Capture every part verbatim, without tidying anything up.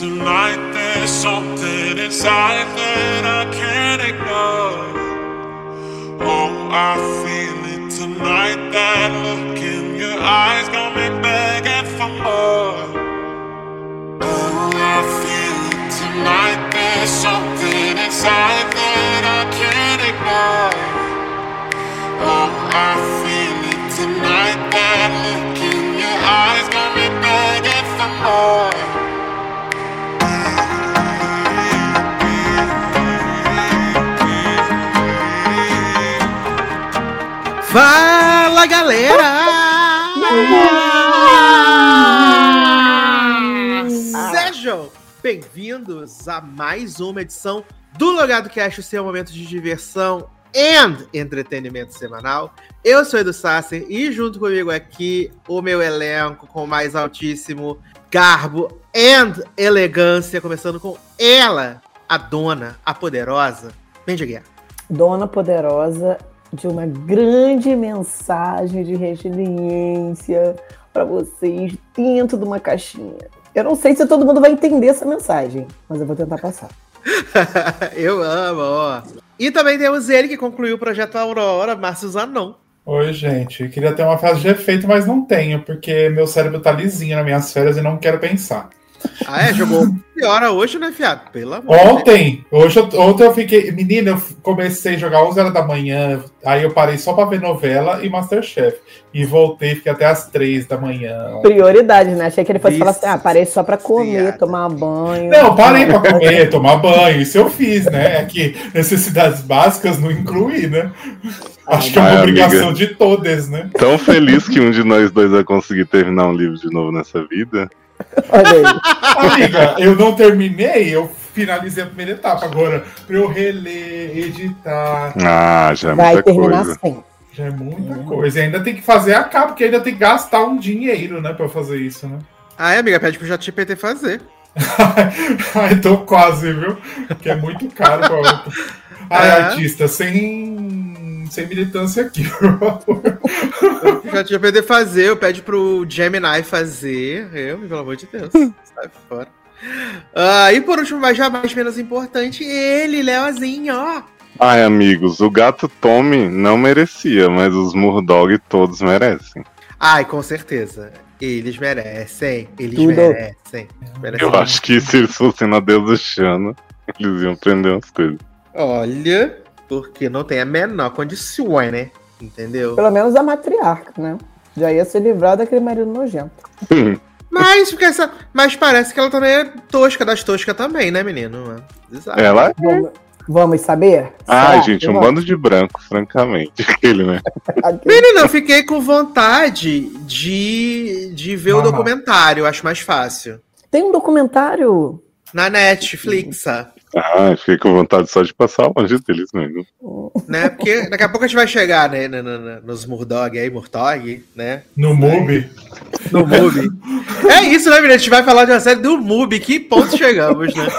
tonight. There's something inside that I can't ignore. Oh, I feel it tonight. That look in your eyes got me begging for more. Oh, I feel it tonight. There's something inside that I can't ignore. Oh, I feel it tonight. That look in your eyes got me begging for more. Fala, galera! Sejam bem-vindos a mais uma edição do Logado Cast, o seu momento de diversão e entretenimento semanal. Eu sou Edu Sasser e junto comigo aqui o meu elenco com o mais altíssimo garbo e elegância, começando com ela, a dona, a poderosa, Mendy Guerra. Dona poderosa de uma grande mensagem de resiliência para vocês dentro de uma caixinha. Eu não sei se todo mundo vai entender essa mensagem, mas eu vou tentar passar. Eu amo, ó. E também temos ele que concluiu o projeto Aurora, Márcio Zanon. Oi, gente. Eu queria ter uma fase de efeito, mas não tenho, porque meu cérebro tá lisinho nas minhas férias e não quero pensar. Ah, é? Jogou pior hoje, né, fiado? Pelo amor. Ontem, hoje eu, ontem eu fiquei... Menina, eu comecei a jogar onze horas da manhã, aí eu parei só pra ver novela e Masterchef. E voltei, fiquei até as três da manhã. Prioridade, né? Achei que ele fosse falar assim, ah, parei só pra comer, tomar banho. Não, parei pra comer, tomar banho, isso eu fiz, né? É que necessidades básicas não incluí, né? Acho que é uma Ai, obrigação amiga, de todas, né? Tão feliz que um de nós dois vai conseguir terminar um livro de novo nessa vida. Olha aí. Amiga, eu não terminei, eu finalizei a primeira etapa. Agora, pra eu reler, editar. Ah, já é Vai muita terminar coisa. assim. Já é muita coisa. E ainda tem que fazer a capa, porque ainda tem que gastar um dinheiro, né, pra fazer isso, né? Ah, é, amiga, pede pro ChatGPT fazer. Ai, tô quase, viu? Porque é muito caro pra... Ai, É. artista, sem, sem militância aqui, por favor. O ChatGPT fazer, eu pede pro Gemini fazer. Eu, pelo amor de Deus, sai fora. Ah, e por último, mas jamais menos importante, ele, Leozinho, ó. Ai, amigos, o gato Tommy não merecia, mas os Murdog todos merecem. Ai, com certeza. Eles merecem. Eles Tudo. merecem. merecem. Eu acho que se eles fossem na deusa Xana, eles iam aprender umas coisas. Olha, porque não tem a menor condição, né? Entendeu? Pelo menos a matriarca, né? Já ia se livrar daquele marido nojento. Mas, porque essa... Mas parece que ela também é tosca das toscas também, né, menino? Exato. Ela é? Vamos, vamos saber? Ai, Será? gente, um Vamos. bando de branco, francamente. Aquele, né? Menino, eu fiquei com vontade de, de ver o Ah. documentário, acho mais fácil. Tem um documentário. Na Netflix, Ah, fiquei com vontade só de passar longe deles mesmo. né? Porque daqui a pouco a gente vai chegar, né, no, no, no, nos Murdog aí, Murtog, né? No MUBI. No MUBI. É isso, né, menino? A gente vai falar de uma série do MUBI. Que ponto chegamos, né?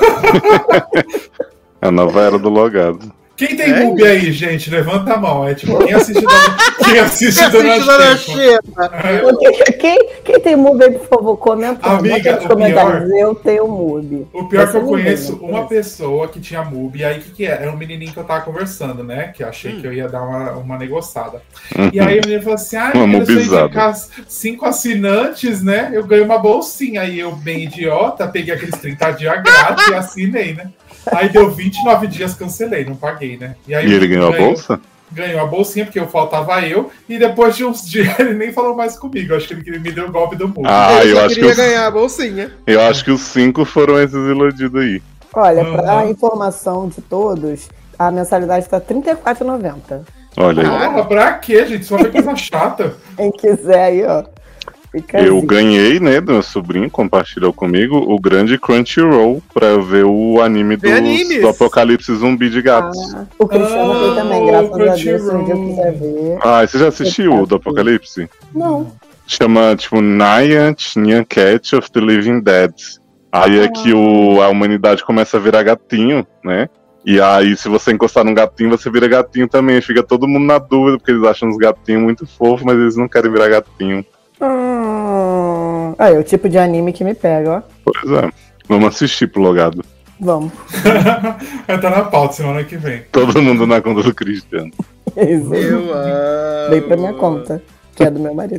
A nova era do logado. Quem tem É? MUBI aí, gente? Levanta a mão. É tipo, quem assiste Dona, quem assiste Assiste Dona Dona Xepa? Xepa. Quem, quem tem MUBI aí, por favor, comenta. Amiga, Bota nos o comentários. Eu tenho MUBI. O pior é que eu Essa ninguém, conheço né? uma pessoa que tinha MUBI, aí o que, que é? Era um menininho que eu tava conversando, né? Que eu achei Hum. que eu ia dar uma, uma negociada. Uhum. E aí o menino falou assim: ah, Uma menina, se eu mubizada. indicar cinco assinantes, né? Eu ganho uma bolsinha. Aí eu, bem idiota, peguei aqueles trinta dias grátis e assinei, né? Aí deu vinte e nove dias, cancelei, não paguei, né? aí E ele ganhou a bolsa? Ganhou a bolsinha, porque eu faltava eu, e depois de uns dias ele nem falou mais comigo. Eu acho que ele queria me deu o golpe do mundo. Ah, Ele eu só acho, que queria os, ganhar a bolsinha. eu acho que os cinco foram esses iludidos aí. Olha, para Uhum. informação de todos, a mensalidade está trinta e quatro reais e noventa centavos. Olha aí. Ah. Porra, pra quê, gente? Só foi coisa chata. Quem quiser aí, ó. Fica Eu assim. ganhei, né, do meu sobrinho, compartilhou comigo, o grande Crunchyroll pra eu ver o anime Ver dos- animes. do Apocalipse Zumbi de gatos. Ah, o Cristiano Ah, tem também, graças a Deus, se um Crunchyroll. dia eu quiser ver. Ah, você já assistiu o do Apocalipse? Não. Chama, tipo, Night Nyan Cat of the Living Dead. Aí é que o, a humanidade começa a virar gatinho, né? E aí, se você encostar num gatinho, você vira gatinho também. Fica todo mundo na dúvida, porque eles acham os gatinhos muito fofos, mas eles não querem virar gatinho. Hum... Ah, é o tipo de anime que me pega, ó. Pois é. Vamos assistir pro logado. Vamos. Vai estar na pauta semana que vem. Todo mundo na conta do Cristiano. Eu amo. Veio pra minha conta, que é do meu marido.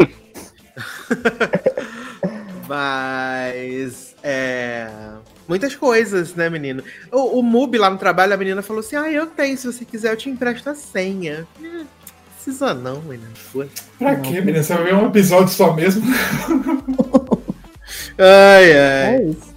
Mas, é... muitas coisas, né, menino? O, o Mubi lá no trabalho, a menina falou assim, ah, eu tenho, se você quiser eu te empresto a senha. Hum, precisa não, menina. Pra quê, menina? Você vai ver um episódio só mesmo? Ai, ai. É isso.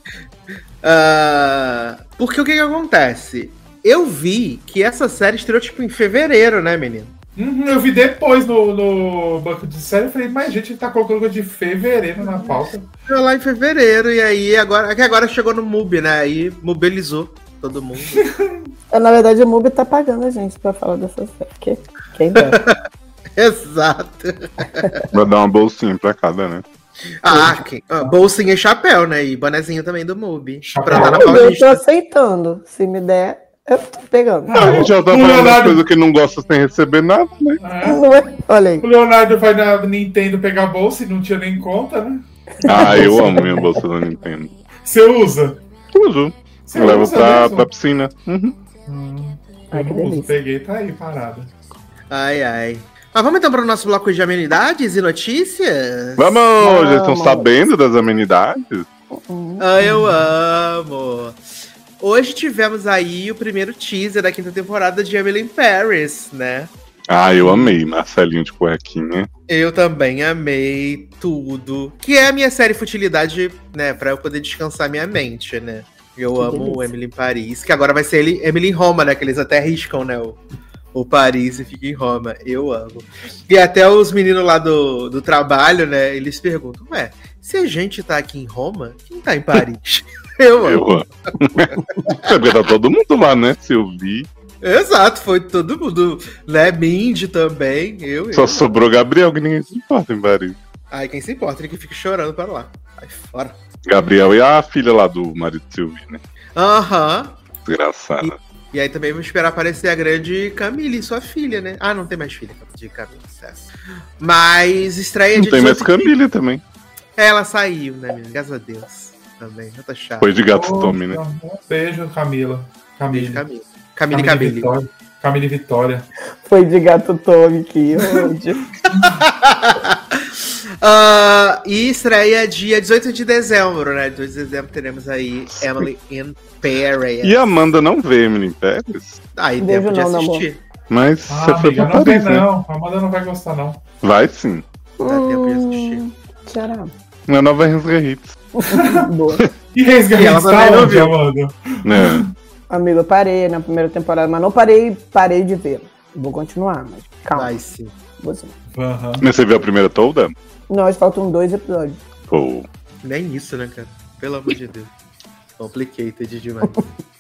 Uh, porque o que que acontece? Eu vi que essa série estreou, tipo, em fevereiro, né, menino? Uhum, eu vi depois no, no banco de série e falei, mas gente, tá colocando coisa de fevereiro na pauta. Estreou lá em fevereiro, e aí agora, que agora chegou no Mubi, né? Aí mobilizou todo mundo. É, na verdade, o Mubi tá pagando a gente pra falar dessa série. Que, quem dera. Exato. Vai dar uma bolsinha pra cada, né? Ah, que, ah, bolsinha e chapéu, né? E bonezinho também do Mubi. Chapéu. Pra andar na Eu tô Paulista. aceitando. Se me der, eu tô pegando. Ah, A gente já tá o falando das Leonardo- coisas que não gosta sem receber nada, né? É. Não é? Olha aí. O Leonardo vai na Nintendo pegar a bolsa e não tinha nem conta, né? Ah, eu amo minha bolsa da Nintendo. Você usa? Uso. Você Eu levo usa pra, mesmo? pra piscina. Uhum. Hum, Ai, eu que não uso, delícia. peguei, tá aí, parada. Ai, ai. Mas vamos então para o nosso bloco de amenidades e notícias? Vamos! Já estão Vamos. sabendo das amenidades? Ah, eu amo! Hoje tivemos aí o primeiro teaser da quinta temporada de Emily in Paris, né? Ah, eu amei Marcelinho de cuequinha. Eu também amei tudo. Que é a minha série Futilidade, né? Pra eu poder descansar minha mente, né? Eu Que amo delícia. Emily in Paris. Que agora vai ser ele- Emily em Roma, né? Que eles até riscam, né? O, o Paris e fica em Roma. Eu amo. E até os meninos lá do, do trabalho, né? Eles perguntam, ué, se a gente tá aqui em Roma, quem tá em Paris? Eu amo. Eu amo. É porque tá todo mundo lá, né? Se eu vi. Exato, foi todo mundo, né? Mindy também, eu, Só eu. sobrou Gabriel, que ninguém se importa em Paris. Ai, quem se importa, ele que fica chorando para lá. Sai fora. Gabriel e a filha lá do marido de Sylvie, né? Aham. Desgraçada. E aí também vamos esperar aparecer a grande Camille, sua filha, né? Ah, não tem mais filha de Camille, sucesso. Mas estreia Não de tem mais dezoito de- Camille também. É, ela saiu, né, menina? Graças a Deus. Também, já tá chato. Foi de gato Oh, Tommy, né? Um beijo, Camila. Camille. Beijo, Camille. Camille, Camille. Vitória. Camille Vitória. Foi de gato Tommy, que ódio. Ah, e estreia dia dezoito de dezembro, né? dezoito de dezembro teremos aí Emily in Paris. E a Amanda não vê Emily Pérez, Aí Beijo tempo de não, meu assistir. mas Ah, você foi amiga, pra não vem Paris, né? não. A Amanda não vai gostar, não. Vai sim. Dá tempo de assistir. Tcharam. Na nova Rensga Hits. Boa. E Reis E ela Garrett também tá não onde, viu. Amanda? Né? Amigo, eu parei na primeira temporada, mas não parei, parei de ver. Vou continuar, mas calma. Vai sim. Vou sim. Aham. Mas você viu a primeira toda? Nós faltam dois episódios. Pô. Nem isso, né, cara? Pelo amor de Deus. Complicated demais.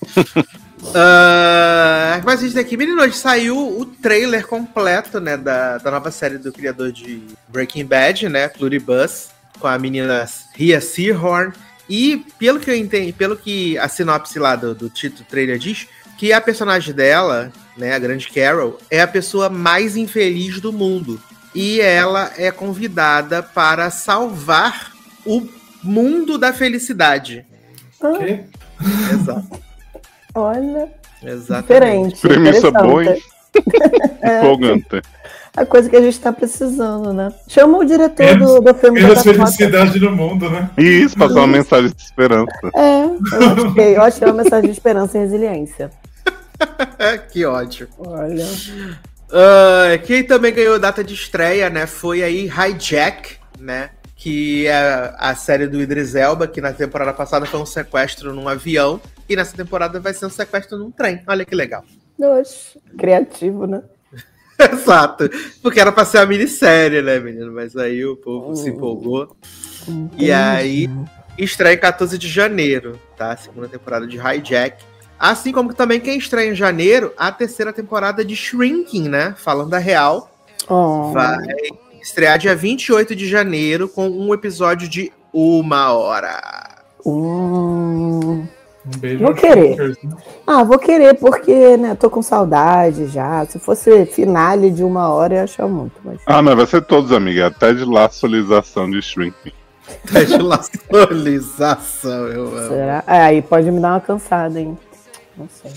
Ah, mas a gente tem aqui, menino, hoje saiu o trailer completo, né, da, da nova série do criador de Breaking Bad, né, Pluribus, com a menina Rhea Seehorn. E pelo que eu entendi, pelo que a sinopse lá do, do título do trailer diz, que a personagem dela, né, a grande Carol, é a pessoa mais infeliz do mundo. E ela é convidada para salvar o mundo da felicidade. Quê? Exato. Olha, Exatamente. diferente. Premissa interessante. boa, hein? Empolgante. A coisa que a gente tá precisando, né? Chama o diretor do, do filme Menos da Dakota. felicidade no mundo, né? E isso, passar uma mensagem de esperança. É, eu acho, que, eu acho que é uma mensagem de esperança e resiliência. Que ótimo. Olha. Ah, quem também ganhou data de estreia, né, foi aí Hijack, né, que é a série do Idris Elba, que na temporada passada foi um sequestro num avião, e nessa temporada vai ser um sequestro num trem. Olha que legal. Oxe, criativo, né? Exato. Porque era pra ser uma minissérie, né, menino? Mas aí o povo se empolgou. E aí, estreia em quatorze de janeiro, tá? Segunda temporada de Hijack. Assim como também quem estreia em janeiro, a terceira temporada de Shrinking, né? Falando a real. Oh. Vai estrear dia vinte e oito de janeiro com um episódio de uma hora. Hum. Um beijo. Vou aos querer. Shrinkers, né? Ah, vou querer, porque, né, tô com saudade já. Se fosse finale de uma hora, eu ia achar muito. Mas... Ah, mas vai ser todos, amiga. Até de laçolização de Shrinking. Teslalização, eu amo. Será? É, aí pode me dar uma cansada, hein? Não sei.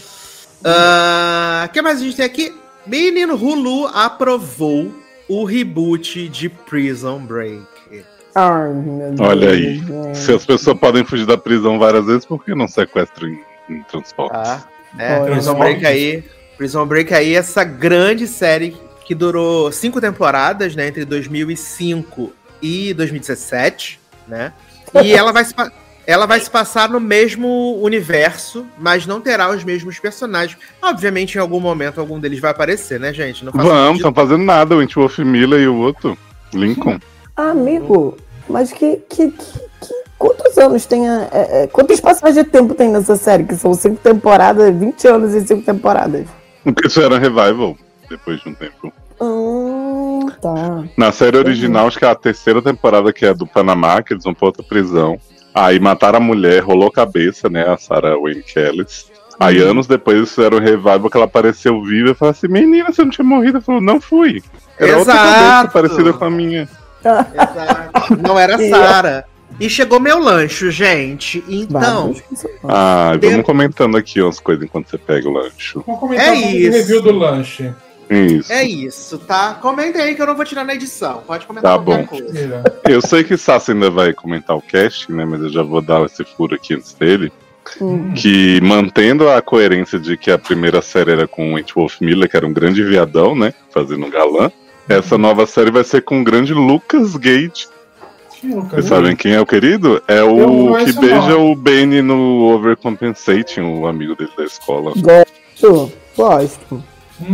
O que mais a gente tem aqui? Menino, Hulu aprovou o reboot de Prison Break. Ai, meu Deus. Olha aí. gente. Se as pessoas podem fugir da prisão várias vezes, por que não sequestram em, em transporte? Tá? É, Olha. Prison Break aí. Prison Break aí, essa grande série que durou cinco temporadas, né? Entre dois mil e cinco e dois mil e dezessete, né? E ela vai se, pa- ela vai se passar no mesmo universo, mas não terá os mesmos personagens. Obviamente, em algum momento, algum deles vai aparecer, né, gente? Não faz Vamos, sentido. estão fazendo nada. O Wentworth Miller e o outro, Lincoln. Amigo, mas que, que, que, que- quantos anos tem a. É, é, quantas passagens de tempo tem nessa série? Que são cinco temporadas, vinte anos e cinco temporadas. Porque isso era revival, depois de um tempo. Hum, tá. Na série original, acho que é a terceira temporada, que é do Panamá, que eles vão pra outra prisão. Aí mataram a mulher, rolou a cabeça, né, a Sarah Wayne Callis. Aí anos depois eles fizeram o revival, que ela apareceu viva e falou assim, menina, você não tinha morrido? Ela falou, não fui. Era outra Exato. cabeça parecida com a minha. Exato. Não era Sarah. E chegou meu lanche, gente. Então, Vários personagens. Ah, Deu- vamos comentando aqui umas coisas enquanto você pega o lanche. Vamos comentar É sobre o isso. review do lanche. Isso. é isso, tá? Comentem aí que eu não vou tirar na edição. Pode comentar Tá qualquer bom. coisa. Mira. Eu sei que Sassi ainda vai comentar o cast, né? Mas eu já vou dar esse furo aqui antes dele. Hum. Que mantendo a coerência de que a primeira série era com o Wentworth Miller, que era um grande viadão, né? Fazendo um galã. Essa nova série vai ser com o grande Lucas Gage. Que Lucas? Vocês sabem quem é o querido? É Eu não o que conheço, beija não. o Benny no Overcompensating, o amigo dele da escola. Gosto, gosto.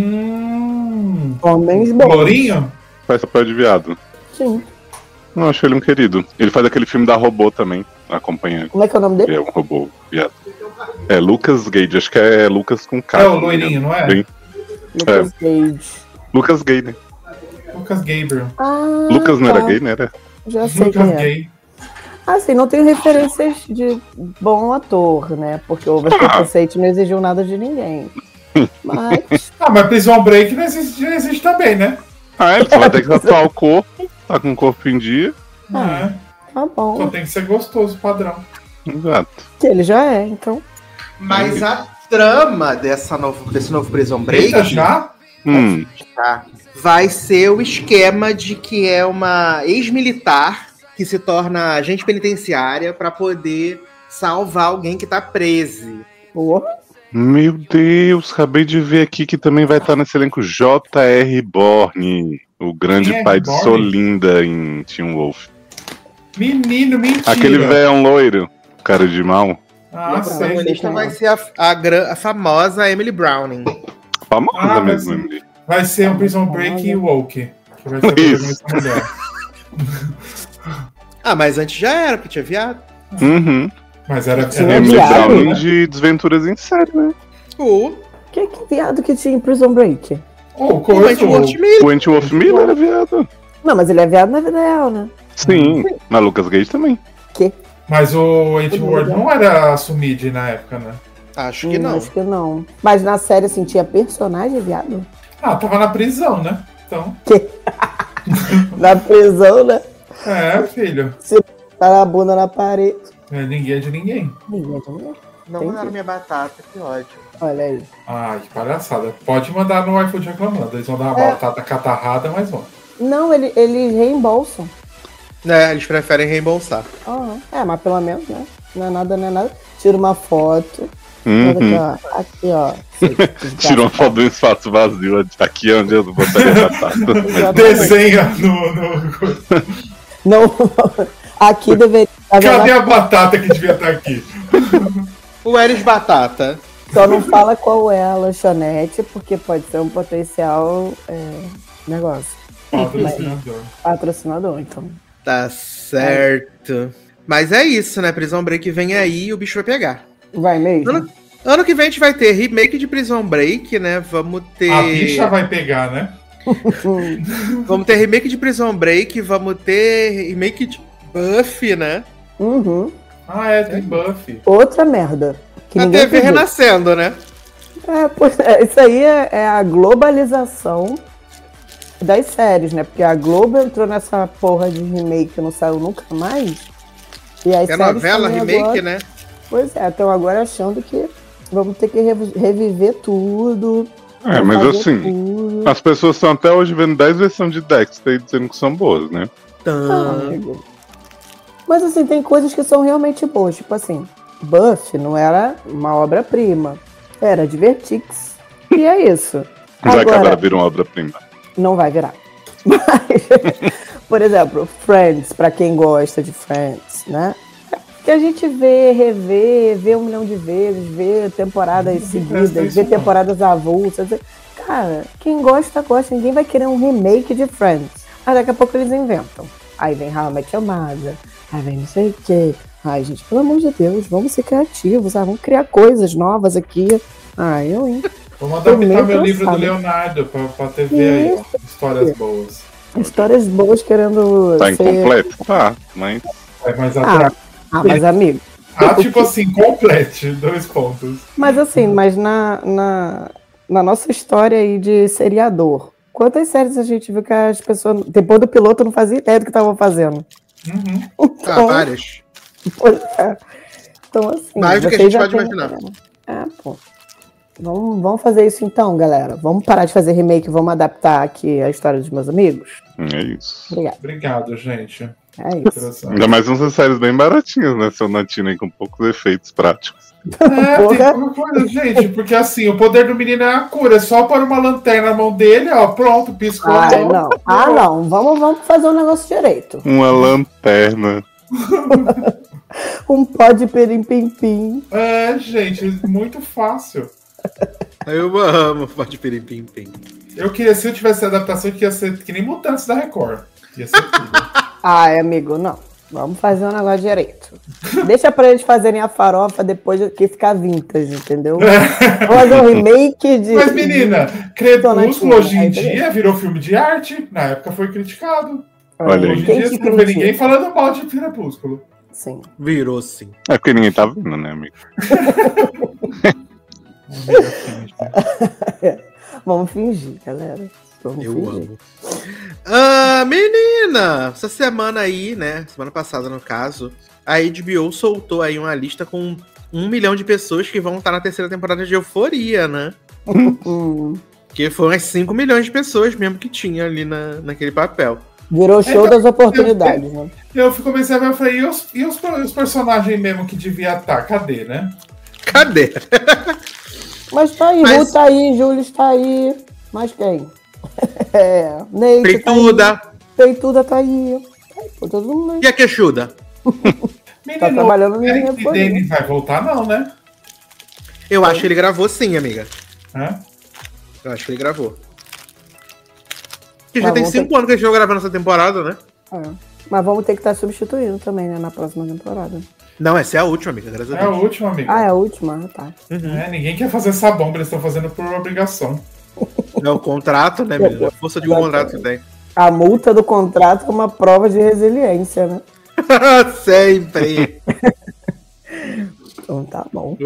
Hum. Homens bons. Lourinho? Faz papel de viado. Sim. Não, acho ele um querido. Ele faz aquele filme da robô também, acompanhando. Como é que é o nome dele? É um robô viado. É Lucas Gage, acho que é Lucas com K. É o se não me loirinho, engano. não é? Bem- Lucas Gage. Lucas Gay, né? Lucas Gabriel. Ah, Lucas não era tá. gay, né? Era? Já sei Lucas quem é. Gay. Ah, sim, não tenho referências de bom ator, né? Porque o Overcompensate não exigiu nada de ninguém. Mas, Ah, mas Prison Break não existe, não existe também, né? Ah, ele só vai ter que tatuar o corpo, tá com o corpo em dia. Ah. É. tá Só bom. tem que ser gostoso, padrão. Exato. Que ele já é, então. Mas a trama dessa novo, desse novo Prison Break Eita, já? Hum, tá, vai ser o esquema de que é uma ex-militar que se torna agente penitenciária para poder salvar alguém que tá preso. Porra. meu Deus, acabei de ver aqui que também vai estar nesse elenco J R. Borne, o grande Quem é pai de Borne? Solinda em Teen Wolf. Menino, mentira. Aquele velho loiro, cara de mal. E Ah, a sei. protagonista vai ser a, a, gran- a famosa Emily Browning. Famosa Ah, mesmo, mas- Emily. Vai ser um Prison Break e Woke. Que vai ser a Isso. protagonista mulher. Ah, mas antes já era, porque tinha viado. Uhum. Mas era, Sim, era é Emily viado, Browning né? de Desventuras em Série, né? O Que, que viado que tinha em Prison Break? Oh, o coisa, Wentworth Miller. O Wentworth Miller era viado. Não, mas ele é viado na vida real, né? Sim, mas Lucas Gage também. Que? Mas o Wentworth não era assumido na época, né? Acho que Hum, não. Acho que não. Mas na série, assim, tinha personagem viado? Ah, tava na prisão, né? Então. Na prisão, né? É, filho. Tá a bunda na parede. É, ninguém é de ninguém. Ninguém tá vendo? Não Entendi. mandaram minha batata, que ódio. Olha aí. Ai, que palhaçada. Pode mandar no iFood reclamando. Eles vão dar uma É. batata catarrada, mas vão. Não, ele, eles reembolsam. É, eles preferem reembolsar. Aham. É, mas pelo menos, né? Não é nada, não é nada. Tira uma foto. Uhum. Aqui, ó. Aqui, ó. Tirou uma foto do espaço vazio. Aqui é onde eu botaria a batata. Exatamente. Desenha no. no... Não, aqui deveria. tá vendo? Cadê a batata que devia estar aqui? O Eris Batata. Só não fala qual é a lanchonete, porque pode ser um potencial é, negócio. Patrocinador. Patrocinador, então. Tá certo. Mas é isso, né? Prison Break vem aí e o bicho vai pegar. Vai mesmo? Ano, ano que vem a gente vai ter remake de Prison Break, né? Vamos ter. A bicha vai pegar, né? Vamos ter remake de Prison Break, vamos ter remake de Buffy, né? Uhum. Ah, é, tem Buffy. Outra merda. Que A ninguém T V entendeu. renascendo, né? É, pois é, isso aí é, é a globalização das séries, né? Porque a Globo entrou nessa porra de remake que não saiu nunca mais. E as É séries novela, também remake, agora... né? Pois é, estão agora achando que vamos ter que rev- reviver tudo. É, mas fazer assim, tudo. as pessoas estão até hoje vendo dez versões de Dexter e dizendo que são boas, né? Ah, Tã. amigo. Mas assim, tem coisas que são realmente boas. Tipo assim, Buffy não era uma obra-prima. Era Divertix. E é isso. Já que agora Agora, virou uma obra-prima. não vai virar. Mas, por exemplo, Friends, pra quem gosta de Friends, né? Que a gente vê, revê, vê um milhão de vezes, vê temporadas seguidas, vê temporadas avulsas. Cara, quem gosta, gosta. Ninguém vai querer um remake de Friends. Mas daqui a pouco eles inventam. Aí vem How I Met Your Mother, aí vem não sei o quê. Ai, gente, pelo amor de Deus, vamos ser criativos, ah, vamos criar coisas novas aqui. Ai, eu, hein? Vamos Tô meio adaptar meu livro do cansada. Leonardo pra, pra T V aí, ó. Histórias boas. Histórias boas querendo Tá ser... incompleto? Tá, mas. É, mas Ah, atrás. ah, mas amigo... Ah, tipo assim, complete, dois pontos. Mas assim, mas na, na, na nossa história aí de seriador, quantas séries a gente viu que as pessoas, depois do piloto, não fazia ideia do que estavam fazendo? Uhum. Ah, Então, várias. pois é. Então, assim. Mais do que a vocês gente já pode têm- imaginar. É, pô. Vamos, vamos fazer isso então, galera. Vamos parar de fazer remake, vamos adaptar aqui a história dos meus amigos? É isso. Obrigada. Obrigado, gente. É isso. Interessante. Ainda mais umas séries bem baratinhas, né? Seu Natina aí com poucos efeitos práticos. É, Porra. tem pouca coisa, gente, porque assim, o poder do menino é a cura. É só pôr uma lanterna na mão dele, ó, pronto, piscou a Ai, mão. não. Ah, não. Vamos, vamos fazer um negócio direito. Uma lanterna. Um pó de perim-pim-pim. É, gente, muito fácil. Eu amo Forte Pirim Pim Pim. Eu queria, se eu tivesse adaptação, eu queria ser que nem Mutantes da Record. Ia ser tudo. Ai, amigo, não. Vamos fazer um negócio direito. Deixa pra eles fazerem a farofa depois que ficar vintage, entendeu? Vamos fazer um remake de... Mas, menina, Crepúsculo hoje em Aí, dia beleza. virou filme de arte. Na época foi criticado. Olha aí. Hoje em Quem dia te você não vê critica? ninguém falando mal de Crepúsculo. Sim. Virou sim. É porque ninguém tá vendo, né, amigo? Vamos fingir, galera. Vamos Eu fingir. amo. Ah, menina! Essa semana aí, né? Semana passada, no caso, a H B O soltou aí uma lista com um milhão de pessoas que vão estar na terceira temporada de Euforia, né? Hum. Que foram as cinco milhões de pessoas mesmo que tinha ali na, naquele papel. Virou show É, das oportunidades, né? Eu comecei a ver, eu falei, e os, e os, os personagens mesmo que devia estar? Cadê, né? Cadê? Mas tá aí, Mas- Ruth tá aí, Júlio tá aí. Mas quem? É, Neide Peituda. tá aí. Peituda tá aí. Ai, pô, todo mundo aí. E a queixuda? Menino, trabalhando no Eric Euforia. Dane vai voltar não, né? Eu acho que ele gravou sim, amiga. Hã? Eu acho que ele gravou. Porque já Mas tem vamos cinco ter- anos que eles estão gravando essa temporada, né? É. Mas vamos ter que estar substituindo também, né, na próxima temporada. Não, essa é a última, amiga, graças a É a Deus. última, amiga. Ah, é a última? Ah, tá. Uhum. É, ninguém quer fazer essa bomba, eles estão fazendo por obrigação. É o contrato, né, menina? A força de um contrato que tem. A multa do contrato é uma prova de resiliência, né? Sempre. Então tá bom.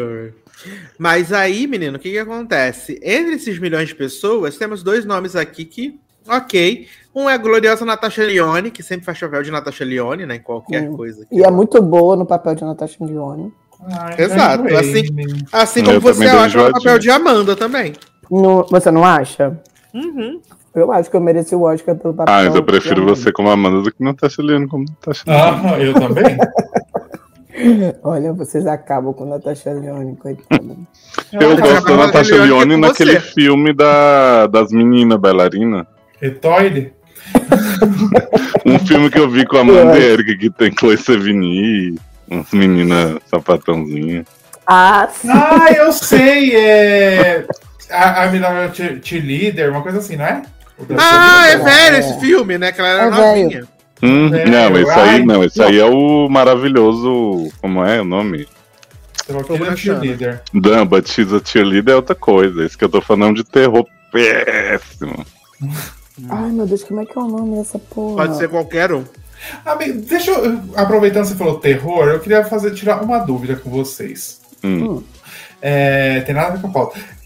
Mas aí, menino, o que que acontece? Entre esses milhões de pessoas, temos dois nomes aqui que, ok. Um é a gloriosa Natasha Lyonne, que sempre faz papel de Natasha Lyonne, né? Em qualquer Hum. coisa. E é muito boa no papel de Natasha Lyonne. Ai, Exato, já assim- enjoei. Assim Eu como você também dei acha o enjoadinha. papel de Amanda também. No- você não acha? Uhum. Eu acho que eu mereci o Oscar pelo papel. Ah, mas eu prefiro de Amanda. você como Amanda do que Natasha Lyonne como Natasha Lyonne. Ah, eu também? Olha, vocês acabam com Natasha Lyonne, coitada. Eu Natasha gosto da Lyonne Natasha é com Lyonne você. naquele filme da, das meninas bailarinas. Retoide? Um filme que eu vi com a Amanda e a Erika, que tem Chloe Sevigny, umas meninas sapatãozinhas. Ah, sim. Ah, eu sei! É... A, a menina cheerleader, uma coisa assim, não é? O da- Ah, é da- velho esse filme, né? Que ela era É novinha. Hum, É, não, esse aí ai, não, esse aí é o maravilhoso. Como é o nome? Sei lá, Tô aquele é achando. cheerleader. Dan, but she's a cheerleader é outra coisa. Esse que eu tô falando de terror péssimo. Ai, meu Deus, como é que é o nome dessa porra? Pode ser qualquer um. Amigo, deixa eu. Aproveitando que você falou terror, eu queria fazer, tirar uma dúvida com vocês. Hum. É, tem nada a ver com a pauta.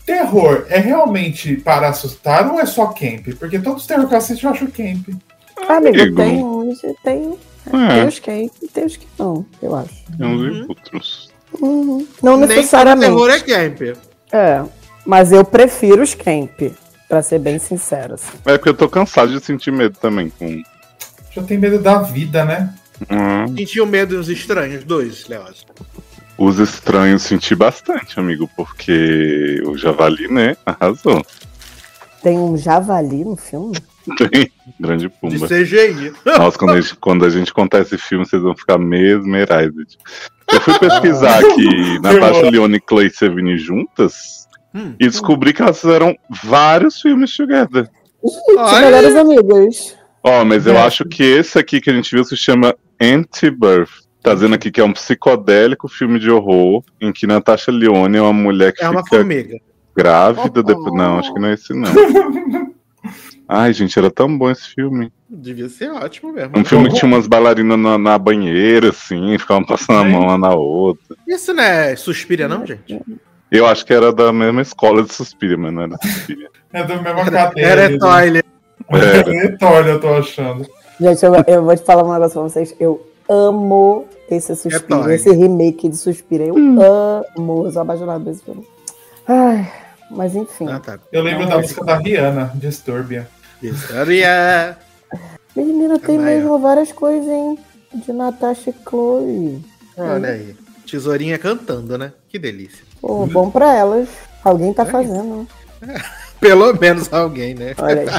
terror é realmente para assustar ou é só camp? Porque todos os terror que eu assisto eu acho camp. Amigo, Amigo. tem uns, tem, É. tem os que e tem os que não, eu acho. Tem uns Uhum. e outros. Uhum. Não Nem todo necessariamente. terror é camp. É, mas eu prefiro os camp, pra ser bem sincero. Assim. É porque eu tô cansado de sentir medo também com. Já tem medo da vida, né? Hum, Sentiu medo dos estranhos, dois, Leoz. os estranhos senti bastante, amigo, porque o Javali, né, arrasou. Tem um javali no filme? Tem grande De pumba. C G I. Nossa, quando a, gente, quando a gente contar esse filme, vocês vão ficar mesmerized. Eu fui pesquisar que Natasha Lyonne e Clay Sevigny juntas Hum. e descobri que elas fizeram vários filmes together. Gente, Olha. melhores amigas. Ó, mas eu É. acho que esse aqui que a gente viu se chama Anti-Birth. Tá dizendo aqui que é um psicodélico filme de horror em que Natasha Lyonne é uma mulher que É uma fica formiga. grávida depois. Não, acho que não é esse não. Ai, gente, era tão bom esse filme. Devia ser ótimo mesmo. Um filme que tinha umas bailarinas na, na banheira, assim, ficavam passando a mão uma na outra. Isso não é Suspiria, não, gente? Eu acho que era da mesma escola de Suspiria, mas não era Suspiria. É da mesma cadeia. Era ali, né? toilet. Era. Etólia, eu tô achando. Gente, eu, eu vou te falar um negócio pra vocês. Eu amo esse Suspiro, Toy. esse remake de Suspiro. Eu amo, eu sou apaixonada desse filme. Ai, mas enfim. Ah, tá. Eu lembro Não, da é. música da Rihanna, Disturbia. Suspiria. Menina, tem Também, mesmo várias coisas, hein? De Natasha e Chloe. Olha aí. Tesourinha cantando, né? Que delícia. Pô, bom pra elas. Alguém tá É fazendo. Pelo menos alguém, né? Olha aí.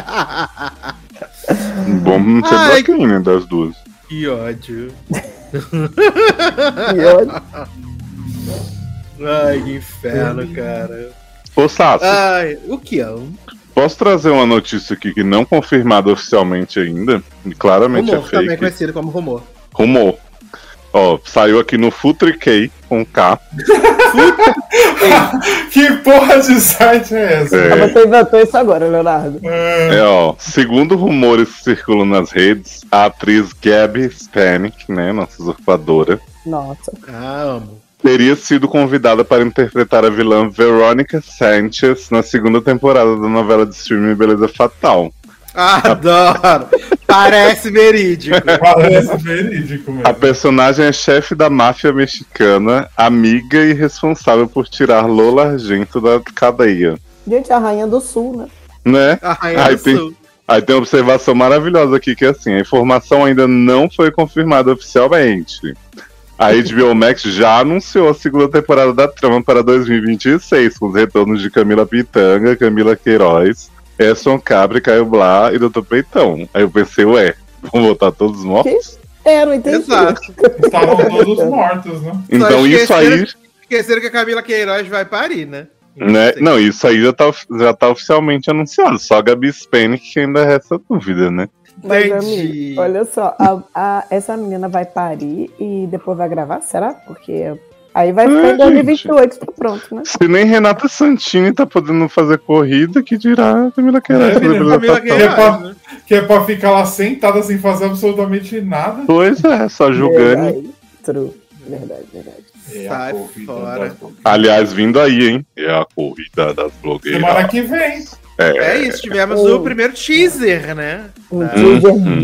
Bom não ser Ai. Black, né, das duas. Que ódio. E olha, Ai, que inferno, cara. Ô, Sassi, Ai, o que é? Um posso trazer uma notícia aqui que não confirmada oficialmente ainda? E claramente rumor, é também fake. conhecido como rumor. Rumor. Ó, saiu aqui no Futricay com K. Que porra de site é essa? É, você inventou isso agora, Leonardo. é, ó, segundo rumores que circulam nas redes, a atriz Gabby Spanik, né, nossa usurpadora, Nossa. Ah, amo. teria sido convidada para interpretar a vilã Veronica Sanchez na segunda temporada da novela de streaming Beleza Fatal. Adoro. Parece verídico. Parece verídico mesmo. A personagem é chefe da máfia mexicana, amiga e responsável por tirar Lola Argento da cadeia. Gente, a Rainha do Sul, né? Né? A Rainha Aí do tem- Sul. Aí tem uma observação maravilhosa aqui, que é assim, a informação ainda não foi confirmada oficialmente. A H B O Max já anunciou a segunda temporada da trama para dois mil e vinte e seis, com os retornos de Camila Pitanga, Camila Queiroz, Edson Cabri, Caio Blá e doutor Peitão. Aí eu pensei, ué, vão voltar todos mortos? É, não entendi. Exato. Estavam todos mortos, né? Então isso aí, Esqueceram que a Camila Queiroz vai parir, né? né? Não, isso aí já tá, já tá oficialmente anunciado. Só a Gabi Spanik que ainda resta dúvida, né? Mas, Entendi. amigo, olha só, a- a- essa menina vai parir e depois vai gravar? Será? Porque aí vai ficar É, em dois mil e vinte e oito, tá pronto, né? Se nem Renata Santini tá podendo fazer corrida, que dirá a Camila Queiroz. É, fazer menino, Beleza Camila Fatal. Queiroz, né? Que é pra ficar lá sentada sem fazer absolutamente nada. Pois é, só julgando. Verdade. True. Verdade, verdade. É Sai a corrida fora. das blogueiras. Aliás, vindo aí, hein? É a corrida das blogueiras. Semana que vem. É isso, tivemos Oh. o primeiro teaser, né? Um Ah. teaser Uhum.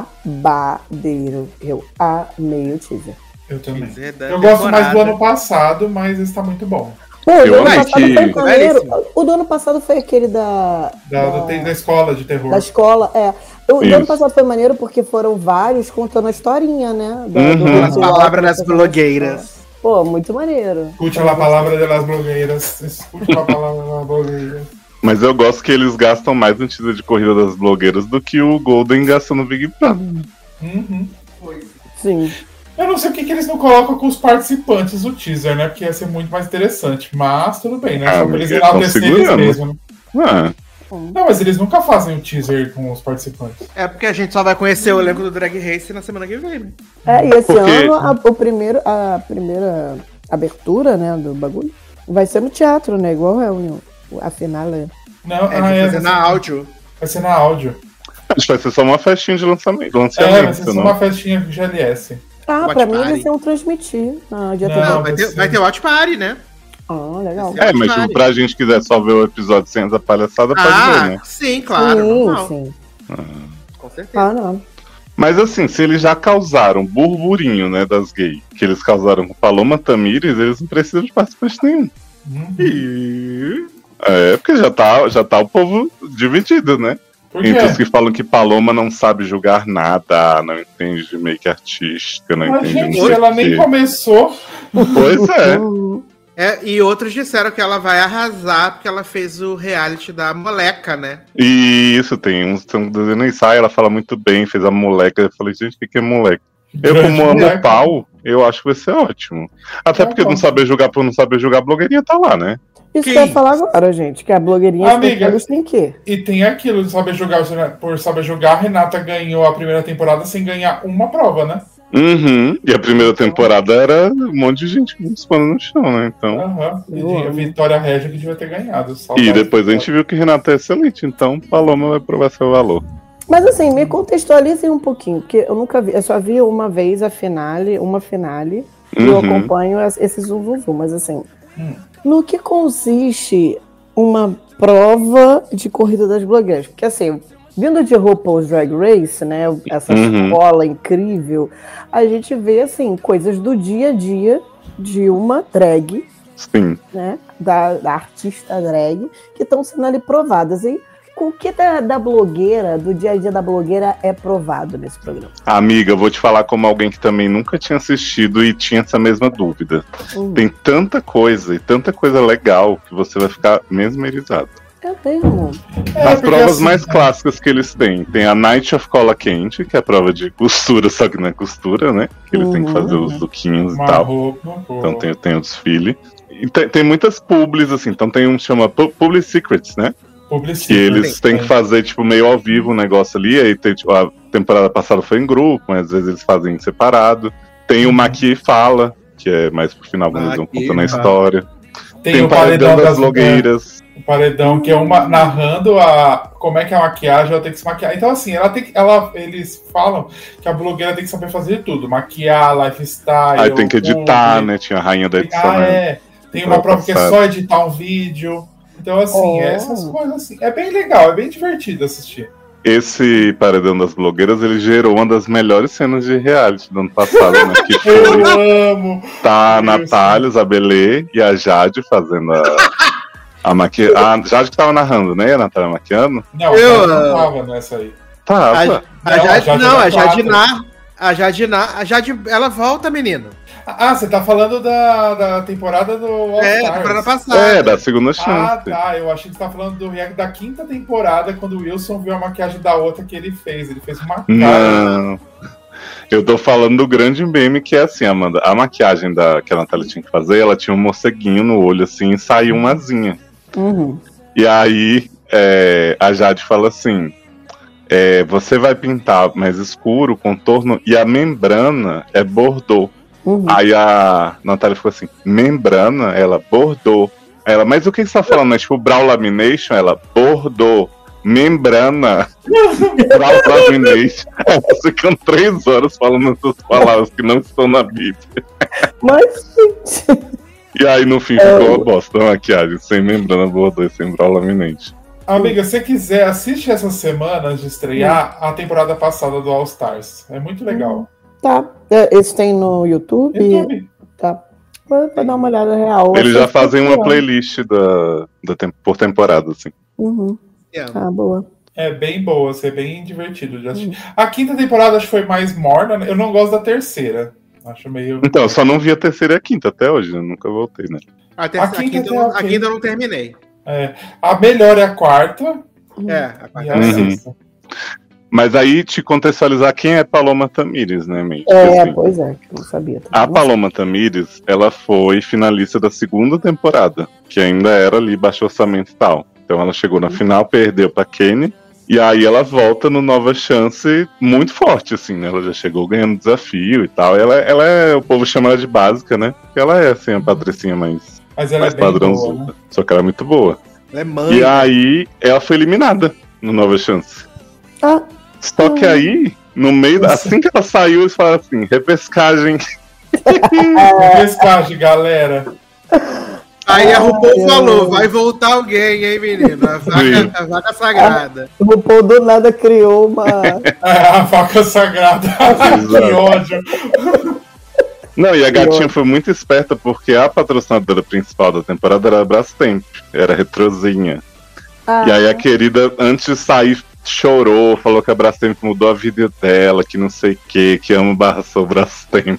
babadeiro. Eu amei o teaser. Eu também. Teaser da Eu gosto mais do temporada. ano passado, mas esse tá muito bom. Pô, o do Eu ano amei passado que- foi maneiro. Belíssimo. O do ano passado foi aquele da. Da, da- da, da escola de terror. Da escola, é. O do Isso. ano passado foi maneiro porque foram vários contando a historinha, né? Da, Uhum. do As ritual palavras das que aconteceu na blogueiras. escola. Pô, muito maneiro. Escute a palavra das blogueiras. Escute a palavra das blogueiras. Mas eu gosto que eles gastam mais no título de corrida das blogueiras do que o Golden gasta no Big Brother. Uhum. Sim. Eu não sei o que, que eles não colocam com os participantes do teaser, né? Porque ia ser muito mais interessante. Mas tudo bem, né? Ah, Só pra mas eles eles tão enaltecerem eles segurando. mesmo. Né? Ah, Não, mas eles nunca fazem o teaser com os participantes. É porque a gente só vai conhecer o elenco do Drag Race na semana que vem, né? É, e esse Porque- ano a, o primeiro, a primeira abertura, né, do bagulho vai ser no teatro, né? Igual é o- a final. É. Não, É, ah, vai é, fazer na áudio. vai ser na áudio. acho que vai ser só uma festinha de lançamento. É, vai lançamento ser só não? uma festinha de G L S. Ah, Watch pra mim party. eles iam transmitir. Ah, dia Não, trinta. Não, vai vai ter, ser. vai ter Watch Party, né? Ah, legal. É, mas tipo, pra gente quiser só ver o episódio sem essa palhaçada, pode Ah, ver, né? sim, claro. Sim, normal. sim. Com certeza. Ah, não. Mas assim, se eles já causaram burburinho, né, das gays, que eles causaram com Paloma Tamires, eles não precisam de participante nenhum. Uhum. E... É, porque já tá, já tá o povo dividido, né? Por Entre quê? os que falam que Paloma não sabe julgar nada, não entende de make artística, não Mas, entende gente, não sei ela o nem quê. começou. Pois é. É, e outros disseram que ela vai arrasar porque ela fez o reality da moleca, né? E isso, tem uns que estão dizendo isso. Ah, ela fala muito bem, fez a moleca. Eu falei, gente, o que, que é moleca? Eu, Grande como amo moleca. o pau, eu acho que vai ser ótimo. Até Tá porque bom. não saber jogar por não saber jogar, a blogueirinha tá lá, né? Isso Quem? que eu ia falar agora, gente, que a blogueirinha Amiga. especialista tem quê? E tem aquilo de saber jogar, por saber jogar, a Renata ganhou a primeira temporada sem ganhar uma prova, né? Uhum. E a primeira temporada era um monte de gente com os panos no chão, né? Então. Aham. E Eu de- a amo. Vitória Régia que devia ter ganhado. E Saudades depois a dela. gente viu que Renata é excelente, então Paloma vai provar seu valor. Mas assim, me contextualizem um pouquinho, porque eu nunca vi, eu só vi uma vez a finale, uma finale, e eu Uhum. acompanho as- esse zum, zum, zum, mas assim, Hum. no que consiste uma prova de corrida das blogueiras? Porque assim, vindo de RuPaul's Drag Race, né, essa Uhum. escola incrível, a gente vê assim, coisas do dia a dia de uma drag, Sim. né, da, da artista drag, que estão sendo ali provadas. E com o que da, da blogueira, do dia a dia da blogueira é provado nesse programa? Amiga, eu vou te falar como alguém que também nunca tinha assistido e tinha essa mesma dúvida. Hum, Tem tanta coisa e tanta coisa legal que você vai ficar mesmerizado. é mesmo. É, As porque provas assim, mais clássicas que eles têm. Tem a Night of Cola Quente, que é a prova de costura, só que não é costura, né? Que eles têm que fazer os lookinhos e Uma tal. roupa, pô. Então tem, tem o desfile. E tem, tem muitas publis, assim. Então tem um que chama Pu- Public Secrets, né? Publicidade. Que eles têm que fazer, tipo, meio ao vivo o negócio ali. Aí tem, tipo, a temporada passada foi em grupo, mas às vezes eles fazem separado. Tem o Maqui Fala, que é mais pro final, quando eles vão Maqui contando a Fala. história. Tem, Tem o o Paredão das blogueiras. Blogueiras. O paredão, que é uma narrando a como é que é a maquiagem, ela tem que se maquiar. Então, assim, ela tem que, ela, eles falam que a blogueira tem que saber fazer tudo: maquiar, lifestyle. Aí tem que editar, publi. né? Tinha a rainha da edição, Ah, né? é. Tem uma prova que é só editar um vídeo. Então, assim, Oh. essas coisas assim. É bem legal, é bem divertido assistir. Esse Paredão das Blogueiras, ele gerou uma das melhores cenas de reality do ano passado, né? Que foi Eu amo! tá a Meu Natália, Isabelê e a Jade fazendo a, a maquiagem. A Jade que tava narrando, né? E a Natália maquiando. Não, Eu, eu não ah, tava nessa aí. Tava. A, a Não, a Jade, Jade não, era a Jade quatro. Ná. A Jade Ná. A Jade, ela volta, menino. Ah, você tá falando da, da temporada do All É, Stars. temporada passada. É, da segunda Ah, chance. tá. Eu achei que você tá falando do react da quinta temporada, quando o Wilson viu a maquiagem da outra que ele fez. Ele fez uma cara. Não. Eu tô falando do grande meme que é assim, Amanda. A maquiagem da, que a Natália tinha que fazer, ela tinha um morceguinho no olho assim e saiu uma asinha. Uhum. E aí é, a Jade fala assim: é, você vai pintar mais escuro, contorno, e a membrana é bordô. Uhum. Aí a Natália ficou assim: membrana? Ela, bordô. Ela, mas o que você tá falando? É tipo brow lamination? Ela, bordô. Membrana. Brow lamination. Elas ficam três horas falando essas palavras que não estão na Bíblia. Mas, gente, E aí no fim ficou uma bosta a maquiagem, sem membrana, bordô e sem brow lamination. Amiga, se você quiser, assiste essas semanas de estrear a temporada passada do All Stars. É muito legal. tá. É, esse tem no YouTube? YouTube. Tá. Vou, vou dar uma olhada real. Eles já Essa fazem uma foi- playlist da, da tem- por temporada, assim. Uhum. Ah, boa. É bem boa, assim, é bem divertido de assistir. A quinta temporada acho que foi mais morna. né? Eu não gosto da terceira. Acho meio. Então, eu só não vi a terceira e a quinta até hoje, eu nunca voltei, né? A, ter, A a, quinta quinta, até eu não- ok. a quinta eu não terminei. É. A melhor é a quarta É, a e quarta a Uhum. sexta. Mas aí te contextualizar quem é Paloma Tamires, né, Mente? É, Assim, pois é, que eu não sabia. também. a Paloma Tamires, ela foi finalista da segunda temporada, que ainda era ali baixo orçamento e tal. Então ela chegou na final, perdeu pra Kenny, e aí ela volta no Nova Chance muito forte, assim, né? Ela já chegou ganhando desafio e tal. Ela, ela é, o povo chama ela de básica, né? Porque ela é, assim, a patricinha mais, Mas ela mais é bem boa, padrãozuda. né? Só que ela é muito boa. Ela é mãe. E aí ela foi eliminada no Nova Chance. Ah, Só que aí, no meio, da, Nossa. assim que ela saiu, eles falaram assim, repescagem. Pescagem, galera. Aí a Ai, RuPaul falou, ai. vai voltar alguém, hein, menino? A Sim. vaca, a vaca sagrada. O RuPaul do nada criou uma. É, a faca sagrada. Que ódio. Não, e a gatinha ódio. foi muito esperta porque a patrocinadora principal da temporada era a Brastemp, era retrozinha. Ah, E aí a querida, antes de sair, chorou, falou que a Brastemp mudou a vida dela, que não sei o que, que ama barra sou Brastemp.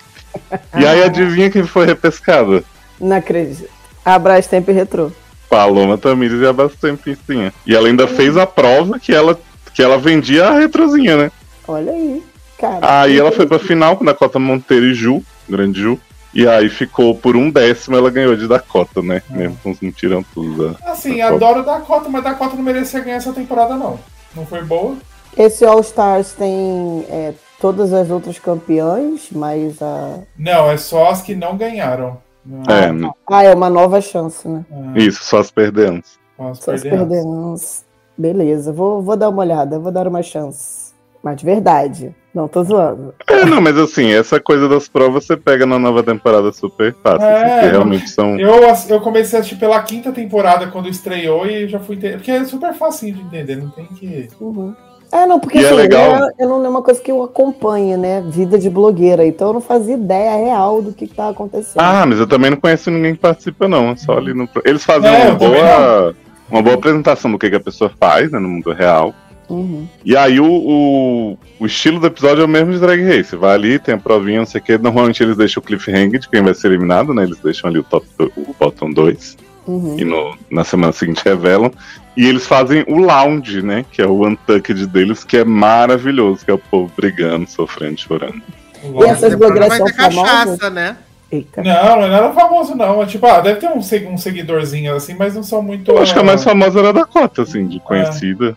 E aí adivinha quem foi repescada? não acredito. A Brastemp retrô. Paloma Tamires e a Brastemp sim. E ela ainda fez a prova que ela, que ela vendia a retrozinha, né? Olha aí, cara. Aí ela foi pra final com Dakota Monteiro e Ju, grande Ju. E aí ficou por um décimo, ela ganhou de Dakota, né? Mesmo com os mutirão tudo. a- Assim, a Dakota. adoro Dakota, mas Dakota não merecia ganhar essa temporada, não. Não foi boa? Esse All Stars tem é, todas as outras campeãs, mas a. Não, é só as que não ganharam. É, Ah, é uma nova chance, né? É, isso, só as perdemos. nós Só se perdemos. perdemos. Beleza, vou, vou dar uma olhada, vou dar uma chance. Mas de verdade. Não, tô zoando. É, não, mas assim, essa coisa das provas você pega na nova temporada super fácil, É, assim, que realmente são. Eu, ass- eu comecei a assistir pela quinta temporada quando estreou e já fui entender. Porque é super facinho de entender, não tem que. Uhum. É, não, porque E é assim, legal. eu, eu não é uma coisa que eu acompanho, né? Vida de blogueira. Então eu não fazia ideia real do que, que tava acontecendo. Ah, mas eu também não conheço ninguém que participa, não. É só ali no. Eles fazem É, uma eu também boa. Uma boa apresentação do que, que a pessoa faz, né, no mundo real. Uhum. E aí o, o, o estilo do episódio é o mesmo de Drag Race. Vai ali, tem a provinha, não sei o que. Normalmente eles deixam o cliffhanger de quem vai ser eliminado, né? Eles deixam ali o top do- o bottom dois. Uhum. E no, na semana seguinte revelam. E eles fazem o lounge, né? Que é o untucked deles, que é maravilhoso, que é o povo brigando, sofrendo, chorando. E essas Depois blogueiras vai são ter cachaça, famosas? né? Eita. Não, não é nada famoso, não. É tipo, ah, deve ter um, seg- um seguidorzinho assim, mas não são muito. Eu acho que a mais ah, famosa era a Dakota, assim, de conhecida.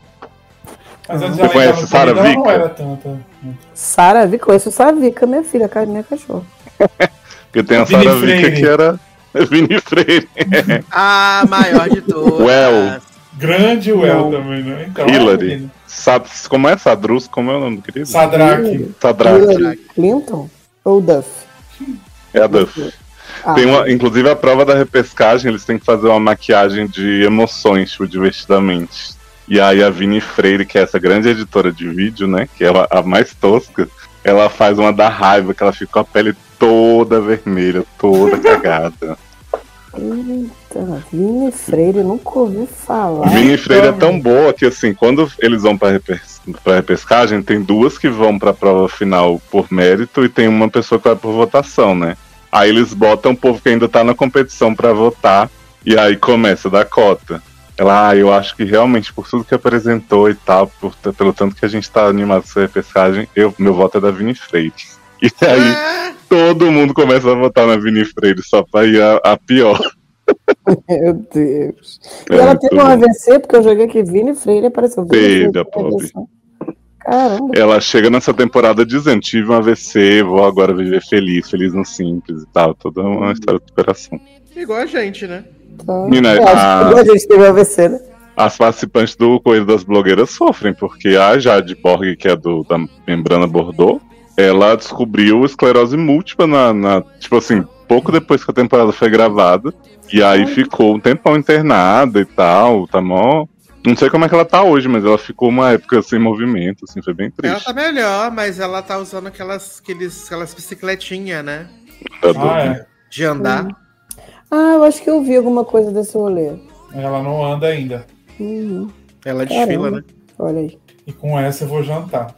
Mas antes Você ela conhece entrar no Sarah paredão, não Vika? era tanta. Sara Vica, conheço Sara Vica, minha filha, ca- minha cachorra. Porque tem a Vini Sarah Vika Freire. que era Vini Freire. A maior de todas. Well. Grande Well Não. também, né? Então, Hillary. menino. Sad, como é Sadrus? Como é o nome do querido? Sadraque. Sadraque. Hillary Clinton ou Duff? É a Duff. Ah, Tem uma, inclusive a prova da repescagem, eles têm que fazer uma maquiagem de emoções, tipo, divertidamente. E aí a Vini Freire, que é essa grande editora de vídeo, né? Que é a, a mais tosca, ela faz uma da raiva, que ela fica com a pele toda vermelha, toda cagada. Eita, Vini Freire, nunca ouvi falar. Vini Freire é tão boa que, assim, quando eles vão pra, repes pra repescagem, tem duas que vão pra prova final por mérito e tem uma pessoa que vai por votação, né? Aí eles botam o povo que ainda tá na competição pra votar e aí começa a dar cota. Ela, ah, eu acho que realmente, por tudo que apresentou e tal, por, pelo tanto que a gente tá animado com essa repescagem, eu, meu voto é da Vini Freire. E aí É, todo mundo começa a votar na Vini Freire, só pra ir a, a pior. Meu Deus. E É ela muito teve um bom. A V C, porque eu joguei aqui Vini Freire apareceu. Vini Teve, Freire, a pobre. Caramba. Ela chega nessa temporada dizendo, tive um A V C, vou agora viver feliz, feliz no simples e tal. Toda uma história de superação. igual a gente, né? Tá. Menina, É, a- a gente teve A V C, né? As participantes do Coelho das Blogueiras sofrem, porque a Jade Borg, que é do, da membrana Bordeaux, ela descobriu esclerose múltipla na, na- tipo assim, pouco depois que a temporada foi gravada. E aí ficou um tempão internada e tal, tá mó... Não sei como é que ela tá hoje, mas ela ficou uma época sem movimento, assim, foi bem Ela triste. tá melhor, mas ela tá usando aquelas, aqueles, aquelas bicicletinhas, né? Tá Ah, doida. é. De andar. Ah, eu acho que eu vi alguma coisa desse rolê. Ela não anda ainda. Uhum. Ela desfila, Caramba. né? Olha aí. E com essa eu vou jantar.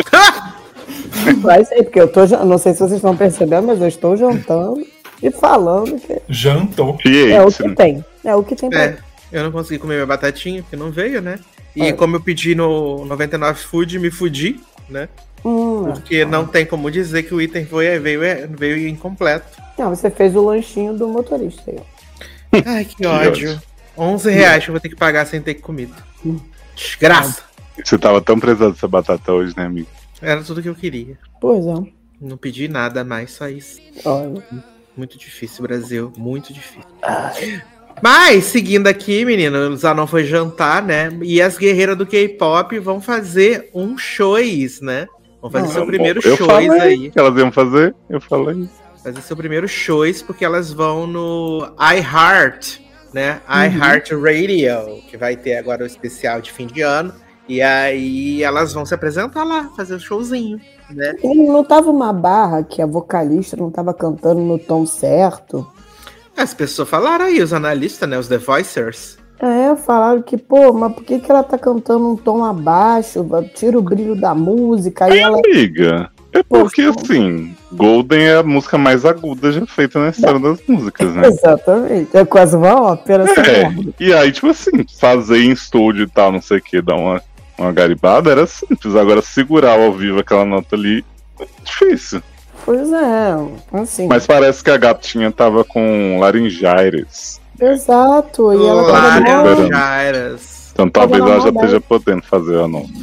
Vai ser, porque eu tô. jan- Não sei se vocês estão percebendo, mas eu estou jantando e falando que Jantou. é o Fiat, que né? tem. É o que tem pra. É, eu não consegui comer minha batatinha, porque não veio, né? E É. como eu pedi no noventa e nove Food, me fudi, né? Hum. Porque não tem como dizer que o item foi, veio, veio incompleto. Não, você fez o lanchinho do motorista aí, ó. Ai, que, Que ódio. ódio. onze reais que eu vou ter que pagar sem ter comido. Desgraça. Você tava tão precisando dessa batata hoje, né, amigo? Era tudo que eu queria. Pois é. Não pedi nada mais, só isso. Olha. Muito difícil, Brasil. Muito difícil. Mas, seguindo aqui, menino, o Zanon foi jantar, né? E as guerreiras do K-pop vão fazer um shows, né? Vão fazer Ah, seu primeiro eu shows falei aí. que elas iam fazer, eu falei. Fazer seu primeiro shows, porque elas vão no iHeart né? Uhum. iHeartRadio, que vai ter agora o especial de fim de ano. E aí elas vão se apresentar lá, fazer o showzinho, né? E não tava uma barra que a vocalista não tava cantando no tom certo? As pessoas falaram aí, os analistas, né? Os The Voicers. É, falaram que, pô, mas por que, que ela tá cantando um tom abaixo? Tira o brilho da música. Aí ela. Amiga, é porque assim, Golden é a música mais aguda já feita na história das músicas, né? Exatamente. É quase uma ópera. É, e aí, tipo assim, fazer em estúdio e tal, não sei o que, dar uma, uma garibada era simples. Agora, segurar ao vivo aquela nota ali é difícil. Pois é, assim. Mas parece que a gatinha tava com laringitis. Exato. E ela tava Laringitis. Jairas. Então talvez Tava ela já na esteja podendo fazer a nota.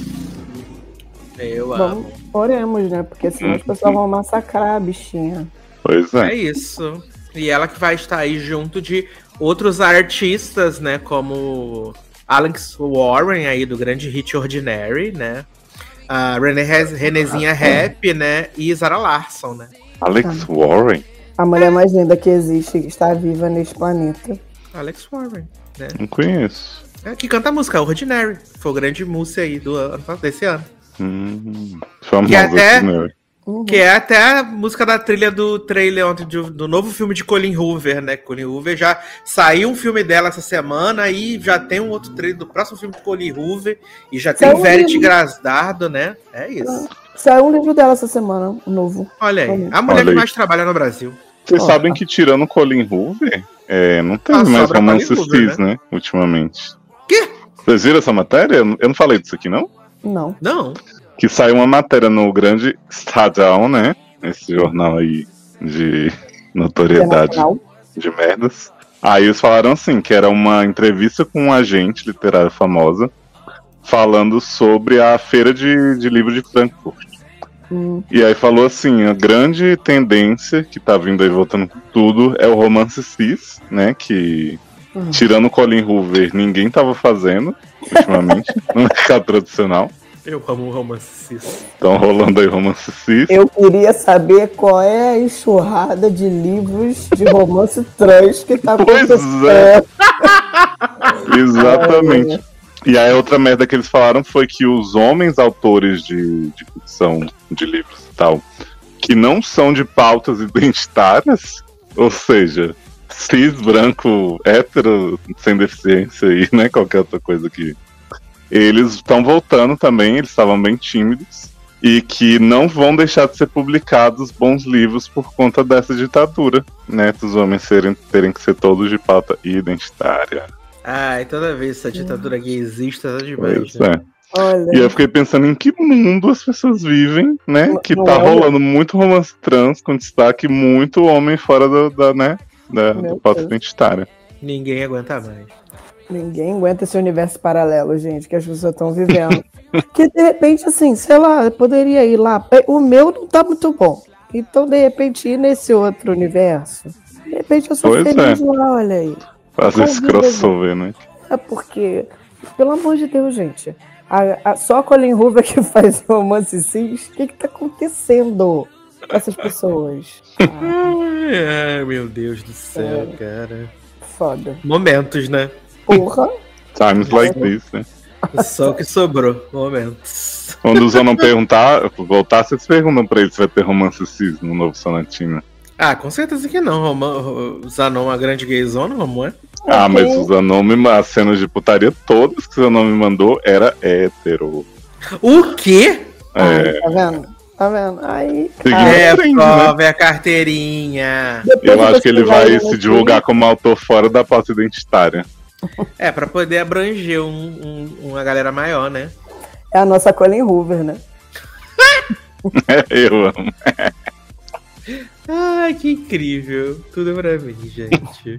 Eu Vamos, amo. oremos, né? Porque senão as pessoas vão massacrar a bichinha. Pois É é. isso. E ela que vai estar aí junto de outros artistas, né? Como Alex Warren aí do grande hit Ordinary, né? A René, Renezinha Rap, né? E Zara Larsson, né? Alex Warren? A mulher mais linda que existe está viva neste planeta. Alex Warren, né? Não conheço. É, que canta a música Ordinary. Foi o grande música aí do ano, desse ano. Hum, famosa, Que até- né? Uhum. Que é até a música da trilha do trailer ontem do, do novo filme de Colin Hoover, né? Colin Hoover já saiu um filme dela essa semana e já tem um outro trailer do próximo filme de Colin Hoover e já tem Saiu um Verity livro. Grasdardo, né? É isso. Saiu um livro dela essa semana, um novo. Olha aí, Olha. a mulher Olha que aí. mais trabalha no Brasil. Vocês Ó, sabem tá. que tirando Colin Hoover, é, não tem Ah, mais sobra romance Colin Hoover, cis, né? Ultimamente. Quê? Vocês viram essa matéria? Eu não- eu não falei disso aqui, não? Não. Não. Que saiu uma matéria no grande Estadão, né? Esse jornal aí de notoriedade Internacional. de merdas. Aí eles falaram assim, que era uma entrevista com um agente literário famosa falando sobre a feira de, de livro de Frankfurt. Hum. E aí falou assim, a grande tendência que tá vindo aí voltando com tudo é o romance cis, né? Que, Uhum. tirando o Colin Hoover, ninguém tava fazendo ultimamente no mercado tradicional. Eu amo o romance cis. Estão rolando aí romance cis. Eu queria saber qual é a enxurrada de livros de romance trans que tá Pois acontecendo. é. Exatamente. E aí outra merda que eles falaram foi que os homens autores de, de ficção, de livros e tal, que não são de pautas identitárias, ou seja, cis, branco, hétero, sem deficiência e né, qualquer outra coisa que... Eles estão voltando também, eles estavam bem tímidos, e que não vão deixar de ser publicados bons livros por conta dessa ditadura, né? Dos homens serem, terem que ser todos de pauta identitária. Ai, toda vez essa ditadura gay existe, tá demais. Pois Né? é. Olha, E eu fiquei pensando em que mundo as pessoas vivem, né? Não- Que não tá é, rolando muito romance trans com destaque, muito homem fora do, da, né? Da, Meu do pauta Deus. identitária. Ninguém aguenta mais. ninguém aguenta esse universo paralelo, gente, que as pessoas estão vivendo. Que de repente, assim, sei lá, eu poderia ir lá. O meu não tá muito bom. Então, de repente, ir nesse outro universo. De repente, eu sou Pois feliz é. lá, olha aí. Fazer esse Convida, crossover, né? É porque, pelo amor de Deus, gente. A, a, só a Colin Hoover que faz romance cis. O que que tá acontecendo com essas pessoas? Ah, Ai, ai, meu Deus do céu, É. cara. foda. Momentos, né? Porra. Times like this, né? Só o que sobrou. Momentos. Quando o Zanon perguntar, voltar, vocês perguntam pra ele se vai ter romance cis no novo Sonatina. Ah, com certeza que não. Roman, Zanon é uma grande gayzona, como é? Ah, Ok. mas o Zanon, me- as cenas de putaria todas que o Zanon me mandou era hétero. O quê? Ai, É, tá vendo? Tá vendo? Aí. Seguindo cara, É, É, trend, prova, é a carteirinha. depois eu eu acho que ele pesquisar vai no se Twitter. divulgar como autor fora da pauta identitária. É, pra poder abranger um, um- uma galera maior, né? É a nossa Colin Hoover, né? Eu amo. Ai, que incrível. Tudo pra mim, gente.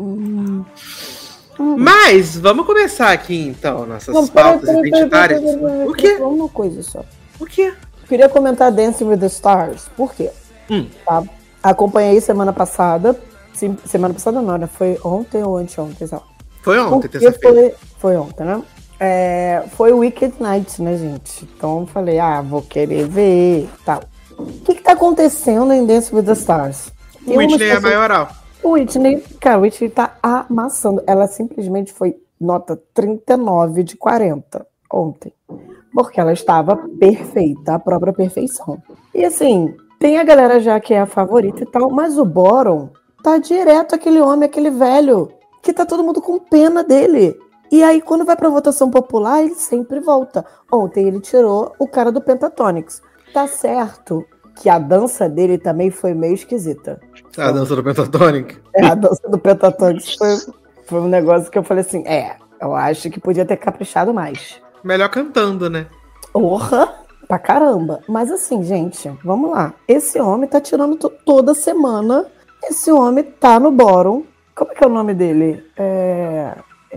Mas, vamos começar aqui, então, nossas Não, peraí, pautas peraí, peraí, identitárias. peraí, peraí, peraí, O quê? peraí, Uma coisa só. O quê? Queria comentar Dancing with the Stars. Por quê? Hum. Tá? Acompanhei semana passada. Sim, semana passada não, né? Foi ontem ou anteontem, sei lá. Foi ontem, Porque terça-feira. foi, foi ontem, né? É, foi Wicked Night, né, gente? Então eu falei, ah, vou querer ver e tal. O que que tá acontecendo em Dance with the Stars? Tem umas Whitney é pessoas- maioral. O Whitney, cara, o Whitney tá amassando. Ela simplesmente foi nota trinta e nove de quarenta ontem. Porque ela estava perfeita, a própria perfeição. E assim, tem a galera já que é a favorita e tal, mas o Boron tá direto aquele homem, aquele velho, que tá todo mundo com pena dele. E aí, quando vai pra votação popular, ele sempre volta. Ontem ele tirou o cara do Pentatonix. Tá certo que a dança dele também foi meio esquisita. A dança do Pentatonic? É, a dança do Pentatonix foi, foi um negócio que eu falei assim, é, eu acho que podia ter caprichado mais. Melhor cantando, né? Porra, pra caramba. Mas assim, gente, vamos lá. Esse homem tá tirando to- toda semana. Esse homem tá no Boron. Como é que é o nome dele? É...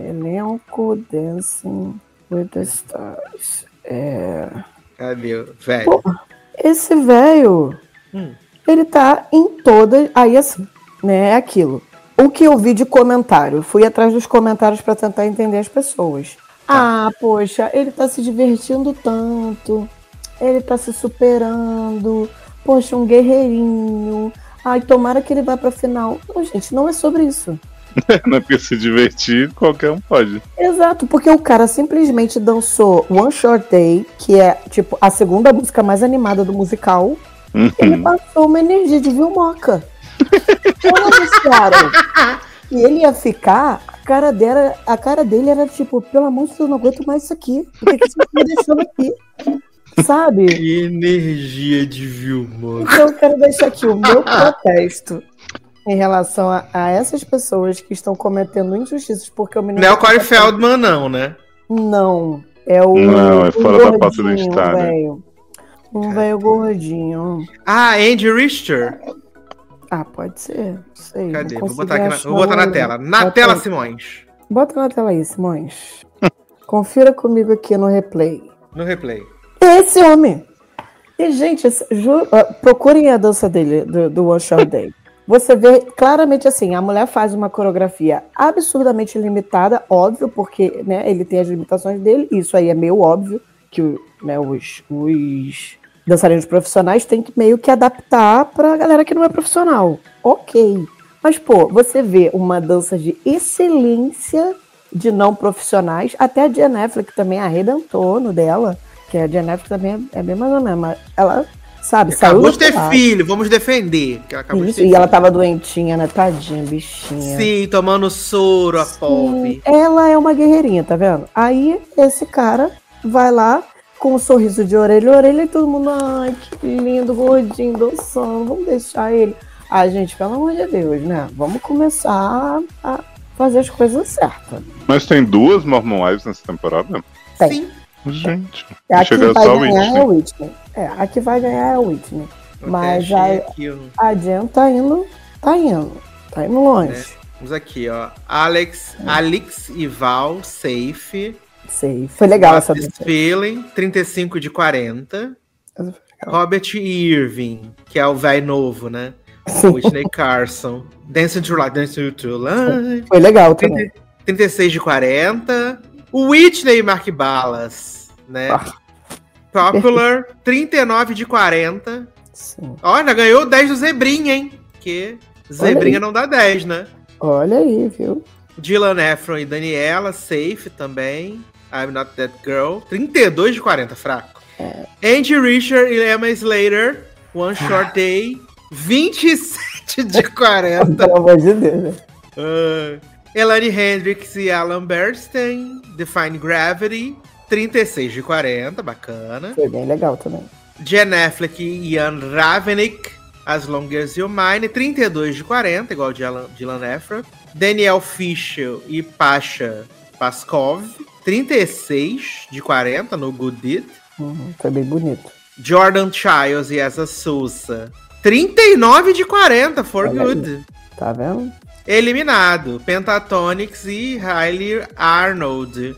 Elenco Dancing with the Stars. É... Cadê o velho? Porra, esse velho, Hum. ele tá em todas... Aí assim, né, é aquilo. O que eu vi de comentário? Fui atrás dos comentários pra tentar entender as pessoas. Ah, poxa, ele tá se divertindo tanto. Ele tá se superando. Poxa, um guerreirinho. Ai, tomara que ele vá pra final. Não, gente, não é sobre isso. Não é porque se divertir, qualquer um pode. Exato, porque o cara simplesmente dançou One Short Day, que é, tipo, a segunda música mais animada do musical. Ele Uhum. passou uma energia de Vilmoca. Quando anunciaram que ele ia ficar, a cara, dela, a cara dele era tipo, pelo amor de Deus, eu não aguento mais isso aqui. Por que que você tá me deixando aqui? Sabe? Que energia de Vilma. Então eu quero deixar aqui o meu protesto em relação a, a essas pessoas que estão cometendo injustiças, porque o menino... Não é o Corey Feldman, não, né? Não, é o... Não, é o fora da pauta gordinho, identitária. velho. Um velho gordinho. Ah, Andy Richter. Ah, pode ser. Não sei. Cadê? não Vou consegui botar aqui na, achar vou botar na ele. tela. Na Bota tela, aí. Simões. Bota na tela aí, Simões. Confira comigo aqui no replay. No replay. Esse homem. E, gente, esse- ju- ah, procurem a dança dele, do, do One Short Day. Você vê claramente assim, a mulher faz uma coreografia absurdamente limitada, óbvio, porque, né, ele tem as limitações dele, isso aí é meio óbvio, que o- né, os, os dançarinos profissionais têm que meio que adaptar pra galera que não é profissional. Ok. Mas, pô, você vê uma dança de excelência de não profissionais, até a Jen Affleck também arrebentou no dela, que a Jen Affleck também é, é bem mais ou menos, mas ela, sabe, saiu Acabou do de ter buraco. filho, vamos defender. Que ela acabou Isso, de ter e ela filho. tava doentinha, né? Tadinha, bichinha. Sim, tomando soro, a Sim, pobre. ela é uma guerreirinha, tá vendo? Aí esse cara vai lá com um sorriso de orelha a orelha e todo mundo, ai, que lindo, gordinho, dançando, vamos deixar ele. Ai, gente, pelo amor de Deus, né? Vamos começar a fazer as coisas certas. Mas tem duas Mormon Wives nessa temporada? Tem. Sim. Gente. A que Chega vai só o ganhar é Whitney. a Whitney. É, a que vai ganhar é a Whitney. Mas Até achei a, aqui, ó. a Jen tá indo, tá indo, tá indo longe. Né? Vamos aqui, ó. Alex, Alex e Val, safe. Sei, foi legal essa This dança. Feeling, trinta e cinco de quarenta. Essa foi legal. Robert Irving, que é o velho novo, né? Sim, Whitney Carson. Dancing to Life, Dancing to Life. foi legal também. trinta, trinta e seis de quarenta. O Whitney e Mark Ballas, né? Ah. Popular, trinta e nove de quarenta. Sim. Olha, ganhou dez do Zebrinha, hein? Que Zebrinha aí. não dá dez, né? Olha aí, viu? Dylan Efron e Daniela, safe também. I'm Not That Girl. trinta e dois de quarenta, fraco. É. Andy Richter e Emma Slater, One Short Day, vinte e sete de quarenta. Pelo amor de Deus, né? Uh, Elane Hendricks e Alan Bernstein, Define Gravity, trinta e seis de quarenta, bacana. Foi bem legal também. Jen Affleck e Ian Ravenick, As Long As You Mine, trinta e dois de quarenta, igual de Alan- Dylan Efron. Daniel Fisher e Pasha Paskov, trinta e seis de quarenta no Good Deed. Uhum, foi bem bonito. Jordan Childs e Asa Sousa, trinta e nove de quarenta, For Olha Good. Tá vendo? Eliminado, Pentatonix e Riley Arnold.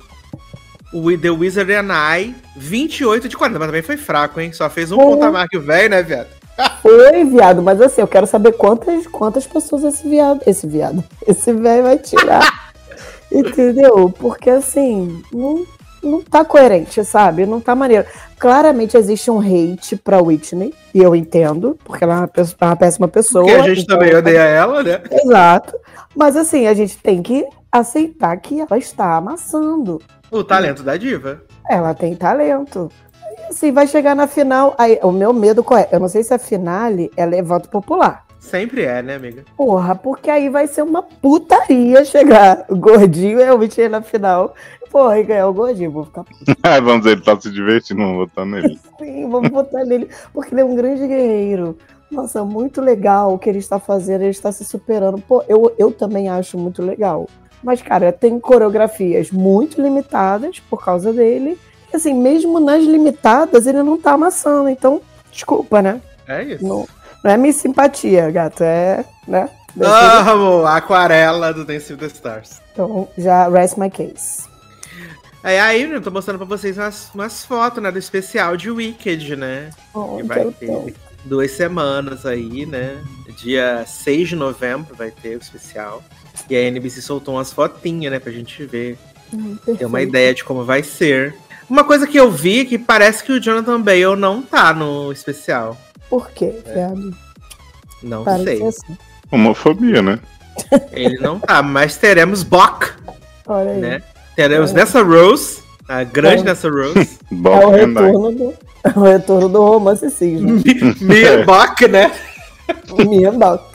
O The Wizard and I, vinte e oito de quarenta, mas também foi fraco, hein? Só fez um Uhum. ponto a mais que o velho, né, viado? Foi, viado, mas assim, eu quero saber quantas, quantas pessoas esse viado, esse viado, esse velho vai tirar. Entendeu? Porque assim, não, não tá coerente, sabe? Não tá maneiro. Claramente existe um hate pra Whitney, e eu entendo, porque ela é uma, pessoa, uma péssima pessoa. Porque a gente então... também odeia ela, né? Exato. Mas assim, a gente tem que aceitar que ela está amassando. O talento da diva. Ela tem talento. E assim, vai chegar na final. Aí, o meu medo qual é? Eu não sei se a finale ela é voto popular. Sempre é, né, amiga? Porra, porque aí vai ser uma putaria chegar o gordinho e eu me na final. Porra, e ganhar o gordinho, vou ficar puto. Vamos dizer, ele tá se divertindo, vamos votar nele. Sim, vamos votar nele, porque ele é um grande guerreiro. Nossa, muito legal o que ele está fazendo, ele está se superando. Pô, eu, eu também acho muito legal. Mas, cara, tem coreografias muito limitadas por causa dele. E, assim, mesmo nas limitadas, ele não tá amassando. Então, desculpa, né? É isso. Não, não é minha simpatia, gato. É, né? Ah, amor, a aquarela do Dance with the Stars. Então, já rest my case. Aí, aí, eu tô mostrando pra vocês umas, umas fotos, né, do especial de Wicked, né? Oh, que vai ter duas semanas aí, né? Dia seis de novembro vai ter o especial. E a N B C soltou umas fotinhas, né, pra gente ver. Hum, ter uma ideia de como vai ser. Uma coisa que eu vi é que parece que o Jonathan Bale não tá no especial. Por quê, viado? Não Parece sei. assim. Homofobia, né? Ele não tá, mas teremos Bok, Olha aí. né? Teremos É. Nessa Rose, a grande É. Nessa Rose. É o Bom, retorno do, é o retorno do romanticismo. Mia Bok, né? Minha boca.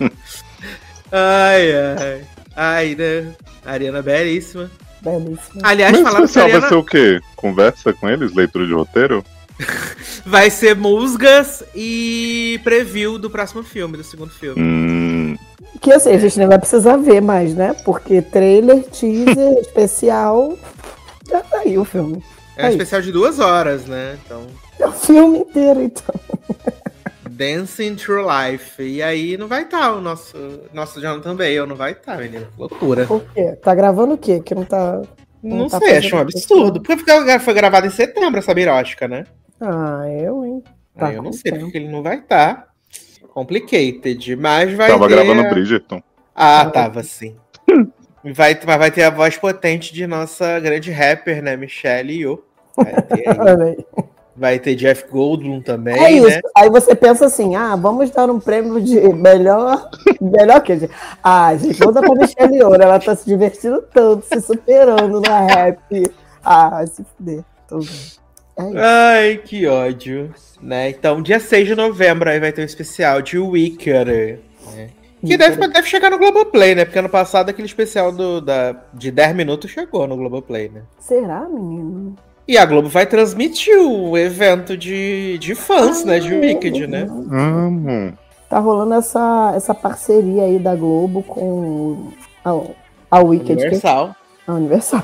Ai, ai. Ai, né? Ariana belíssima. Belíssimo. Aliás, Mas o falando que a especial vai Ariana ser o quê? Conversa com eles? Leitura de roteiro? vai ser musgas e preview do próximo filme, do segundo filme. Hum, Que assim, a gente nem vai precisar ver mais, né? Porque trailer, teaser, especial. Já tá aí o filme. É um Aí. especial de duas horas, né? Então, É o filme inteiro, então. Dancing Through Life. E aí não vai estar o nosso, nosso Jonathan Bale, não vai estar, menino. Loucura. Por quê? Tá gravando o quê? Que não tá. Não, tá sei, acho um fazendo absurdo. Porque foi- foi gravado em setembro essa birosca, né? Ah, eu, hein? Tá Aí eu não com sei tempo. porque ele não vai estar. Complicated. Mas vai tava ter... gravando Bridgerton. Ah, Ah. tava sim. Vai, mas vai ter a voz potente de nossa grande rapper, né? Michelle Yeoh. Vai ter, aí. Olha aí. Vai ter Jeff Goldblum também, É isso. né? Aí você pensa assim, ah, vamos dar um prêmio de melhor. Melhor que. Ah, gente, vamos dar pra Michelle Yeoh, ela tá se divertindo tanto, se superando no rap. Ah, se fuder. Tô vendo. É isso. Ai, que ódio. Né? Então, dia seis de novembro aí vai ter um especial de Wicked. Né? Que deve, deve chegar no Globoplay, né? Porque ano passado aquele especial do, da, de dez minutos chegou no Globoplay, né? Será, menino? E a Globo vai transmitir o evento de, de fãs, né? De Wicked, né? Amo. Tá rolando essa, essa parceria aí da Globo com a, a Wicked. que- Universal. A Universal.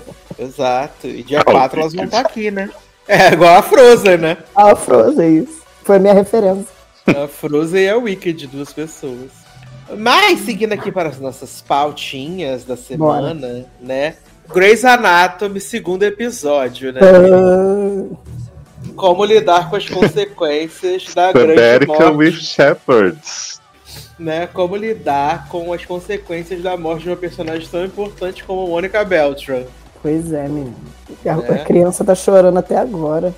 Exato. E dia Ah, quatro elas vão Wicked. estar aqui, né? É igual a Frozen, né? A Frozen, isso. Foi minha referência. A Frozen e a Wicked, duas pessoas. Mas, seguindo aqui para as nossas pautinhas da semana, né? Grey's Anatomy, segundo episódio, né? Ah, Como lidar com as consequências da grande Federica with morte, Shepherds. né? Como lidar com as consequências da morte de uma personagem tão importante como Monica Beltran. pois é, menino. A, É. a criança tá chorando até agora.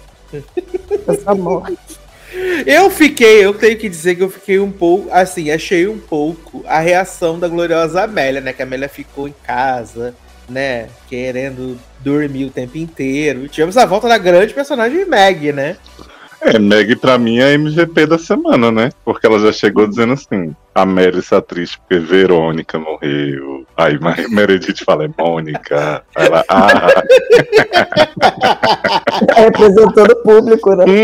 Essa morte. Eu fiquei, eu tenho que dizer que eu fiquei um pouco, assim, achei um pouco a reação da gloriosa Amélia, né? Que a Amélia ficou em casa, né? Querendo dormir o tempo inteiro. E tivemos a volta da grande personagem Meg, né? É, Meg pra mim é a M V P da semana, né? Porque ela já chegou dizendo assim: a Mary está triste porque Verônica morreu. Aí Ma- Meredith fala, é Mônica. Aí ela, ah, Representando o público, né?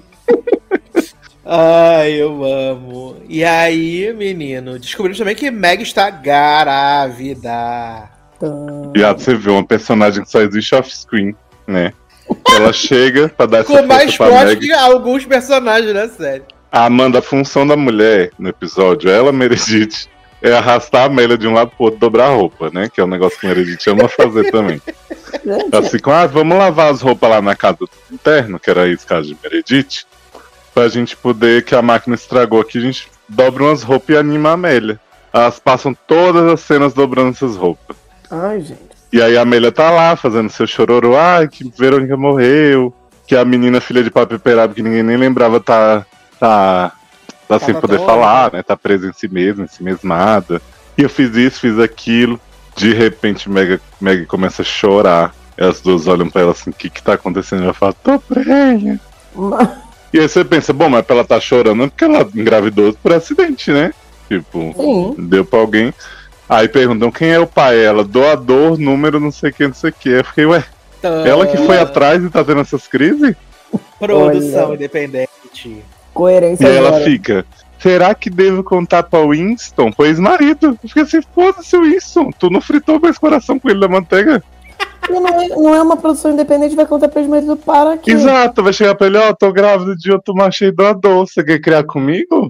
Ai, eu amo. E aí, menino, descobrimos também que Meg está grávida. Então, e aí você vê uma personagem que só existe off-screen, né? Ela chega pra dar essa Com mais força pra plot Meg. que alguns personagens da série. A Amanda, a função da mulher no episódio, ela, Meredith, é arrastar a Amélia de um lado pro outro, dobrar a roupa, né? Que é um negócio que a Meredith ama fazer também. gente, Assim, com, ah, vamos lavar as roupas lá na casa do interno, que era isso, casa de Meredith, pra gente poder, que a máquina estragou aqui, a gente dobra umas roupas e anima a Amélia. Elas passam todas as cenas dobrando essas roupas. ai, gente. E aí a Amélia tá lá fazendo seu chororô, ai, que Verônica morreu, que a menina filha de Papi Peraba, que ninguém nem lembrava, tá, tá, tá sem Tava poder toda, falar, né? Tá presa em si mesma, em si mesmada. E eu fiz isso, fiz aquilo. De repente, Meg, Meg começa a chorar. E as duas olham pra ela assim, o que que tá acontecendo? Ela fala, tô prenha. E aí você pensa, bom, mas pra ela tá chorando é porque ela engravidou por acidente, né? Tipo, Sim. deu pra alguém. Aí perguntam quem é o pai? Ela, doador, número, não sei o que, não sei o que. Eu fiquei, ué, ela que foi atrás e tá tendo essas crises? Produção Olha. independente. Coerência E aí ela zero. fica, será que devo contar pra Winston? Pois marido. Eu fiquei assim, foda-se, Winston. Tu não fritou mais coração com ele da manteiga? E Não é, não é uma produção independente, vai contar pra ex-marido para aqui. Exato, vai chegar pra ele, ó, tô grávida de outro macho aí doador. Você quer criar comigo?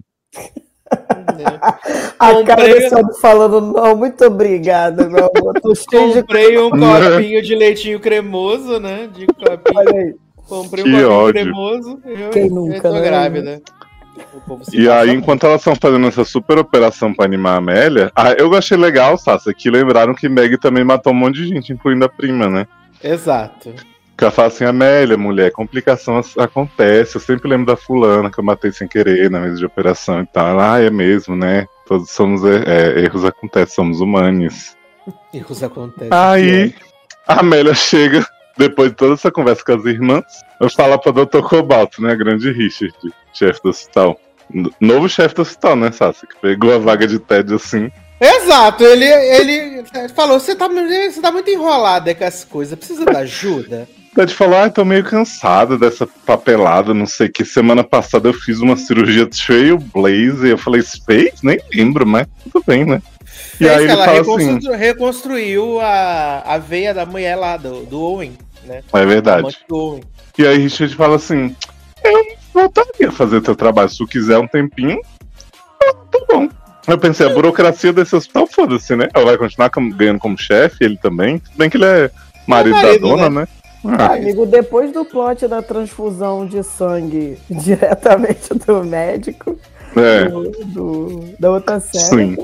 A Comprei- cara desse homem falando, não, muito obrigada, meu amor. Tô cheio de. Comprei um copinho de leitinho cremoso, né? De copinho. Olha aí. Comprei Que um copinho ódio. cremoso. Eu, Quem eu nunca, tô né? grávida. O povo se E passa aí, muito. enquanto elas estão fazendo essa super operação pra animar a Amélia, ah, eu achei legal, Sassa, que lembraram que Meg também matou um monte de gente, incluindo a prima, né? Exato. Que ela fala assim, Amélia, mulher, complicação as- acontece. Eu sempre lembro da fulana que eu matei sem querer na mesa de operação e tal. Ela, ah, é mesmo, né? Todos somos, é, é, erros acontecem, somos humanos. Erros acontecem. Aí, a Amélia chega, depois de toda essa conversa com as irmãs, eu falo pra doutor Cobalto, né? Grande Richard, chefe do hospital. N- Novo chefe do hospital, né, Sassi? Que pegou a vaga de Ted assim. Exato, ele, ele falou, você tá, você tá muito enrolada com as coisas, precisa de ajuda? Ted falou, ai, tô meio cansada dessa papelada, não sei o que. Semana passada eu fiz uma cirurgia Trailblazer. Eu falei, fez? Nem lembro, mas tudo bem, né? E Fez aí que ele ela fala reconstru- assim, reconstruiu a, a veia da mulher lá, do, do Owen, né? é A verdade. amante do Owen. E aí Richard fala assim, eu voltaria a fazer teu trabalho, se tu quiser um tempinho, ah, tá bom. Eu pensei, a burocracia desse hospital, foda-se, né? Ela vai continuar com- ganhando como chefe, ele também. Tudo bem que ele é marido, É marido, da dona, né? Ah, Amigo, depois do plot da transfusão de sangue diretamente do médico, é. do, do- da outra série. Sim.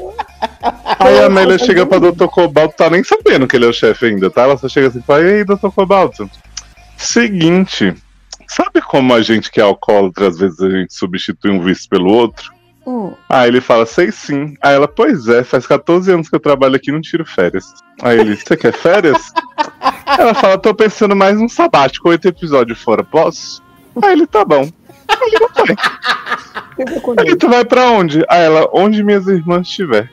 Aí a Amélia chega pra doutor Cobalto, tá nem sabendo que ele é o chefe ainda, tá? Ela só chega assim, fala, ei, doutor Cobalto, seguinte, sabe como a gente que é alcoólatra, às vezes a gente substitui um vício pelo outro? Hum. Aí ele fala, sei sim. Aí ela, pois é, faz catorze anos que eu trabalho aqui e não tiro férias. Aí ele, você quer férias? Ela fala, tô pensando mais num sabático, oito episódios fora, posso? Aí ele, tá bom. Aí ele não vai. Fica Aí comigo. tu vai pra onde? Aí ela, onde minhas irmãs estiver.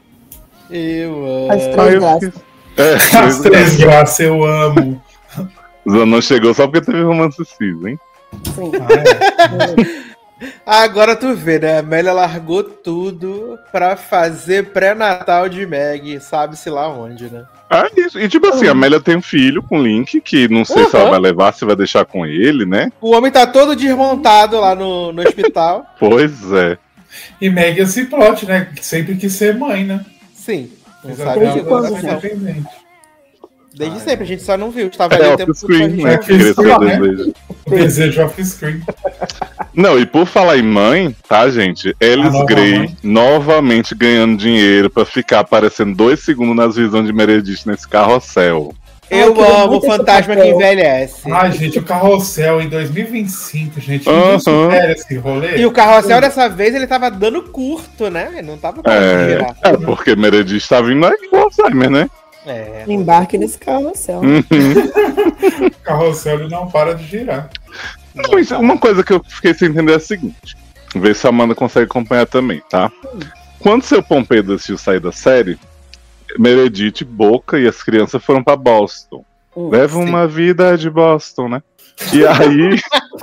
Eu As amo. três Aí eu graças. fiquei, é, As três graças, eu amo. Zan não chegou só porque teve romance cis, hein? Sim. Ah, é. Agora tu vê, né? A Amélia largou tudo pra fazer pré-natal de Meg, sabe-se lá onde, né? Ah, isso. E tipo assim, a Amélia tem um filho com Link, que não sei se ela vai levar, se vai deixar com ele, né? O homem tá todo desmontado lá no, no hospital. Pois é. E Meg esse plot, né? Sempre quis ser mãe, né? Sim. Não Desde sabe Desde onde quando, ela tá. gente? Desde Ah, sempre, a gente só não viu. Estava É ali o tempo todo, a off-screen, gente né? não Que viu. cresceu o né? desejo. O desejo off-screen. Não, e por falar em mãe, tá, gente? Alice nova Grey mãe. novamente ganhando dinheiro pra ficar aparecendo dois segundos nas visões de Meredith nesse carrossel. Eu Eu queria amo o muito esse fantasma que papel. envelhece. Ai, gente, o Carrossel em dois mil e vinte e cinco, gente. Aham. Ninguém supera esse rolê. E o carrossel dessa vez ele tava dando curto, né? Ele não tava parando de É, girar. é porque Meredith tá vindo aí com Alzheimer, né? É. Embarque nesse carrossel. Uhum. O Carrossel ele não para de girar. Não, isso é uma coisa que eu fiquei sem entender é a seguinte. Ver se a Amanda consegue acompanhar também, tá? Quando seu Pompeu decidiu sair da série, Meredith, Boca e as crianças foram pra Boston. Hum, Leva sim. uma vida de Boston, né? E aí,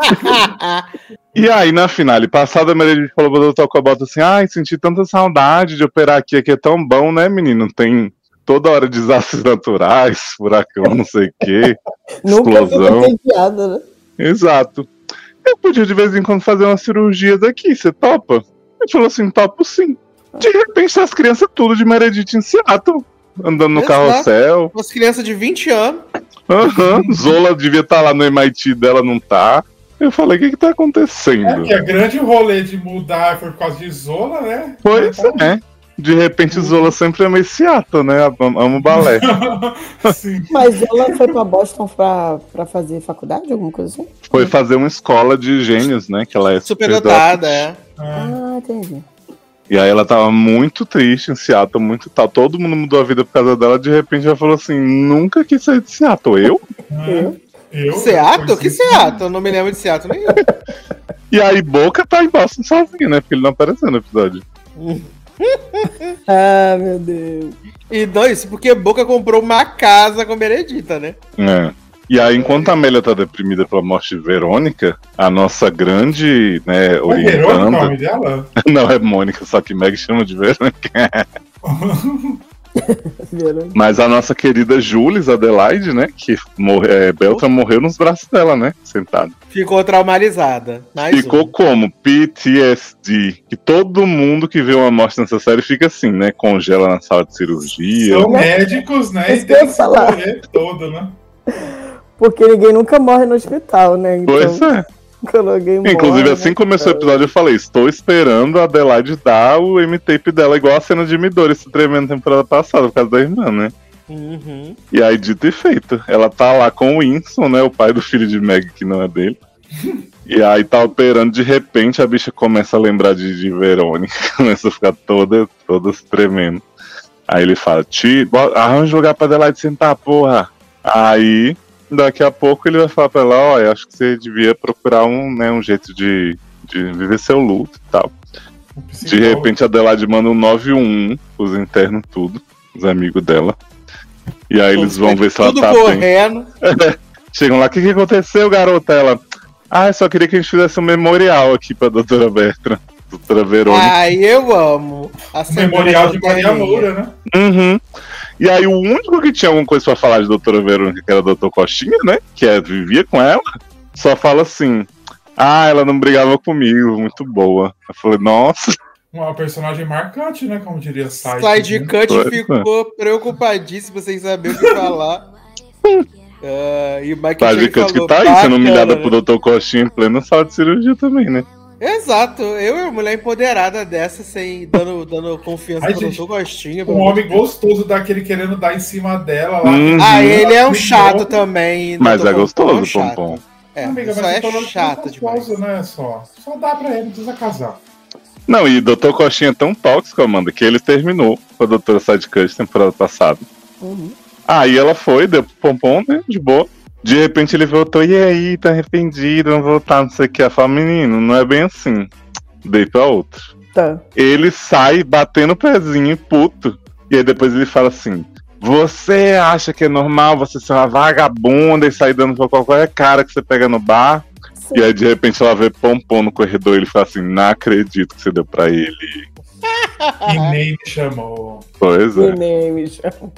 e aí na finale passada, a Meredith falou pro doutor Cobalto assim, ai, senti tanta saudade de operar aqui, aqui é tão bom, né, menino? Tem toda hora desastres naturais, furacão, não sei o quê, Nunca explosão. fica piada, né? Exato. Eu podia de vez em quando fazer uma cirurgia daqui, você topa? Ele falou assim, topo sim. De repente as crianças tudo de Meredith em Seattle, andando no Exato. carrossel. Umas crianças de vinte anos. Aham, Zola devia estar lá no M I T dela, não tá. Eu falei, o que que tá É acontecendo? que é grande rolê de mudar foi por causa de Zola, né? Pois Então, é. De repente, Zola sempre ama esse ato, né? Ama ama o balé. Sim. Mas ela foi pra Boston pra, pra fazer faculdade, alguma coisa assim? Foi fazer uma escola de gênios, né? Que ela é Super dotada, é. Ah, Ah, entendi. E aí ela tava muito triste em Seattle, muito tal. Todo mundo mudou a vida por causa dela. De repente ela falou assim: nunca quis sair de Seattle. Eu? ah, Eu? eu? Seattle? Eu Que conheci- Seattle? Eu não me lembro de Seattle nenhum. E aí Boca tá em Boston sozinho, né? Porque ele não apareceu no episódio. Ah, meu Deus. E não, isso porque Boca comprou uma casa com Benedita, né? É. E aí, enquanto a Amélia tá deprimida pela morte de Verônica, a nossa grande, né, É Verônica o orientanda. nome dela? Não é Mônica, só que Meg chama de Verônica. Viram? Mas a nossa querida Jules Adelaide, né? Que morre, é, Beltrão morreu nos braços dela, né? Sentada. Ficou traumatizada. Mais Ficou um. como P T S D. Que todo mundo que vê uma morte nessa série fica assim, né? Congela na sala de cirurgia. São médicos, né? Isso E que eu tem ia que se falar. correr todo, né? Porque ninguém nunca morre no hospital, né? Então, Pois é. quando alguém morre, Inclusive, assim né? que começou o episódio, eu falei: estou esperando a Adelaide dar o M-tape dela, igual a cena de Midori se tremendo na temporada passada, por causa da irmã, né? Uhum. E aí, dito e feito, ela tá lá com o Winston, né? O pai do filho de Meg, que não é dele. E aí tá operando, de repente a bicha começa a lembrar de, de Verônica, começa a ficar toda, toda se tremendo. Aí ele fala: Ti, bota- arranja um lugar pra Adelaide sentar, porra. Aí, daqui a pouco ele vai falar pra ela: olha, acho que você devia procurar um, né, um jeito de, de viver seu luto e tal. O De psicólogo. repente a Adelaide manda um nove um um, os internos tudo, os amigos dela. E aí eles vão ver se ela Tudo tá bem. correndo. Chegam lá: o que, que aconteceu, garota? Ela: ah, eu só queria que a gente fizesse um memorial aqui pra doutora Bertrand, doutora Verônica. Ai, eu amo. A O memorial de Maria Moura, né? Uhum. E aí o único que tinha alguma coisa pra falar de doutora Verônica, que era o doutor Coxinha, né? Que é, vivia com ela, só fala assim: ah, ela não brigava comigo, muito boa. Eu falei: nossa, Uma personagem marcante, né? Como diria Side. Side né? Cut Pois é. ficou preocupadíssimo sem saber o que falar. Ah, e o Mike tá Chang de canto que falou, tá aí, sendo bacana, humilhada né? pro doutor Coxinha em plena sala de cirurgia também, né? Exato, eu e uma mulher empoderada dessa, sem dando, dando confiança Ai, pro gente, doutor Gostinho. Um pelo amor de homem Deus. gostoso daquele querendo dar em cima dela lá. Uhum. Ah, ele é um Muito chato bom. também. Mas doutor é gostoso um o chato. Pompom. É, Amiga, só mas é você falou que chato é demais. gostoso, né? Só. Só dá pra ele, não precisa casar. Não, e doutor Coxinha é tão tóxico, Amanda, que ele terminou com a doutora Sidecut temporada passada. Uhum. Aí ela foi, deu pro Pompom, né? De boa. De repente ele voltou: e aí, tá arrependido, vamos voltar, não sei o que. Ela fala: menino, não é bem assim. Dei pra outro. Tá. Ele sai batendo o pezinho, puto. E aí depois ele fala assim: você acha que é normal você ser uma vagabunda e sair dando pra qualquer cara que você pega no bar? Sim. E aí de repente ela vê Pompom no corredor e ele fala assim: não acredito que você deu pra ele. E nem me chamou. Pois é. Nem me chama.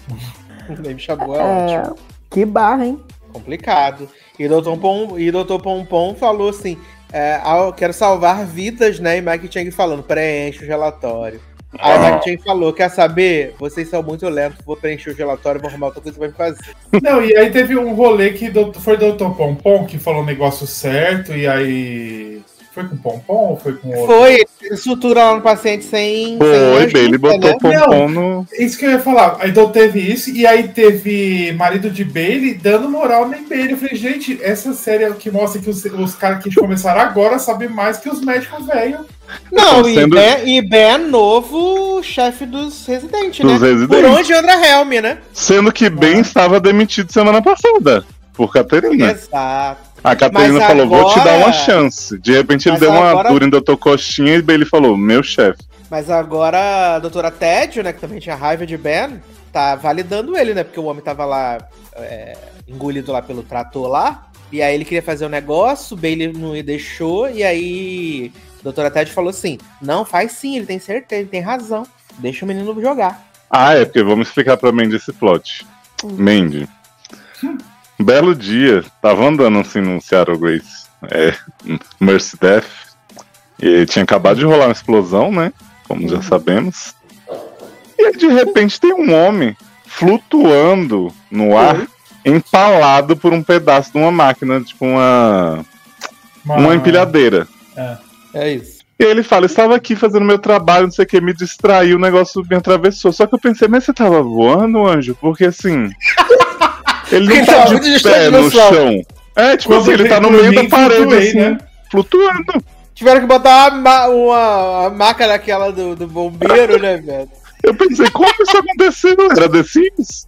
Ele me chamou, é ótimo. É, que barra, hein? Complicado. E doutor Pom, e doutor Pompom falou assim: é, ah, quero salvar vidas, né? E Mike Chang falando: preenche o relatório. Aí o Mike Chang falou: quer saber? Vocês são muito lentos, vou preencher o relatório, vou arrumar outra coisa pra me fazer. Não, e aí teve um rolê que do- foi do doutor Pompom que falou o negócio certo, e aí. Foi com o Pompom ou foi com outro? Foi, ele sutura lá no paciente sem. sem Foi, ajuda, ele botou né? Pompom no. Isso que eu ia falar. Aí então teve isso, e aí teve marido de Bailey dando moral nem Bailey. Eu falei, gente, essa série é o que mostra que os, os caras que começaram agora sabem mais que os médicos velhos. Não, Então, e, sendo- Ben, e Ben é novo chefe dos residentes, Dos né? residentes. Por onde anda Helm, né? Sendo que Ben estava demitido semana passada por Caterina. Exato. A Caterina Mas falou: vou te dar agora- uma chance. De repente ele Mas deu uma agora- dura em doutor Coxinha e ele falou: meu chefe. Mas agora a doutora Tédio, né, que também tinha raiva de Ben, tá validando ele, né? Porque o homem tava lá é, engolido lá pelo trator lá. E aí ele queria fazer um negócio, o Bailey não deixou, e aí a doutora Tédio falou assim: não, faz sim, ele tem certeza, ele tem razão. Deixa o menino jogar. Ah, é, porque vamos explicar pra Mandy esse plot. Mandy. Um belo dia, tava andando assim no Seattle Grace, é, Mercy Death, e tinha acabado de rolar uma explosão, né? Como já sabemos. E aí, de repente tem um homem flutuando no ar, empalado por um pedaço de uma máquina, tipo uma, uma empilhadeira. É isso. E ele fala, estava aqui fazendo meu trabalho, não sei o que, me distraiu, o negócio me atravessou. Só que eu pensei, mas você tava voando, anjo? Porque assim. Ele não Ele tá tava muito de distante pé do no sol. chão. É, tipo Quando assim, ele eu tá no fui meio da dormir, parede, flutuei, assim, né? flutuando. Tiveram que botar uma, ma- uma, uma maca daquela do, do bombeiro, né, velho? Eu pensei, como isso aconteceu? Era The Sims?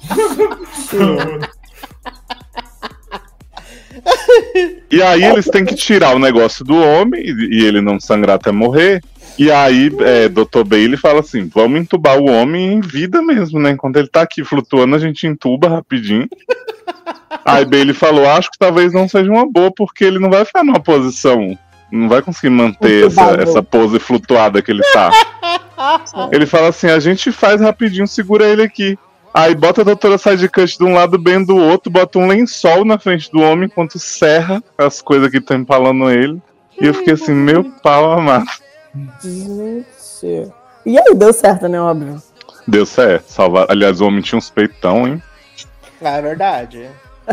E aí eles têm que tirar o negócio do homem e e ele não sangrar até morrer. E aí, é, doutor Bailey fala assim: vamos entubar o homem em vida mesmo, né? Enquanto ele tá aqui flutuando, a gente entuba rapidinho. Aí Bailey falou: acho que talvez não seja uma boa, porque ele não vai ficar numa posição. Não vai conseguir manter essa, Entubado. essa pose flutuada que ele tá. Ele fala assim: a gente faz rapidinho, segura ele aqui. Aí bota a doutora Sidecut de um lado, bem do outro, bota um lençol na frente do homem enquanto serra as coisas que estão empalando ele. E eu fiquei assim, meu pau amado. Gente. E aí, deu certo, né? Óbvio. Deu certo. Salvar. Aliás, o homem tinha uns peitão, hein? Ah, é verdade.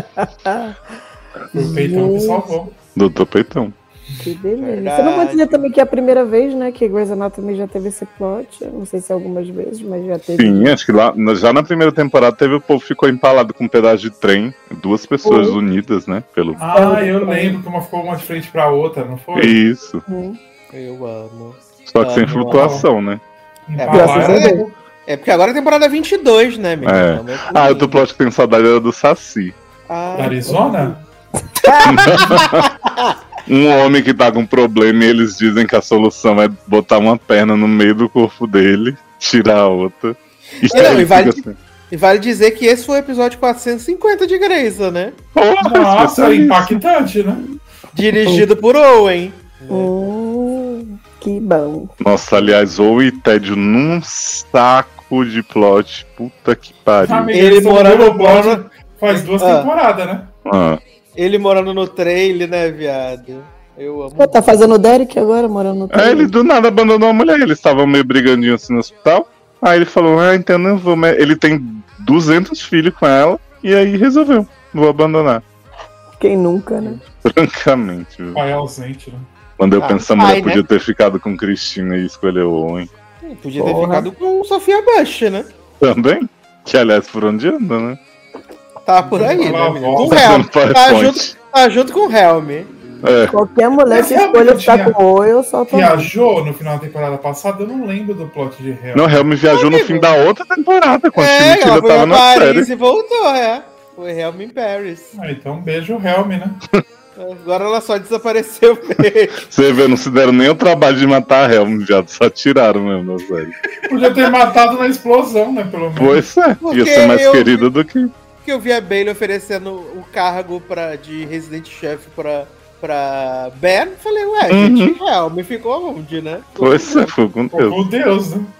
O peitão que salvou. Doutor Peitão. Que beleza. Verdade. Você não pode dizer também que é a primeira vez, né? Que Grey's Anatomy já teve esse plot. Eu não sei se algumas vezes, mas já teve. Sim, acho que lá, já na primeira temporada teve o povo ficou empalado com um pedaço de trem. Duas pessoas Foi. unidas, né? Pelo. Ah, eu lembro que uma ficou uma de frente pra outra, não foi? Isso. Hum. Eu amo. Só que sem Ah, flutuação, né? Graças a Empalaram. Deus. É porque agora é temporada vinte e dois, né, menino? É. Mas tudo Ah, bem. outro plot que tem saudade era do Saci. Ah, Da Arizona? Um homem que tá com problema e eles dizem que a solução é botar uma perna no meio do corpo dele, tirar a outra. E, E não, aí e vale- fica assim, E vale dizer que esse foi o episódio quatrocentos e cinquenta de Grey's, né? porra, Nossa, especialista. impactante, né? Dirigido por Owen. Hum, que bom. Nossa, aliás, Owen e Tédio num saco de plot. Puta que pariu. Amiga, Ele eles tão morando- no plot faz duas Ah. temporadas, né? Ah, Ele morando no trailer, né, viado? Eu amo. Pô, tá fazendo o Derek agora, morando no é, trailer? ele do nada abandonou a mulher. Eles estavam meio brigandinho assim no hospital. Aí ele falou: ah, então não vou. mais." Ele tem duzentos filhos com ela. E aí resolveu: vou abandonar. Quem nunca, né? Francamente, viu? Pai ausente, né? Quando eu Ah, penso, a pai, mulher né? podia ter ficado com Cristina e escolheu o Owen. Podia ter Porra. ficado com Sofia Bush, né? Também? Que aliás, por onde anda, né? Tá por aí, né, Ela menino? volta Com o Helm. fazendo Tá PowerPoint. junto, tá junto com o Helm. É, Qualquer mulher Mas que realmente escolha ficar tinha- com o Oi, eu só tô. Viajou no final da temporada passada, eu não lembro do plot de Hell. não, Helm viajou no Amigo. fim da outra temporada, quando É, a ela Timitina foi tava pra na Paris série. e voltou, é. Foi Helm em Paris. Ah, então um beijo, Helm, né? Agora ela só desapareceu mesmo. Você vê, não se deram nem o trabalho de matar a Helm, já só tiraram mesmo da série. Podia ter matado na explosão, né? Pelo menos. Pois é, ia Porque ser mais eu- querida do que. Que eu vi a Bailey oferecendo o cargo pra, de residente chefe pra, pra Ben. Falei, ué, Uhum. gente, Helm ficou onde, né? Pois é, foi com Oh, Deus. meu Deus, né?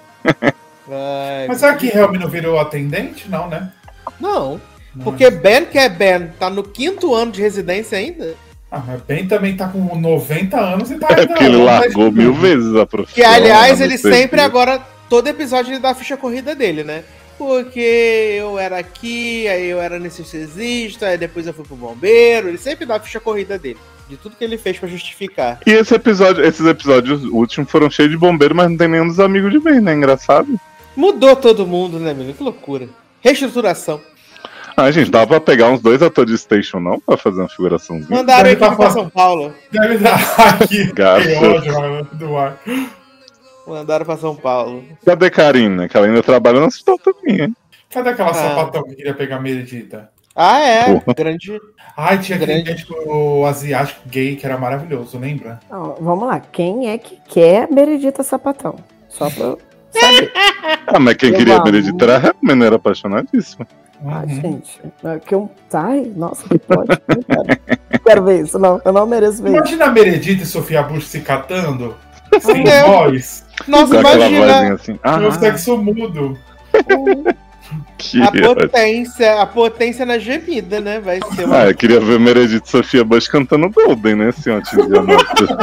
Ai, Mas será que Helm não virou atendente? Não, né? Não. Porque Ben, que é Ben, tá no quinto ano de residência ainda. Ah, mas Ben também tá com noventa anos e tá É ainda. porque ele não tá largou estudando. mil vezes a profissão. Que, aliás, não ele sei sempre o quê. agora, todo episódio ele dá a ficha corrida dele, né? Porque eu era aqui, aí eu era anestesista, aí depois eu fui pro bombeiro. Ele sempre dá a ficha corrida dele. De tudo que ele fez pra justificar. E esse episódio, esses episódios últimos foram cheios de bombeiro, mas não tem nenhum dos amigos de Ben, né? Engraçado. Mudou todo mundo, né, menino? Que loucura. Reestruturação. Ah, gente, dava pra pegar uns dois atores de Station, não? Pra fazer uma figuraçãozinha. Mandaram Deve ele tá pra fácil. São Paulo. Deve dar aqui. Gato. Que ódio mano, do ar. Mandaram pra São Paulo. Cadê Karina? Que ela ainda trabalha no hospital também, hein? Cadê aquela Ah. sapatão que queria pegar a Meredita? Ah, é. Porra. Grande. Ai, tinha aquele Grande. médico asiático gay que era maravilhoso, lembra? Não, vamos lá. Quem é que quer Meredita Sapatão? Só pra eu saber. Ah, mas quem Eu queria a amo. Meredita era a Helmen, era apaixonadíssima. Ah, Uhum. gente. é Que eu... Ai, nossa, que plot. Não quero. Quero ver isso, não. Eu não mereço ver isso. Imagina a Meredita e Sofia Bush se catando, sem Meu. voz, Nossa, Com aquela imagina vozinha assim. Ah, no sexo mudo. que a ótimo. potência, a potência na gemida, né? Vai ser uma. Ah, eu queria ver Meredith e Sofia Bush cantando Golden, né? Assim, ó, te dizia, nossa.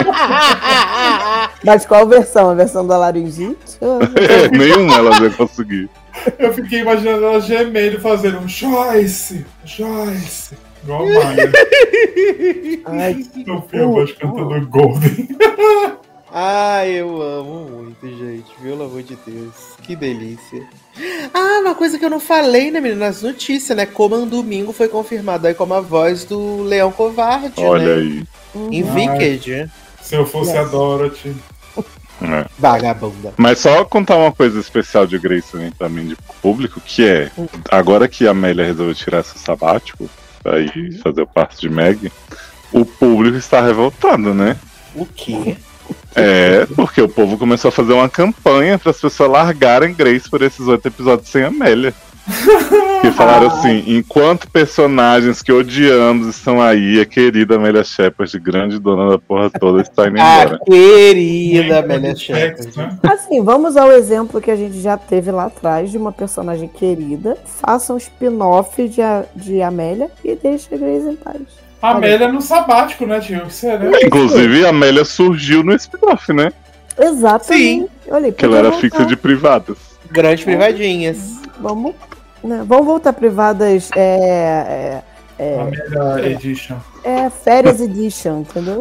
Mas qual versão? A versão da laringite? Ou- Nenhuma elas iam conseguir. Eu fiquei imaginando ela gemendo, fazendo um Joyce, Joyce. Igual a Maia. Ai, Sofia Bush cantando Golden. Ah, eu amo muito, gente. Pelo amor de Deus. Que delícia. Ah, uma coisa que eu não falei, né, menina? Nas notícias, né? Coman Domingo foi confirmado aí como a voz do Leão Covarde, Olha né? aí. Em Wicked. Se eu fosse Yes. a Dorothy. É. Vagabunda. Mas só contar uma coisa especial de Grace também pra mim de público, que é, agora que a Amélia resolveu tirar esse sabático pra ir fazer parte de Meg, o público está revoltado, né? O quê? É, porque o povo começou a fazer uma campanha para as pessoas largarem Grace por esses oito episódios sem Amélia. Que falaram assim, enquanto personagens que odiamos estão aí, a querida Amélia Shepard, grande dona da porra toda, está indo embora. A querida Muito Amélia sexo, Shepard. né? Assim, vamos ao exemplo que a gente já teve lá atrás de uma personagem querida. Faça um spin-off de, a- de Amélia e deixe a Grace em paz. A Amélia no sabático, né, tio? Que você, né? Inclusive, a Amélia surgiu no spin-off, né? Exatamente. Olha aí, Que ela era podia fixa voltar. de privadas. Grandes privadinhas. Vamos, né, vamos voltar privadas. É, é, é, Amélia Edition. é Férias Edition, entendeu?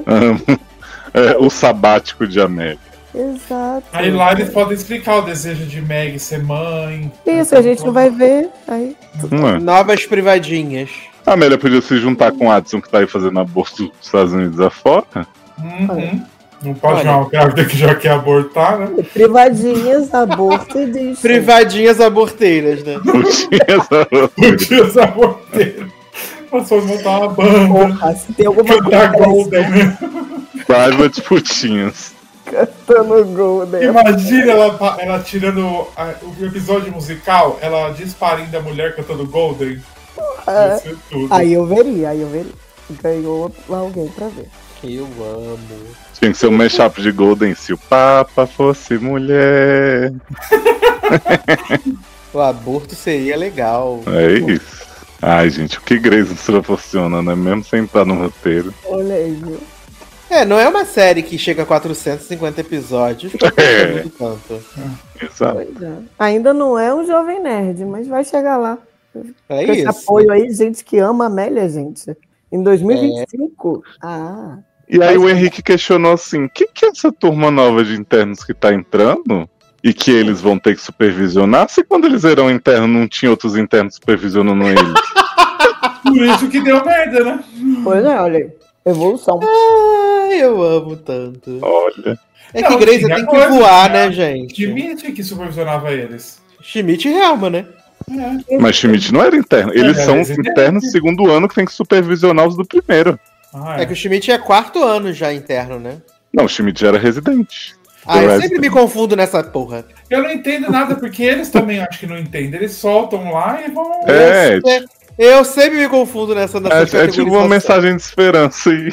É, o sabático de Amélia. Exato. Aí lá eles podem explicar o desejo de Meg ser mãe. Isso, a gente não vai ver. Aí. Não é? Novas privadinhas. A Amélia podia se juntar com o Adson, que tá aí fazendo aborto nos Estados Unidos afora. Uhum. Não pode Olha. uma grávida que já quer abortar, né? Privadinhas, aborto e disso. Privadinhas aborteiras, né? Não tinha essa Podia ser aborteiro. Nós vamos montar uma banda. Porra, se tem alguma coisa Cantar Golden, né? Private putinhas. cantando Golden. Imagina ela, ela tirando a- o episódio musical, ela disparindo a mulher cantando Golden. Ia ser tudo. Aí eu veria, aí eu veria. Ganhou alguém pra ver. Eu amo. Tinha que ser um mashup de Golden se o Papa fosse mulher. O aborto seria legal. É isso. Ai, gente, o que Grace nos proporciona, né? Mesmo sem estar no roteiro. Olha aí, viu? É, não é uma série que chega a quatrocentos e cinquenta episódios. É. Muito tanto. Exato. Pois é. Ainda não é um jovem nerd, mas vai chegar lá. É Com esse isso. apoio aí, gente que ama a Amélia, gente. Em dois mil e vinte e cinco. Ah. E aí o Henrique questionou assim: o que, que é essa turma nova de internos que tá entrando? E que eles vão ter que supervisionar? Se quando eles eram internos não tinha outros internos supervisionando eles? Por isso que deu merda, né? Pois é, olha aí. Evolução. Ai, eu amo tanto. Olha. É que Não, Grace tinha tem que coisa, voar, tinha- né, gente? Schmidt que supervisionava eles. Schmidt e Helma, né? É. Mas Schmidt não era interno. Eles É, são mas os ele é- internos do segundo ano que tem que supervisionar os do primeiro. Ah, É que o Schmidt é quarto ano já interno, né? Não, o Schmidt já era residente. Ah, eu Resident. sempre me confundo nessa porra. Eu não entendo nada, porque eles também acho que não entendem. Eles soltam lá e vão. É, Eu, se- eu sempre me confundo nessa, nessa É, é tipo uma mensagem de esperança e.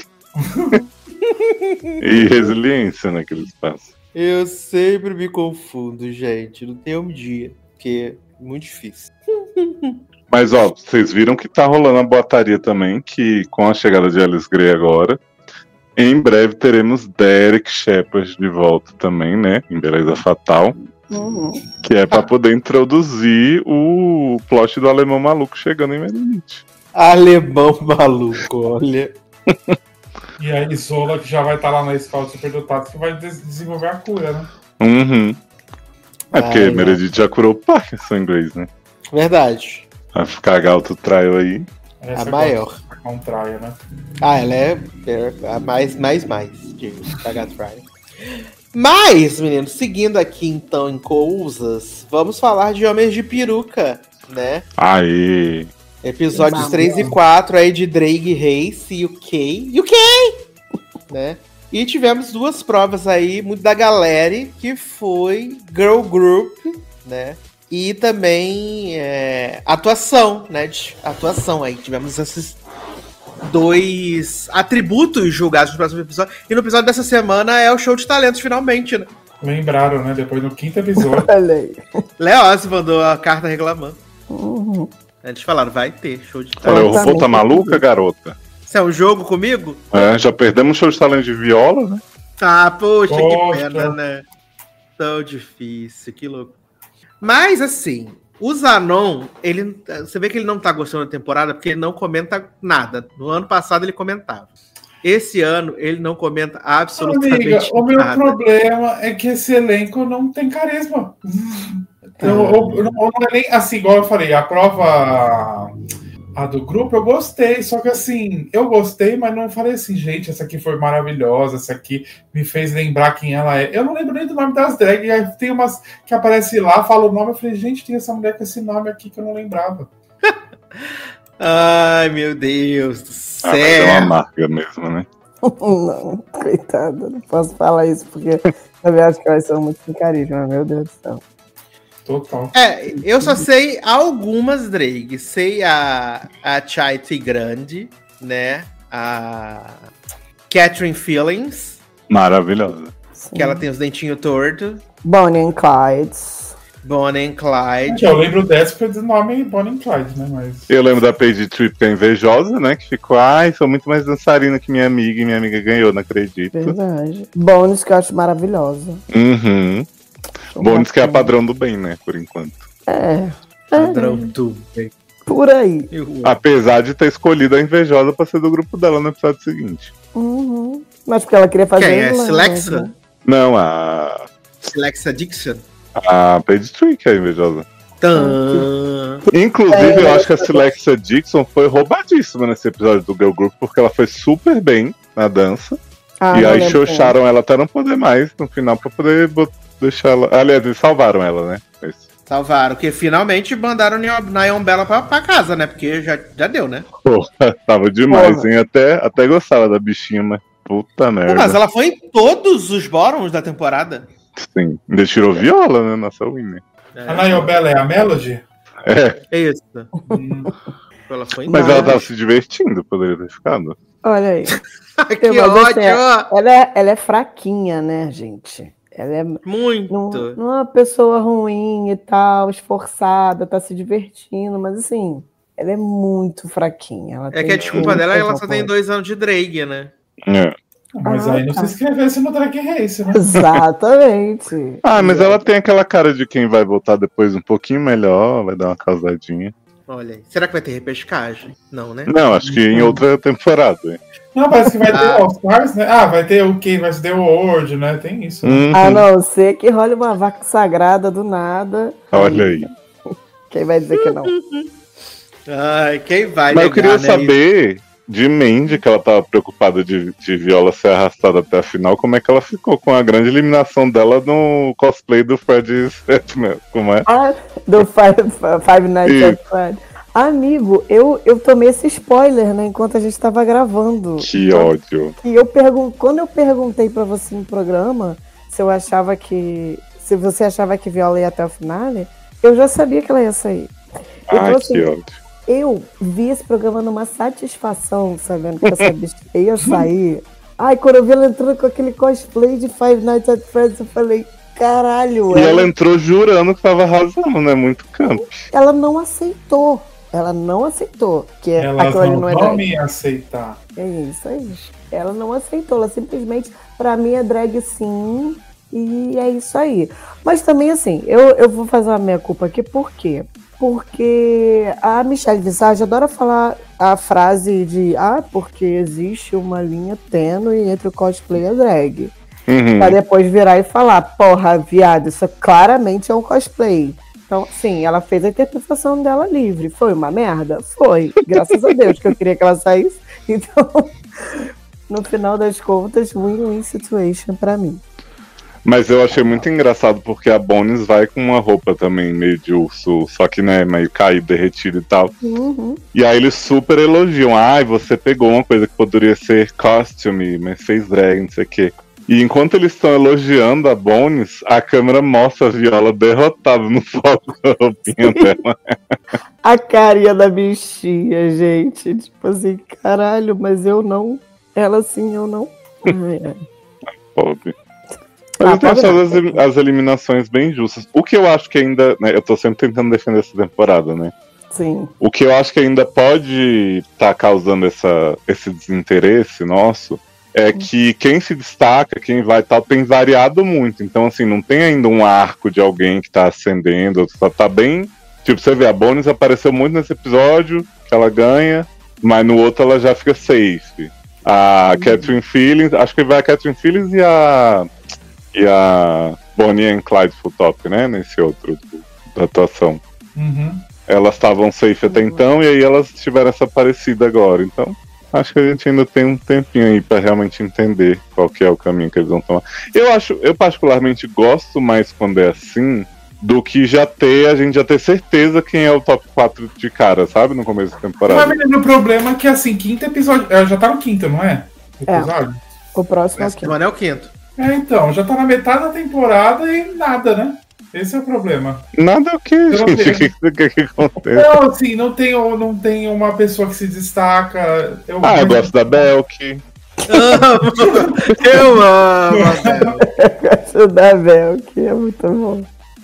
e resiliência, né, que eles passam. Eu sempre me confundo, gente. Não tem um dia, porque é muito difícil. Mas, ó, vocês viram que tá rolando a boataria também, que com a chegada de Alice Grey agora, em breve teremos Derek Shepard de volta também, né, em Beleza Fatal, Uhum. que é pra poder introduzir o plot do alemão maluco chegando em Meredith. Alemão maluco, olha. E a Isola, que já vai estar lá na escola de superdotados, que vai des- desenvolver a cura, né? Uhum. É porque Ai, Meredith já curou o Parkinson em inglês, né? Verdade. Vai ficar alto traio aí. Essa A maior. A contrária, né? Ah, ela é, é a mais, mais, mais, digo, da Gatfry. Mas, meninos, seguindo aqui então em coisas, vamos falar de Homens de Peruca, né? Aê! Episódios Vamos. três e quatro aí de Drake Race, U K. U K! Né? E tivemos duas provas aí, muito da galera, que foi Girl Group, né? E também é, atuação, né? De atuação aí. Tivemos esses dois atributos julgados no próximo episódio. E no episódio dessa semana é o show de talentos, finalmente, né? Lembraram, né? Depois no quinto episódio. Olha aí. Leoz mandou a carta reclamando. Uhum. Eles falaram, vai ter show de Olha, talentos. o robô tá maluca, garota? Isso é um jogo comigo? É, já perdemos o show de talento de viola, né? Ah, poxa, Poxa. que pena, né? Tão difícil, que louco. Mas, assim, o Zanon, ele, você vê que ele não tá gostando da temporada porque ele não comenta nada. No ano passado ele comentava. esse ano ele não comenta absolutamente Amiga, nada. o meu problema é que esse elenco não tem carisma. Eu, eu, eu, não é nem assim, igual eu falei, a prova a do grupo eu gostei, só que assim, eu gostei, mas não falei assim, gente, essa aqui foi maravilhosa, essa aqui me fez lembrar quem ela é. Eu não lembro nem do nome das drags, aí tem umas que aparece lá, fala o nome, eu falei, gente, tem essa mulher com esse nome aqui que eu não lembrava. Ai, meu Deus do céu. Ah, mas é uma marca mesmo, né? Não, coitada, não posso falar isso, porque eu acho que elas são muito sem carisma, meu Deus do céu. Total. É, eu só sei algumas drags. Sei a, a Chaiti Grande, né? A Catherine Feelings, Maravilhosa. Sim. que ela tem os dentinhos tortos. Bonnie and Clyde. Bonnie and Clyde. Eu lembro dessa porque do nome Bonnie and Clyde, né? Mas... Eu lembro da Paige Tripp, que é invejosa, né? Que ficou, ai, sou muito mais dançarina que minha amiga, e minha amiga ganhou, não acredito. Verdade. Bones, que eu acho maravilhosa. Uhum. Bones que é a padrão do bem, né? Por enquanto. É. Padrão do bem. Por aí. Eu amo. Apesar de ter escolhido a invejosa pra ser do grupo dela no episódio seguinte. Uhum. Mas porque ela queria fazer. Quem é? inglês, Silexa? né? Não, a. Silexa Dixon. A Paige Tripp que é a invejosa. Tan. Inclusive, É, eu acho que a Silexa Dixon foi roubadíssima nesse episódio do Girl Group, porque ela foi super bem na dança. Ah, e não aí lembro. xoxaram ela até não poder mais no final pra poder bot- deixar ela. Aliás, eles salvaram ela, né? Mas, Salvaram, que finalmente mandaram Nayon Bella pra, pra casa, né? Porque já, já deu, né? porra, tava demais, Porra. hein? Até, até gostava da bichinha, mas puta merda. Mas ela foi em todos os bottoms da temporada. Sim. Ainda tirou viola, né? Nossa winner. A Nayobela é a Melody? É, É isso. Hum. Ela foi em mas Não. ela tava se divertindo, poderia ter ficado. Olha aí. Que Mas, assim, ódio! Ela é, ela é fraquinha, né, gente? Ela é. Muito. Não, não é uma pessoa ruim e tal, esforçada, tá se divertindo, mas assim, ela é muito fraquinha. Ela É tem que a desculpa muita dela é que ela só tem vontade. dois anos de drag, né? É. Mas Ah, aí não tá. se inscrevesse no Drag Race, né? Exatamente. Ah, mas ela tem aquela cara de quem vai voltar depois um pouquinho melhor, vai dar uma causadinha. Olha aí. Será que vai ter repescagem? Não, né? Não, acho que em outra temporada. hein? Não, parece que vai ter Ah. All Stars, né? Ah, vai ter o quê? Vai ter o World, né? Tem isso. Né? Uhum. A não ser que role uma vaca sagrada do nada. Olha aí. Quem vai dizer que não? Ai, quem vai Mas eu negar, queria né? saber de Mandy, que ela tava preocupada de, de Viola ser arrastada até a final, como é que ela ficou com a grande eliminação dela no cosplay do Fred Setman, como é? Ah, do Five, Five Nights Isso. at Freddy's. Amigo, eu, eu tomei esse spoiler, né, enquanto a gente tava gravando. Que ódio. E eu pergun quando eu perguntei pra você no programa se eu achava que. Se você achava que Viola ia até o finale, eu já sabia que ela ia sair. Então, Ai, assim, que ódio. eu vi esse programa numa satisfação, sabendo que essa bicha ia sair. Ai, quando eu vi ela entrando com aquele cosplay de Five Nights at Freddy's, eu falei, caralho, E ela entrou jurando que tava arrasando, né? Muito campo. ela não aceitou. Ela não aceitou. Que é Elas aquilo ali não não é vão drag. me aceitar. É isso aí. Ela não aceitou. Ela simplesmente, pra mim, é drag sim. E é isso aí. Mas também, assim, eu, eu vou fazer uma meia culpa aqui. Por quê? Porque a Michelle Visage adora falar a frase de ah, porque existe uma linha tênue entre o cosplay e a drag. Uhum. Pra depois virar e falar, porra, viado, isso claramente é um cosplay. Então, sim, ela fez a interpretação dela livre. Foi uma merda? Foi. Graças a Deus, que eu queria que ela saísse. Então, no final das contas, win-win situation pra mim. Mas eu achei muito engraçado porque a Bonis vai com uma roupa também meio de urso, só que né, meio caído, derretido e tal. Uhum. E aí eles super elogiam. Ai, você pegou uma coisa que poderia ser costume, mas fez drag, não sei o quê. E enquanto eles estão elogiando a Bonis, a câmera mostra a Viola derrotada no foco da roupinha dela. A carinha da bichinha, gente. Tipo assim, caralho, mas eu não. Ela sim, eu não. Ai, ai. Pobre. Mas Ah, eu tenho pobre achado não. as, as eliminações bem justas. O que eu acho que ainda. Né, eu tô sempre tentando defender essa temporada, né? Sim. O que eu acho que ainda pode estar causando essa, esse desinteresse nosso é que quem se destaca, quem vai tal, tem variado muito. Então, assim, não tem ainda um arco de alguém que tá ascendendo, só tá bem. Tipo, você vê, a Bonis apareceu muito nesse episódio, que ela ganha, mas no outro ela já fica safe. A Catherine Phillips, acho que vai a Catherine Phillips e a. E a Bonnie and Clyde full top, né? Nesse outro do, da atuação. Uhum. Elas estavam safe até então, e aí elas tiveram essa parecida agora. Então, acho que a gente ainda tem um tempinho aí pra realmente entender qual que é o caminho que eles vão tomar. Eu acho, eu particularmente gosto mais quando é assim, do que já ter, a gente já ter certeza quem é o top quatro de cara, sabe? No começo da temporada. Mas menino, o problema é que assim, quinto episódio. é, Já tá no quinto, não é? O É. episódio? O próximo é o Essa quê? semana é o quinto. É, então, já tá na metade da temporada e nada, né? Esse é o problema. Nada o que, Eu não gente? O tenho. que, que, que, que acontece? Não, assim, não tem, não tem uma pessoa que se destaca. Eu, Ah, eu gosto da Belk. Amo! Eu amo a Bel. Gosto da Bel, que é muito bom.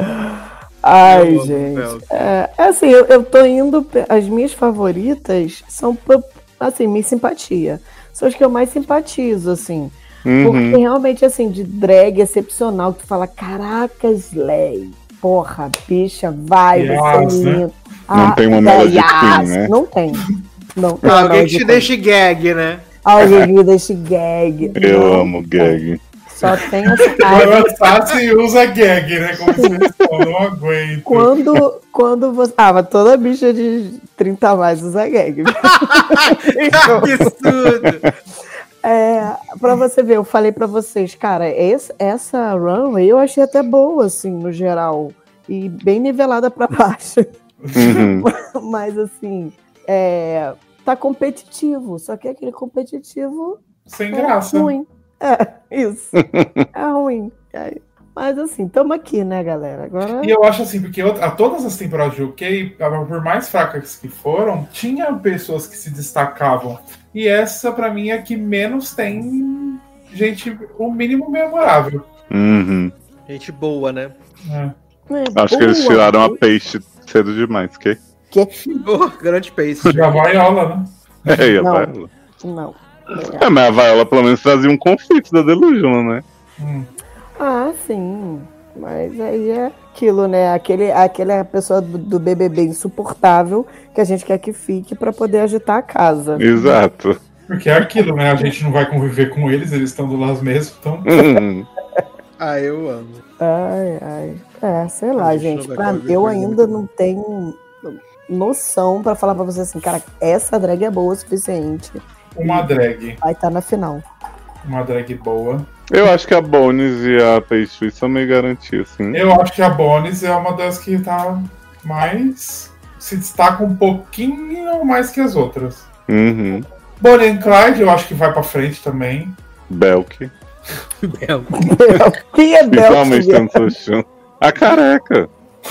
Ai, Eu amo gente. Bel. É, é assim, eu, eu tô indo. pe- As minhas favoritas são, por- assim, minha simpatia. São as que eu mais simpatizo, assim. Porque Uhum. realmente, assim, de drag excepcional, que tu fala, caraca, Slay, porra, bicha, vai, Yes, você é né? lindo. Não tem uma Melody yes, Queen, né? Não tem. Não tem uma Alguém Melody que te Queen. deixe gag, né? Alguém que me deixe gag. Eu Não amo tem. gag. Só tem assim. Vai ai, lançar se usa gag, né? Como vocês falam, não aguento. quando, quando você. Ah, mas toda bicha de trinta a mais usa gag. Que absurdo! É, pra você ver, eu falei pra vocês, cara, esse, essa runway eu achei até boa, assim, no geral. E bem nivelada pra baixo. Uhum. Mas, assim, é, tá competitivo. Só que aquele competitivo Sem é graça. ruim. É, isso. É ruim. É, mas, assim, tamo aqui, né, galera? Agora. E eu acho assim, porque eu- a todas as temporadas de U K, por mais fracas que foram, tinha pessoas que se destacavam. E essa, pra mim, é a que menos tem gente, o mínimo memorável. Uhum. Gente boa, né? É. é Acho que eles boa. tiraram a peixe cedo demais, que? Oh, grande pace. Já Viola, né? É, e a Não. Viola. Não. É, mas a Viola pelo menos trazia um conflito da Delusion, né? Hum. Ah, sim. Mas aí é aquilo, né? Aquele, aquela pessoa do, do B B B insuportável que a gente quer que fique pra poder agitar a casa. Exato. Porque é aquilo, né? A gente não vai conviver com eles, eles estão do lado mesmo, então. Uhum. Ah, eu amo. Ai, ai. É, sei lá, A gente gente. não vai Pra, conviver eu com eles ainda muito. não tenho noção pra falar pra você assim, cara, essa drag é boa o suficiente. Uma drag. Vai estar na final. Uma drag boa. Eu acho que a Bones e a Pastry são meio garantias, assim. Eu acho que a Bonis é uma das que tá mais. Se destaca um pouquinho mais que as outras. Uhum. Bonnie and Clyde, eu acho que vai pra frente também. Belk. Bel. Quem é Finalmente Belk? temos seu chão. A careca.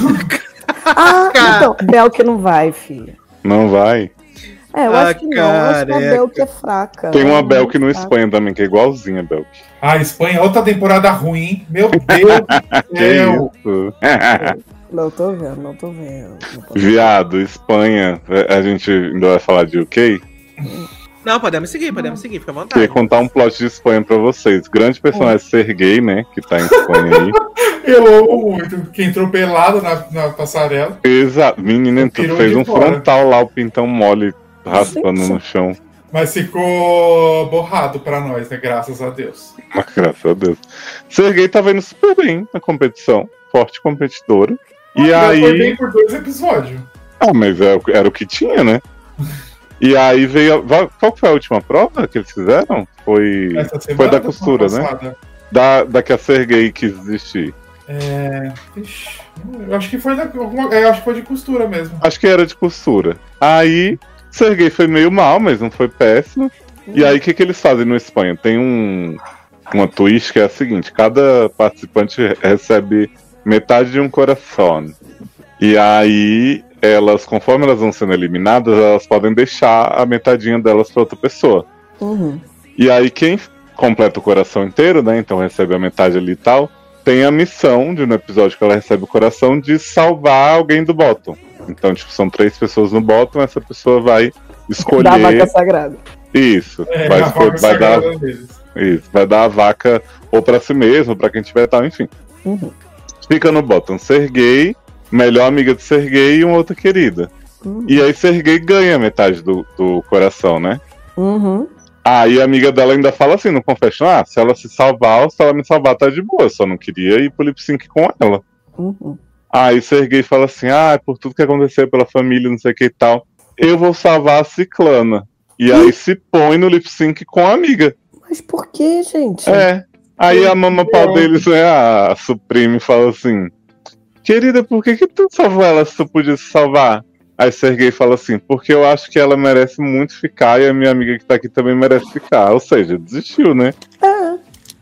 Ah, então, Belk não vai, filha. Não vai. É, eu Ah, acho que não. Eu acho que a careca. Belk é fraca. Tem Ela uma é Belk muito no fraca. Espanha também, que é igualzinha a Belk. A Espanha, outra temporada ruim. Meu Deus do Que céu. isso? Não tô vendo, não tô vendo. Não tô vendo. Viado, Espanha. A gente ainda vai falar de U K. Não, podemos seguir, podemos seguir, fica à Queria vontade. contar um plot de Espanha pra vocês. Grande personagem Sergei, né? Que tá em Espanha aí. Eu amo muito. Que entrou pelado na, na passarela. Exato. Menina, tu Tirou fez de um fora. frontal lá, o pintão mole, raspando Gente. no chão. Mas ficou borrado pra nós, né? Graças a Deus. Mas, graças a Deus. Sergei tava indo super bem na competição. Forte competidora. E Já foi aí. bem por dois episódios. Ah, mas era, o- era o que tinha, né? E aí veio. a- va- Qual foi a última prova que eles fizeram? Foi. Essa semana Foi da ou costura, né? passada? Da, da que a Sergei quis desistir. É. Ixi, eu acho que foi da. alguma- é, eu acho que foi de costura mesmo. Acho que era de costura. Aí, Sergei foi meio mal, mas não foi péssimo. E aí, o que, que eles fazem no Espanha? Tem um, uma twist que é a seguinte: cada participante recebe metade de um coração. E aí, elas, conforme elas vão sendo eliminadas, elas podem deixar a metadinha delas para outra pessoa. Uhum. E aí, quem completa o coração inteiro, né? Então recebe a metade ali e tal, tem a missão de no episódio que ela recebe o coração de salvar alguém do bottom. Então, tipo, são três pessoas no bottom, essa pessoa vai escolher. Da vaca sagrada. Isso. É, vai, a escolher, vaca vai dar, sagrada deles. isso. Vai dar a vaca ou pra si mesmo, ou pra quem tiver tal, enfim. Uhum. Fica no bottom Sergei, melhor amiga de Sergei e uma outra querida. Uhum. E aí Sergei ganha metade do, do coração, né? Uhum. Aí a amiga dela ainda fala assim no confession, ah, se ela se salvar ou se ela me salvar tá de boa, só não queria ir pro lip sync com ela. Uhum. Aí Serguei fala assim, ah, por tudo que aconteceu pela família, não sei o que e tal, eu vou salvar a Ciclana. E aí se põe no lip sync com a amiga. Mas por que, gente? É. Aí a mama pau deles, né, a Supreme, fala assim, querida, por que que tu salvou ela se tu podia se salvar? Aí Serguei fala assim, porque eu acho que ela merece muito ficar e a minha amiga que tá aqui também merece ficar. Ou seja, desistiu, né? É.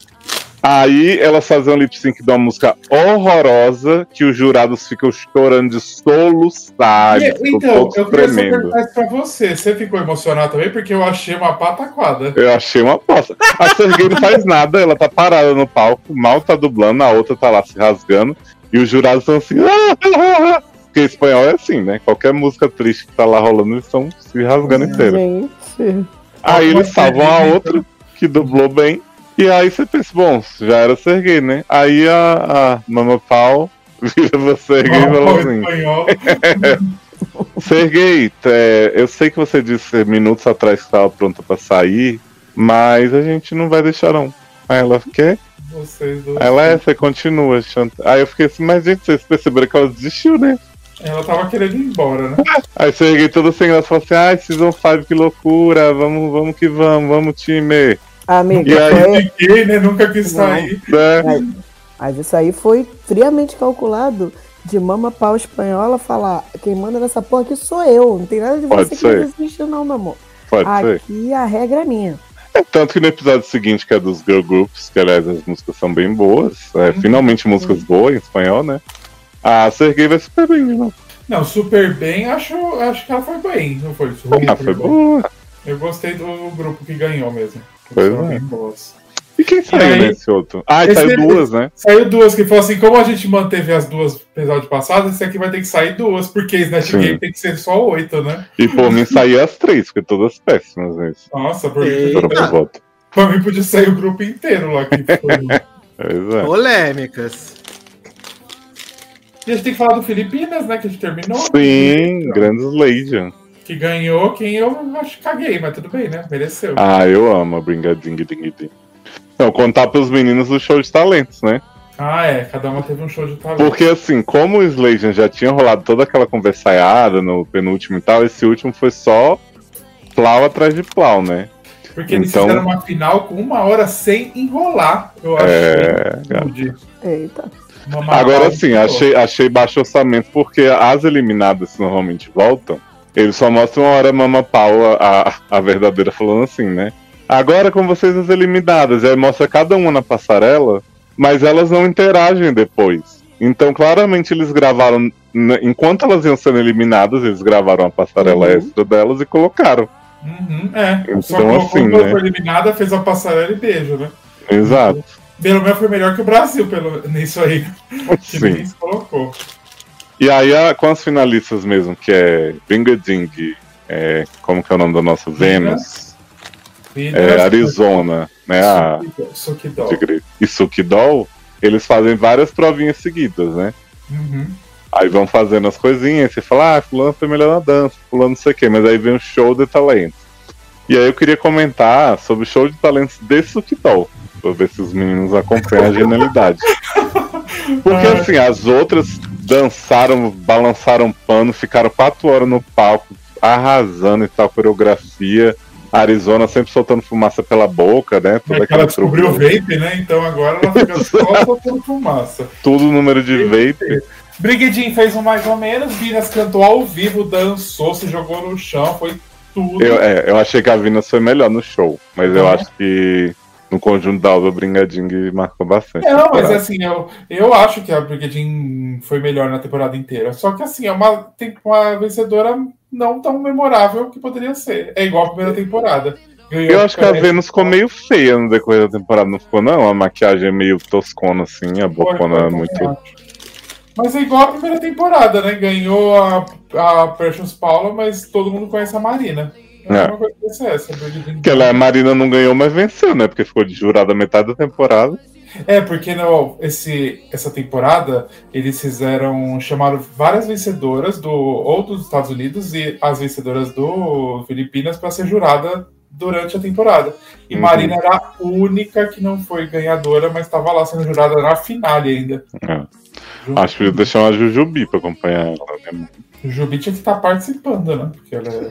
Aí elas fazem um lip sync de uma música horrorosa que os jurados ficam chorando de soluçar. E, então, eu queria só perguntar isso pra você. Você ficou emocionado também? Porque eu achei uma pataquada. Eu achei uma aposta. A Serguei não faz nada, ela tá parada no palco, mal tá dublando, a outra tá lá se rasgando. E os jurados estão assim... Ah, ah, ah. Porque espanhol é assim, né? Qualquer música triste que tá lá rolando, eles estão se rasgando inteira. Gente. Aí eles salvam a outra, que dublou bem. E aí você pensa, bom, já era Serguei, né? Aí a, a Mama Pau vira pra Serguei e fala assim... Serguei, é, eu sei que você disse minutos atrás que estava pronta pra sair, mas a gente não vai deixar não. Aí ela, quê? Vocês dois. Ela é, você continua. Chant... Aí eu fiquei assim, mas gente, vocês perceberam que ela desistiu, né? Ela tava querendo ir embora, né? Aí Serguei todo sem graça e falou assim, ai, Season cinco, que loucura, vamos, vamos que vamos, vamos time. Amiga, E aí- foi- Fiquei, né? Nunca quis Não. sair. Né? mas, mas isso aí foi friamente calculado de Mama Pau espanhola falar, quem manda nessa porra aqui sou eu, não tem nada de Pode você ser. que desistiu não, meu amor. Pode ser. Aqui a regra é minha. É, tanto que no episódio seguinte, que é dos girl groups, que aliás as músicas são bem boas, é, finalmente músicas boas em espanhol, né? A Serguei vai super bem de novo. Não, super bem, acho, acho que ela foi bem. Não foi ruim, Ah, foi bom. boa. Eu gostei do grupo que ganhou mesmo. Pois Foram é. bem boas. E quem saiu aí- nesse outro? Ah, Esse- saiu duas, né? Saiu duas, que foi assim, como a gente manteve as duas no episódio passado, esse aqui vai ter que sair duas, porque Snatch Sim. Game tem que ser só oito, né? E por mim saía as três, porque todas péssimas vezes. Nossa, por mim, Eita. Foram pro voto. pra mim podia sair o grupo inteiro lá. Que foi. Pois é. Polêmicas. E a gente tem que falar do Filipinas, né? Que a gente terminou. Sim, grandes Legion. Que ganhou, quem eu acho que caguei, mas tudo bem, né? Mereceu. Ah, eu amo a Bringa Ding Ding Ding. Não, contar pros meninos do show de talentos, né? Ah, é. Cada uma teve um show de talento. Porque assim, como o Slavian já tinha rolado toda aquela conversaiada no penúltimo e tal, esse último foi só plau atrás de plau, né? Porque eles então- fizeram uma final com uma hora sem enrolar, eu achei. É, Rude. Eita. Uma Agora mal- sim, achei, achei baixo orçamento, porque as eliminadas que normalmente voltam, eles só mostram uma hora Mama Pau, a, a verdadeira, falando assim, né? Agora com vocês as eliminadas, e aí mostra cada uma na passarela, mas elas não interagem depois. Então, claramente, eles gravaram, n- enquanto elas iam sendo eliminadas, eles gravaram a passarela Uhum. extra delas e colocaram. Uhum, é. Então, Só colocou assim, quando né? foi eliminada, fez a passarela e beijo, né? Exato. Pelo menos foi melhor que o Brasil pelo, nisso aí. Que ninguém Sim. se colocou. E aí, a- com as finalistas mesmo, que é Binga Ding, é, como que é o nome da nossa? Vênus, é, Arizona, né? A, Sukidol. Tigre e Sukidol, eles fazem várias provinhas seguidas, né? Uhum. Aí vão fazendo as coisinhas, você fala, ah, fulano foi melhor na dança, fulano não sei o quê, mas aí vem um show de talentos. E aí eu queria comentar sobre o show de talentos de Sukidol, pra ver se os meninos acompanham a genialidade. Porque Ah. assim, as outras dançaram, balançaram pano, ficaram quatro horas no palco, arrasando e tal, coreografia. A Arizona sempre soltando fumaça pela boca, né? Tudo É que aquele ela descobriu o truque, vape, né? Então agora ela fica só soltando fumaça. tudo número de vape. Brigidin fez um mais ou menos, Vinas cantou ao vivo, dançou, se jogou no chão, foi tudo. Eu, é, eu achei que a Venus foi melhor no show, mas eu Uhum. acho que no conjunto da Alba Bringading marcou bastante. Não, mas temporada. assim, eu, eu acho que a Brigidin foi melhor na temporada inteira. Só que assim, é uma, tem uma vencedora não tão memorável que poderia ser. É igual a primeira temporada. Ganhou Eu acho que a parece- Venus ficou meio feia no decorrer da temporada, não ficou não? A maquiagem é meio toscona assim, a Foi, bocona foi, é também muito... acho. Mas é igual a primeira temporada, né? Ganhou a, a Precious Paula, mas todo mundo conhece a Marina. É a É. mesma coisa que essa, essa Brigidin. Porque ela, a Marina não ganhou, mas venceu, né? Porque ficou de jurada metade da temporada. É, porque no, esse, essa temporada eles fizeram. Chamaram várias vencedoras do ou dos Estados Unidos e as vencedoras do Filipinas para ser jurada durante a temporada. E Uhum. Marina era a única que não foi ganhadora, mas estava lá sendo jurada na finale ainda. É. Junto Acho que podia deixar uma Jujubi pra acompanhar ela, né? O Jubi tinha que estar participando, né? Porque ela é.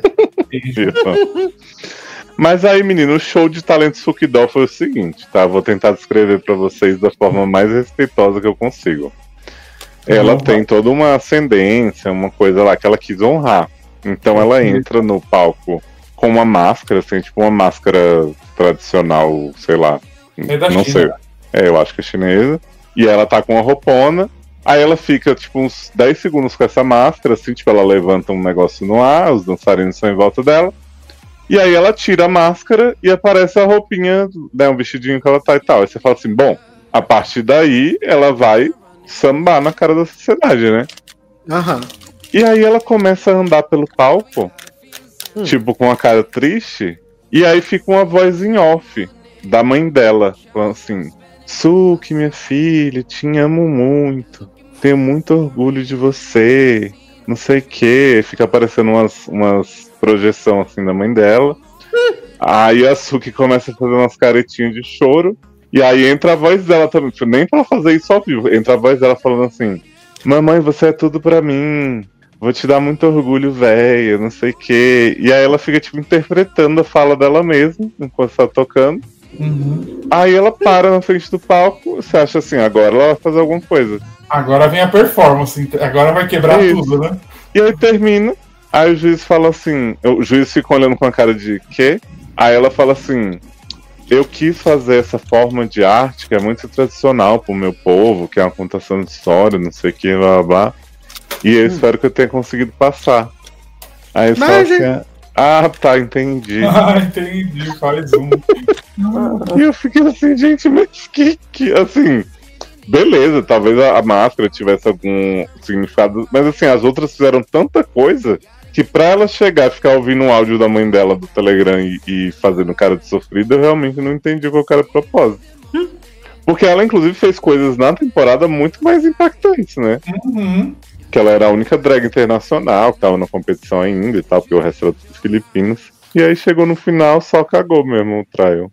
Mas aí, menino, o show de talento Sukidol foi o seguinte, tá? Vou tentar descrever pra vocês da forma mais respeitosa que eu consigo. Ela Uhum. tem toda uma ascendência, uma coisa lá que ela quis honrar. Então ela entra no palco com uma máscara, assim, tipo uma máscara tradicional, sei lá. É da não China. sei. É, eu acho que é chinesa. E ela tá com uma roupona. Aí ela fica, tipo, uns dez segundos com essa máscara, assim, tipo, ela levanta um negócio no ar, os dançarinos estão em volta dela. E aí ela tira a máscara e aparece a roupinha, né, um vestidinho que ela tá e tal. Aí você fala assim, bom, a partir daí ela vai sambar na cara da sociedade, né? Aham. E aí ela começa a andar pelo palco, Hum. tipo, com a cara triste, e aí fica uma voz em off da mãe dela, falando assim, Suki, minha filha, te amo muito, tenho muito orgulho de você, não sei o que, fica aparecendo umas, umas projeção assim da mãe dela. Aí a Suki começa a fazer umas caretinhas de choro, e aí entra a voz dela também, nem pra fazer isso ao vivo, entra a voz dela falando assim, mamãe, você é tudo pra mim, vou te dar muito orgulho, velho, não sei o que. E aí ela fica, tipo, interpretando a fala dela mesma, enquanto tá tocando. Uhum. Aí ela para na frente do palco, você acha assim, agora ela vai fazer alguma coisa. Agora vem a performance, agora vai quebrar Isso. tudo, né? E aí termina, aí o juiz fala assim, o juiz fica olhando com a cara de quê? Aí ela fala assim, eu quis fazer essa forma de arte que é muito tradicional pro meu povo, que é uma contação de história, não sei o que, blá blá blá. E eu espero que eu tenha conseguido passar. Aí eles falam Mas, assim, ah, tá, entendi. Ah, entendi, faz um. E eu fiquei assim, gente, mas que, que assim, beleza, talvez a, a máscara tivesse algum significado, mas assim, as outras fizeram tanta coisa que pra ela chegar e ficar ouvindo um áudio da mãe dela do Telegram e, e fazendo cara de sofrida, eu realmente não entendi qual era o propósito. Porque ela, inclusive, fez coisas na temporada muito mais impactantes, né? Uhum. Que ela era a única drag internacional que tava na competição ainda e tal, porque o resto era tudo filipinos. E aí chegou no final, só cagou mesmo o trial.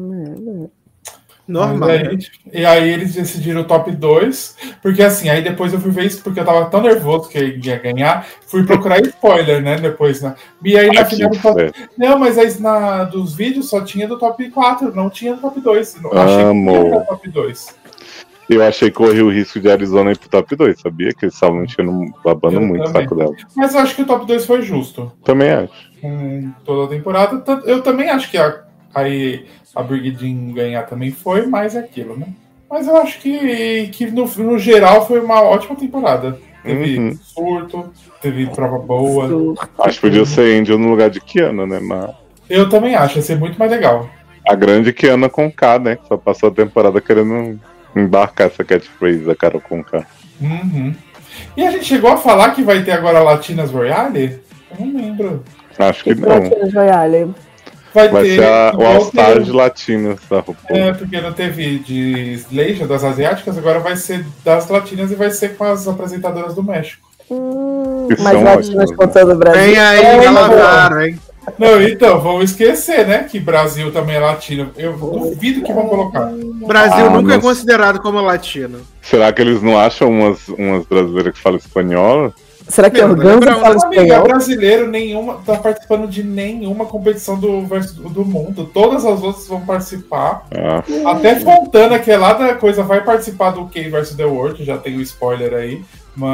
Normal. Mas aí, e aí eles decidiram o top dois, porque assim, aí depois eu fui ver isso porque eu tava tão nervoso que ele ia ganhar, fui procurar spoiler, né, depois, né, e aí na Aqui, final do top... é. Não, mas aí na, dos vídeos só tinha do top quatro, não tinha do top dois, não, achei Amo. que era top dois. Eu achei que corri o risco de Arizona ir pro top dois, sabia? Que eles estavam enchendo, babando Eu muito o também. saco dela. Mas eu acho que o top dois foi justo, Também acho. com toda a temporada, tanto- eu também acho que a, aí a Brigidin ganhar também foi, mais aquilo, né, mas eu acho que, que no, no geral foi uma ótima temporada. Teve Uhum. surto, teve prova boa. Acho que podia ser Angel no lugar de Kiana, né? Mas Eu também acho, ia ser muito mais legal. a grande Kiana com K, né? Que só passou a temporada querendo embarcar essa catchphrase da Carol com K. Uhum. E a gente chegou a falar que vai ter agora Latinas Royale? Eu não lembro. Acho que Que não. Latinas Royale. Vai, Vai ter. ser a, o igual All-Star teve- de latinas da RuPaul. É, porque não teve de Leisha, das asiáticas, agora vai ser das latinas e vai ser com as apresentadoras do México. Hum, Que mas são latinas ótimas, contando o Brasil. Vem aí, É, relavaram, hein? Não, então, vamos esquecer, né? Que Brasil também é latino. Eu duvido que vão colocar. Brasil Ah, nunca é mas- considerado como latino. Será que eles não acham umas, umas brasileiras que falam espanhol? Será que Meu, Organza lembra fala uma Amiga, espanhol? brasileiro nenhuma tá participando de nenhuma competição do, verso- do mundo. Todas as outras vão participar. Ah, Até Fontana, que é lá da coisa, vai participar do K versus The World. Já tem o spoiler aí.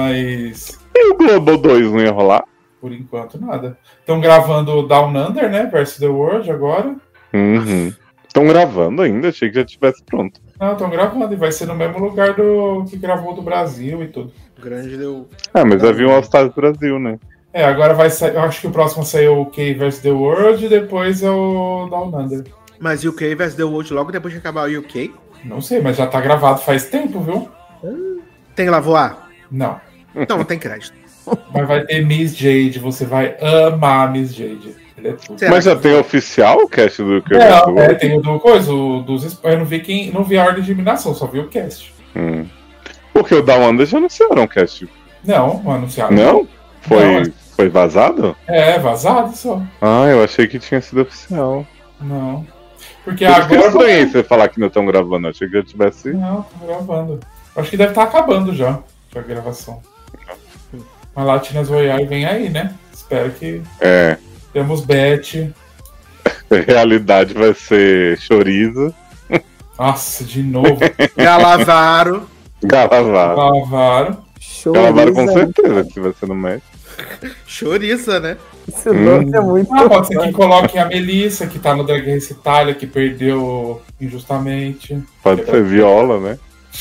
Mas e o Global dois não ia rolar? por enquanto nada. Estão gravando o Down Under, né? Versus The World agora. Uhum. Estão gravando ainda, achei que já tivesse pronto. Não, estão gravando e vai ser no mesmo lugar do que gravou do Brasil e tudo. O grande deu. Ah, mas havia um All-Stars Brasil, né? É, agora vai sair. Eu acho que o próximo saiu o K versus The World e depois é o Down Under. Mas U K versus The World logo depois de acabar o U K? Não sei, mas já tá gravado faz tempo, viu? Tem Lavoar? Não. Não, não tem crédito. Mas vai ter Miss Jade, você vai amar Miss Jade. Ele é tudo. Será Mas já que- tem oficial o cast do que Não, é, tem o do coisa, o dos. Eu não vi quem. Não vi a ordem de eliminação, só vi o cast. Hum. Porque o Down Under já anunciaram o cast. Não, não anunciaram. Não? Foi, Não, é- foi vazado? É, vazado só. Ah, eu achei que tinha sido oficial. Não. Porque Por isso que eu agora. estranhei você falar que não estão gravando. Achei que eu tivesse. Não, tô gravando. Acho que deve estar acabando já a gravação. Mas Latinas Royale vem aí, né? Espero que É. temos Beth. A realidade vai ser chorizo. Nossa, de novo. Galavaro. Galavaro. Lavaram. Show. Galavaro com certeza que vai ser no México. Chouriça, né? Esse nome é muito Ah, pode ser que coloquem a Melissa, que tá no Drag Race Itália, que perdeu injustamente. Pode ser viola, né?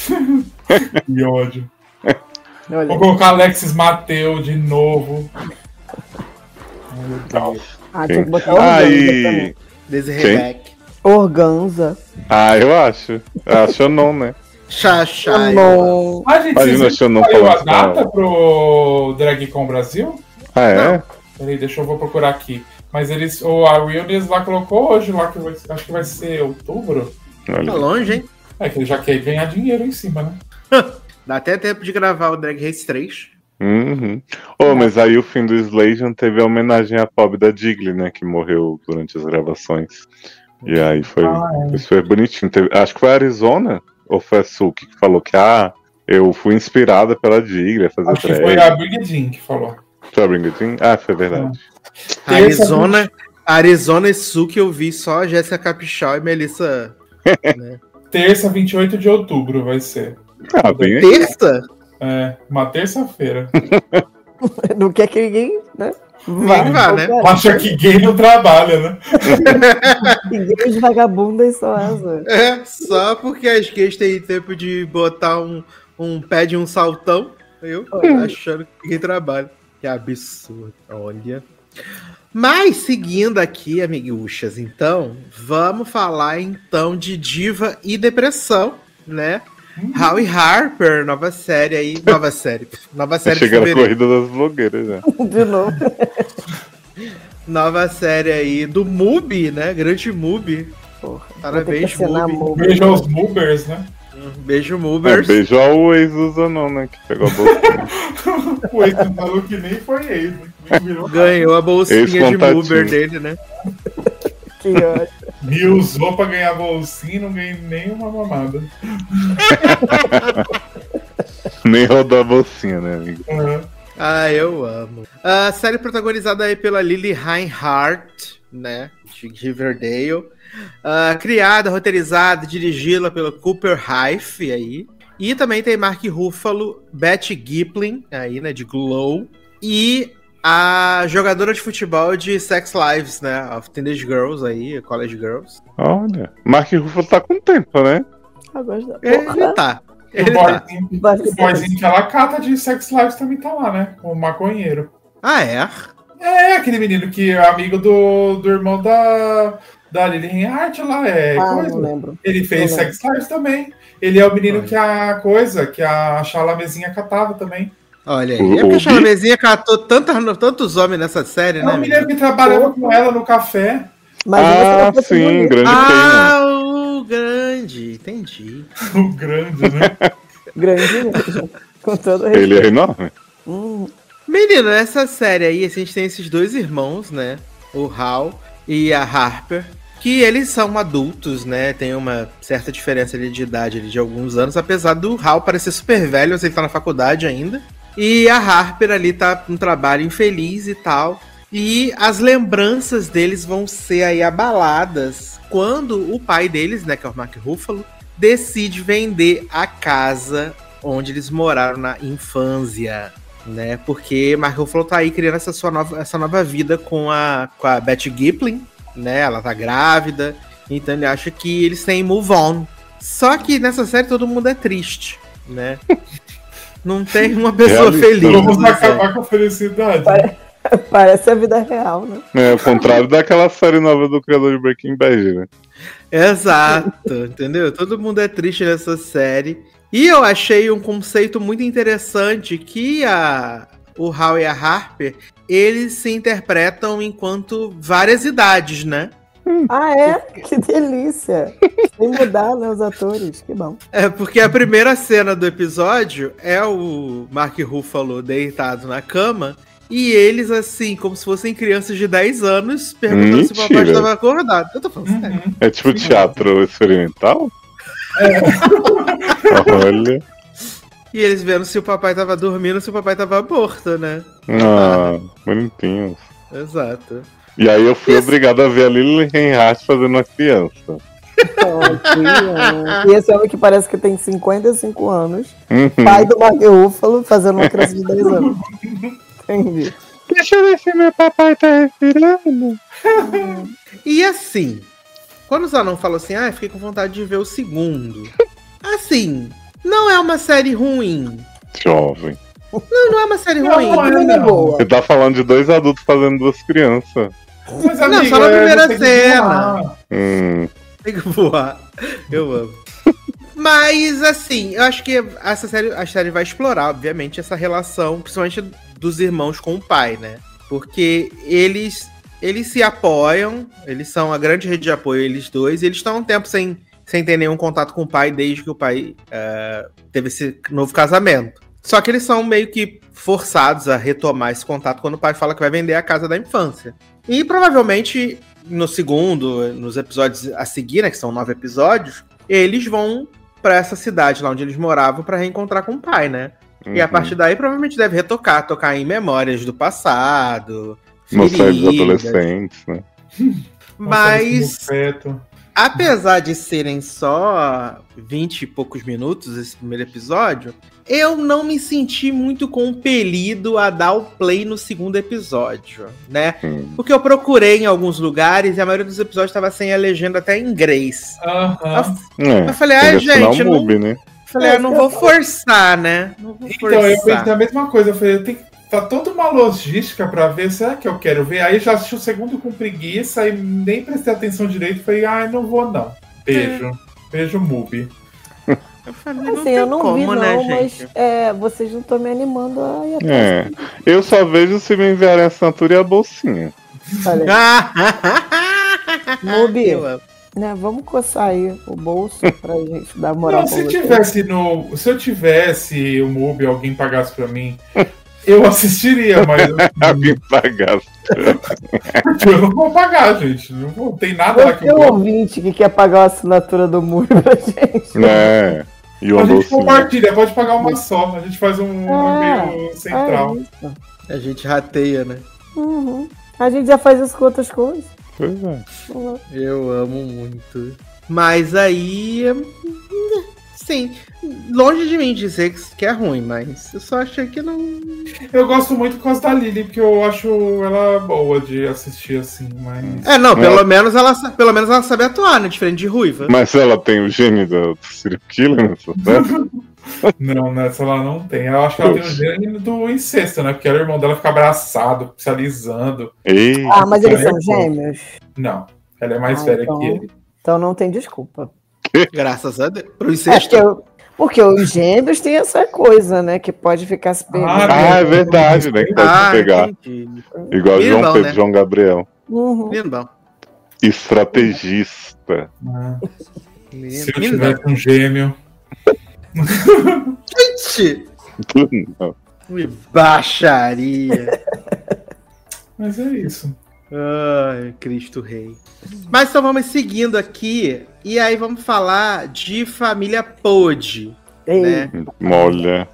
Que ódio. Olha, Vou colocar Alexis Mateu de novo. Ai, meu Deus. ah, tinha que botar Ah, organza e. também. Desirrebeck. Organza. Ah, eu acho. A Shonon, né? Xaxá. Não. Ah, gente, Imagina vocês se eu não saiu a falasse data não. pro DragCon Brasil? Ah, é? Peraí, deixa eu vou procurar aqui. Mas eles, o a Realness lá colocou hoje, lá que vai, acho que vai ser outubro. Tá Olha. longe, hein? É que ele já quer ganhar dinheiro em cima, né? Dá até tempo de gravar o Drag Race três. Uhum. Oh, mas aí o fim do Slajon teve a homenagem à pobre da Digley, né? Que morreu durante as gravações. E aí foi. Ah, é. Isso foi bonitinho. Teve- acho que foi a Arizona ou foi a Suki que falou que ah, eu fui inspirada pela Digley a fazer Acho que drag. foi a Brigadine que falou. Foi a Bring It In? Ah, foi verdade. Arizona, Arizona e Sul que eu vi só a Jéssica Capichal e Melissa. Né? Terça, vinte e oito de outubro vai ser. Ah, bem aí. Terça? É, uma terça-feira. Não quer que ninguém, né? Ninguém vá, né? Acha que gay não trabalha, né? Igreja vagabunda e só asa. É, só porque as gays têm tempo de botar um, um pé de um saltão. Eu achando que ninguém trabalha. Que absurdo. Olha. Mas seguindo aqui, amiguchas, então, vamos falar então de diva e depressão, né? Howie Harper, nova série aí, nova série, nova série de Chega na fevereiro. corrida das blogueiras já. De novo. Nova série aí do Mubi, né? Grande Mubi. Porra, Parabéns, vou ter que assinar Mubi. Mubi. Beijo aos Mubers, né? Um beijo, É, Mubers. beijo ao ex-usa não, né? Que pegou a bolsa. O ex falou que nem foi ex, né? Nem virou nada. Ganhou a bolsinha de Ex-contatinho. Muber dele, né? Que ódio. Me usou pra ganhar bolsinha e não ganhei nem uma mamada. Nem rodou a bolsinha, né, amigo? Uhum. Ah, eu amo. A série protagonizada aí pela Lily Reinhardt, né? De Riverdale. Ah, criada, roteirizada, dirigida pelo Cooper Haiff aí. E também tem Mark Ruffalo, Betty Giplin, aí, né? De Glow. E a jogadora de futebol de Sex Lives, né? Of Teenage Girls aí, College Girls. Olha. Mark Ruffalo tá com tempo, né? Eu gosto da Ele porra. tá. O Ele tá. boyzinho, Vai o ser boyzinho que ela cata de Sex Lives também tá lá, né? O maconheiro. Ah, é? É, aquele menino que é amigo do, do irmão da, da Lily Reinhardt lá. É, Ah, coisa. não lembro. Ele fez Não lembro. Sex Lives também. Ele é o menino Olha. que a coisa, que a Chalamezinha catava também. Olha aí. O- É porque o a Chalamezinha catou tanta, tantos homens nessa série, É né? o amigo? menino que trabalhava com ela no café. Mas ah, você sim, bonito. grande Kane. Ah, o grande. Entendi. O grande, né? Grande mesmo. Com todo Ele respeito. é enorme. Hum, Menino, nessa série aí, a gente tem esses dois irmãos, né? O Hal e a Harper. Que eles são adultos, né? Tem uma certa diferença ali de idade ali de alguns anos. Apesar do Hal parecer super velho, ele tá na faculdade ainda. E a Harper ali tá num trabalho infeliz e tal. E as lembranças deles vão ser aí abaladas quando o pai deles, né, que é o Mark Ruffalo, decide vender a casa onde eles moraram na infância, né? Porque Mark Ruffalo tá aí criando essa sua nova, essa nova vida com a, com a Betty Giplin, né? Ela tá grávida, então ele acha que eles têm move on. Só que nessa série todo mundo é triste, né? Não tem uma pessoa Realista. feliz. Vamos nessa série. acabar com a felicidade. parece a vida real, né? É o contrário daquela série nova do criador de Breaking Bad, né? Exato, entendeu? Todo mundo é triste nessa série. E eu achei um conceito muito interessante que a, o Hal e a Harper, eles se interpretam enquanto várias idades, né? Ah, é? Que delícia. Sem mudar, né, os atores. Que bom. É porque a primeira cena do episódio é o Mark Ruffalo deitado na cama E eles, assim, como se fossem crianças de dez anos, perguntando Mentira. se o papai estava acordado. Eu tô falando sério. Uhum. É tipo teatro experimental? Olha. E eles vendo se o papai tava dormindo, se o papai tava morto, né? Ah, bonitinhos. Exato. E aí eu fui Isso. obrigado a ver a Lily Reinhardt fazendo uma criança. E esse homem que parece que tem cinquenta e cinco anos, Uhum. pai do Mark Ruffalo, fazendo uma criança de dez anos. Entendi. Deixa eu ver se meu papai tá respirando. E assim, quando o Zanon falou assim, ah, fiquei com vontade de ver o segundo. Assim, não é uma série ruim. Jovem. Não, não é uma série Não, ruim. não é, Não é boa. Você tá falando de dois adultos fazendo duas crianças. Mas, Não, amigo, só na é, primeira você tem que cena. voar. Hum. Tem que voar. Eu amo. Mas, assim, eu acho que essa série, a série vai explorar, obviamente, essa relação, principalmente dos irmãos com o pai, né? Porque eles, eles se apoiam, eles são a grande rede de apoio, eles dois, e eles estão um tempo sem, sem ter nenhum contato com o pai desde que o pai uh, teve esse novo casamento. Só que eles são meio que forçados a retomar esse contato quando o pai fala que vai vender a casa da infância. E provavelmente no segundo, nos episódios a seguir, né, que são nove episódios, eles vão pra essa cidade lá onde eles moravam pra reencontrar com o pai, né? E a Uhum. partir daí provavelmente deve retocar, tocar em memórias do passado, Mostrar os feridas. adolescentes, né? Mostrar esse Mas, feto. apesar de serem só vinte e poucos minutos esse primeiro episódio, eu não me senti muito compelido a dar o play no segundo episódio, né? Hum. Porque eu procurei em alguns lugares e a maioria dos episódios estava sem a legenda até em inglês. Aham. É, Eu falei, tem ah, que assinar gente, o não, MUBI, né? falei, ah, não vou forçar, né? Não vou Então, eu forçar. pensei a mesma coisa. Eu falei, eu tenho que. Tá toda uma logística pra ver, será que eu quero ver? Aí já assisti o segundo com preguiça e nem prestei atenção direito. Falei, ai, não vou não. Beijo. Beijo, Mubi. Eu falei, não Assim, tem eu não como, vi, não, né, mas gente? é, vocês não estão me animando a ir atrás. É. Eu só vejo se me enviarem a assinatura e a bolsinha. Olha, Mubi, Eu amo. né, vamos coçar aí o bolso pra gente dar moral Não, pra se vocês. tivesse no. Se eu tivesse o Mubi, alguém pagasse pra mim, eu assistiria, mas Alguém pagasse. eu não vou pagar, gente. Não vou, tem nada lá que Você eu é um vou. ouvinte que quer pagar a assinatura do Mubi pra gente. É. E A uma gente bolsinha. compartilha, pode pagar uma só. A gente faz um Ah, e-mail central. É isso. A gente rateia, né? Uhum. A gente já faz isso com outras coisas. Pois é. Uhum. Eu amo muito. Mas aí. Sim. Longe de mim dizer que é ruim, mas eu só achei que não. Eu gosto muito por causa da Lily, porque eu acho ela boa de assistir assim, mas. É, não, pelo, É. Menos ela, sa- pelo menos ela sabe atuar, né? Diferente de Ruiva. Mas ela tem o gene do serial killer nessa série? Não, nessa ela não tem. Eu acho que ela tem o gênero do incesto, né? Porque o irmão dela fica abraçado, se alisando. Ei, Ah, mas eles é são bom. gêmeos? Não, ela é mais Ah, velha então- que ele. Então não tem desculpa. Graças a Deus. Pro É incesto. porque, eu- porque os gêmeos têm essa coisa, né? Que pode ficar se pegando. ah, é verdade, né? Que pode Ah, pegar. entendi. Igual Menino João bom, Pedro, né? João Gabriel. Uhum. Menino bom. Estrategista. Ah, Menino, se eu menino tivesse um gêmeo. bom. Gente! Não. Que baixaria. Mas é isso. Ai, Cristo Rei. Mas então vamos seguindo aqui. E aí vamos falar de Família Pod, Ei, né? Olha.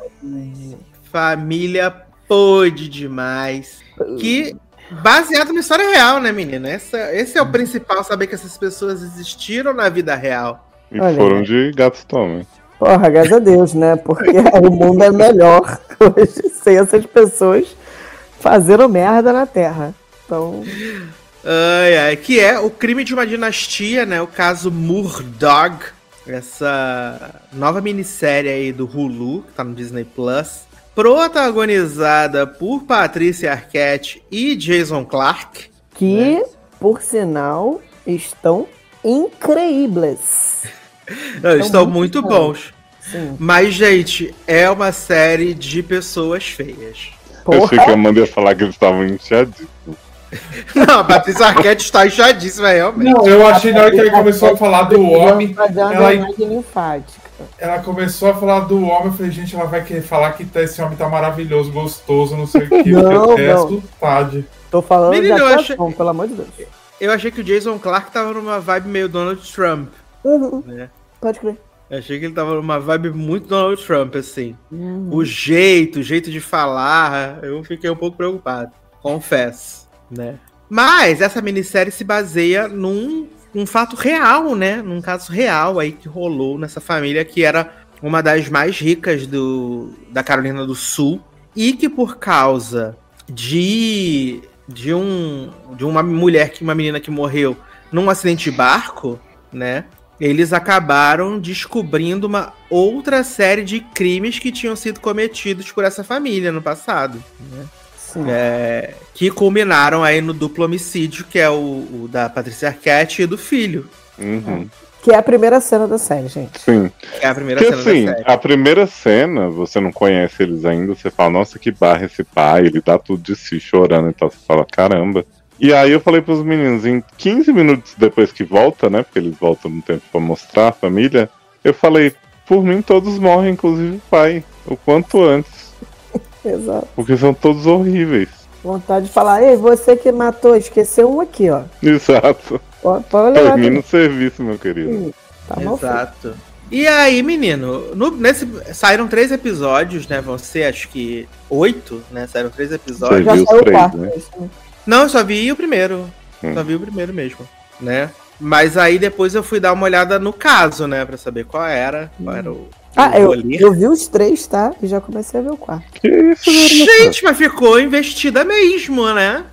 Família Pod demais. Que, baseado numa história real, né, menina? Essa, esse é o principal, saber que essas pessoas existiram na vida real. E Olha. foram de gatos Tommy. Porra, graças a Deus, né? Porque o mundo é melhor hoje sem essas pessoas fazendo merda na Terra. Então, Ai, ai, que é o crime de uma dinastia, né? O caso Murdaugh. Essa nova minissérie aí do Hulu, que tá no Disney Plus. Protagonizada por Patrícia Arquette e Jason Clarke. que, por sinal, estão incríveis. Não, estão muito muito bons. Sim. Mas, gente, é uma série de pessoas feias. Eu achei que a Porra, Amanda ia falar que eles estavam inchadinhos. Não, a Patrícia Arquette está inchadíssima, realmente. Não, eu achei na hora que ele começou a falar do homem. Ela, linfática. ela começou a falar do homem, eu falei, gente, ela vai querer falar que esse homem tá maravilhoso, gostoso, não sei o que. Não, é não. vontade. Tô falando Menino, de eu atuação, achei- pelo amor de Deus. Eu achei que o Jason Clarke tava numa vibe meio Donald Trump, Uhum, né? pode crer. Eu achei que ele tava numa vibe muito Donald Trump, assim. Uhum. O jeito, o jeito de falar, eu fiquei um pouco preocupado, confesso, né? Mas essa minissérie se baseia num, num fato real, né? Num caso real aí que rolou nessa família que era uma das mais ricas do, da Carolina do Sul e que por causa de, de, um, de uma mulher, que uma menina que morreu num acidente de barco, né? Eles acabaram descobrindo uma outra série de crimes que tinham sido cometidos por essa família no passado, né? Sim. É, que culminaram aí no duplo homicídio, que é o, o da Patrícia Arquette e do filho, Uhum. Que é a primeira cena da série, gente. Sim. que é a primeira Porque cena assim, da série. a primeira cena, você não conhece eles ainda, você fala, nossa, que barra esse pai, ele dá tudo de si chorando e tal. Você fala, caramba. E aí eu falei pros meninos, em quinze minutos depois que volta, né? Porque eles voltam no tempo pra mostrar a família, eu falei, por mim todos morrem, inclusive o pai. O quanto antes. Exato. Porque são todos horríveis. Vontade de falar, ei, você que matou, esqueceu um aqui, ó. Exato. Pode, pode levar. Termina o serviço, meu querido. Tá mal feito. Exato. E aí, menino, no- nesse, saíram três episódios, né? Vão ser, acho que, oito, né? Saíram três episódios. Você Já viu os saiu o três, quarto. né? isso, né? Não, eu só vi o primeiro. Hum. Só vi o primeiro mesmo, né? Mas aí depois eu fui dar uma olhada no caso, né? Pra saber qual era. Qual era o. Ah, o eu, rolê. eu vi os três, tá? E já comecei a ver o quarto. Que isso, garoto? Gente, mas ficou investida mesmo, né?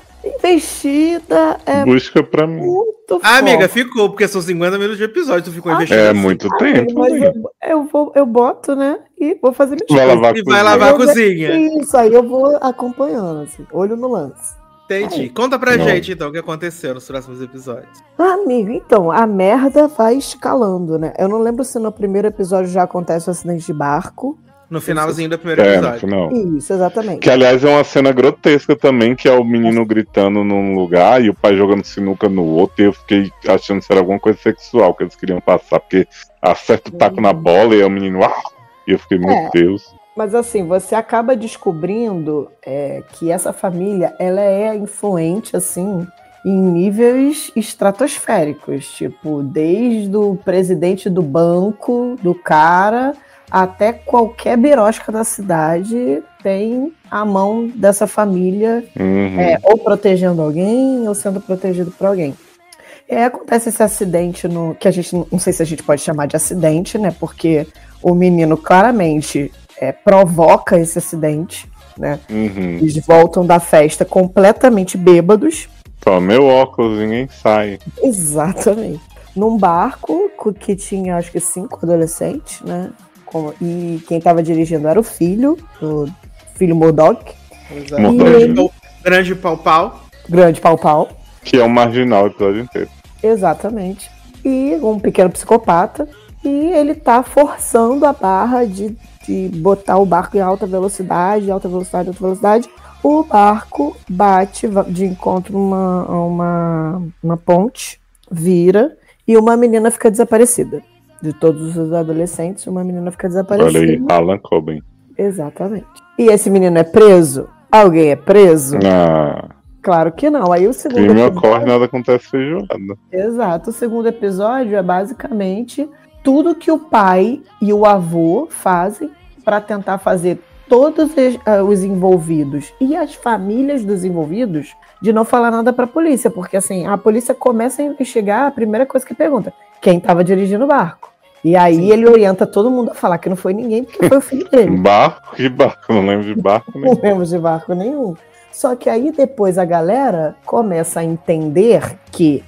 Investida é Busca pra mim. muito Ah, amiga, forte. ficou, porque são cinquenta minutos de episódio, tu ficou Ah, investida. É assim. muito Amigo, tempo. mas amiga. eu, eu, vou, eu boto, né? E vou fazer minhas Vai coisas. lavar a E vai cozinha. lavar a Eu vou- cozinha. Isso aí eu vou acompanhando, assim, olho no lance. Entendi. Conta pra Não. gente, então, o que aconteceu nos próximos episódios. Ah, amigo, então, a merda vai escalando, né? Eu não lembro se no primeiro episódio já acontece o acidente de barco. No finalzinho do primeiro É, no episódio. final. Isso, exatamente. Que, aliás, é uma cena grotesca também, que é o menino gritando num lugar e o pai jogando sinuca no outro, e eu fiquei achando que era alguma coisa sexual que eles queriam passar, porque acerta o taco na bola e é o menino, ah! E eu fiquei, meu É. Deus. Mas assim, você acaba descobrindo é, que essa família, ela é influente, assim, em níveis estratosféricos. Tipo, desde o presidente do banco, do cara, até qualquer birosca da cidade tem a mão dessa família, Uhum. é, ou protegendo alguém, ou sendo protegido por alguém. E aí acontece esse acidente, no, que a gente, não sei se a gente pode chamar de acidente, né? Porque o menino claramente é, provoca esse acidente, né? Uhum. Eles voltam da festa completamente bêbados. Só meu óculos, ninguém sai. Exatamente. Num barco co- que tinha, acho que, cinco adolescentes, né? Com- e quem estava dirigindo era o filho, o filho Murdoch, Exato. Murdoch. Grande, grande pau-pau. grande pau-pau. Que é o marginal o episódio inteiro. Exatamente. E um pequeno psicopata. E ele tá forçando a barra de, de botar o barco em alta velocidade, alta velocidade, alta velocidade. O barco bate va- de encontro a uma, a uma, uma ponte, vira, e uma menina fica desaparecida. De todos os adolescentes, uma menina fica desaparecida. Olha aí, Alan Coben. Exatamente. E esse menino é preso? Alguém é preso? Ah, Claro que não. Aí o segundo crime episódio- ocorre, nada acontece feijoada. Exato. O segundo episódio é basicamente tudo que o pai e o avô fazem para tentar fazer todos os, ah, os envolvidos e as famílias dos envolvidos de não falar nada para a polícia, porque assim, a polícia começa a investigar, a primeira coisa que pergunta, quem estava dirigindo o barco. E aí Sim. ele orienta todo mundo a falar que não foi ninguém, porque foi o filho dele. Barco? Que barco? Não lembro de barco nem. Não lembro de barco nenhum. Só que aí depois a galera começa a entender que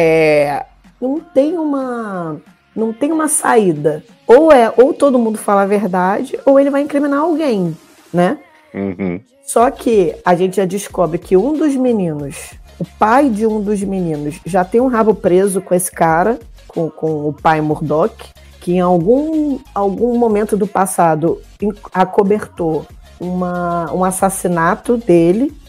é, não tem uma não tem uma saída. Ou é ou todo mundo fala a verdade, ou ele vai incriminar alguém, né? Uhum. Só que a gente já descobre que um dos meninos, o pai de um dos meninos, já tem um rabo preso com esse cara, com, com o pai Murdoch, que em algum, algum momento do passado em- acobertou uma, um assassinato dele,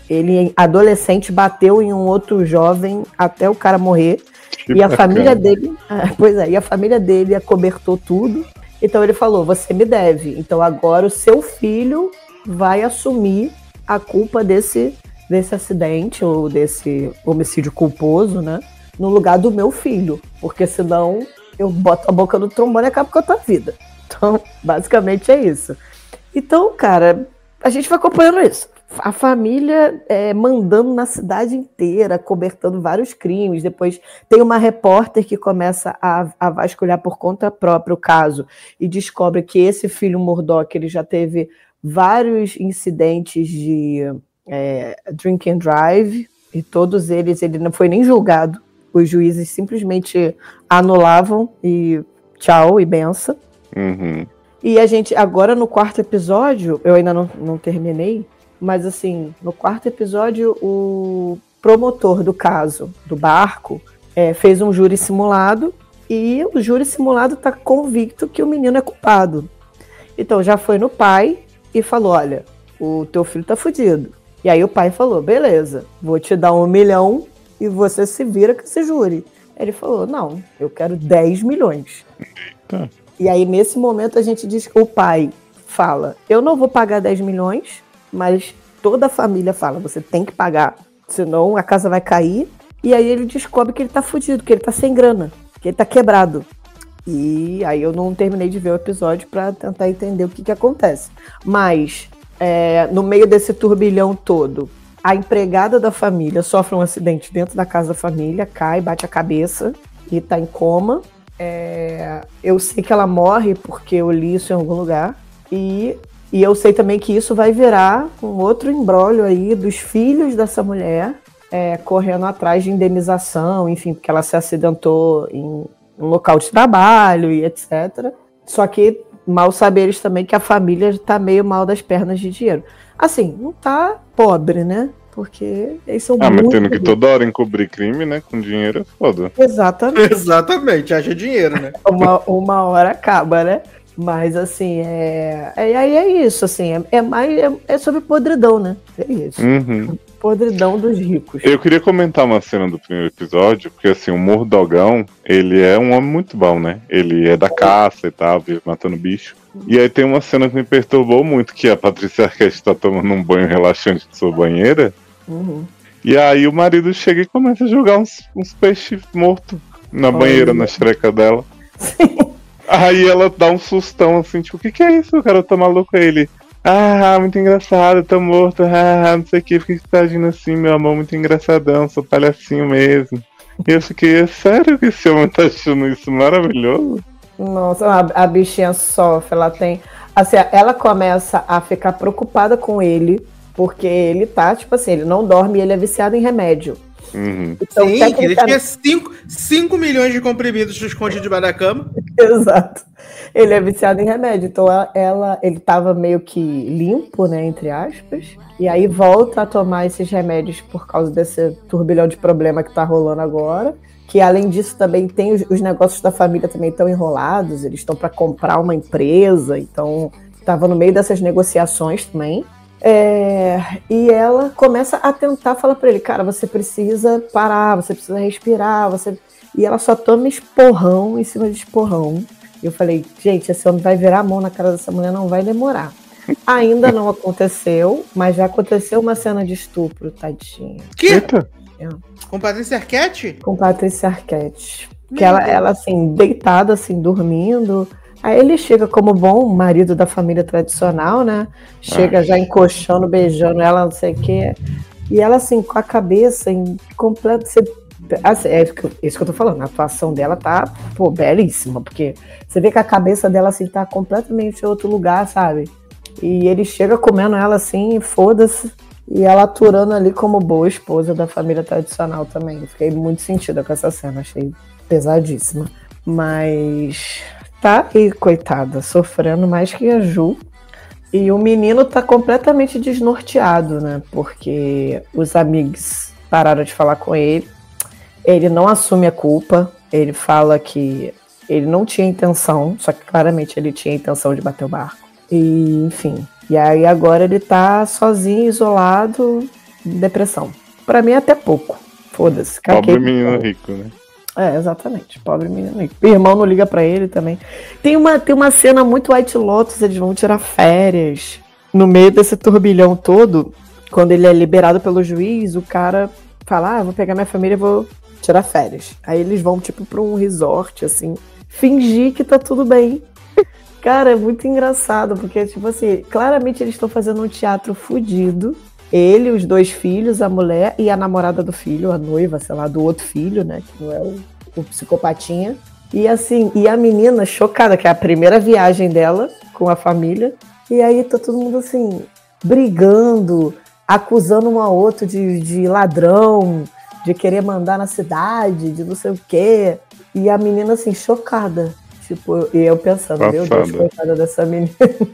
Ele, adolescente, bateu em um outro jovem até o cara morrer. Que e a bacana. família dele, pois é, e a família dele acobertou tudo. Então ele falou, você me deve. Então agora o seu filho vai assumir a culpa desse, desse acidente ou desse homicídio culposo, né? No lugar do meu filho. Porque senão eu boto a boca no trombone e acabo com a tua vida. Então, basicamente é isso. Então, cara, a gente vai acompanhando isso. A família é, mandando na cidade inteira, cobertando vários crimes. Depois tem uma repórter que começa a, a vasculhar por conta própria o caso e descobre que esse filho Murdoch ele já teve vários incidentes de é, drink and drive, e todos eles, ele não foi nem julgado. Os juízes simplesmente anulavam e tchau e benção. Uhum. E a gente, agora no quarto episódio, eu ainda não, não terminei, mas assim, no quarto episódio, o promotor do caso do barco é, fez um júri simulado e o júri simulado está convicto que o menino é culpado. Então já foi no pai e falou, olha, o teu filho tá fudido. E aí o pai falou, beleza, vou te dar um milhão e você se vira com esse júri. Ele falou, não, eu quero dez milhões. Eita. E aí nesse momento a gente diz que o pai fala, eu não vou pagar dez milhões, mas toda a família fala, você tem que pagar, senão a casa vai cair. E aí ele descobre que ele tá fudido, que ele tá sem grana, que ele tá quebrado. E aí eu não terminei de ver o episódio para tentar entender o que que acontece. Mas é, no meio desse turbilhão todo, a empregada da família sofre um acidente dentro da casa da família, cai, bate a cabeça e tá em coma. É, eu sei que ela morre porque eu li isso em algum lugar. E, e eu sei também que isso vai virar um outro imbróglio aí dos filhos dessa mulher é, correndo atrás de indenização, enfim, porque ela se acidentou em um local de trabalho e etcétera. Só que mal saber eles também que a família está meio mal das pernas de dinheiro. Assim, não tá pobre, né? Porque eles são ah, muito... mas tendo que toda hora encobrir crime, né? Com dinheiro é foda. Exatamente. Exatamente, haja dinheiro, né? Uma, uma hora acaba, né? Mas, assim, é... Aí é, é isso, assim, é, é mais... É, é sobre podridão, né? É isso. Uhum. Podridão dos ricos. Eu queria comentar uma cena do primeiro episódio, porque, assim, o Mordogão, ele é um homem muito bom, né? Ele é da caça e tal, vive matando bicho. E aí tem uma cena que me perturbou muito, que a Patrícia Arquette tá tomando um banho relaxante de sua banheira. Uhum. E aí o marido chega e começa a jogar uns, uns peixes mortos na Olha. banheira, na xereca dela. Sim. Aí ela dá um sustão assim, tipo, o que que é isso? O cara tá maluco. Aí ele, ah, muito engraçado, tô morto, ah, não sei o que, por que você tá agindo assim, meu amor, muito engraçadão, sou palhacinho mesmo. E eu fiquei, é sério que esse homem tá achando isso maravilhoso? Nossa, a, a bichinha sofre, ela tem... Assim, ela começa a ficar preocupada com ele, porque ele tá, tipo assim, ele não dorme e ele é viciado em remédio. Uhum. Então, Sim, tecnicamente... ele tinha cinco milhões de comprimidos escondidos debaixo da cama. Exato. Ele é viciado em remédio. Então ela, ela, ele tava meio que limpo, né, entre aspas. E aí volta a tomar esses remédios por causa desse turbilhão de problema que tá rolando agora. Que além disso também tem os, os negócios da família também estão enrolados. Eles estão para comprar uma empresa. Então tava no meio dessas negociações também. É, e ela começa a tentar falar pra ele, cara, você precisa parar, você precisa respirar, você... E ela só toma esporrão em cima de esporrão. E eu falei, gente, esse homem vai virar a mão na cara dessa mulher, não vai demorar. Ainda não aconteceu, mas já aconteceu uma cena de estupro, tadinha. Que? Eita. É. Com Patrícia Arquette? Com Patrícia Arquette. Que ela, ela, assim, deitada, assim, dormindo... Aí ele chega como bom marido da família tradicional, né? Chega ah. já encoxando, beijando ela, não sei o quê. E ela, assim, com a cabeça em completo... Assim, é isso que eu tô falando, a atuação dela tá, pô, belíssima. Porque você vê que a cabeça dela, assim, tá completamente em outro lugar, sabe? E ele chega comendo ela, assim, foda-se. E ela aturando ali como boa esposa da família tradicional também. Fiquei muito sentida com essa cena, achei pesadíssima. Mas... tá aí, coitada, sofrendo mais que a Ju. E o menino tá completamente desnorteado, né? Porque os amigos pararam de falar com ele. Ele não assume a culpa. Ele fala que ele não tinha intenção, só que claramente ele tinha intenção de bater o barco. E, enfim. E aí agora ele tá sozinho, isolado. depressão. Pra mim é até pouco. Foda-se. Pobre caquei. menino rico, né? É, exatamente. Pobre menino rico. O irmão não liga pra ele também. Tem uma, tem uma cena muito White Lotus, eles vão tirar férias. No meio desse turbilhão todo, quando ele é liberado pelo juiz, o cara fala, ah, vou pegar minha família e vou tirar férias. Aí eles vão, tipo, pra um resort, assim, fingir que tá tudo bem. Cara, é muito engraçado, porque, tipo assim, claramente eles estão fazendo um teatro fudido. Ele, os dois filhos, a mulher e a namorada do filho, a noiva, sei lá, do outro filho, né, que não é o, o psicopatinha. E assim, e a menina chocada, que é a primeira viagem dela com a família. E aí tá todo mundo assim, brigando, acusando um ao outro de, de ladrão, de querer mandar na cidade, de não sei o quê. E a menina assim, chocada. Tipo, e eu pensando, Passada. meu Deus, coitada dessa menina.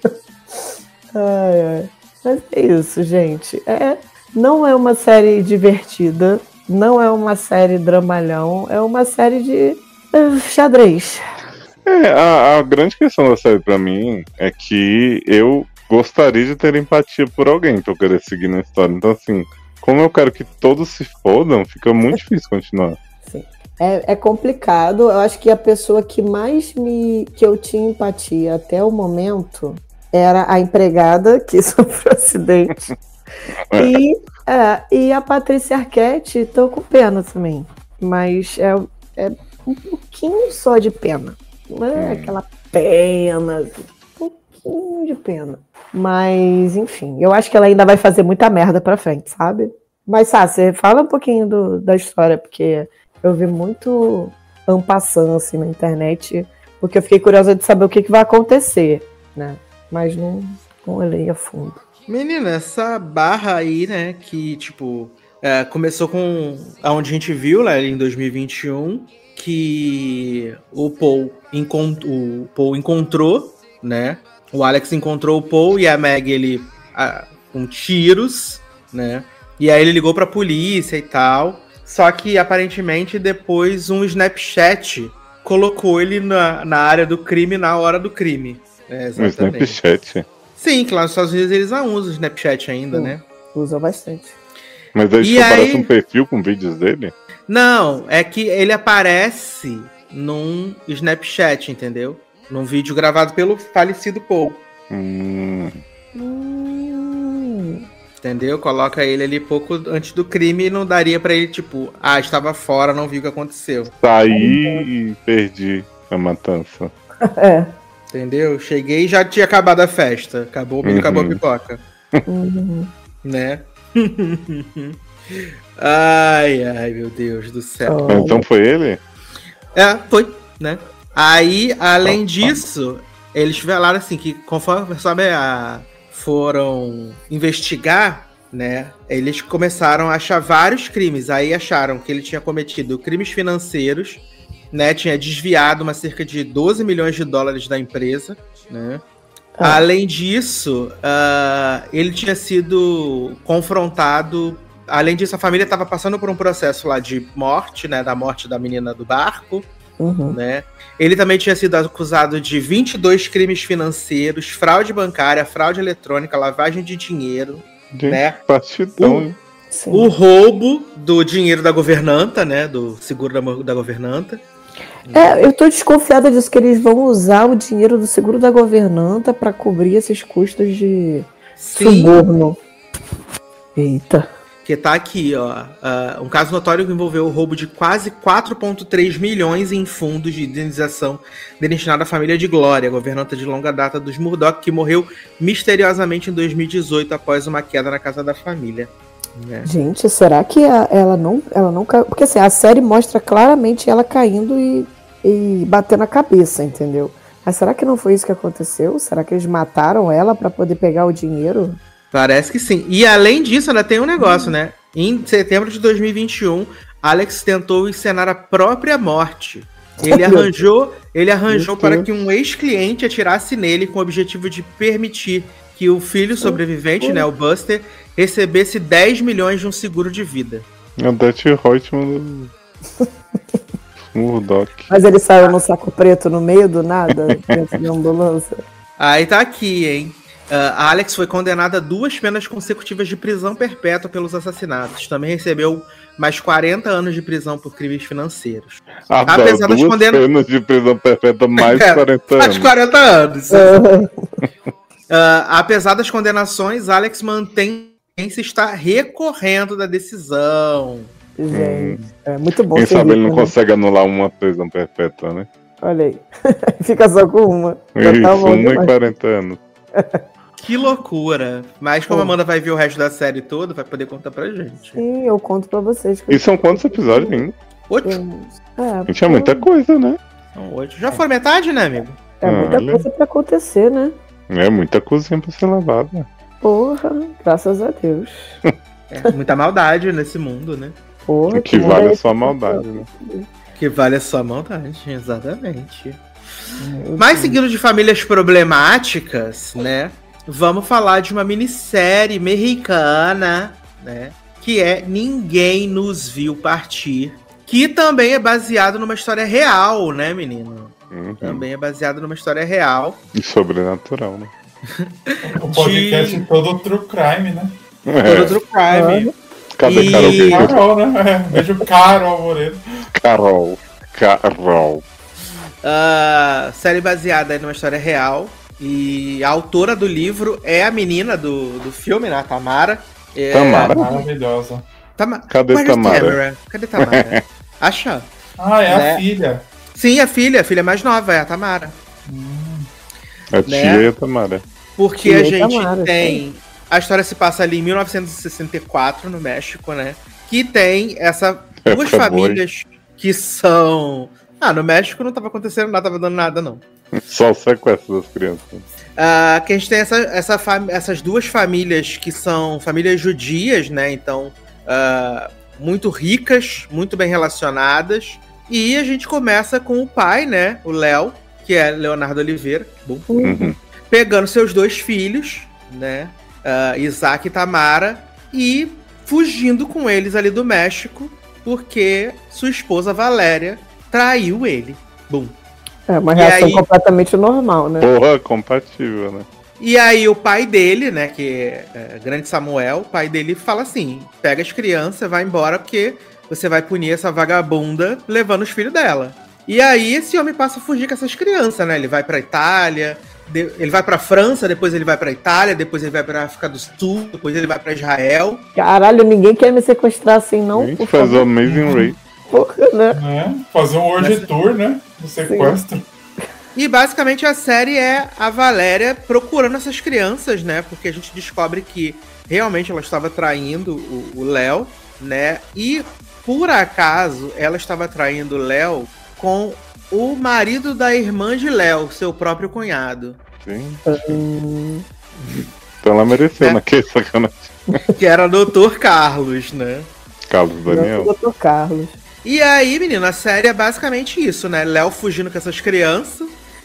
Ai, ai. Mas é isso, gente. É, não é uma série divertida, não é uma série dramalhão, é uma série de uh, xadrez. É, a, a grande questão da série pra mim é que eu gostaria de ter empatia por alguém pra eu querer seguir na história. Então, assim, como eu quero que todos se fodam, fica muito difícil continuar. Sim. É, é complicado. Eu acho que a pessoa que mais me que eu tinha empatia até o momento era a empregada que sofreu acidente. E, é, e a Patrícia Arquette, tô com pena também. Mas é, é um pouquinho só de pena. Não é aquela pena, um pouquinho de pena. Mas, enfim, eu acho que ela ainda vai fazer muita merda pra frente, sabe? Mas, Sassi, fala um pouquinho do, da história, porque eu vi muito en passant, assim, na internet, porque eu fiquei curiosa de saber o que, que vai acontecer, né? Mas não, não olhei a fundo. Menina, essa barra aí, né, que, tipo, é, começou com aonde a gente viu, lá em dois mil e vinte e um, que o Paul, encont- o Paul encontrou, né, o Alex encontrou o Paul e a Meg, ele, a, com tiros, né, e aí ele ligou pra polícia e tal, só que, aparentemente, depois um Snapchat colocou ele na, na área do crime na hora do crime. É, No Snapchat. Sim, que lá nos Estados Unidos eles não usam o Snapchat ainda, Sim. né? Usa bastante. Mas aí E só aí- aparece um perfil com vídeos dele? Não, é que ele aparece num Snapchat, entendeu? Num vídeo gravado pelo falecido Paul, Hum, Hum, entendeu? Coloca ele ali pouco antes do crime e não daria pra ele, tipo, ah, estava fora, não vi o que aconteceu. saí e perdi a matança. é. Entendeu? Cheguei e já tinha acabado a festa. Acabou, Uhum. acabou a pipoca, Uhum. né? Ai, ai, meu Deus do céu. Ó, Mas então foi ele? É, foi, né? Aí, além disso, eles falaram assim que conforme sabe, a, foram investigar, né? Eles começaram a achar vários crimes. Aí acharam que ele tinha cometido crimes financeiros, né? Tinha desviado uma cerca de doze milhões de dólares da empresa, né? Ah. Além disso, ah, ele tinha sido confrontado. Além disso, a família estava passando por um processo lá de morte, né? Da morte da menina do barco, Uhum. né? Ele também tinha sido acusado de vinte e dois crimes financeiros, fraude bancária, fraude eletrônica, lavagem de dinheiro, Gente, né? partidão, O- hein? Sim. o roubo do dinheiro da governanta, né? Do seguro da, da governanta. É, eu tô desconfiada disso, que eles vão usar o dinheiro do seguro da governanta para cobrir esses custos de Sim, suborno. Eita. que tá aqui, ó. ah, um caso notório que envolveu o roubo de quase quatro vírgula três milhões em fundos de indenização destinado à família de Glória, governanta de longa data dos Murdoch, que morreu misteriosamente em dois mil e dezoito após uma queda na casa da família. Né? Gente, será que a- ela não, ela não caiu? Porque assim, a série mostra claramente ela caindo e, e batendo a cabeça, entendeu? Mas será que não foi isso que aconteceu? Será que eles mataram ela para poder pegar o dinheiro? Parece que sim. E além disso, ainda tem um negócio, né? Em setembro de dois mil e vinte e um, Alex tentou encenar a própria morte. Ele arranjou, ele arranjou Meu para Deus. que um ex-cliente atirasse nele com o objetivo de permitir que o filho sobrevivente, né, o Buster, recebesse dez milhões de um seguro de vida. É o Dutch Reutemann do Murdoch. Mas ele saiu no saco preto no meio do nada, dentro da ambulância. Aí tá aqui, hein? a Alex foi condenada a duas penas consecutivas de prisão perpétua pelos assassinatos. Também recebeu mais quarenta anos de prisão por crimes financeiros. Adoro, Apesar das duas condena- penas de prisão perpétua mais É, quarenta Mais anos. quarenta anos. Uhum. Uh, apesar das condenações, Alex mantém se está recorrendo da decisão. Gente, é muito bom Quem ser sabe ele rico, não né? consegue anular uma prisão perpétua, né? Olha aí. Fica só com uma. Já Isso, tá bom uma e demais. quarenta anos. Que loucura. Mas como a Pô. Amanda vai ver o resto da série toda, vai poder contar pra gente. Sim, eu conto pra vocês. que E são quantos episódios ainda? Oito? É, Gente, é muita coisa, né? São oito. Já foi metade, né, amigo? é muita Olha. coisa pra acontecer, né? É muita cozinha pra ser lavada. Porra, graças a Deus. É, muita maldade nesse mundo, né? Porra, O que mundo vale é é só a esse? maldade, né? Que vale a sua maldade, exatamente. Meu Mas Deus. seguindo de famílias problemáticas, né? Vamos falar de uma minissérie mexicana, né? Que é Ninguém Nos Viu Partir. Que também é baseado numa história real, né, menino? Uhum. Também é baseado numa história real. E sobrenatural, né? O podcast De- todo true crime, né? Todo É. true crime. Cadê E- Carol? Guerreiro? Carol, né? Beijo Carol Moreira. Carol. Carol. Ah, série baseada numa história real. E a autora do livro é a menina do, do filme, né? A Tamara. É, Tamara? Maravilhosa. Tama- Cadê Where's Tamara? Tamara? Cadê Tamara? Acha? Ah, é Né? a filha. Sim, a filha, a filha mais nova é a Tamara. A tia Né? e a Tamara. Porque Tia a e gente Tamara, tem. A história se passa ali em mil novecentos e sessenta e quatro, no México, né? Que tem essa duas Época boa, famílias que são. Ah, no México não tava acontecendo nada, tava dando nada, não. Só o sequestro das crianças. Ah, que a gente tem essa, essa fam- essas duas famílias que são famílias judias, né? Então, ah, muito ricas, muito bem relacionadas. E a gente começa com o pai, né? O Léo, que é Leonardo Oliveira, bom, Uhum. pegando seus dois filhos, né? ah, Isaac e Tamara, e fugindo com eles ali do México, porque sua esposa Valéria traiu ele. Bum. É uma E reação aí- completamente normal, né? Porra, compatível, né? E aí o pai dele, né, que é, é Grande Samuel, o pai dele fala assim, pega as crianças, vai embora, porque você vai punir essa vagabunda levando os filhos dela. E aí esse homem passa a fugir com essas crianças, né? Ele vai pra Itália, de- ele vai pra França, depois ele vai pra Itália, depois ele vai pra África do Sul, depois ele vai pra Israel. Caralho, ninguém quer me sequestrar assim, não? Gente, Por faz o favor. Amazing Race. Porra, né? Né? Fazer um World Nessa- Tour, né? Do sequestro. E basicamente a série é a Valéria procurando essas crianças, né? Porque a gente descobre que realmente ela estava traindo o- o Léo, né? E por acaso ela estava traindo o Léo com o marido da irmã de Léo, seu próprio cunhado, Sim. Hum, Então ela mereceu, É. né? Que sacanagem. que era o doutor Carlos, né? Carlos Daniel. doutor Carlos. E aí, menina, a série é basicamente isso, né? Léo fugindo com essas crianças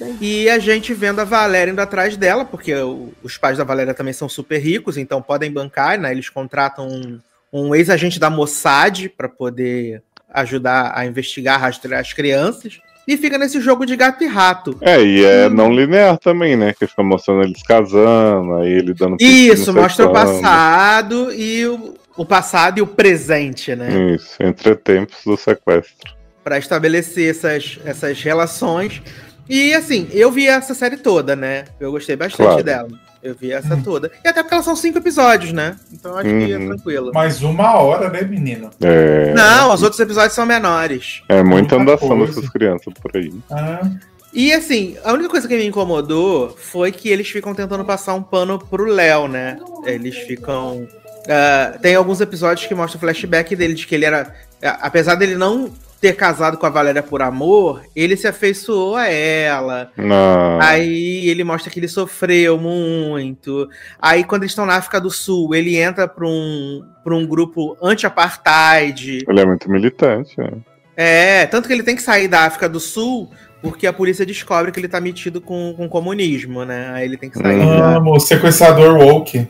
e a gente vendo a Valéria indo atrás dela, porque o- os pais da Valéria também são super ricos, então podem bancar, né? Eles contratam um, um ex-agente da Mossad para poder ajudar a investigar, rastrear as crianças. E fica nesse jogo de gato e rato. É, e é não linear também, né? Que fica mostrando eles casando, aí ele dando Isso, não sei mostra o quando. passado e o, o passado e o presente, né? Isso, entre tempos do sequestro. Pra estabelecer essas, essas relações. E assim, eu vi essa série toda, né? Eu gostei bastante Claro. dela. Eu vi essa toda. E até porque elas são cinco episódios, né? Então acho que é Uhum. tranquilo. Mais uma hora, né, menino? É, Não, os outros episódios são menores. é muita Muita andação coisa. dessas crianças por aí. Ah, E assim, a única coisa que me incomodou foi que eles ficam tentando passar um pano pro Léo, né? Eles ficam. ah, tem alguns episódios que mostram o flashback dele, de que ele era. a- Apesar dele não ter casado com a Valéria por amor, ele se afeiçoou a ela. Não. Aí ele mostra que ele sofreu muito. Aí quando eles estão na África do Sul, ele entra pra um, pra um grupo anti-apartheid. Ele é muito militante, né? É, tanto que ele tem que sair da África do Sul porque a polícia descobre que ele tá metido com, com comunismo, né? Aí ele tem que sair. Uhum. da- amo, sequestrador woke.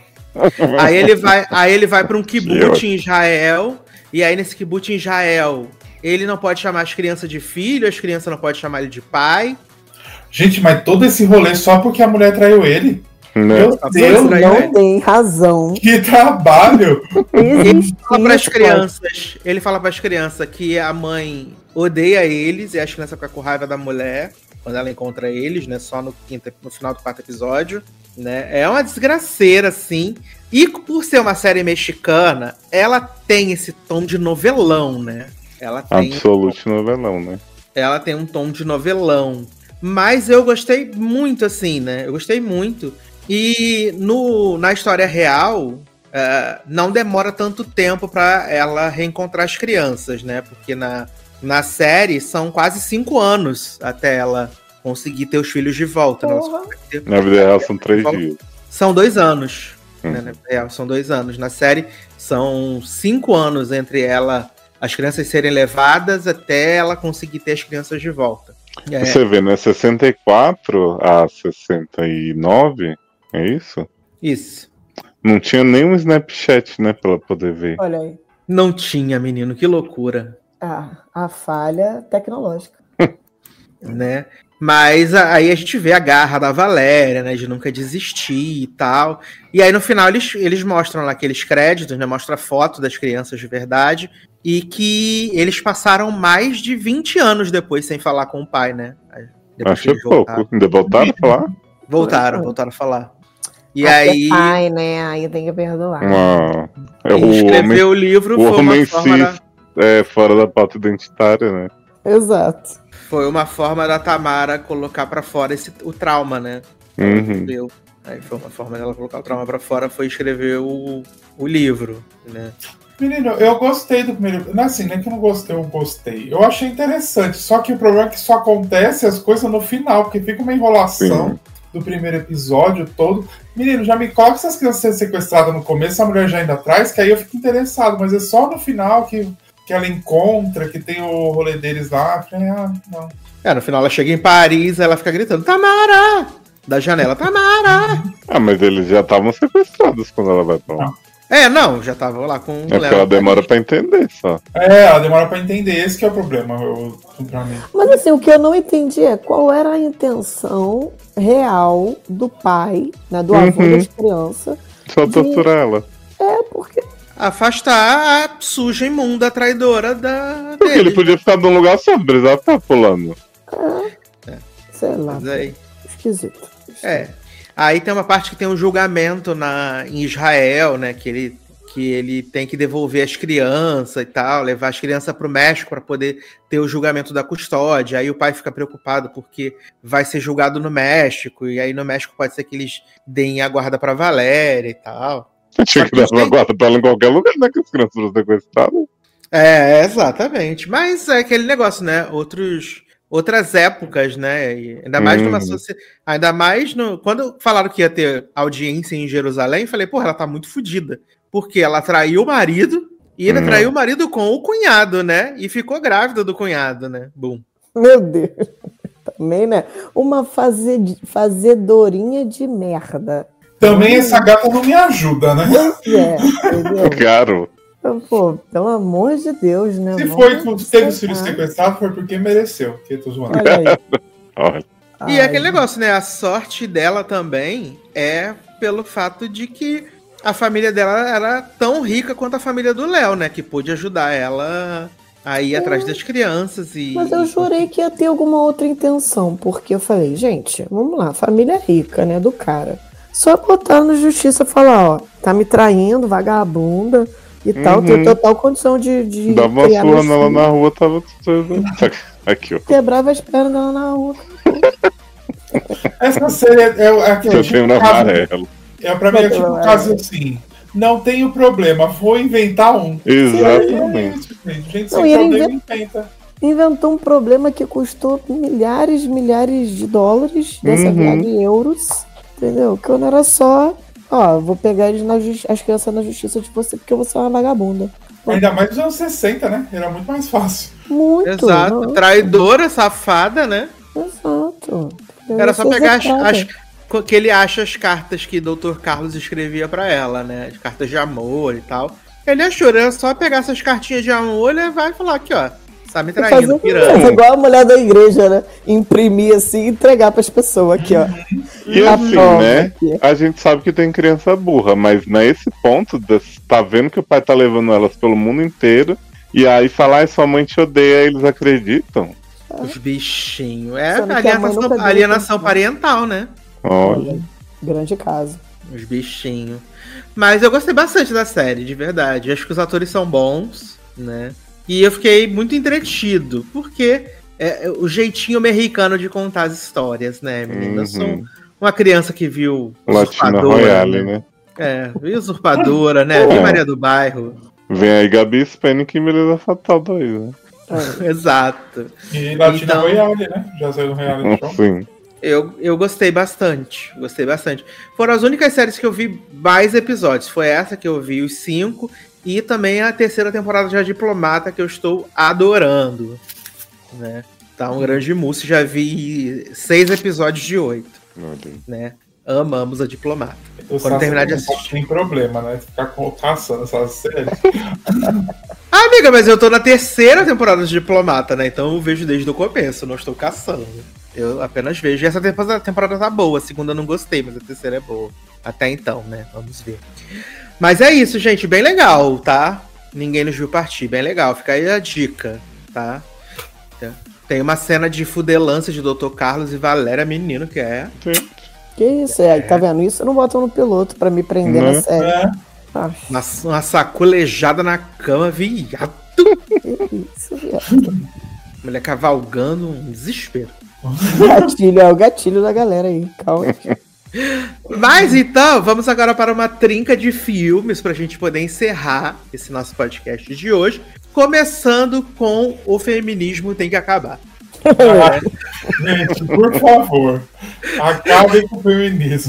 Aí ele vai, aí ele vai para um kibbutz ótimo. em Israel. E aí nesse kibbutz em Israel, ele não pode chamar as crianças de filho, as crianças não podem chamar ele de pai. Gente, mas todo esse rolê só porque a mulher traiu ele. Né? Meu Tá Deus, por aí, Não velho. tem razão. que trabalho! Ele Existir fala para as isso, crianças, ele fala para as crianças que a mãe odeia eles e as crianças ficam com raiva da mulher quando ela encontra eles, né? Só no, quinto, no final do quarto episódio, né? É uma desgraceira, assim. E por ser uma série mexicana, ela tem esse tom de novelão, né? Ela tem, Absolute novelão, né? ela tem um tom de novelão. Mas eu gostei muito, assim, né? Eu gostei muito. E no, na história real, uh, não demora tanto tempo para ela reencontrar as crianças, né? Porque na, na série são quase cinco anos até ela conseguir ter os filhos de volta. Né? Ela só vai ter- Na vida real são três dias. São dois anos. Uhum. Né? Na vida real, são dois anos. Na série, são cinco anos entre ela, as crianças serem levadas até ela conseguir ter as crianças de volta. É, Você vê, né? sessenta e quatro a sessenta e nove, é isso? isso. Não tinha nem um Snapchat, né? Pra ela poder ver. Olha aí. Não tinha, menino. Que loucura. Ah, a falha tecnológica. Né? Mas a- aí a gente vê a garra da Valéria, né? De nunca desistir e tal. E aí no final eles, eles mostram lá aqueles créditos, né? Mostra a foto das crianças de verdade. E que eles passaram mais de vinte anos depois sem falar com o pai, né? Aí, depois que Achei eles voltaram. pouco. Ainda voltaram a falar? Voltaram, Foi. voltaram a falar. E Até aí, pai, né? Aí tem que perdoar. Uma... É o escrever homem, o livro o foi uma homem forma da, cis é, fora da pauta identitária, né? Exato. foi uma forma da Tamara colocar pra fora esse, o trauma, né? Ela Uhum. viveu. Aí foi uma forma dela colocar o trauma pra fora, foi escrever o, o livro, né? Menino, eu gostei do primeiro. Não é assim, nem que eu não gostei, eu gostei. Eu achei interessante. Só que o problema é que só acontece as coisas no final, porque fica uma enrolação Sim. do primeiro episódio todo. Menino, já me coloca essas crianças sendo sequestradas no começo, a mulher já ainda atrás, que aí eu fico interessado, mas é só no final que, que ela encontra, que tem o rolê deles lá. Eu falei, ah, não. É, no final ela chega em Paris, ela fica gritando, Tamara! Da janela, Tamara! Ah, mas eles já estavam sequestrados quando ela vai pra lá. É, não, já tava lá com o É porque ela demora pra entender só. É, ela demora pra entender, esse que é o problema, eu, pra mim. Mas assim, o que eu não entendi é qual era a intenção real do pai, né, do avô Uhum. das crianças. Só torturar ela. É, porque. Afastar a suja, imunda, traidora da Porque ele deles, podia ficar num lugar só, não precisava ficar pulando. Sei lá. Mas aí, Esquisito. é. Aí tem uma parte que tem um julgamento na, em Israel, né? Que ele, que ele tem que devolver as crianças e tal, levar as crianças para o México para poder ter o julgamento da custódia. Aí o pai fica preocupado porque vai ser julgado no México, e aí no México pode ser que eles deem a guarda para Valéria e tal. Eu tinha Só que que dar uma tem- guarda pra ela em qualquer lugar, né? Que as crianças foram sequestradas. É, exatamente. Mas é aquele negócio, né? Outros, outras épocas, né? E ainda mais numa Uhum. sociedade. Ainda mais no. Quando falaram que ia ter audiência em Jerusalém, eu falei, porra, ela tá muito fodida. Porque ela traiu o marido e ainda Hum. traiu o marido com o cunhado, né? E ficou grávida do cunhado, né? Bum. Meu Deus. Também, né? Uma faze- fazedorinha de merda. Também essa gata não me ajuda, né? Pois é, entendeu? Caro. Pô, pelo amor de Deus, né? Se Vamos foi que teve os filhos aceitar. sequestrados, foi porque mereceu. Que eu tô zoando. Olha aí. Olha. E é Ai, aquele negócio, né? A sorte dela também é pelo fato de que a família dela era tão rica quanto a família do Léo, né? Que pôde ajudar ela a ir atrás das crianças e. Mas eu jurei que ia ter alguma outra intenção, porque eu falei, gente, vamos lá, família rica, né, do cara. Só botar na justiça e falar, ó, tá me traindo, vagabunda e tal, Uhum. tem total condição de, de Dava uma criar surra meus nela filhos. na rua, tava tudo. Aqui, ó. Quebrava as pernas dela na rua. Essa série é, é aquele Eu tipo tenho na de caso. amarelo. É, pra mim é tipo um caso assim. Não tenho problema, vou inventar um. Exatamente. É isso, gente. Gente Não, sem e ele problema inventa. Inventou um problema que custou milhares, milhares de dólares, dessa Uhum. viagem em euros, entendeu? Que não era só, ó, vou pegar eles na justi- as crianças na justiça de você porque você é uma vagabunda. Ainda mais nos anos sessenta, né? Era muito mais fácil. Muito. Exato. não, Traidora, safada, né? Exato. entendeu? Era só Ser pegar as, execrada. as- que ele acha as cartas que doutor Carlos escrevia pra ela, né? As cartas de amor e tal. Ele achou, era só pegar essas cartinhas de amor, levar e falar aqui, ó. Tá me traindo, Fazer pirando. é igual a mulher da igreja, né? Imprimir assim e entregar pras pessoas aqui, ó. E A assim, prova né? aqui. A gente sabe que tem criança burra, mas nesse ponto, de- tá vendo que o pai tá levando elas pelo mundo inteiro, e aí falar, ah, sua mãe te odeia, eles acreditam. Os bichinhos. É Sendo que a mãe alienação, nunca deu alienação atenção. parental, né? Olha. Grande caso. Os bichinhos. Mas eu gostei bastante da série, de verdade. Acho que os atores são bons, né? E eu fiquei muito entretido, porque é, é o jeitinho mexicano de contar as histórias, né, menina? Eu sou Uhum. uma criança que viu Latina Usurpadora, Royale, né? É, vi Usurpadora, né? Vi É. Maria do Bairro. Vem aí Gabi Spanik e Beleza Fatal dois, né? Exato. E Latina Então- Royale, né? Já saiu no reality show. Assim. Eu, eu gostei bastante. Gostei bastante. Foram as únicas séries que eu vi mais episódios. Foi essa que eu vi os cinco. E também a terceira temporada de A Diplomata, que eu estou adorando. Né? Tá um grande mousse. Já vi seis episódios de oito. Olha. Né? Amamos A Diplomata. Eu Quando só terminar de não assistir. Tem problema, né? Ficar co- caçando essas séries. Ah, amiga, mas eu tô na terceira temporada de Diplomata, né? Então eu vejo desde o começo. Não estou caçando. Eu apenas vejo. E essa temporada, temporada tá boa. A segunda eu não gostei, mas a terceira é boa. Até então, né? Vamos ver. Mas é isso, gente. Bem legal, tá? Ninguém nos viu partir. Bem legal. Fica aí a dica, tá? Tem uma cena de fudelância de doutor Carlos e Valéria Menino, que é... Que isso? É, tá vendo? Isso não botam no piloto pra me prender Né? na série. É. Ah, Uma, uma sacolejada na cama, viado. que isso, viado. Mulher cavalgando, um desespero. Gatilho, é o gatilho da galera aí. Calma. Mas então, vamos agora para uma trinca de filmes pra gente poder encerrar esse nosso podcast de hoje. Começando com O Feminismo Tem Que Acabar. Ah, gente, por favor, acabem com o feminismo.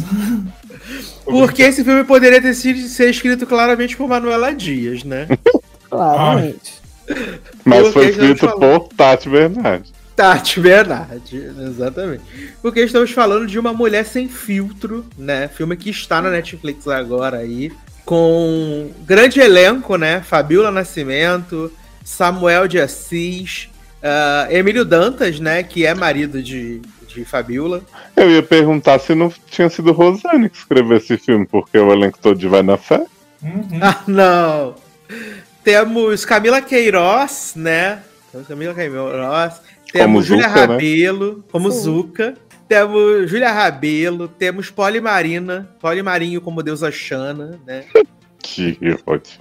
Porque esse filme poderia ter sido ser escrito claramente por Manuela Dias, né? Claramente. Mas Pelo foi que estamos escrito falando. por Tati Bernardi. Tati Bernardi, exatamente. Porque estamos falando de Uma Mulher Sem Filtro, né? Filme que está na Netflix agora aí, com grande elenco, né? Fabiola Nascimento, Samuel de Assis, uh, Emílio Dantas, né? Que é marido de, de Fabiola. Eu ia perguntar se não tinha sido Rosane que escreveu esse filme, porque o elenco todo de Vai na Fé. Uhum. Ah, não! Temos Camila Queiroz, né? Temos Camila Queiroz. Como Temos Júlia Zucca, né? Rabelo, como Sim. Zucca. Temos Júlia Rabelo. Temos Poli Marina. Poli Marinho como deusa Xana, né? Que ótimo.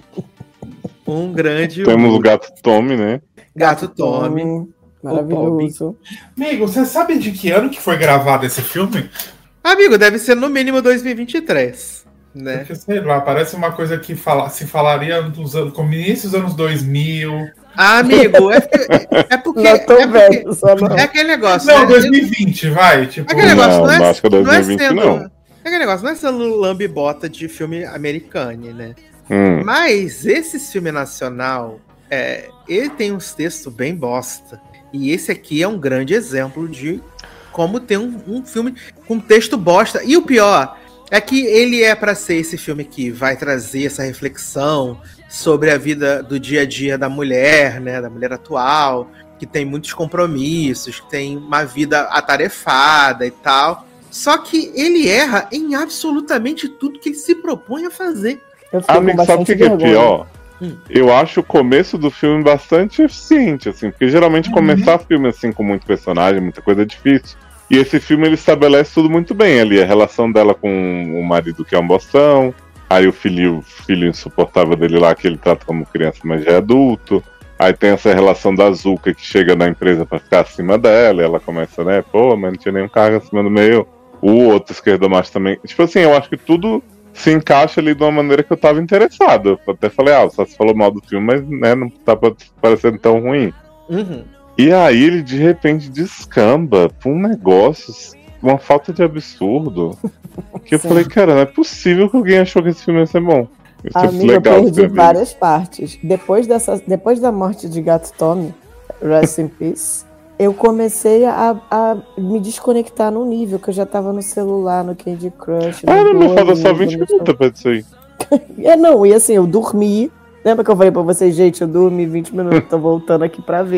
Um grande Temos o gato Tommy, né? Gato Tommy. Maravilhoso. Amigo, você sabe de que ano que foi gravado esse filme? Amigo, deve ser no mínimo dois mil e vinte e três, né? Porque, sei lá, parece uma coisa que fala, se falaria dos anos, como início dos anos dois mil. Ah, amigo, é, é porque... Não é tão é, porque velho, só não. é aquele negócio, Não, né? dois mil e vinte, vai. Tipo, É aquele negócio, Não, não, é, não acho que é não é dois mil e vinte sendo... não. É aquele negócio, não é sendo lambe-bota de filme americano, né? Hum. Mas esse filme nacional, é, ele tem uns textos bem bosta. E esse aqui é um grande exemplo de como ter um, um filme com texto bosta. E o pior é que ele é pra ser esse filme que vai trazer essa reflexão sobre a vida do dia a dia da mulher, né, da mulher atual, que tem muitos compromissos, que tem uma vida atarefada e tal. Só que ele erra em absolutamente tudo que ele se propõe a fazer. Eu fiquei com Amigo, sabe o bastante que, que é vergonha. pior? Hum. Eu acho o começo do filme bastante eficiente, assim, porque geralmente Uhum. começar filme assim com muito personagem, muita coisa é difícil. E esse filme ele estabelece tudo muito bem ali, a relação dela com o marido que é um bostão, aí o filho, filho insuportável dele lá, que ele trata como criança, mas já é adulto. Aí tem essa relação da Zucca que chega na empresa pra ficar acima dela, e ela começa, né, pô, mas não tinha nenhum cargo acima do meu. O outro esquerdomacho também. Tipo assim, eu acho que tudo se encaixa ali de uma maneira que eu tava interessado. Eu até falei, ah, só se falou mal do filme, mas né, não tá parecendo tão ruim. Uhum. E aí ele de repente descamba pra um negócio, uma falta de absurdo. Que eu Sim. falei, cara, não é possível que alguém achou que esse filme ia ser bom. Isso é Amiga, eu legal perdi escrever. várias partes. Depois, dessa, depois da morte de Gato Tommy, Rest in Peace, eu comecei a, a me desconectar num nível que eu já tava no celular, no Candy Crush. no Ah, não, não falta Duolingo, só vinte no- minutos pra isso aí. É, não, e assim, eu dormi. Lembra que eu falei pra vocês, gente, eu dormi vinte minutos, tô voltando aqui pra ver.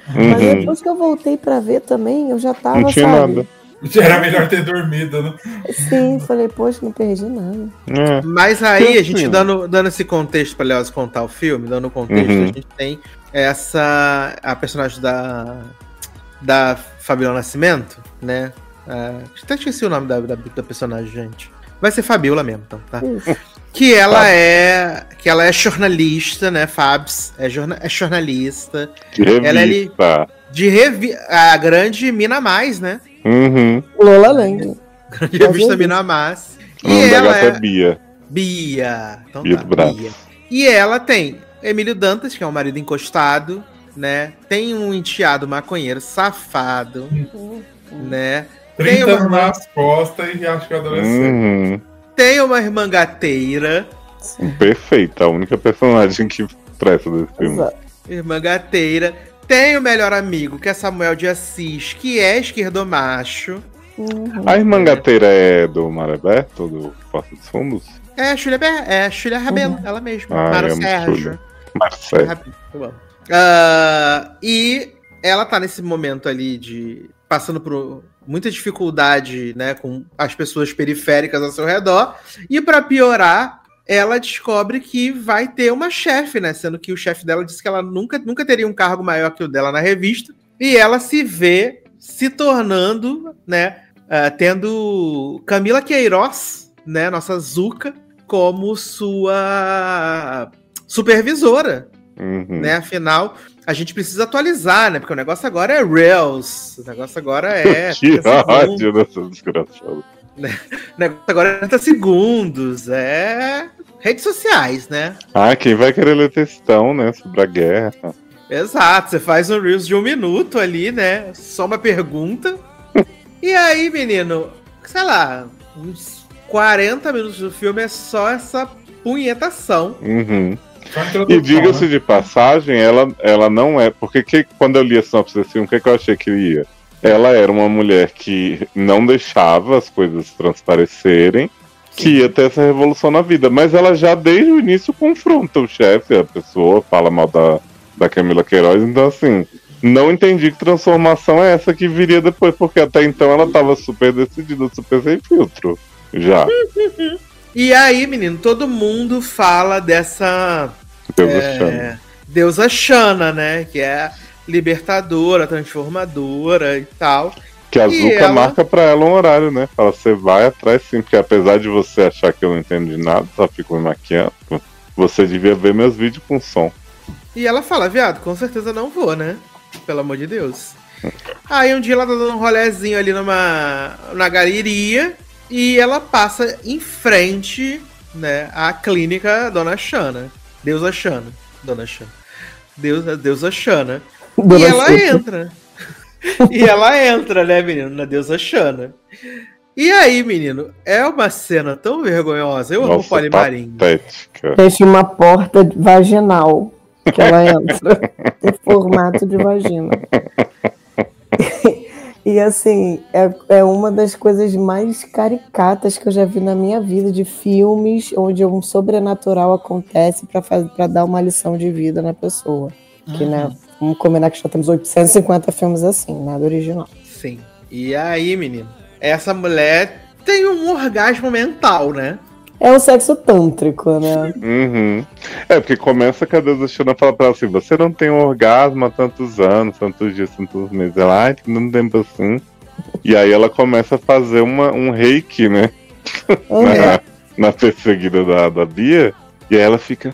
Mas Uhum. depois que eu voltei pra ver também, eu já tava, Não tinha sabe? nada. Já era melhor ter dormido, né? Sim, falei, poxa, não perdi nada. É. Mas aí, Porque a gente assim- dando, dando esse contexto pra Leoz contar o filme, dando o contexto, Uhum. a gente tem essa. A personagem da. Da Fabiola Nascimento, né? Ah, até esqueci o nome da, da, da personagem, gente. Vai ser Fabiola mesmo, então, tá? Isso. Que ela é. Que ela é jornalista, né? Fabs é, jorna, é jornalista. De Ela é ali- revista. De revi a grande Mina Mais, né? Uhum. Lola Land. Grande Mas revista é isso. Mina Mais. O E nome da ela gata é é. Bia. Bia. Então Bia tá, do Braço. Bia. E ela tem Emílio Dantas, que é um marido encostado, né? Tem um enteado maconheiro safado, né? Tem trinta uma anos irmã, nas costas e acho que é adolescente. Uhum. tem uma irmã gateira, Sim. Perfeita, a única personagem que presta desse filme. Exato. irmã gateira. Tem o melhor amigo, que é Samuel de Assis, que é esquerdomacho. Uhum. A irmã gateira é do Mar Aberto, do Porta dos Fundos? É a Xulia, Ber- é a Xulia Rabelo, ela mesma. Ah, Mara amo Sérgio. Xulia. Marcelo. Eu amo. Ah, e ela tá nesse momento ali de passando por muita dificuldade, né, com as pessoas periféricas ao seu redor. E pra piorar, ela descobre que vai ter uma chefe, né, sendo que o chefe dela disse que ela nunca, nunca teria um cargo maior que o dela na revista. E ela se vê se tornando, né, ah, tendo Camila Queiroz, né, nossa Zuca, como sua supervisora. Uhum. Né? Afinal, a gente precisa atualizar, né? Porque o negócio agora é Reels. O negócio agora é. Que trinta segundos. ódio dessa desgraçada. O negócio agora é trinta segundos. É. Redes sociais, né? Ah, quem vai querer ler textão, né? Sobre a guerra. Exato. Você faz um Reels de um minuto ali, né? Só uma pergunta. E aí, menino, sei lá, uns quarenta minutos do filme é só essa punhetação. Uhum. Só introdução, E diga-se né? de passagem, ela, ela não é. Porque que, quando eu li a sinopse desse filme, o que, que eu achei que ia? Ela era uma mulher que não deixava as coisas transparecerem, que ia ter essa revolução na vida. Mas ela já desde o início confronta o chefe, a pessoa, fala mal da, da Camila Queiroz. Então, assim, não entendi que transformação é essa que viria depois, porque até então ela tava super decidida, super sem filtro. Já. E aí, menino, todo mundo fala dessa. Deus É, chama. deusa Xana, né? Que é a libertadora, transformadora e tal. Que a E Zuka ela- marca pra ela um horário, né? Fala, você vai atrás sim, porque apesar de você achar que eu não entendo de nada, só fico me maquiando, você devia ver meus vídeos com som. E ela fala, viado, com certeza não vou, né? Pelo amor de Deus. Aí um dia ela tá dando um rolezinho ali numa na galeria e ela passa em frente, né, à clínica Dona Xana. Deusa Xana. Dona Xana. Deusa, Deusa Xana. Dona e ela Xuxa. entra. E ela entra, né, menino, na Deusa Xana. E aí, menino, é uma cena tão vergonhosa. Eu amo Nossa, Polimarim. patética. Fecha uma porta vaginal que ela entra em formato de vagina. E assim, é, é uma das coisas mais caricatas que eu já vi na minha vida, de filmes onde um sobrenatural acontece para dar uma lição de vida na pessoa. Que, né, vamos combinar que já temos oitocentos e cinquenta filmes assim, nada original. Sim. E aí, menino, essa mulher tem um orgasmo mental, né? É um sexo tântrico, né? Uhum. É, porque começa que a Deusa Xana fala pra ela assim, você não tem um orgasmo há tantos anos, tantos dias, tantos meses. Ela, ai, que não tempo assim. E aí ela começa a fazer uma, um reiki, né? Uhum. Na, na perseguida da, da Bia. E aí ela fica.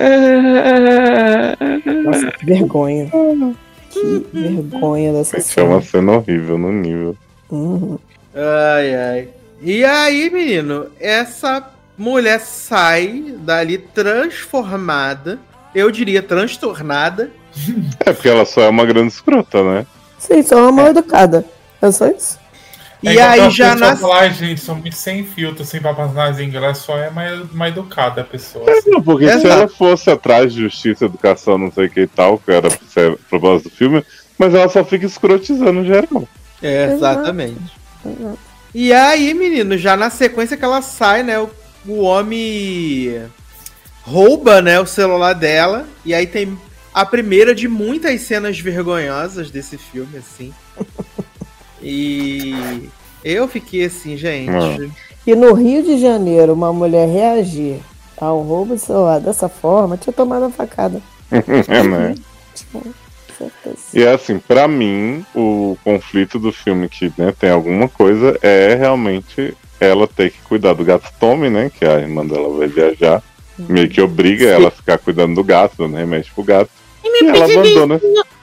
Nossa, que vergonha. Que vergonha dessa Gente, é uma cena. cena horrível no nível. Uhum. Ai, ai. E aí, menino, essa mulher sai dali transformada, eu diria transtornada. É porque ela só é uma grande escrota, né? Sim, sou uma mal educada. É só isso. E É igual aí aquelas já pessoas nasce. falam, "Ai, gente, são muito sem filtro, sem papas nas ela só é mais, mais educada a pessoa. assim." Não, porque se Exato. ela fosse atrás de justiça, educação, não sei o que e tal, que era o propósito do filme, mas ela só fica escrotizando geral. É, exatamente. Exato. E aí, menino, já na sequência que ela sai, né, o, o homem rouba, né, o celular dela, e aí tem a primeira de muitas cenas vergonhosas desse filme, assim. E eu fiquei assim, gente. Não. E no Rio de Janeiro, uma mulher reagir ao roubo de celular dessa forma, tinha tomado a facada. É, né? E é assim, pra mim, o conflito do filme que, né, tem alguma coisa é realmente ela ter que cuidar do gato Tommy, né? Que a irmã dela vai viajar. Hum. Meio que obriga ela a ficar cuidando do gato, né? Mexe pro gato. E, e ela abandona.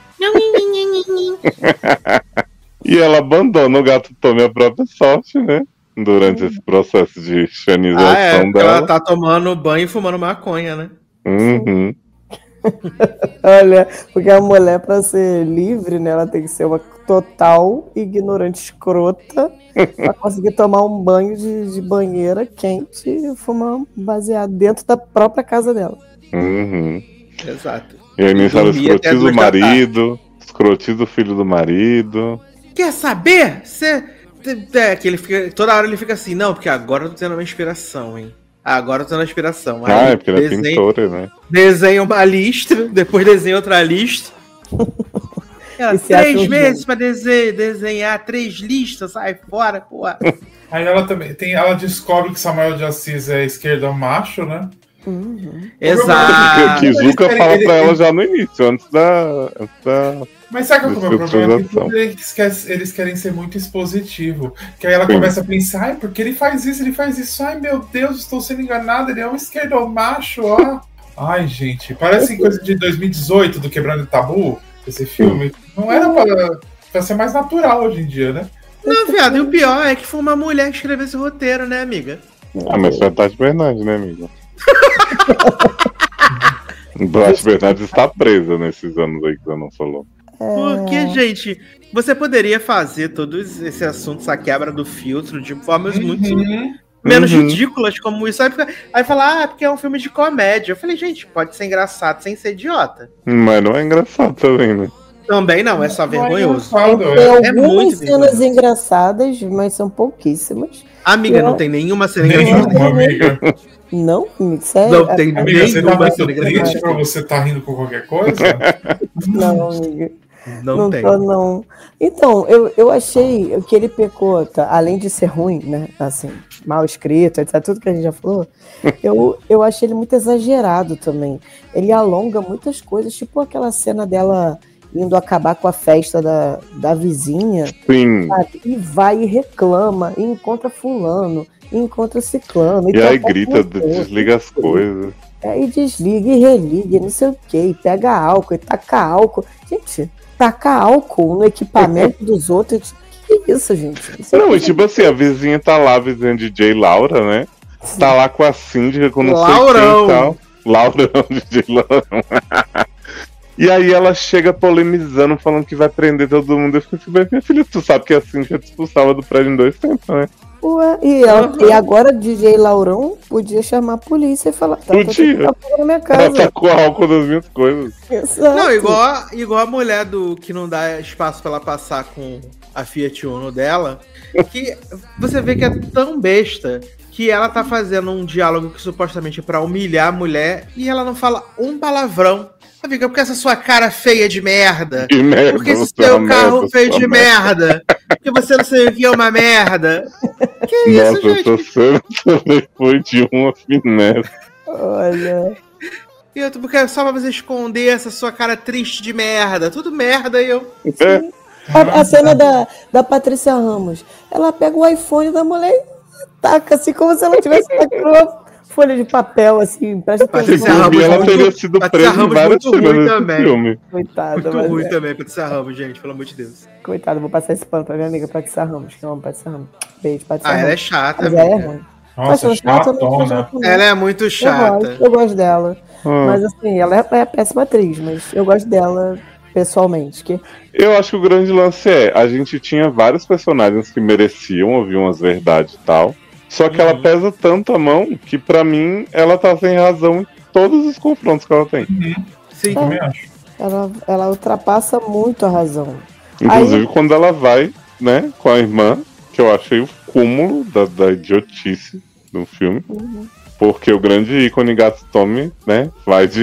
E ela abandona o gato Tommy à própria sorte, né? Durante hum. esse processo de xanização ah, é, dela. Ela tá tomando banho e fumando maconha, né? Uhum. Olha, porque a mulher, pra ser livre, né, ela tem que ser uma total ignorante escrota pra conseguir tomar um banho de, de banheira quente e fumar baseado dentro da própria casa dela. Uhum. Exato. E aí nisso ela escrotiza o marido, escrotiza o filho do marido. Quer saber? Você... É, que ele fica, toda hora ele fica assim, não, porque agora eu tô tendo uma inspiração, hein? Agora eu tô tendo uma inspiração. Aí ah, é porque ele é pintora, né? Desenha uma lista, depois desenha outra lista. Ela, três meses pra desenhar, desenhar três listas, sai fora, porra. Aí ela também tem, ela descobre que Samuel de Assis é esquerdo macho, né? Uhum. Exato. Que Zuka fala ele, pra ele, ela já no início, antes da. Antes da... Mas sabe qual é o meu problema? Que eles, querem, eles querem ser muito expositivo. Que aí ela Sim. começa a pensar, ai, porque ele faz isso, ele faz isso. Ai, meu Deus, estou sendo enganada, ele é um esquerdo macho, ó. Ai, gente, parece coisa de dois mil e dezoito, do Quebrando o Tabu, esse filme. Não era pra, pra ser mais natural hoje em dia, né? Não, viado, e o pior é que foi uma mulher que escreveu esse roteiro, né, amiga? Ah, mas foi a Tati Bernardes, né, amiga? Tati Bernardes está presa nesses anos aí que você não falou. Porque, gente, você poderia fazer todo esse assunto, essa quebra do filtro, de formas uhum. muito menos uhum. ridículas como isso. Aí, aí falar, ah, porque é um filme de comédia. Eu falei, gente, pode ser engraçado sem ser idiota. Mas não é engraçado também, né? Também não, é só vergonhoso. Tem é algumas cenas vergonhoso. engraçadas, mas são pouquíssimas. Amiga, eu... não tem nenhuma cena engraçada. Nenhuma, amiga. Não, sério? Não tem amiga, você tá muito triste pra você tá rindo com qualquer coisa? Não, amiga. Não, não tem. Tô, não. Então, eu, eu achei que ele pecou, tá? Além de ser ruim, né? Assim, mal escrito, etcétera. Tudo que a gente já falou. eu, eu achei ele muito exagerado também. Ele alonga muitas coisas, tipo aquela cena dela indo acabar com a festa da, da vizinha. Sim. Sabe? E vai e reclama, e encontra fulano, e encontra ciclano. E, e aí grita, desliga as coisas. É, e desliga e religa, não sei o que, e pega álcool, e taca álcool. Gente, tacar álcool no equipamento dos outros, que isso, gente? Isso não, é e tipo assim, a vizinha tá lá, a vizinha D J Laura, né? Sim. Tá lá com a síndica, com não Laurão. sei quem e tal. Laurão, D J Laurão. E aí ela chega polemizando, falando que vai prender todo mundo. Eu fico assim, minha filha, tu sabe que a síndica te expulsava do prédio em dois tempos, né? Ué, e, ela, uhum. e agora D J Laurão podia chamar a polícia e falar, tá, podia. Tá na minha casa. Ela tá com álcool das minhas coisas. Exato. Não, igual, igual a mulher do que não dá espaço pra ela passar com a Fiat Uno dela, que você vê que é tão besta que ela tá fazendo um diálogo que supostamente é pra humilhar a mulher e ela não fala um palavrão. Fica, porque essa sua cara feia de merda. Que merda, porque esse seu carro feio de merda. merda. Porque você não sei o que é uma merda. Que Nossa, isso, gente? Nossa, você foi de uma finesse. Olha. E eu, porque só pra você esconder essa sua cara triste de merda. Tudo merda, e eu... É. A, a cena da, da Patrícia Ramos. Ela pega o iPhone da mulher e taca assim, como se ela tivesse tacando folha de papel, assim, presta Patrícia atenção. Ramos, ela muito, teria sido presa em várias cenas desse filme. Coitada. Muito ruim é. também, Patrícia Ramos, gente, pelo amor de Deus. Coitada, vou passar esse pano pra minha amiga Patrícia Ramos, que eu amo Patrícia Ramos. Beijo, Patrícia Ah, Ramos. ela é chata, mas amiga. ela é ruim. Nossa, chatona. Ela é muito chata. Eu gosto, eu gosto dela. Hum. Mas assim, ela é, é péssima atriz, mas eu gosto dela pessoalmente. Que... Eu acho que o grande lance é, a gente tinha vários personagens que mereciam ouvir umas verdades e tal. Só que uhum. ela pesa tanto a mão que, pra mim, ela tá sem razão em todos os confrontos que ela tem. Uhum. Sim, também é. acho. Ela, ela ultrapassa muito a razão. Inclusive, Aí... quando ela vai, né, com a irmã, que eu achei o cúmulo da, da idiotice do filme. Uhum. Porque o grande ícone Gato Tommy, né, vai de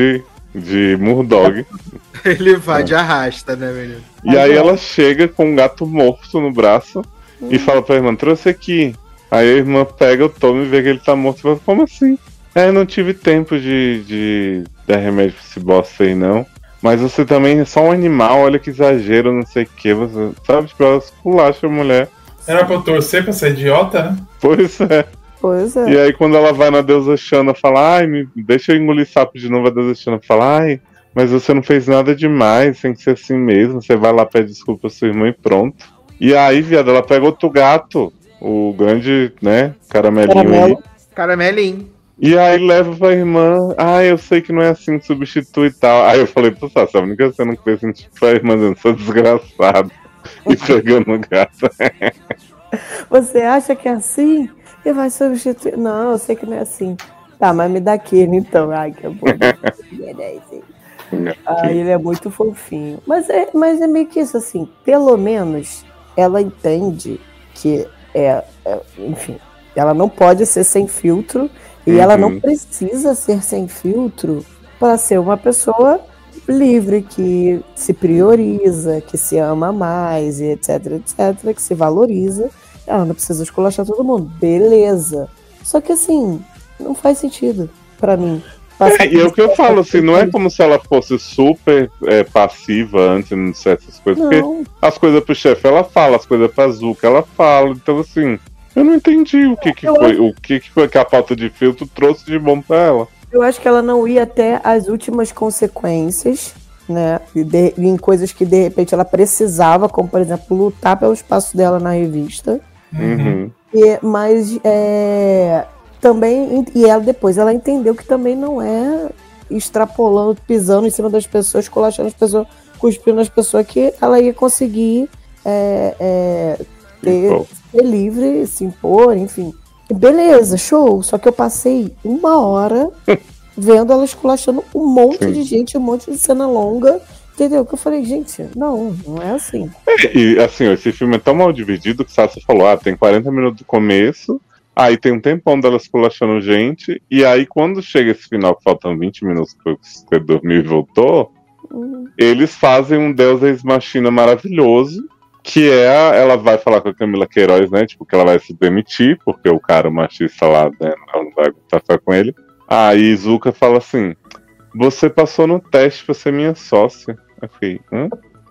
de Murdog. Ele vai de arrasta, né, menino? E aí ela chega com um gato morto no braço hum. e fala pra irmã, trouxe aqui. Aí a irmã pega o Tommy e vê que ele tá morto e fala, como assim? É, não tive tempo de, de dar remédio pra esse bosta aí, não. Mas você também é só um animal, olha que exagero, não sei o que. Você sabe, tipo, ela esculacha a mulher. Era pra eu torcer pra ser idiota, né? Pois é. Pois é. E aí quando ela vai na deusa Xana fala, ai, me deixa eu engolir sapo de novo, a deusa Xana fala, ai, mas você não fez nada demais, tem que ser assim mesmo. Você vai lá, pede desculpa à sua irmã e pronto. E aí, viado, ela pega outro gato, o grande, né, caramelinho Caramelo. aí. Caramelinho. E aí leva pra irmã, ah, eu sei que não é assim que substitui e tal. Aí eu falei, pô, Sassi, a única cena que fez sentido pra irmã dizendo, sou desgraçado. E pegando o gato. Você acha que é assim? E vai substituir. Não, eu sei que não é assim. Tá, mas me dá aquele então. Ai, que bom. Ai, ele é muito fofinho. Mas é, mas é meio que isso, assim. Pelo menos ela entende que é, é enfim, ela não pode ser sem filtro. E uhum. ela não precisa ser sem filtro para ser uma pessoa livre, que se prioriza, que se ama mais, e etc, etc, que se valoriza. Ela não precisa esculachar todo mundo. Beleza. Só que assim, não faz sentido para mim. É, e é o que eu falo, assim, não é como se ela fosse super é, passiva antes de não ser essas coisas. Não. Porque as coisas pro chefe ela fala, as coisas pra Zuka ela fala. Então assim... Eu não entendi o que, que foi, acho... o que, que foi que a falta de filtro trouxe de bom pra ela. Eu acho que ela não ia até as últimas consequências, né? De, em coisas que de repente ela precisava, como por exemplo, lutar pelo espaço dela na revista. Uhum. E, mas é, também, e ela depois ela entendeu que também não é extrapolando, pisando em cima das pessoas, esculachando as pessoas, cuspindo nas pessoas, que ela ia conseguir é, é, ter. Ser livre, se impor, enfim. Beleza, show. Só que eu passei uma hora vendo ela esculachando um monte Sim. de gente, um monte de cena longa, entendeu? Que eu falei, gente, não, não é assim. É, e assim, esse filme é tão mal dividido que Sassi falou, ah, tem quarenta minutos do começo, aí tem um tempão dela esculachando gente, e aí quando chega esse final, que faltam vinte minutos que você dormiu e voltou, uhum. eles fazem um Deus Ex Machina maravilhoso, que é, a, ela vai falar com a Camila Queiroz, né, tipo, que ela vai se demitir, porque o cara machista lá, né, não vai ficar com ele. Aí Zuka fala assim, você passou no teste pra ser minha sócia. Eu fiquei, hã?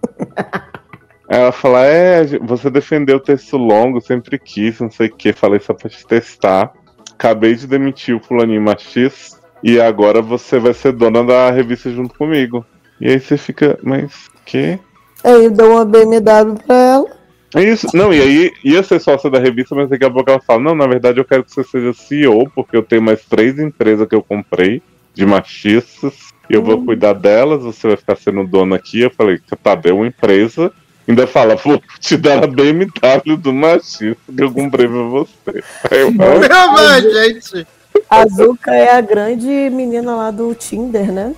Aí ela fala, é, você defendeu o texto longo, sempre quis, não sei o que, falei só pra te testar. Acabei de demitir o fulaninho machista, e agora você vai ser dona da revista junto comigo. E aí você fica, mas, que? Aí deu uma B M W pra ela. Isso, não, e aí ia ser sócia da revista, mas daqui a pouco ela fala, não, na verdade eu quero que você seja C E O, porque eu tenho mais três empresas que eu comprei de machistas, e eu hum. vou cuidar delas, você vai ficar sendo dona aqui. Eu falei, tá, deu uma empresa, ainda fala, vou te dar a B M W do machista que eu comprei pra você. Aí eu falo, não, gente. A Zuka é a grande menina lá do Tinder, né?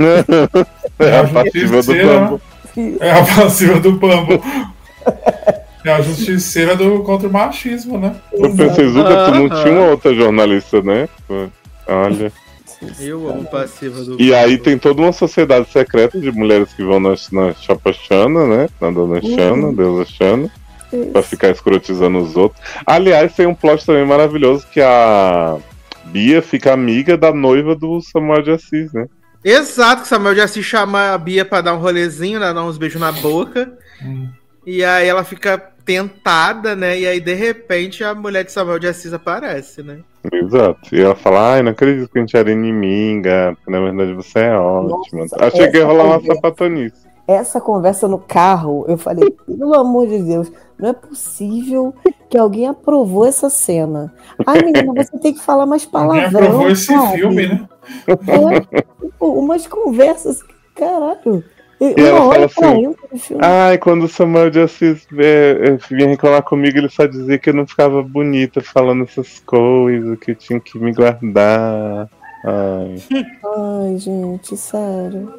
É a passiva do Bumble. É a passiva do Bumble. É a justiceira do, contra o machismo, né? Eu pensei, Zuka, tu não tinha uma outra jornalista, né? Olha. Eu amo passiva do E aí tem toda uma sociedade secreta de mulheres que vão na, na Chapa Xana, né? Na Dona Xana, uhum. Deusa Xana, pra ficar escrotizando os outros. Aliás, tem um plot também maravilhoso que a Bia fica amiga da noiva do Samuel de Assis, né? Exato, que Samuel de Assis chama a Bia pra dar um rolezinho, né, dar uns beijos na boca. Hum. E aí ela fica tentada, né? E aí, de repente, a mulher de Samuel de Assis aparece, né? Exato. E ela fala, ai, não acredito que a gente era inimiga, porque na verdade você é ótima. Nossa, achei que ia rolar uma sapatonice. Essa conversa no carro, eu falei, pelo amor de Deus, não é possível que alguém aprovou essa cena. Ai, menina, você tem que falar mais palavrão. Alguém aprovou esse sabe? filme, né? É, tipo, umas conversas, caralho. E ela fala assim, ai, quando o Samuel de Assis é, vinha reclamar comigo, ele só dizia que eu não ficava bonita falando essas coisas, que eu tinha que me guardar. Ai, ai gente, sério.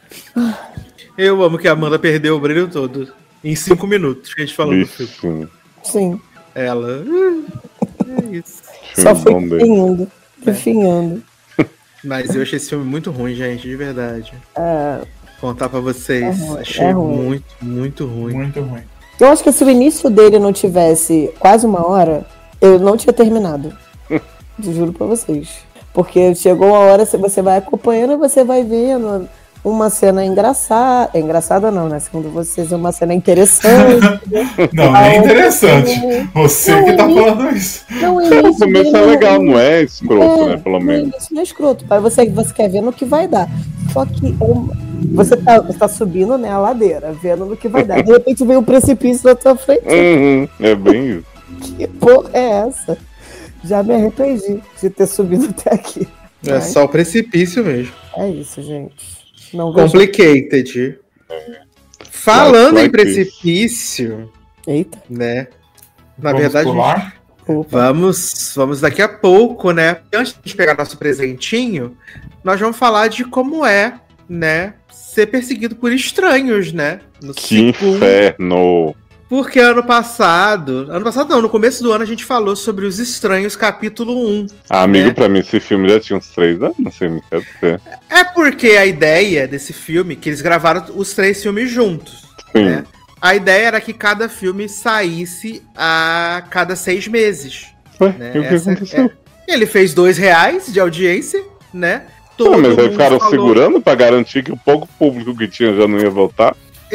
Eu amo que a Amanda perdeu o brilho todo. Em cinco minutos que a gente falou do filme. Sim. Ela. É isso. Só foi definhando. Definhando. Mas eu achei esse filme muito ruim, gente, de verdade. É, Contar pra vocês, É ruim, achei é ruim. muito, muito ruim. Muito ruim. eu acho que se o início dele não tivesse quase uma hora, eu não tinha terminado. Juro pra vocês. Porque chegou a hora, você vai acompanhando e você vai vendo uma cena engraçada. É engraçada não, né? Segundo vocês, é uma cena interessante. Não, Ah, nem interessante. eu- Você Não, que tá ele- falando isso. Não, o O início começo dele é não- legal, não é escroto, É, né? Pelo no menos. início não é escroto. Aí você, você quer ver no que vai dar. Só que um- você, tá, você tá subindo, né, a ladeira, vendo no que vai dar. De repente vem um precipício na tua frente. Uhum, é bem isso. Que porra é essa? Já me arrependi de ter subido até aqui. É Mas só o precipício mesmo. é isso, gente. Não vejo. Complicated. Falando em Like this. precipício, Eita. né? Na Vamos verdade, pular? Opa. vamos, vamos daqui a pouco, né? Antes de pegar nosso presentinho, nós vamos falar de como é, né? Ser perseguido por estranhos, né? No Que segundo- inferno. Porque ano passado, ano passado não, no começo do ano a gente falou sobre Os Estranhos, capítulo um. Ah, amigo, né? pra mim esse filme já tinha uns três anos, não sei, não quero dizer. É porque a ideia desse filme, que eles gravaram os três filmes juntos, Sim. né? A ideia era que cada filme saísse a cada seis meses. Ué, Né? e o que Essa aconteceu? é- Ele fez dois reais de audiência, né? Ah, Todo mas aí mundo ficaram falou- segurando pra garantir que o pouco público que tinha já não ia voltar?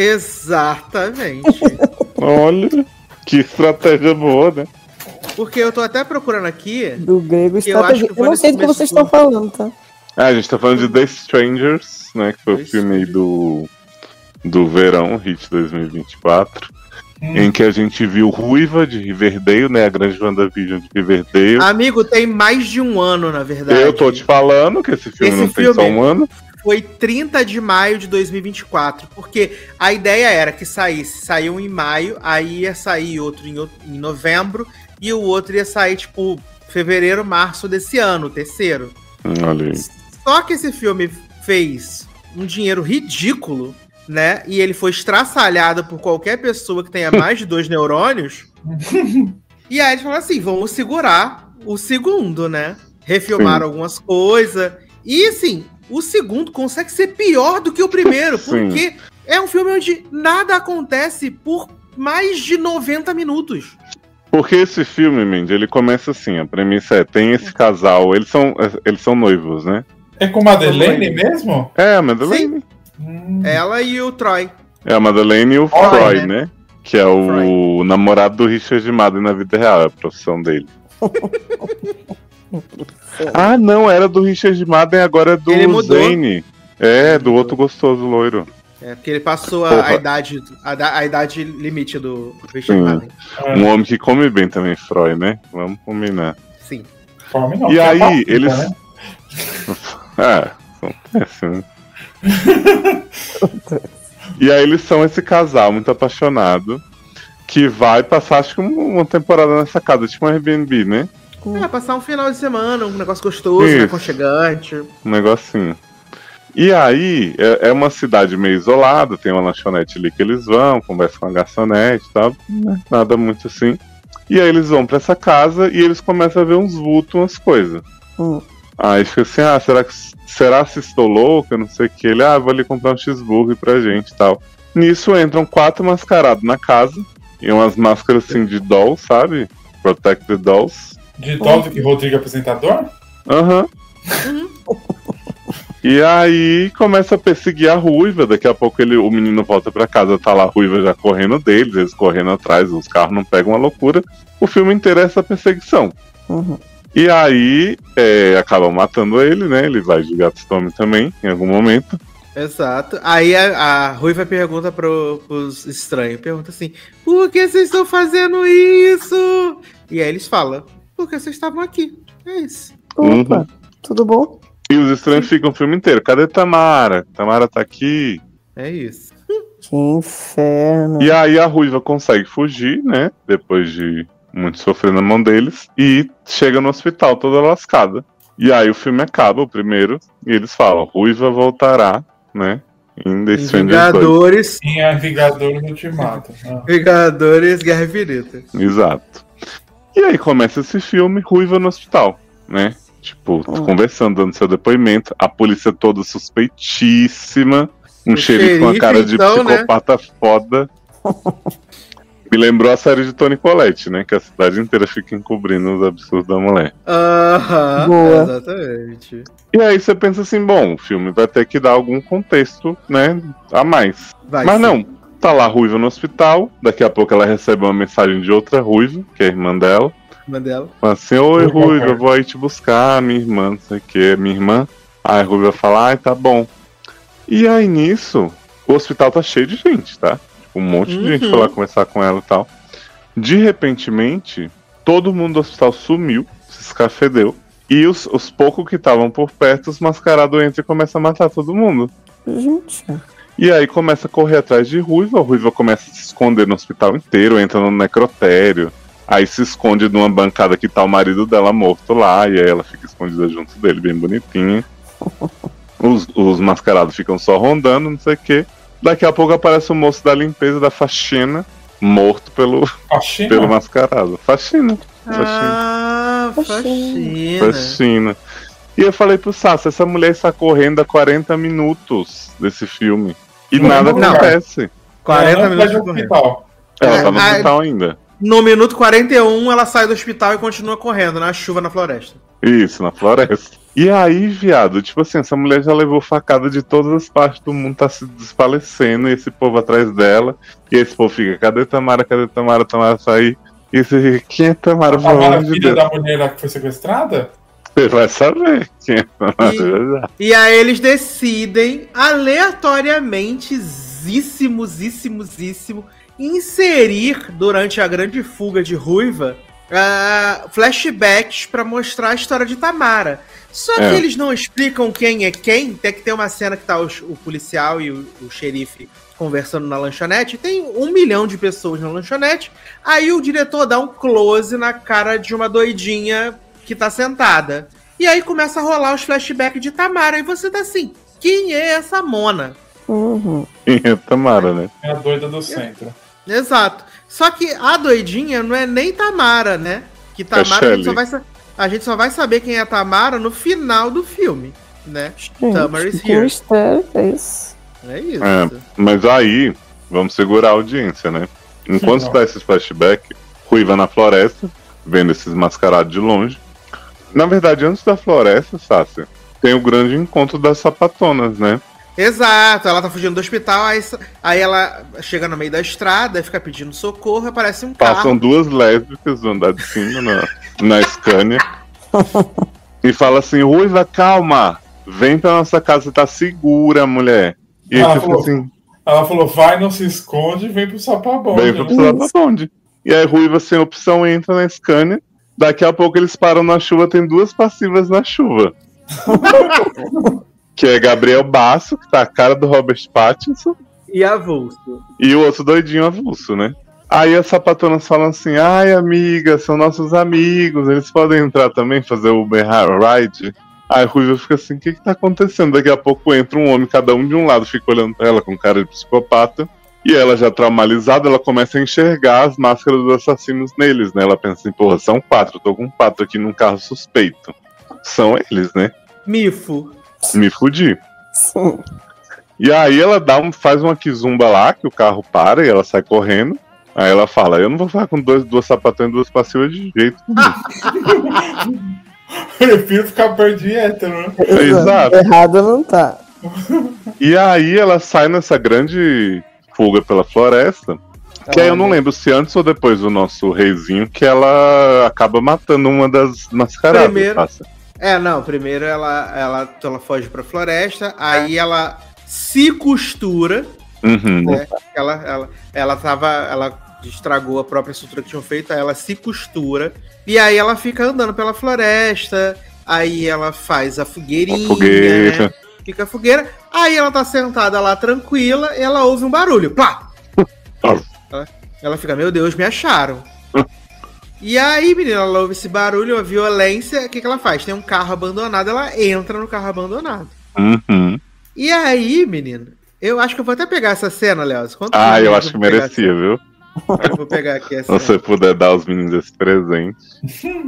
Exatamente. Olha, que estratégia boa, né? Porque eu tô até procurando aqui. Do grego Eu acho estratégia. que Eu, foi não nesse sei do que começo vocês do- estão falando, tá? Ah, a gente tá falando de The Strangers, né? Que foi The o filme aí do, do verão, Hit dois mil e vinte e quatro. Hum. Em que a gente viu Ruiva de Riverdale, né? A grande WandaVision de Riverdale. Amigo, tem mais de um ano, na verdade. Eu tô te falando que esse filme Esse não tem só filme- um ano. Foi trinta de maio de dois mil e vinte e quatro. Porque a ideia era que saísse, saiu em maio, aí ia sair outro em, outro- em novembro, e o outro ia sair, tipo, fevereiro, março desse ano, o terceiro. Hum, Olha aí. Só que esse filme fez um dinheiro ridículo, né? E ele foi estraçalhado por qualquer pessoa que tenha mais de dois neurônios. E aí eles falaram assim: vamos segurar o segundo, né? Refilmaram algumas coisas. E assim, o segundo consegue ser pior do que o primeiro, Sim. porque é um filme onde nada acontece por mais de noventa minutos. Porque esse filme, Mandy, ele começa assim, a premissa é, tem esse casal, eles são, eles são noivos, né? É com Madeleine mesmo? É, a Madeleine. Hum. Ela e o Troy. É a Madeleine e o Olha, Froy, né? né? Que é o namorado do Richard Madden na vida real, é a profissão dele. Ah, não, era do Richard Madden, agora é do Ele mudou. Zane. É, do outro gostoso loiro. É, porque ele passou a, Porra. a idade, a, da- a idade limite do Richard Sim. Madden. É, Um homem que come bem também, Froy, né? Vamos combinar. Sim. fome não, E porque é aí, passiva, eles. né? É, são péssimos. E aí eles são esse casal muito apaixonado que vai passar, acho que um- uma temporada nessa casa, tipo um Airbnb, né? É, passar um final de semana, um negócio gostoso, Isso. né, aconchegante. Um negocinho. E aí, é, é uma cidade meio isolada, tem uma lanchonete ali que eles vão, conversam com a garçonete e tal, né? Nada muito assim. E aí eles vão pra essa casa e eles começam a ver uns vultos, umas coisas. Hum. Aí fica assim, ah, será que será se estou louco? Eu não sei o que. Ele, ah, vou ali comprar um cheeseburger pra gente e tal. Nisso entram quatro mascarados na casa, e umas máscaras assim de doll, sabe? Protected Dolls. De Dolph que Rodrigo é apresentador? Aham. E aí começa a perseguir a Ruiva. Daqui a pouco ele, o menino volta pra casa, tá lá a Ruiva já correndo deles, eles correndo atrás, os carros não pegam, uma loucura. O filme inteiro é essa perseguição. Uhum. E aí é, acabam matando ele, né? Ele vai de Gatstorm também, em algum momento. Exato. Aí a, a Ruiva pergunta pro, pros estranhos, pergunta assim, por que vocês estão fazendo isso? E aí eles falam, porque vocês estavam aqui. É isso. Opa, Uhum. tudo bom? E os estranhos ficam o filme inteiro. Cadê Tamara? Tamara tá aqui. É isso. Que inferno. E aí a Ruiva consegue fugir, né? Depois de muito sofrer na mão deles. E chega no hospital toda lascada. E aí o filme acaba, o primeiro. E eles falam, Ruiva voltará, né? Em The Em Strangers dois. Vingadores, Em A Vingadores Ultimato. Ah. Vingadores, Guerra Infinita. Exato. E aí começa esse filme, Ruiva no hospital, né? Tipo, Hum. conversando, dando seu depoimento. A polícia toda suspeitíssima. Um O xerife com a xerife, cara de então, né? psicopata foda. Me lembrou a série de Toni Collette, né? Que a cidade inteira fica encobrindo os absurdos da mulher. Aham, Boa. exatamente. E aí você pensa assim, bom, o filme vai ter que dar algum contexto, né, a mais. Vai Mas sim. não, tá lá a Ruiva no hospital, daqui a pouco ela recebe uma mensagem de outra Ruiva, que é a irmã dela. Mandela. Fala assim, oi Oi, Ruiva, papai. eu vou aí te buscar, minha irmã, não sei o que, minha irmã. Aí a Ruiva fala, ai, tá bom. E aí nisso, o hospital tá cheio de gente, tá? Tipo, um monte de gente Uhum. foi lá conversar com ela e tal. De repentemente, todo mundo do hospital sumiu, se escafedeu. E os, os poucos que estavam por perto, os mascarados entram e começam a matar todo mundo. Gente. E aí começa a correr atrás de Ruiva, a Ruiva começa a se esconder no hospital inteiro, entra no necrotério, aí se esconde numa bancada que tá o marido dela morto lá, e aí ela fica escondida junto dele, bem bonitinha. Os, os mascarados ficam só rondando, não sei o quê. Daqui a pouco aparece o moço da limpeza da faxina, morto pelo, Faxina? pelo mascarado. Faxina. Faxina. Ah, faxina. Faxina. E eu falei pro Sassi, essa mulher está correndo há quarenta minutos desse filme. E Não, nada não, acontece. quarenta Ela não vai minutos no correndo. hospital. Ela É, tá no a- hospital ainda. No minuto quarenta e um, ela sai do hospital e continua correndo na chuva na floresta. Isso, na floresta. E aí, viado, tipo assim, essa mulher já levou facada de todas as partes do mundo, tá se desfalecendo, e esse povo atrás dela. E esse povo fica, cadê Tamara, cadê Tamara, Tamara sair. E você fica, quem é Tamara? A Pelo Tamara, amor de filha Deus. da mulher lá que foi sequestrada? Você vai saber quem é Tamara E- já já. E aí eles decidem, aleatoriamente, zíssimo, zíssimo, zíssimo, inserir durante a grande fuga de Ruiva ah, flashbacks pra mostrar a história de Tamara. Só que É. eles não explicam quem é quem. Tem que ter uma cena que tá o, o policial e o, o xerife conversando na lanchonete. Tem um milhão de pessoas na lanchonete. Aí o diretor dá um close na cara de uma doidinha que tá sentada. E aí começa a rolar os flashbacks de Tamara. E você tá assim, quem é essa mona? Uhum. Quem é Tamara, né? É a doida do centro. Exato. Só que a doidinha não é nem Tamara, né? Que Tamara a gente, Shelley. só vai, sa- a gente só vai saber quem é a Tamara no final do filme, né? Gente, Tamara is que here. mistério é isso? É isso. É, mas aí, vamos segurar a audiência, né? Enquanto Sim, dá esses flashbacks, Ruiva na floresta, vendo esses mascarados de longe. Na verdade, antes da floresta, Sácia, tem o grande encontro das sapatonas, né? Exato, ela tá fugindo do hospital, aí, aí ela chega no meio da estrada e fica pedindo socorro, aparece um carro. Passam duas lésbicas do andar de cima na, na Scania e fala assim, Ruiva, calma, vem pra nossa casa, tá segura, mulher. E aí Ela você fala falou, assim, ela falou, vai, não se esconde, vem pro sapabonde. vem pra né? precisar pra onde? E aí Ruiva, sem opção, entra na Scania. Daqui a pouco eles param na chuva, tem duas passivas na chuva. Que é Gabriel Basso, que tá a cara do Robert Pattinson, E avulso. e o outro doidinho avulso, né? Aí as sapatonas falam assim, ai amiga, são nossos amigos, eles podem entrar também, fazer o Uber Ride? Aí a Ruiva fica assim, o que que tá acontecendo? Daqui a pouco entra um homem, cada um de um lado, fica olhando pra ela com cara de psicopata. E ela já traumatizada, ela começa a enxergar as máscaras dos assassinos neles, né? Ela pensa assim, porra, são quatro, tô com quatro aqui num carro suspeito. São eles, né? Mifo. Me fudi. Sim. E aí ela dá um, faz uma kizumba lá, que o carro para e ela sai correndo. Aí ela fala, eu não vou ficar com dois, duas sapatões e duas passivas de jeito nenhum. Prefiro ficar perto de hétero, né? Exato. Errado não tá. E aí ela sai nessa grande fuga pela floresta. Que aí eu não lembro se antes ou depois do nosso reizinho que ela acaba matando uma das mascaradas. Primeiro. Passa. É, não, primeiro ela, ela, ela foge pra floresta, aí ela se costura, Uhum. né? Ela, ela, ela tava. Ela estragou a própria estrutura que tinham feito, aí ela se costura. E aí ela fica andando pela floresta. Aí ela faz a fogueirinha. A fogueira. Né? Fica a fogueira. Aí ela tá sentada lá tranquila e ela ouve um barulho. Plá! ela, ela fica, meu Deus, me acharam. E aí, menina, ela ouve esse barulho, a violência. O que, que ela faz? Tem um carro abandonado, ela entra no carro abandonado. Uhum. E aí, menina, eu acho que eu vou até pegar essa cena, Léo. Quantos Ah, eu minutos acho que vou pegar merecia, viu? essa- Eu vou pegar aqui Se essa. você puder dar aos meninos esse presente.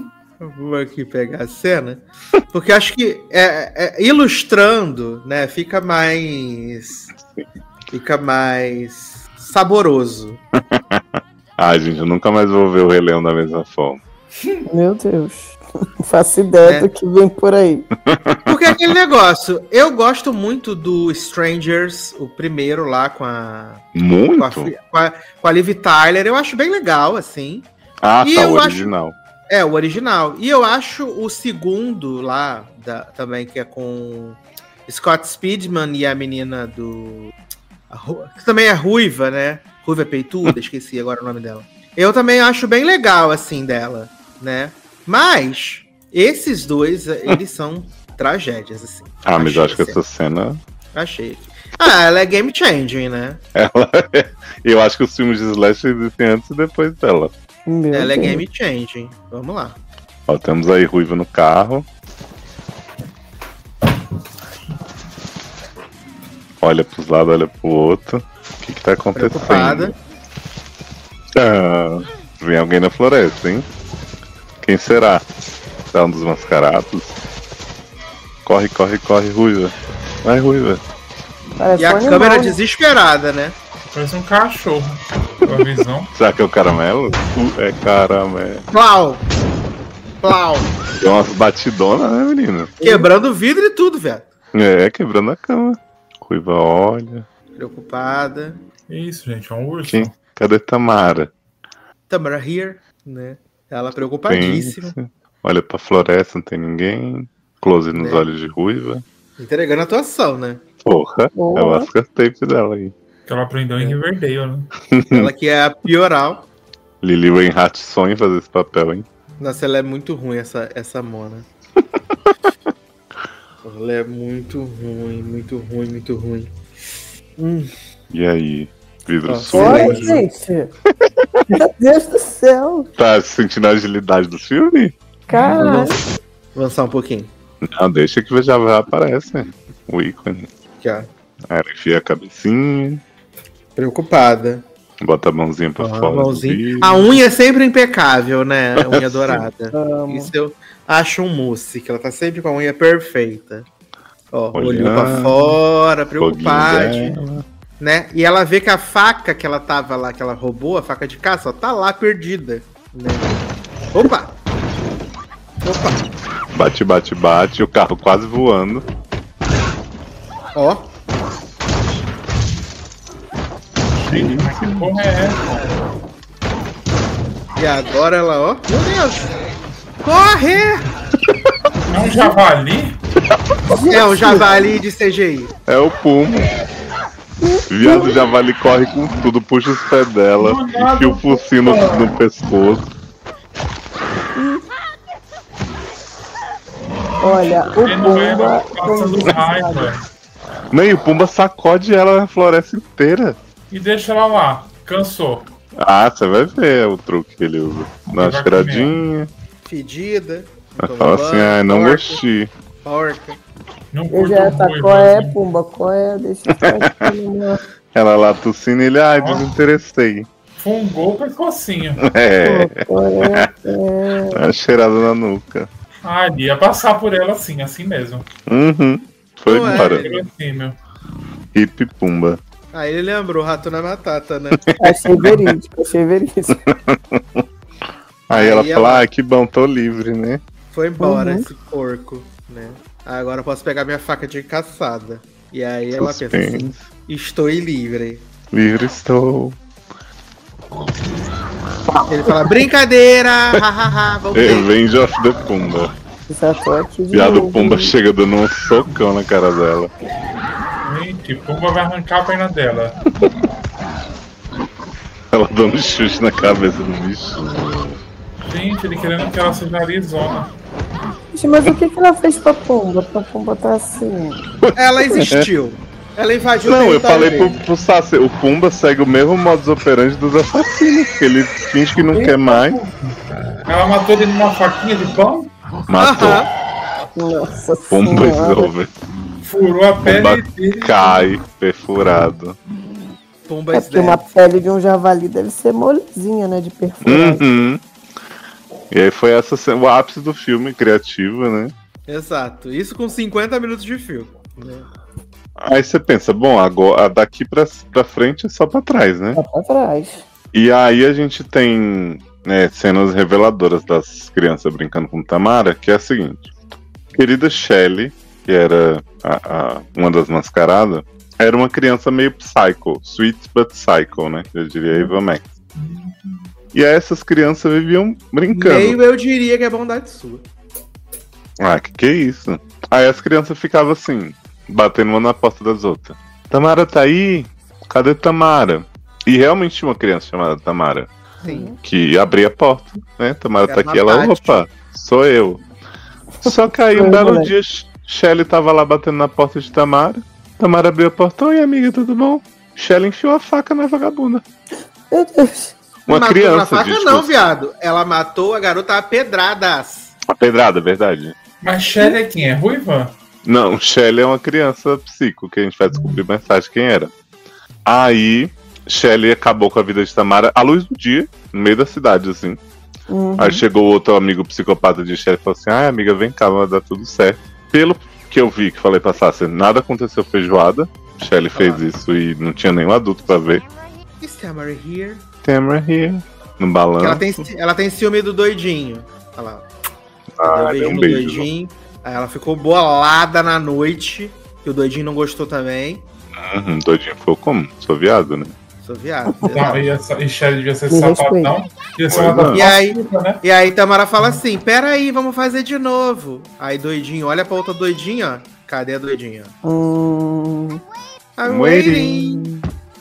Vou aqui pegar a cena. Porque acho que é, é, ilustrando, né, fica mais. Fica mais saboroso. Ai, gente, eu nunca mais vou ver o Rei Leão da mesma forma. Meu Deus. Não faço ideia É. do que vem por aí. Porque é aquele negócio, eu gosto muito do Strangers, o primeiro lá com a. Muito? Com a, fi- com a, com a Liv Tyler, eu acho bem legal, assim. Ah, E tá, eu o acho- original. É, o original. E eu acho o segundo lá, da- também, que é com Scott Speedman e a menina do. a Ru- que também é ruiva, né? Ruiva peituda, esqueci agora o nome dela. Eu também acho bem legal, assim, dela, né? Mas, esses dois, eles são tragédias, assim. Ah, mas eu acho que Achei, essa cena. Achei. Ah, ela é game changing, né? Ela é... Eu acho que os filmes de Slash existem antes e depois dela. Meu ela é Deus. game changing. Vamos lá. Ó, temos aí Ruiva no carro. Olha pros lados, olha pro outro. O que que tá acontecendo? Preocupada. Ah, vem alguém na floresta, hein? Quem será? Será um dos mascarados? Corre, corre, corre, Ruiva. Vai, Ruiva. Parece E a um animal, câmera né? desesperada, né? Parece um cachorro. Com a visão. Será que é o caramelo? Uh, é caramelo. Plau! Plau! Deu umas batidonas, né, menina? Quebrando o vidro e tudo, velho. É, quebrando a cama. Ruiva olha. Preocupada. Isso, gente, é um urso. Quem? Cadê Tamara? Tamara here, né? Ela preocupadíssima. Pensa. Olha pra floresta, não tem ninguém. Close nos É. olhos de Ruiva. Entregando a atuação, né? Porra, Boa. é o Oscar tape dela aí. Que ela aprendeu em Riverdale, né? Ela que é a pioral. Lili Wainwright sonha em fazer esse papel, hein? Nossa, ela é muito ruim, essa, essa Mona. Ela é muito ruim, muito ruim, muito ruim. Hum, E aí? Vidro Ó, sujo. Oi, gente. Meu Deus do céu. Tá sentindo a agilidade do filme? Caralho. avançar um pouquinho. Não, deixa que já já aparece. O ícone. Aqui, ó. Aí ela enfia a cabecinha, Preocupada. bota a mãozinha pra Ó, a, fora. do mãozinha. vidro. A unha é sempre impecável, né? A unha dourada. Amo. Isso eu acho um mousse, que ela tá sempre com a unha perfeita. Ó, Olhando, olhou pra fora, Foguinho preocupada, dela. né? E ela vê que a faca que ela tava lá, que ela roubou, a faca de caça, ó, tá lá perdida, né? Opa! Opa! Bate, bate, bate. O carro quase voando. Ó, Gente, mas que porra é essa? e agora ela, ó. Meu Deus! Corre! É um javali? É um javali de C G I. É o Puma. Viado javali corre com tudo, puxa os pés dela, enfia o focinho no, no pescoço. Olha, o Ele não é Pumba passando tem raiva. Não, e o Pumba sacode ela na floresta inteira. E deixa ela lá. Cansou. Ah, você vai ver o truque que ele usa. Dá uma vai cheiradinha. Fedida. Ela fala assim, ah, não porca, gostei. Porca. Não Eu curto já tá, muito, qual é, né? Pumba? Qual é? Deixa eu ficar aqui numa... Ela lá tossindo e ele, ai, desinteressei. Fungou o pescocinho. É, Qual é? É... uma cheirada na nuca. Ah, ele ia passar por ela assim, assim mesmo. Uhum. Foi Não é, embora. ele- Assim, meu. Hip Pumba. Aí ele lembrou, rato na batata, né? Achei verídico, achei verídico. Aí, ela Aí fala, ela- ah, que bom, tô livre, né? Foi embora Uhum. esse porco, né? Agora eu posso pegar minha faca de caçada. E aí ela pensa Suspense. assim, estou livre. Livre estou. Ele fala, brincadeira, hahaha, voltei. Revenge of the Pumba. Já tô aqui de Viado novo. Pumba chega dando um socão na cara dela. Gente, Pumba vai arrancar a perna dela. Ela dando chute na cabeça do bicho. Gente, ele querendo que ela seja Arizona. Gente, mas o que, que ela fez pra Pumba? Pra Pumba tá assim. Ela existiu. Ela invadiu Não, o eu território falei pro, dele. pro Sassi, o Pumba segue o mesmo modus operandi dos assassinos, que ele finge que não quer mais, Ela matou ele numa faquinha de pão, matou. Aham. Nossa Pumba is senhora. over. furou a pele Pumba dele. cai, perfurado. Pumba É is porque uma dead. pele de um javali deve ser molezinha, né? De perfurar. Uhum. E aí foi essa cena, o ápice do filme criativo, né? Exato. Isso com cinquenta minutos de filme. Né? Aí você pensa, bom, agora daqui pra, pra frente é só pra trás, né? Tá pra trás. E aí a gente tem né, cenas reveladoras das crianças brincando com Tamara, que é a seguinte. Querida Shelley, que era a, a, uma das mascaradas, era uma criança meio psycho, sweet but psycho, né? Eu diria Eva Max. E aí essas crianças viviam brincando. Meio eu diria que é bondade sua. Ah, que que é isso? Aí as crianças ficavam assim, batendo uma na porta das outras. Tamara tá aí? Cadê Tamara? E realmente tinha uma criança chamada Tamara. Sim. Que abria a porta, né? Tamara Era tá aqui, ela, uma opa, sou eu. Só que aí um Oi, belo moleque. dia, Shelley tava lá batendo na porta de Tamara. Tamara abriu a porta, oi amiga, tudo bom? Shelley enfiou a faca na vagabunda. Meu Deus. Uma matou criança. na faca de, tipo, não, viado. Ela matou a garota a pedradas. A pedrada, verdade. Mas Shelley é quem? É ruiva? Não, Shelley é uma criança psico, que a gente vai descobrir mais tarde quem era. Aí, Shelley acabou com a vida de Tamara à luz do dia, no meio da cidade, assim. Uhum. Aí chegou outro amigo psicopata de Shelley e falou assim: ai, amiga, vem cá, vai dar tudo certo. Pelo que eu vi, que falei pra Sassi, nada aconteceu feijoada. Shelley fez Ah. isso e não tinha nenhum adulto pra ver. Is Tamara here? Tamara here. No balanço. Que ela, tem, ela tem ciúme do doidinho. Olha lá. Ah, Deu deu beijo um no beijo. doidinho. Aí ela ficou bolada na noite. Que o doidinho não gostou também. Uhum, doidinho ficou como? Sou viado, né? Sou viado. Não, e, essa, e Shelley devia ser Me sapatão. Devia ser uma Pois das é. E aí- malucas, né? E aí Tamara fala assim: peraí, vamos fazer de novo. Aí doidinho, olha pra outra doidinha, ó. Cadê a doidinha? Hum, I'm Waiting. waiting.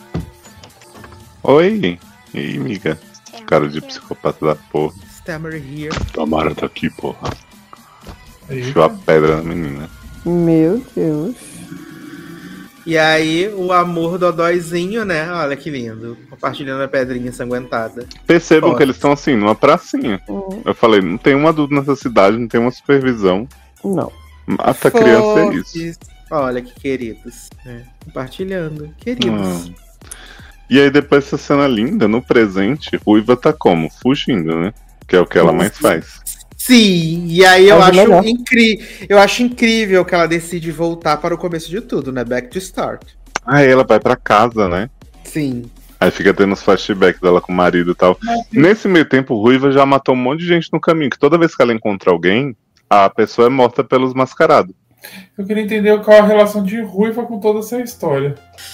Oi. E aí, amiga? Cara de psicopata da porra. Is Tamara here? Tamara tá aqui, porra. Aí, Enfiou a pedra na menina. meu Deus. E aí o amor dodóizinho, né? Olha que lindo. Compartilhando a pedrinha ensanguentada. Percebam Foda. que eles estão assim, numa pracinha. Hum, Eu falei, não tem um adulto nessa cidade, não tem uma supervisão. Não. Mata a criança é isso. Fofes. Olha que queridos. É, compartilhando. Queridos. Hum. E aí depois dessa cena linda, no presente, Ruiva tá como? Fugindo, né? Que é o que ela mais faz. Sim, e aí eu Faz o acho, melhor. incri... eu acho incrível que ela decide voltar para o começo de tudo, né? Back to start. Aí ela vai pra casa, né? Sim. Aí fica tendo os flashbacks dela com o marido e tal. Nesse meio tempo, Ruiva já matou um monte de gente no caminho, que toda vez que ela encontra alguém, a pessoa é morta pelos mascarados. Eu queria entender qual a relação de ruiva com toda essa história.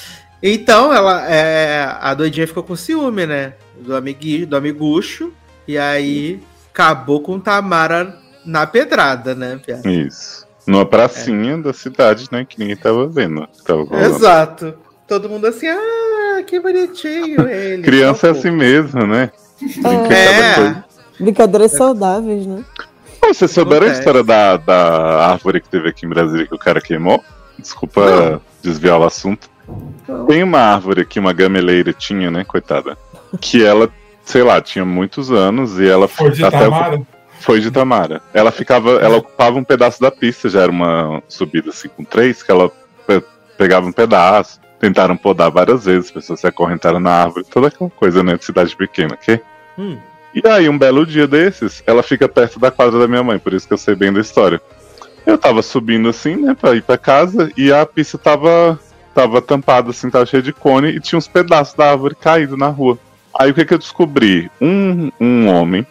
Então, ela é... a doidinha ficou com ciúme, né? Do, amigui... do amigucho. E aí acabou com Tamara na pedrada, né? Piada? Isso. Numa pracinha da cidade, né? Que ninguém tava vendo. Que tava rolando. Exato. Todo mundo assim, ah, que bonitinho ele. Criança é Só, pô. assim mesmo, né? Brinca É. cada coisa. Brincadeiras saudáveis, né? Pô, vocês souberam a Acontece. história da, da árvore que teve aqui em Brasília que o cara queimou? Desculpa Não. desviar o assunto. Não. Tem uma árvore que uma gameleira tinha, né, coitada? Que ela, sei lá, tinha muitos anos e ela Foi de até Tamara? foi de Tamara. Ela ficava, ela ocupava um pedaço da pista, já era uma subida assim com três, que ela pe- pegava um pedaço, tentaram podar várias vezes, as pessoas se acorrentaram na árvore, toda aquela coisa, né, de cidade pequena, ok? Hum. E aí, um belo dia desses, ela fica perto da quadra da minha mãe, por isso que eu sei bem da história. Eu tava subindo assim, né, pra ir pra casa, e a pista tava, tava tampada assim, tava cheia de cone, e tinha uns pedaços da árvore caídos na rua. Aí o que que eu descobri? Um, um homem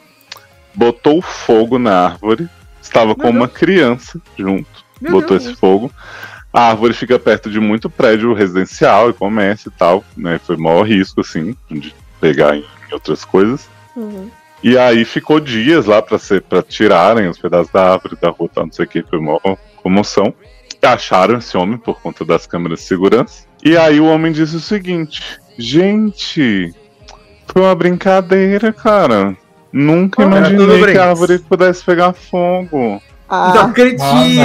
botou fogo na árvore, estava com Meu uma criança junto, Meu botou Deus. esse fogo. A árvore fica perto de muito prédio residencial e comércio e tal, né, foi maior risco, assim, de pegar em outras coisas. Uhum. E aí ficou dias lá pra, ser, pra tirarem os pedaços da árvore, da rua, tal, não sei o que, foi uma comoção. E acharam esse homem por conta das câmeras de segurança. E aí o homem disse o seguinte: gente, foi uma brincadeira, cara. Nunca Ah, era tudo imaginei que brinks. a árvore pudesse pegar fogo. Não Ah, acredito!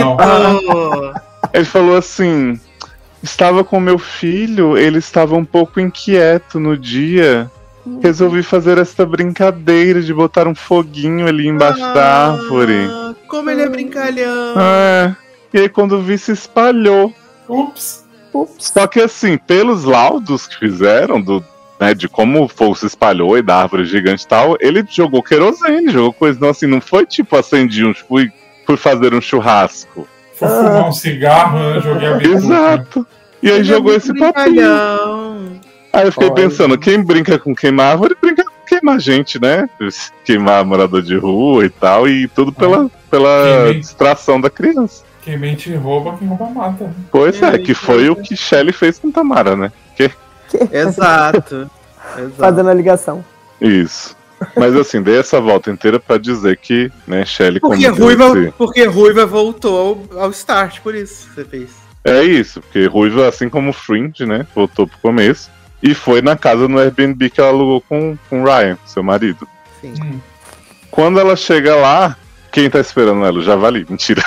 Ele falou assim: estava com meu filho, ele estava um pouco inquieto no dia. Resolvi fazer esta brincadeira de botar um foguinho ali embaixo da árvore. Ah, como ele é brincalhão! É. E aí quando vi se espalhou. Ups. ups. Só que assim, pelos laudos que fizeram do, né, de como o fogo se espalhou e da árvore gigante e tal, ele jogou querosene, jogou coisa, não, assim, não foi tipo acendi um, fui, fui fazer um churrasco. Fui fumar um cigarro, né, joguei a bicuda. Exato. E aí Ele jogou é esse muito papinho. brincalhão. Aí eu fiquei Olha. pensando, quem brinca com queimar árvore, brinca com queimar gente, né? Queimar morador de rua e tal, e tudo pela, pela Queimei. distração da criança. Quem mente rouba, quem rouba mata. Pois É, é, que foi o que Shelley fez com Tamara, né? Que... Exato. Exato. Fazendo a ligação. Isso. Mas assim, dei essa volta inteira pra dizer que, né, Shelley como Porque disse- Ruiva, porque Ruiva voltou ao, ao start, por isso você fez. É isso, porque Ruiva, assim como Fringe, né, voltou pro começo e foi na casa no Airbnb que ela alugou com com o Ryan, seu marido. Sim. Hum. Quando ela chega lá, quem tá esperando ela? O Javali. Mentira.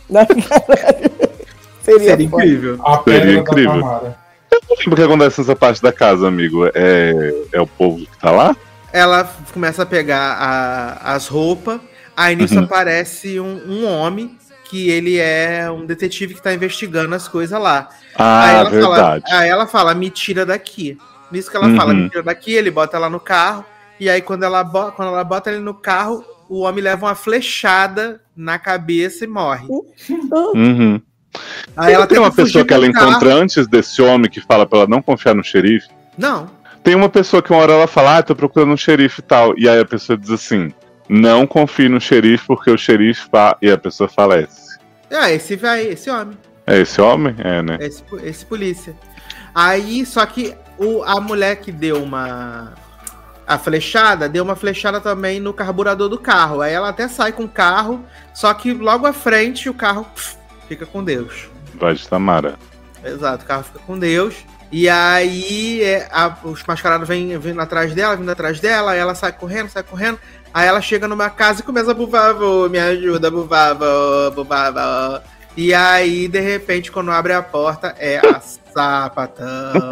Seria, Seria foda. incrível. A pedra incrível. da Tamara. Eu não lembro o que acontece nessa parte da casa, amigo. É, é o povo que tá lá? Ela começa a pegar a- as roupas, aí nisso Uhum. aparece um, um homem que ele é um detetive que tá investigando as coisas lá. aí, Ah, ela verdade. Fala, aí ela fala, me tira daqui. Nisso que ela Uhum. fala, me tira daqui, ele bota ela no carro, e aí quando ela, bo- quando ela bota ele no carro, o homem leva uma flechada na cabeça e morre. Uhum. Aí ela tem uma tenta fugir pessoa que ela com o carro. encontra antes desse homem que fala pra ela não confiar no xerife. Não. Tem uma pessoa que uma hora ela fala, ah, tô procurando um xerife e tal. E aí a pessoa diz assim, não confie no xerife porque o xerife fa... E a pessoa falece. Ah, esse vai, esse homem. É esse homem? É, né? Esse, esse polícia. Aí, só que o, a mulher que deu uma. A flechada, deu uma flechada também no carburador do carro. Aí ela até sai com o carro, só que logo à frente o carro pff, fica com Deus. Vai de Tamara. Exato, o carro fica com Deus. E aí é, a- os mascarados vêm vindo atrás dela, vindo atrás dela, aí ela sai correndo, sai correndo. Aí ela chega numa casa e começa, por favor, me ajuda, por favor, por favor. E aí, de repente, quando abre a porta, é a sapatão.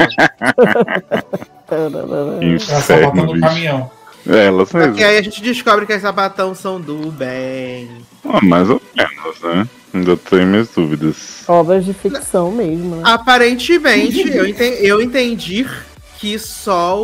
Ela Inferno, sapatão do bicho. caminhão. É, elas Só que mesmas. aí a gente descobre que as sapatão são do bem. Ah, mais ou menos, né? Ainda tenho minhas dúvidas. Obras de ficção mesmo, né? Aparentemente, eu entendi, eu entendi que só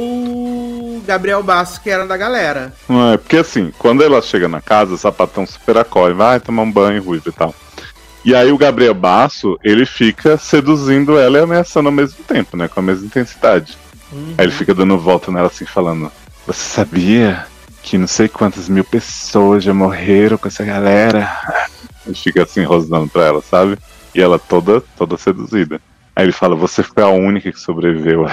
o Gabriel Basso que era da galera. Não é, porque assim, quando ela chega na casa, o sapatão super acolhe, vai tomar um banho, Ruiva e tal. E aí o Gabriel Basso, ele fica seduzindo ela e ameaçando ao mesmo tempo, né? Com a mesma intensidade. Aí ele fica dando volta nela assim, falando, você sabia que não sei quantas mil pessoas já morreram com essa galera? Ele fica assim, rosnando pra ela, sabe? E ela toda, toda seduzida. Aí ele fala, você foi a única que sobreviveu.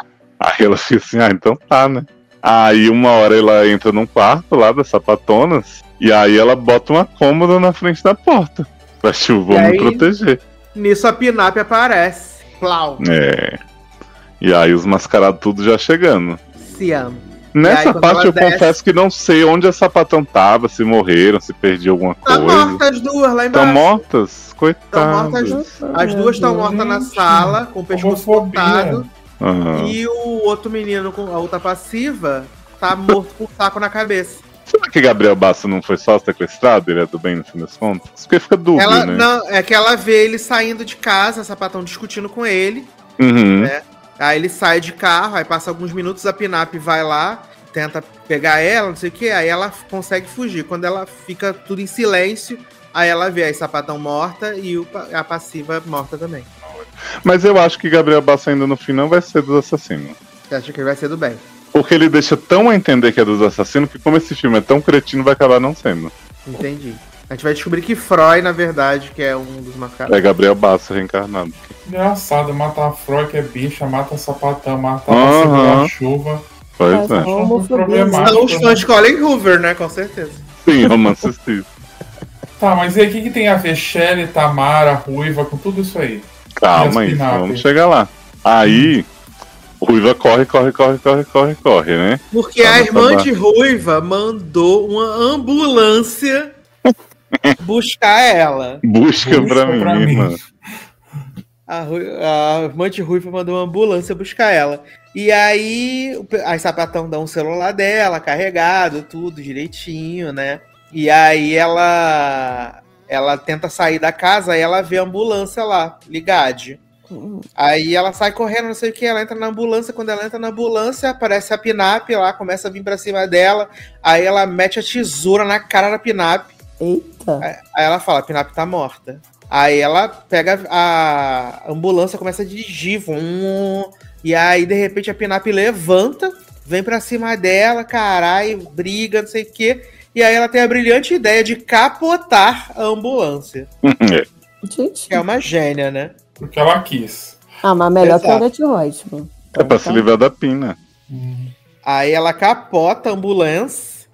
Aí ela fica assim, ah, então tá, né? Aí uma hora ela entra num quarto lá das sapatonas, e aí ela bota uma cômoda na frente da porta. Pra tipo, vou E me aí? proteger. Nisso a Pinap aparece. Plau. É. E aí os mascarados tudo já chegando. Se ama. Nessa quando parte ela eu desce- confesso que não sei onde a sapatão tava, se morreram, se perdia alguma Tá coisa. morta as duas lá Estão embaixo. mortas? Tão mortas Coitadas. As duas estão mortas na Gente, sala, com o pescoço homofobia. cortado. Aham. E o outro menino com a outra passiva tá morto com um saco na cabeça. Será que Gabriel Basso não foi só sequestrado? Ele é do bem no fim das contas? Porque fica dúvida, Ela, né? não, é que ela vê ele saindo de casa, a sapatão discutindo com ele. Uhum. né? Aí ele sai de carro, aí passa alguns minutos, a Pinap vai lá, tenta pegar ela, não sei o que, aí ela consegue fugir. Quando ela fica tudo em silêncio, aí ela vê a sapatão morta e o pa- a passiva morta também. Mas eu acho que Gabriel Basso ainda no fim não vai ser dos assassinos. Você acha que ele vai ser do bem? Porque ele deixa tão a entender que é dos assassinos que como esse filme é tão cretino, vai acabar não sendo. Entendi. A gente vai descobrir que Freud, na verdade, que é um dos mascarados. É Gabriel Basso reencarnado. Engraçado, mata a Froy, que é bicha, mata a sapatão, mata Aham. a chuva. Pois Essa é. homofobia. Problemático. São os fãs de Colin Hoover, né? Com certeza. Sim, romance assistir. Tá, mas e aí, o que, que tem a ver Shelley, Tamara, Ruiva, com tudo isso aí? Calma E as aí, Pinap? vamos chegar lá. Aí, Ruiva corre, corre, corre, corre, corre, corre, né? Porque Tá a no irmã trabalho. de Ruiva mandou uma ambulância buscar ela. Busca, Busca pra mim, pra mim. irmã. A, Rui- a irmã de Ruiva mandou uma ambulância buscar ela. E aí, o pe- as sapatão dão o celular dela, carregado, tudo direitinho, né? E aí ela ela tenta sair da casa e ela vê a ambulância lá, ligade. Hum. Aí ela sai correndo, não sei o que, ela entra na ambulância. Quando ela entra na ambulância, aparece a Pinap lá, começa a vir pra cima dela. Aí ela mete a tesoura na cara da Pinap. Eita. Aí aí ela fala, a Pinap tá morta. Aí ela pega a ambulância, começa a dirigir. Vum, e aí, de repente, a Pinap levanta, vem pra cima dela, caralho, briga, não sei o quê. E aí ela tem a brilhante ideia de capotar a ambulância. Gente. Que é uma gênia, né? Porque ela quis. Ah, mas melhor Exato. que a Odete Reutemann. É pra se livrar da Pina. Aí ela capota a ambulância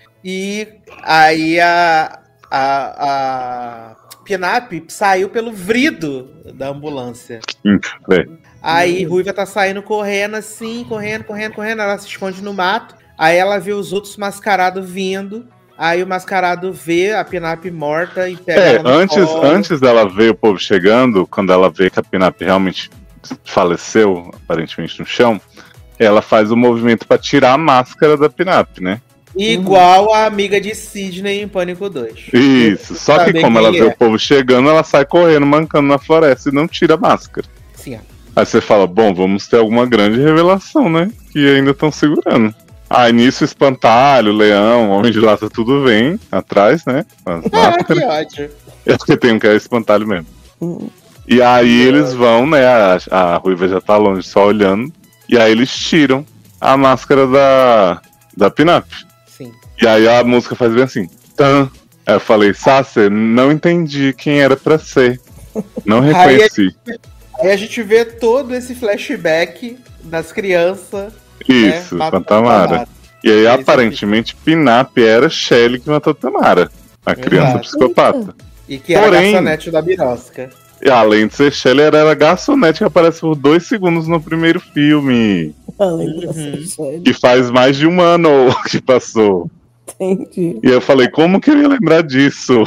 e aí a, a, a Pinap saiu pelo vrido da ambulância. É. Aí Ruiva tá saindo correndo assim, correndo, correndo, correndo, ela se esconde no mato. Aí ela vê os outros mascarados vindo. Aí o mascarado vê a Pinap morta e pega É, ela no antes, colo. antes dela ver o povo chegando, quando ela vê que a Pinap realmente faleceu, aparentemente no chão, ela faz o movimento pra tirar a máscara da Pinap, né? Igual a amiga de Sidney em Pânico dois. Isso, só que Saber como quem ela vê é. o povo chegando, ela sai correndo, mancando na floresta e não tira a máscara. Sim, ó. Aí você fala, bom, vamos ter alguma grande revelação, né? Que ainda estão segurando. Aí nisso, o espantalho, o leão, o homem de lata, tudo vem atrás, né? Com as Ah, máscaras. que ótimo. É porque tem um que é espantalho mesmo. Hum. E aí eles vão, né? A, a Ruiva já tá longe, só olhando. E aí eles tiram a máscara da, da Pinap. Sim. E aí a música faz bem assim. Tan. Aí eu falei, Sácer, não entendi quem era pra ser. Não Aí reconheci. Aí a gente vê todo esse flashback das crianças. Isso, né, com a Tamara. E aí, Mas, aparentemente, Pinap era Shelly que matou Tamara. A criança Exato. psicopata. E que era Porém- a garçonete da Birosca. E além de ser Shelly, era a garçonete que aparece por dois segundos no primeiro filme. Além dessa Uhum. série. Que faz mais de um ano que passou. Entendi. E eu falei, como que eu ia lembrar disso?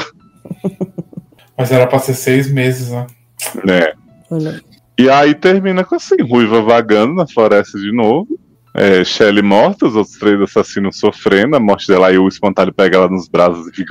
Mas era pra ser seis meses, né? Né? Olha. E aí termina com assim, Ruiva vagando na floresta de novo. É, Shelly morta, os outros três assassinos sofrendo. A morte dela e o espantalho pega ela nos braços e fica.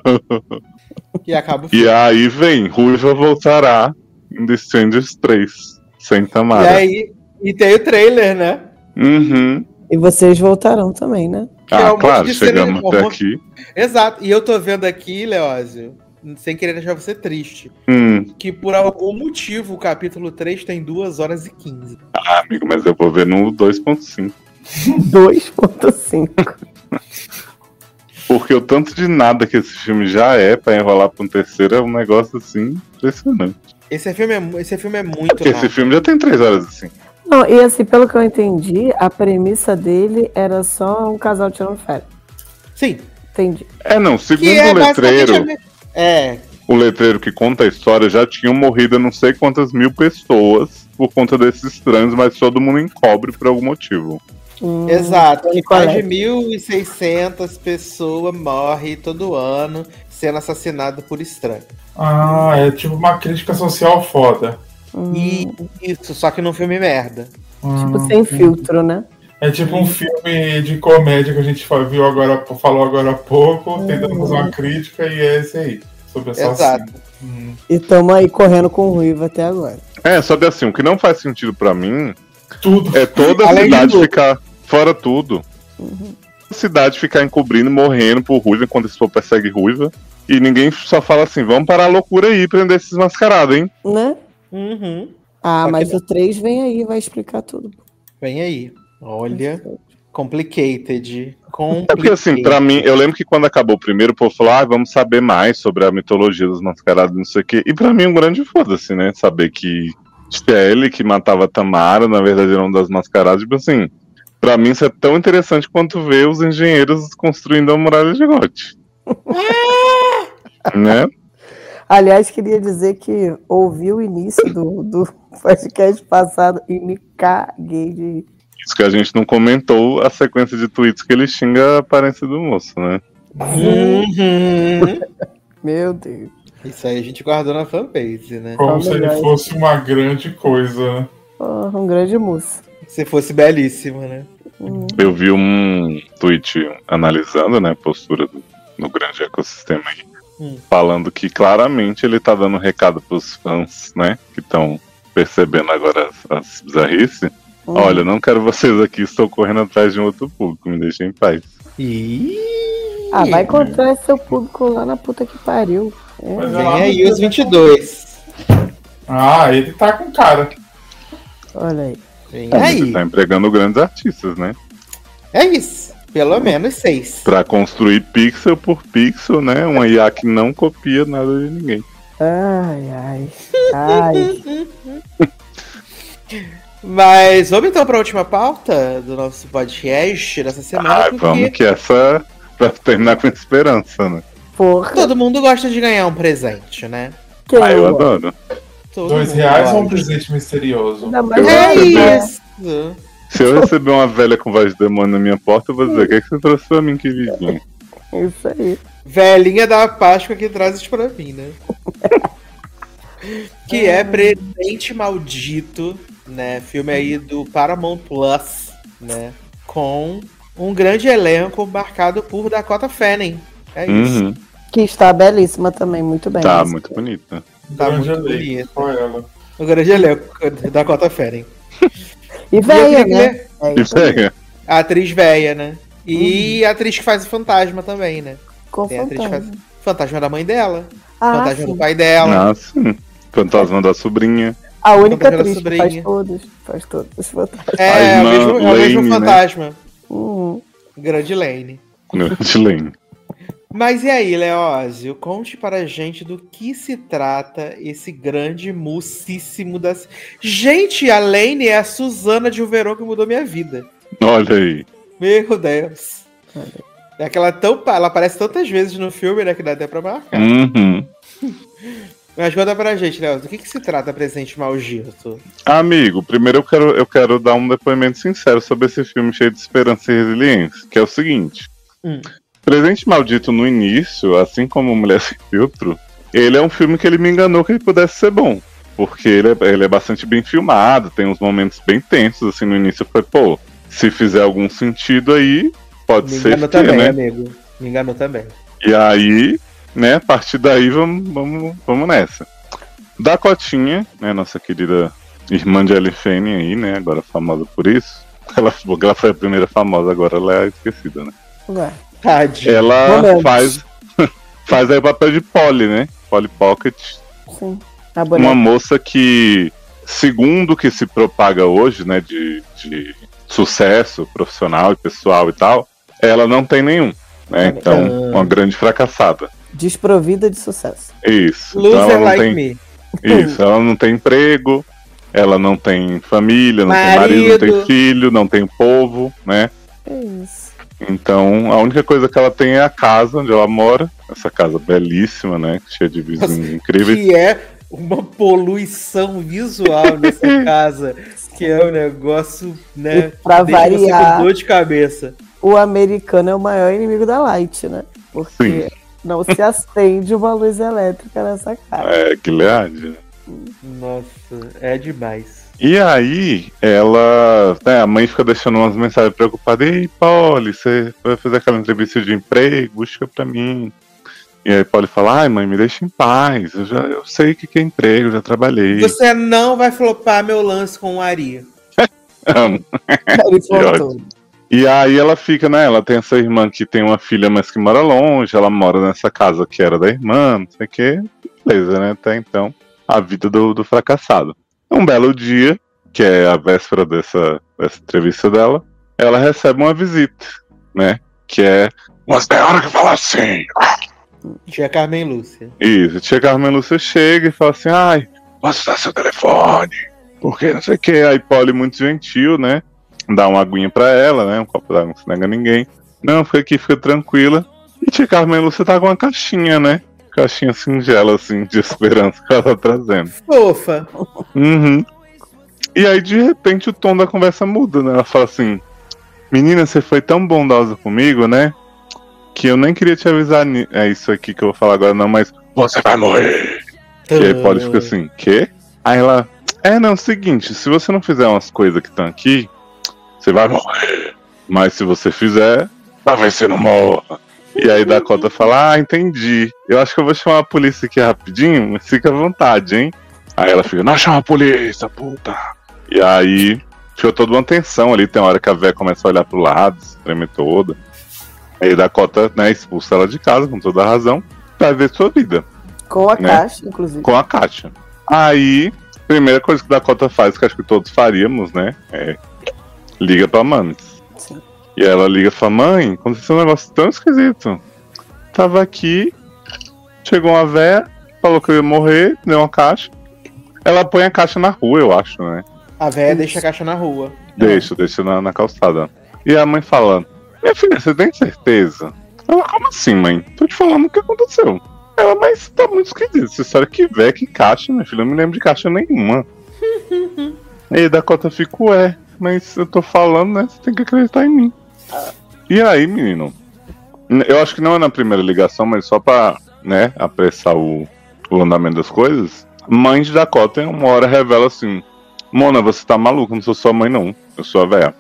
E acaba o E filme. aí vem, Ruiva voltará em The Strangers três, sem E Tamara. aí, e tem o trailer, né? Uhum. E vocês voltarão também, né? Que é um Ah, monte claro, de cena- chegamos um até monte- aqui. Exato. E eu tô vendo aqui, Leózio, sem querer deixar você triste, Hum. que por algum motivo o capítulo três tem duas horas e quinze. Ah, amigo, mas eu vou ver no dois ponto cinco. dois ponto cinco. Porque o tanto de nada que esse filme já é pra enrolar pra um terceiro é um negócio assim impressionante. Esse filme é, mu- esse filme é muito Porque esse nada. filme já tem três horas assim. Não, e assim, pelo que eu entendi, a premissa dele era só um casal tirando férias. Sim. Entendi. É, não, segundo Que é o letreiro, basicamente a- É, o letreiro que conta a história já tinham morrido não sei quantas mil pessoas por conta desses estranhos, mas todo mundo encobre por algum motivo. Hum, exato. Tony Mais de Collette. mil e seiscentas pessoas morrem todo ano sendo assassinadas por estranho. Ah, é tipo uma crítica social foda. Hum, E isso, só que num filme merda. tipo, Hum. sem filtro, né? É tipo um filme de comédia que a gente fa- viu agora, falou agora há pouco, tentando fazer uma crítica, e é esse aí. Sobre assassino. Exato. Hum. E tamo aí correndo com o Ruivo até agora. É, só que assim, o que não faz sentido pra mim Tudo. é toda a Além de cidade tudo. ficar fora tudo. A cidade ficar encobrindo, morrendo por Ruiva enquanto esse povo persegue Ruiva. E ninguém só fala assim, vamos parar a loucura aí e prender esses mascarados, hein? Né? Uhum. Ah, Só que mas não. o três vem aí, vai explicar tudo. Vem aí. Olha, complicated. É porque assim, pra mim, eu lembro que quando acabou o primeiro, o povo falou, ah, vamos saber mais sobre a mitologia dos mascarados, não sei o quê. E pra mim, um grande foda-se, né? Saber que Shelly, que matava a Tamara, na verdade era um das mascaradas. Tipo assim, pra mim isso é tão interessante quanto ver os engenheiros construindo a muralha de Gote. Né? Aliás, queria dizer que ouvi o início do, do podcast passado e me caguei de. Isso que a gente não comentou, a sequência de tweets que ele xinga a aparência do moço, né? Uhum. Meu Deus. Isso aí a gente guardou na fanpage, né? Como se ele Verdade. fosse uma grande coisa, né? Ah, um grande moço. Se fosse belíssimo, né? Hum. Eu vi um tweet analisando, né, a postura do, do grande ecossistema aí, Hum. falando que claramente ele tá dando recado pros fãs, né, que estão percebendo agora as, as bizarrices. Hum. Olha, não quero vocês aqui, estou correndo atrás de um outro público, me deixem em paz. Ih, Ah, vai encontrar seu público lá na puta que pariu. É. Mas Vem ela- aí os vinte e dois. Ah, ele tá com cara. Olha aí. Vem Você aí. tá empregando grandes artistas, né? É isso. Pelo menos seis. Pra construir pixel por pixel, né? Uma I A que não copia nada de ninguém. Ai, ai. Ai. Mas vamos então pra última pauta do nosso podcast dessa semana. Ah, porque vamos que essa. Pra terminar com esperança, né? Porra. todo mundo gosta de ganhar um presente, né? Quem Ah, eu eu- adoro. Todo Dois mundo reais ou um gosta. presente misterioso? Ainda mais Eu É recebi. isso. Se eu receber uma velha com voz de demônio na minha porta, eu vou dizer: o que, é que você trouxe pra mim, queridinho? Isso aí. Velhinha da Páscoa que traz isso pra mim, né? Que é Presente Maldito, né? Filme aí do Paramount Plus, né? Com um grande elenco marcado por Dakota Fanning. É isso. Uhum. Que está belíssima também, muito bem. Tá muito bonita. Tá Grande muito elenco, bonita. só ela. O grande elenco da Dakota Fanning. E E eu velha, queria né? ver É E isso aí. pega. a atriz véia, né? E a atriz que faz o fantasma também, né? Com Tem a atriz que faz fantasma. fantasma da mãe dela, Ah, fantasma sim. do pai dela. Ah, sim. Fantasma da sobrinha. A única Fantasma da atriz que sobrinha. faz todos. Faz todos os fantasmas. É, A é o irmã mesmo, é o mesmo Lane, né? fantasma. Hum. Grande Lane. Grande Lane. Mas e aí, Leózio? Conte para a gente do que se trata esse grande mucíssimo das. Gente, a Lane é a Suzana de Verão que mudou minha vida. Olha aí. Meu Deus. É aquela tão. Ela aparece tantas vezes no filme, né? Que dá até pra marcar. Uhum. Mas conta pra gente, Leózio, do que, que se trata Presente Maldito? Amigo, primeiro eu quero, eu quero dar um depoimento sincero sobre esse filme cheio de esperança e resiliência, que é o seguinte. Hum. Presente Maldito no início, assim como Mulher Sem Filtro, ele é um filme que ele me enganou que ele pudesse ser bom. Porque ele é, ele é bastante bem filmado, tem uns momentos bem tensos, assim, no início eu falei, pô, se fizer algum sentido aí, pode Me ser enganou que, também, né? amigo. Me enganou também. E aí, né, a partir daí vamos, vamos, vamos nessa. Dakotinha, né, nossa querida irmã de Ellie Fanning aí, né, agora famosa por isso. Ela, porque ela foi a primeira famosa, agora ela é a esquecida, né? Ué. Tadinho. Ela Momentos. faz, faz aí o papel de Polly, né? Polly Pocket. Sim. A boneca. Uma moça que, segundo o que se propaga hoje, né, de, de sucesso profissional e pessoal e tal, ela não tem nenhum, né? Então, uma grande fracassada. Desprovida de sucesso. Isso. Então Loser ela não like tem, me. isso, ela não tem emprego, ela não tem família, não tem marido, não Marido. tem filho, não tem povo, né? É isso. Então, a única coisa que ela tem é a casa onde ela mora. Essa casa belíssima, né? Cheia de vizinhos incríveis. Que é uma poluição visual nessa casa. Que é um negócio, né? E pra deixa você variar- com dor de cabeça. O americano é o maior inimigo da Light, né? Porque Sim. não se acende uma luz elétrica nessa casa. É, Gilead, né? Nossa, é demais. E aí, ela. Né, a mãe fica deixando umas mensagens preocupadas. Ei, Polly, você vai fazer aquela entrevista de emprego? Busca pra mim. E aí, Polly fala: ai, mãe, me deixa em paz. Eu, já, eu sei o que que é emprego, eu já trabalhei. Você não vai flopar meu lance com o Ari. Amo. Ele Que ótimo. faltou. E aí ela fica, né? Ela tem essa irmã que tem uma filha, mas que mora longe. Ela mora nessa casa que era da irmã, não sei o que. Beleza, né? Até então, a vida do, do fracassado. Um belo dia, que é a véspera dessa, dessa entrevista dela, ela recebe uma visita, né? Que é uma senhora que fala assim. Tia Carmen Lúcia. Isso, tia Carmen Lúcia chega e fala assim: ai, posso dar seu telefone? Porque não sei o que. Aí Polly, muito gentil, né? Dá uma aguinha pra ela, né? Um copo d'água, não se nega a ninguém. Não, fica aqui, fica tranquila. E tia Carmen Lúcia tá com uma caixinha, né? Caixinha singela, assim, de esperança que ela tá trazendo. Fofa. Uhum. E aí, de repente, o tom da conversa muda, né? Ela fala assim: menina, você foi tão bondosa comigo, né? Que eu nem queria te avisar. ni- É isso aqui que eu vou falar agora, não, mas você vai morrer. E aí, Polly fica assim: quê? Aí ela: é, não, é o seguinte, se você não fizer umas coisas que estão aqui, você vai morrer. Mas se você fizer, talvez você não morra. E aí Dakota fala: ah, entendi. Eu acho que eu vou chamar a polícia aqui rapidinho, mas fica à vontade, hein? Aí ela fica, não chama a polícia, puta. E aí ficou toda uma tensão ali. Tem uma hora que a véia começa a olhar pro lado, se treme toda. Aí Dakota, né, expulsa ela de casa, com toda a razão, pra ver sua vida. Com a né? caixa, inclusive. Com a caixa. Aí, primeira coisa que Dakota faz, que acho que todos faríamos, né? É liga pra Mames. Sim. E ela liga e fala, mãe, aconteceu um negócio tão esquisito. Tava aqui, chegou uma véia, falou que eu ia morrer, deu uma caixa. Ela põe a caixa na rua, eu acho, né? A véia deixa a caixa na rua. Deixa, deixa na, na calçada. E a mãe fala, minha filha, você tem certeza? Ela, como assim, mãe? Tô te falando o que aconteceu. Ela, mas tá muito esquisito. Essa história que véia, que caixa, minha filha. Eu não me lembro de caixa nenhuma. E aí Dakota fica, ué, mas eu tô falando, né? Você tem que acreditar em mim. E aí, menino? Eu acho que não é na primeira ligação, mas só pra, né, apressar o, o andamento das coisas. Mãe de Dakota, uma hora revela assim: Mona, você tá maluca, não sou sua mãe, não. Eu sou a véia.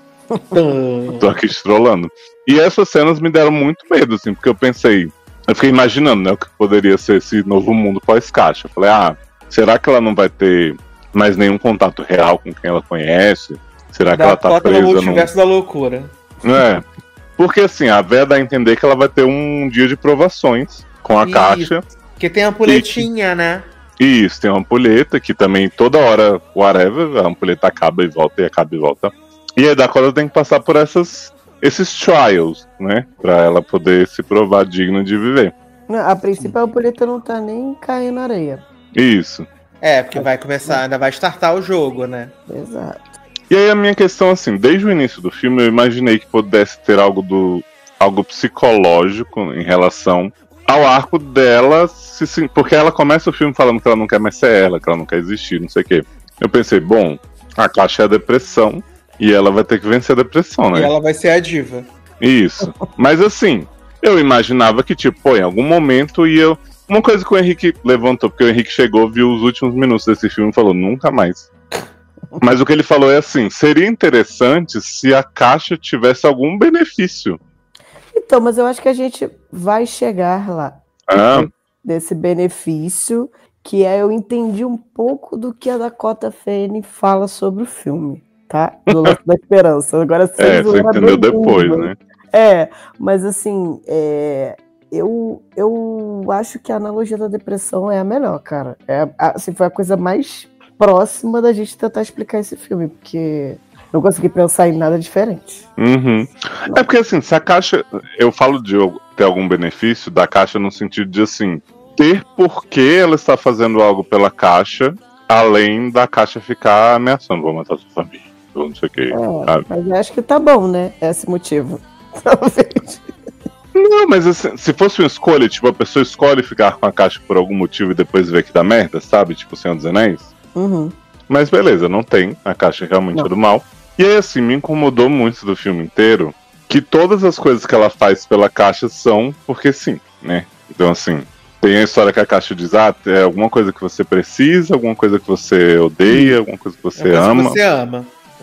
Eu tô aqui te trollando. E essas cenas me deram muito medo, assim, porque eu pensei, eu fiquei imaginando, né, o que poderia ser esse novo mundo pós-caixa. Eu falei, ah, será que ela não vai ter mais nenhum contato real com quem ela conhece? Será que ela tá Dakota presa no no... multiverso da loucura. É, porque assim, a véia dá a entender que ela vai ter um dia de provações com a Isso. caixa. Porque tem a ampulhetinha, né? E isso, tem uma ampulheta que também toda hora, whatever, a ampulheta acaba e volta, e acaba e volta. E aí Dakota tem que passar por essas, esses trials, né? Pra ela poder se provar digna de viver. Não, a princípio a ampulheta não tá nem caindo na areia. Isso. É, porque vai começar, ainda vai startar o jogo, né? Exato. E aí a minha questão, assim, desde o início do filme eu imaginei que pudesse ter algo do algo psicológico em relação ao arco dela, se, se, porque ela começa o filme falando que ela não quer mais ser ela, que ela não quer existir, não sei o quê. Eu pensei, bom, a caixa é a depressão e ela vai ter que vencer a depressão, né? E ela vai ser a diva. Isso. Mas assim, eu imaginava que, tipo, pô, em algum momento ia. Uma coisa que o Henrique levantou, porque o Henrique chegou, viu os últimos minutos desse filme e falou, nunca mais. Mas o que ele falou é assim, seria interessante se a caixa tivesse algum benefício. Então, mas eu acho que a gente vai chegar lá. Ah. Desse benefício, que é, eu entendi um pouco do que a Dakota Fanning fala sobre o filme, tá? Do lance da esperança. Agora É, você entendeu depois, né? É, mas assim, é, eu, eu acho que a analogia da depressão é a melhor, cara. É, assim, foi a coisa mais próxima da gente tentar explicar esse filme, porque não consegui pensar em nada diferente. Uhum. É porque assim, se a caixa. Eu falo de ter algum benefício da caixa no sentido de assim, ter por que ela está fazendo algo pela caixa, além da caixa ficar ameaçando, vou matar sua família, ou não sei o que. É, mas eu acho que tá bom, né? Esse motivo. Talvez. Não, mas assim, se fosse uma escolha, tipo, a pessoa escolhe ficar com a caixa por algum motivo e depois vê que dá merda, sabe? Tipo, Senhor dos Anéis. Uhum. Mas beleza, não tem. A caixa realmente Não. é do mal. E aí, assim, me incomodou muito do filme inteiro que todas as coisas que ela faz pela caixa são porque sim, né? Então, assim, tem a história que a caixa diz, ah, é alguma coisa que você precisa, alguma coisa que você odeia, alguma coisa que você É uma coisa ama. que você ama.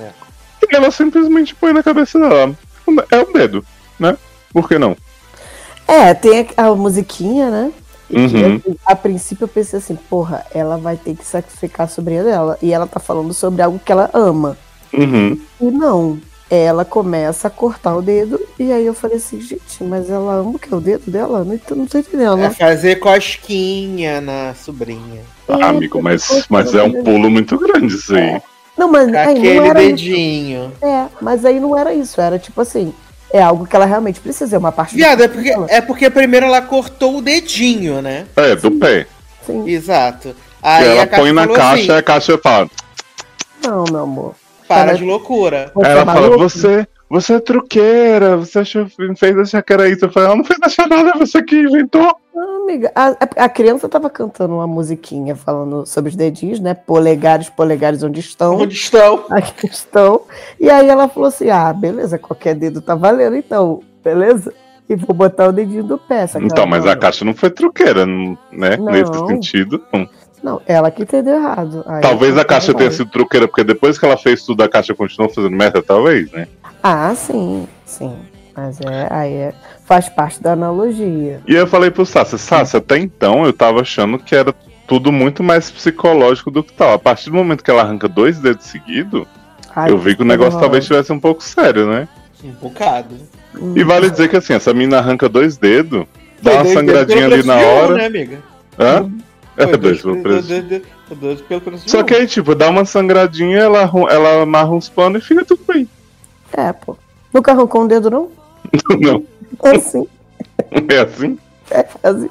E ela simplesmente põe na cabeça dela. É o dedo, né? Por que não? É, tem a, a musiquinha, né? E Uhum. que, a princípio eu pensei assim, porra, ela vai ter que sacrificar a sobrinha dela. E ela tá falando sobre algo que ela ama. Uhum. E não, ela começa a cortar o dedo. E aí eu falei assim, gente, mas ela ama o que? O dedo dela? Não, tô- não tô entendendo. É fazer cosquinha na sobrinha. Ah, amigo, mas, mas é um pulo muito grande isso aí. Não, mas Com aí não aquele era isso. dedinho. É, mas aí não era isso. Era tipo assim, é algo que ela realmente precisa. É uma parte do Viado, é corpo porque, dela. é porque primeiro ela cortou o dedinho, né? É, do pé. Sim. Exato. E Aí ela a caixa põe na falou caixa e assim, a caixa fala. Não, meu amor. para Ela- de loucura. Você Ela é fala, maluco? você, você é truqueira, você achou, fez achar que era isso. Eu falei, ela não fez achar nada, você que inventou. Não, amiga, a, a- a criança tava cantando uma musiquinha falando sobre os dedinhos, né? Polegares, polegares, onde estão? Onde estão? Aqui estão. E aí ela falou assim: ah, beleza, qualquer dedo tá valendo, então, beleza? E vou botar o dedinho do pé. Só que Então, ela mas não- a caixa não foi truqueira, não- né? Não. Nesse sentido. não. Não, ela que entendeu errado. Aí Talvez eu a caixa falei, tenha sido truqueira, porque depois que ela fez tudo, a caixa continuou fazendo merda, talvez, né? Ah, sim, sim. Mas é, aí é, faz parte da analogia. E eu falei pro Sassi, Sassi, até então eu tava achando que era tudo muito mais psicológico do que tal. A partir do momento que ela arranca dois dedos seguidos, Ai, eu vi que o negócio talvez estivesse um pouco sério, né? Um bocado. E vale dizer que assim, essa menina arranca dois dedos, dá uma Dois sangradinha dedos ali pelo na preço de um, hora. né, amiga? Hã? É, Foi dois pelo dois- preço. dois- dois- dois pelo preço de Só um. que aí, tipo, dá uma sangradinha, ela, arru- ela amarra uns panos e fica tudo bem. É, pô. Nunca arrancou um dedo, não? Não, É assim. é assim. É assim.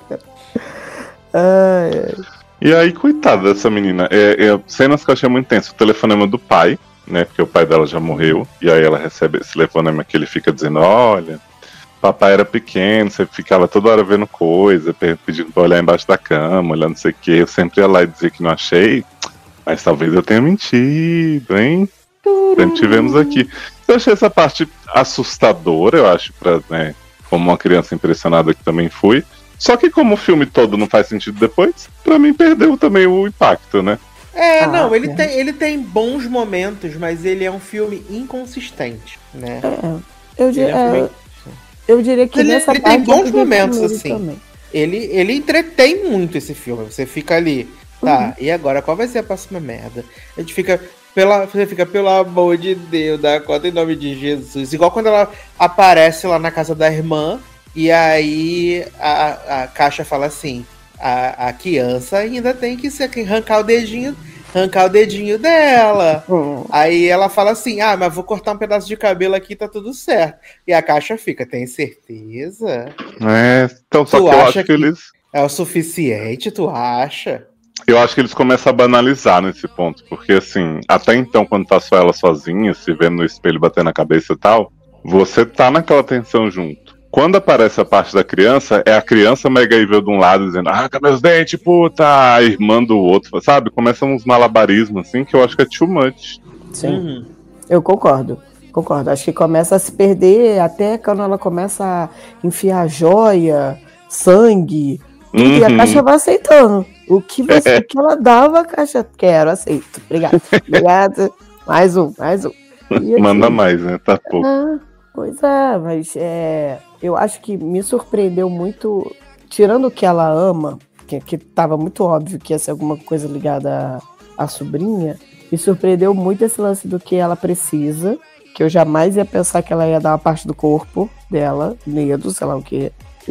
Ai, ai. E aí, coitada dessa menina. É, é, cenas que eu achei muito tenso. O telefonema do pai, né? Porque o pai dela já morreu. E aí ela recebe esse telefonema que ele fica dizendo: olha, papai era pequeno, você ficava toda hora vendo coisa, pe- pedindo pra olhar embaixo da cama, olhando não sei o que. Eu sempre ia lá e dizia que não achei. Mas talvez eu tenha mentido, hein? Sempre tivemos aqui. Eu achei essa parte assustadora, eu acho, pra, né, como uma criança impressionada que também fui. Só que como o filme todo não faz sentido depois, pra mim perdeu também o impacto, né? É, Ah, não, ele, é. tem, ele tem bons momentos, mas ele é um filme inconsistente, né? É, eu, di- Ele é um é, filme- eu diria que Ele- nessa ele tem parte eu bons peguei momentos, primeiro assim. também. Ele, ele entretém muito esse filme. Você fica ali, tá, e agora qual vai ser a próxima merda? A gente fica, pela, você fica, pelo amor de Deus, dá conta em nome de Jesus. Igual quando ela aparece lá na casa da irmã, e aí a, a Caixa fala assim: a, a criança ainda tem que ser, arrancar o dedinho, arrancar o dedinho dela. Hum. Aí ela fala assim: ah, mas vou cortar um pedaço de cabelo aqui, tá tudo certo. E a Caixa fica: tem certeza? É, então, só Tu que eu acha acho que, que- eles. É o suficiente, tu acha? Eu acho que eles começam a banalizar nesse ponto. Porque assim, até então, quando tá só ela sozinha, se vendo no espelho batendo a cabeça e tal, você tá naquela tensão junto. Quando aparece a parte da criança, é a criança mega evil de um lado dizendo: arranca meus dentes, puta! A irmã do outro, sabe? Começam uns malabarismos assim que eu acho que é too much. Sim, Uhum. eu concordo. Concordo. Acho que começa a se perder até quando ela começa a enfiar joia, sangue, tudo, e a Uhum. Caixa vai aceitando. O que, você, o que ela dava, a Caixa, quero, aceito. Obrigada. Obrigada. Mais um, mais um. E, Manda assim, mais, né? Tá pouco. Ah, pois é, mas é, eu acho que me surpreendeu muito, tirando o que ela ama, que, que tava muito óbvio que ia ser alguma coisa ligada à, à sobrinha, me surpreendeu muito esse lance do que ela precisa, que eu jamais ia pensar que ela ia dar uma parte do corpo dela, medo, sei lá o quê,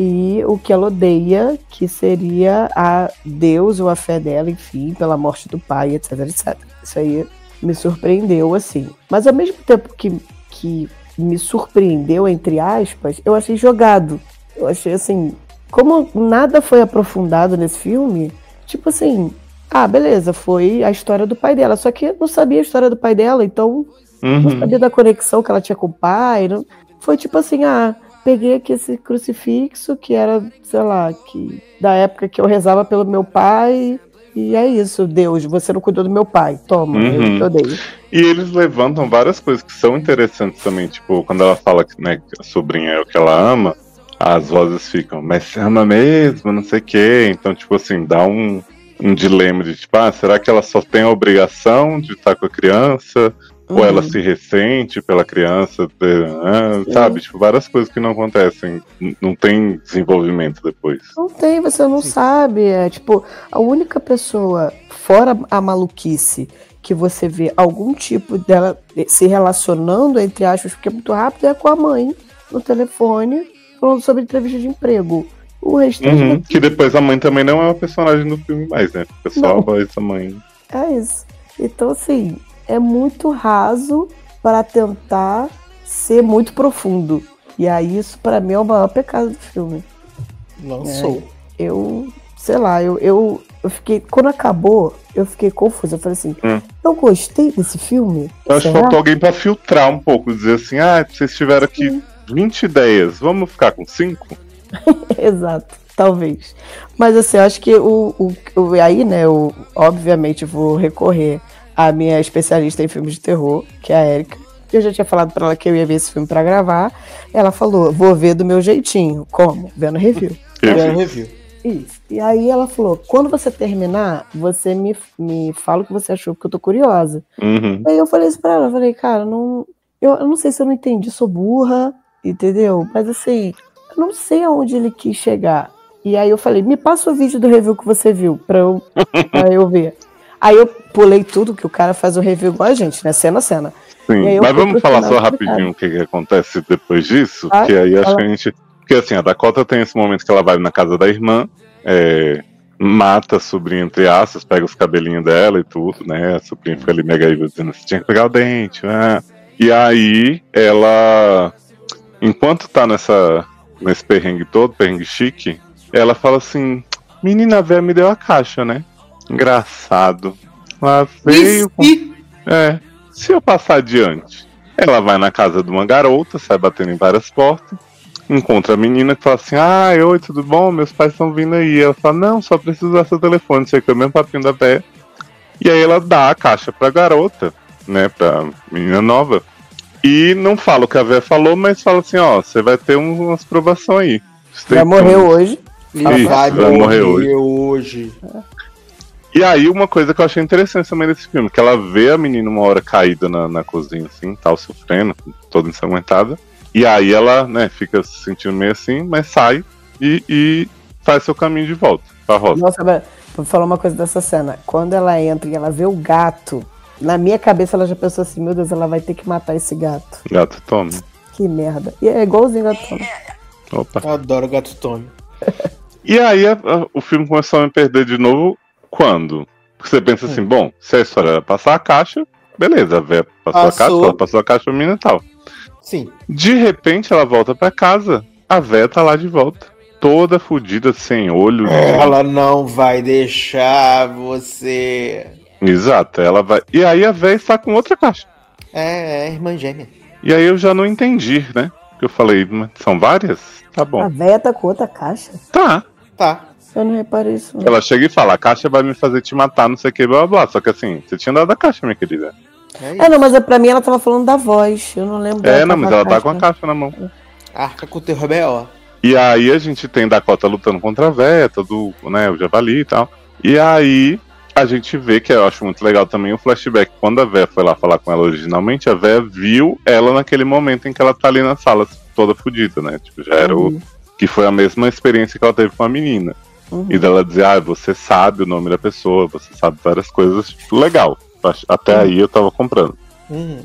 e o que ela odeia, que seria a Deus ou a fé dela, enfim, pela morte do pai, etc, etcétera. Isso aí me surpreendeu, assim. Mas ao mesmo tempo que, que me surpreendeu, entre aspas, eu achei jogado. Eu achei assim, como nada foi aprofundado nesse filme, tipo assim, ah, beleza, foi a história do pai dela, só que eu não sabia a história do pai dela, então não Uhum. sabia da conexão que ela tinha com o pai, não... foi tipo assim, ah, peguei aqui esse crucifixo, que era, sei lá, que da época que eu rezava pelo meu pai, e é isso, Deus, você não cuidou do meu pai, toma, Uhum. eu te odeio. E eles levantam várias coisas que são interessantes também, tipo, quando ela fala que, né, que a sobrinha é o que ela ama, as vozes ficam, mas você ama mesmo, não sei o quê. Então, tipo assim, dá um, um dilema de tipo, ah, será que ela só tem a obrigação de estar com a criança? Ou Uhum. ela se ressente pela criança, ter, ah, sabe? Tipo, várias coisas que não acontecem, n- não tem desenvolvimento depois. Não tem, você não Sim. sabe. É tipo, a única pessoa, fora a maluquice, que você vê algum tipo dela se relacionando, entre aspas, porque é muito rápido, é com a mãe no telefone, falando sobre entrevista de emprego. O restante Uhum, da- que depois a mãe também não é uma personagem do filme mais, né? Fica só Não. a voz da mãe. é isso. Então, assim, é muito raso para tentar ser muito profundo. E aí, isso pra mim é o maior pecado do filme. Não É. sou. Eu, sei lá, eu, eu, eu fiquei. Quando acabou, eu fiquei confusa. Eu falei assim, Hum. eu gostei desse filme? Eu acho que Será? faltou alguém pra filtrar um pouco, dizer assim, ah, vocês tiveram aqui Sim. vinte ideias, vamos ficar com cinco? Exato, talvez. Mas assim, eu acho que o, o, o aí, né, eu obviamente vou recorrer à minha especialista em filmes de terror, que é a Erika. Eu já tinha falado pra ela que eu ia ver esse filme pra gravar. Ela falou, vou ver do meu jeitinho. Como? Vendo review. Eu Quero vi. review. Isso. E aí ela falou, quando você terminar, você me, me fala o que você achou, porque eu tô curiosa. Uhum. Aí eu falei isso pra ela, eu falei, cara, não, eu, eu não sei se eu não entendi, sou burra, entendeu? Mas assim, eu não sei aonde ele quis chegar. E aí eu falei, me passa o vídeo do review que você viu, pra eu, pra eu ver. Aí eu pulei tudo, que o cara faz o review igual a gente, né? Cena a cena. Sim, mas vamos falar só rapidinho o que, que acontece depois disso, ah, que aí acho ela... que a gente... Porque assim, a Dakota tem esse momento que ela vai na casa da irmã, é, mata a sobrinha, entre aspas, pega os cabelinhos dela e tudo, né? A sobrinha fica ali mega aí dizendo, você tinha que pegar o dente, né? E aí, ela... Enquanto tá nessa, nesse perrengue todo, perrengue chique, ela fala assim, menina, a véia me deu a caixa, né? Engraçado. Ela veio... Com... É... Se eu passar adiante, ela vai na casa de uma garota, sai batendo em várias portas, encontra a menina que fala assim, ah, oi, tudo bom? Meus pais estão vindo aí. Ela fala, não, só preciso usar seu telefone, isso aqui é o mesmo papinho da véia. E aí ela dá a caixa pra garota, né, pra menina nova, e não fala o que a véia falou, mas fala assim, ó, você vai ter umas provação aí. Já morreu hoje. Isso, vai, vai morrer hoje. hoje. E aí, uma coisa que eu achei interessante também desse filme, que ela vê a menina uma hora caída na, na cozinha, assim, tal, sofrendo, toda ensanguentada. E aí ela, né, fica se sentindo meio assim, mas sai e, e faz seu caminho de volta pra roça. Nossa, vou falar uma coisa dessa cena. Quando ela entra e ela vê o gato, na minha cabeça ela já pensou assim, meu Deus, ela vai ter que matar esse gato. Gato Tommy. Que merda. E é igualzinho Gato Tommy. Opa. Eu adoro Gato Tommy. E aí a, a, o filme começou a me perder de novo. Quando? Porque você pensa assim, bom, se a história era passar a caixa, beleza, a véia passou, passou a caixa, ela passou a caixa pra menina e tal. Sim. De repente ela volta pra casa, a véia tá lá de volta, toda fodida, sem olho. Ela não vai deixar você... Exato, ela vai... E aí a véia está com outra caixa. É, é irmã gêmea. E aí eu já não entendi, né? Porque eu falei, são várias? Tá bom. A véia tá com outra caixa? Tá. Tá. Eu não reparei isso. Não. Ela chega e fala, a caixa vai me fazer te matar, não sei o que, blá blá blá. Só que assim, você tinha dado a caixa, minha querida. É, é não, mas pra mim ela tava falando da voz. Eu não lembro. É, não, mas ela tá com a caixa na mão. Arca com o terror B O. E aí a gente tem Dakota lutando contra a véia, todo, né, o javali e tal. E aí a gente vê, que eu acho muito legal também, o flashback. Quando a véia foi lá falar com ela originalmente, a véia viu ela naquele momento em que ela tá ali na sala, toda fodida, né? Tipo, já era o... Que foi a mesma experiência que ela teve com a menina. Uhum. E dela dizer, ah, você sabe o nome da pessoa, você sabe várias coisas, tipo, legal. Até uhum. aí eu tava comprando. Uhum.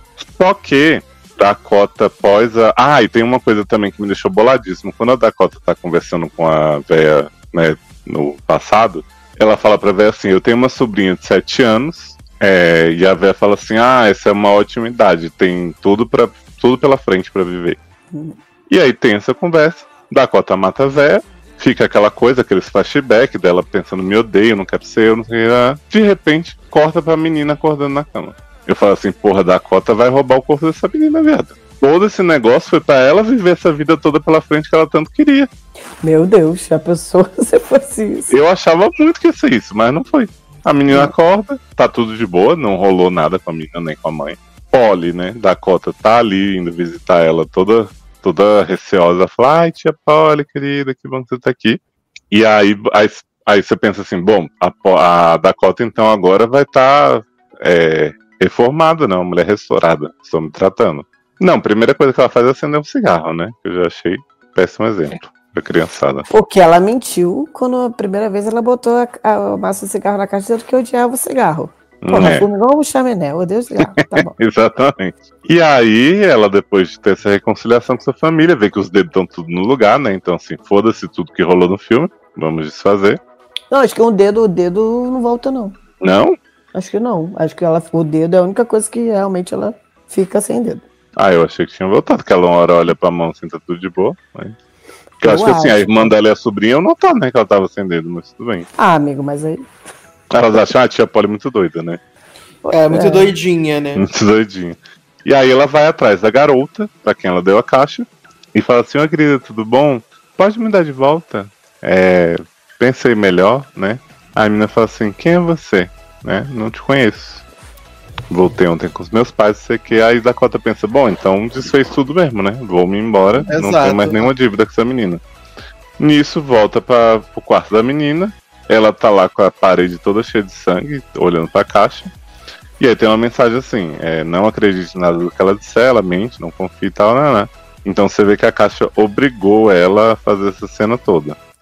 Só que Dakota pós a... Ah, e tem uma coisa também que me deixou boladíssimo. Quando a Dakota tá conversando com a véia, né, no passado, ela fala pra véia assim, eu tenho uma sobrinha de sete anos, é, e a véia fala assim, ah, essa é uma ótima idade, tem tudo, pra, tudo pela frente pra viver. Uhum. E aí tem essa conversa, Dakota mata a véia, fica aquela coisa, aqueles flashback dela pensando, me odeio, não quero ser eu, não sei o que. De repente, corta pra menina acordando na cama. Eu falo assim, porra, Dakota vai roubar o corpo dessa menina, viado. Todo esse negócio foi pra ela viver essa vida toda pela frente que ela tanto queria. Meu Deus, já pensou se fosse isso? Eu achava muito que ia ser isso, mas não foi. A menina acorda, tá tudo de boa, não rolou nada com a menina nem com a mãe. Polly, né, Dakota tá ali indo visitar ela toda... toda receosa, fala, ai, tia Polly, querida, que bom que você tá aqui. E aí, aí, aí você pensa assim, bom, a, a Dakota então agora vai estar tá, é, reformada, não, mulher restaurada, estou me tratando. Não, a primeira coisa que ela faz é acender um cigarro, né, que eu já achei péssimo exemplo pra criançada. Porque ela mentiu quando a primeira vez ela botou a, a, a massa de cigarro na caixa dizendo que odiava o cigarro. Pô, é. Fumo igual um chaminé, eu odeio o cigarro, tá bom. Exatamente. E aí, ela, depois de ter essa reconciliação com sua família, vê que os dedos estão tudo no lugar, né? Então, assim, foda-se tudo que rolou no filme, vamos desfazer. Não, acho que um dedo, o dedo não volta, não. Não? Acho que não. Acho que ela, o dedo é a única coisa que realmente ela fica sem dedo. Ah, eu achei que tinha voltado, que ela uma hora olha pra mão assim, tá tudo de boa, mas... Porque eu, eu acho que assim, a irmã dela e a sobrinha, eu não tá, né, que ela tava sem dedo, mas tudo bem. Ah, amigo, mas aí... Elas acham a tia Polly muito doida, né? É, muito é. doidinha, né? Muito doidinha. E aí ela vai atrás da garota, pra quem ela deu a caixa, e fala assim, ó, querida, tudo bom? Pode me dar de volta? É... Pensei melhor, né? Aí a menina fala assim, quem é você? Né? Não te conheço. Voltei ontem com os meus pais, não sei o que. Aí Dakota pensa, bom, então desfez tudo mesmo, né? Vou-me embora, Exato. Não tenho mais nenhuma dívida com essa menina. Nisso, volta para o quarto da menina. Ela tá lá com a parede toda cheia de sangue, olhando pra caixa. E aí tem uma mensagem assim, é, não acredite em nada do que ela disser, ela mente, não confie e tal, não, não. Então você vê que a caixa obrigou ela a fazer essa cena toda.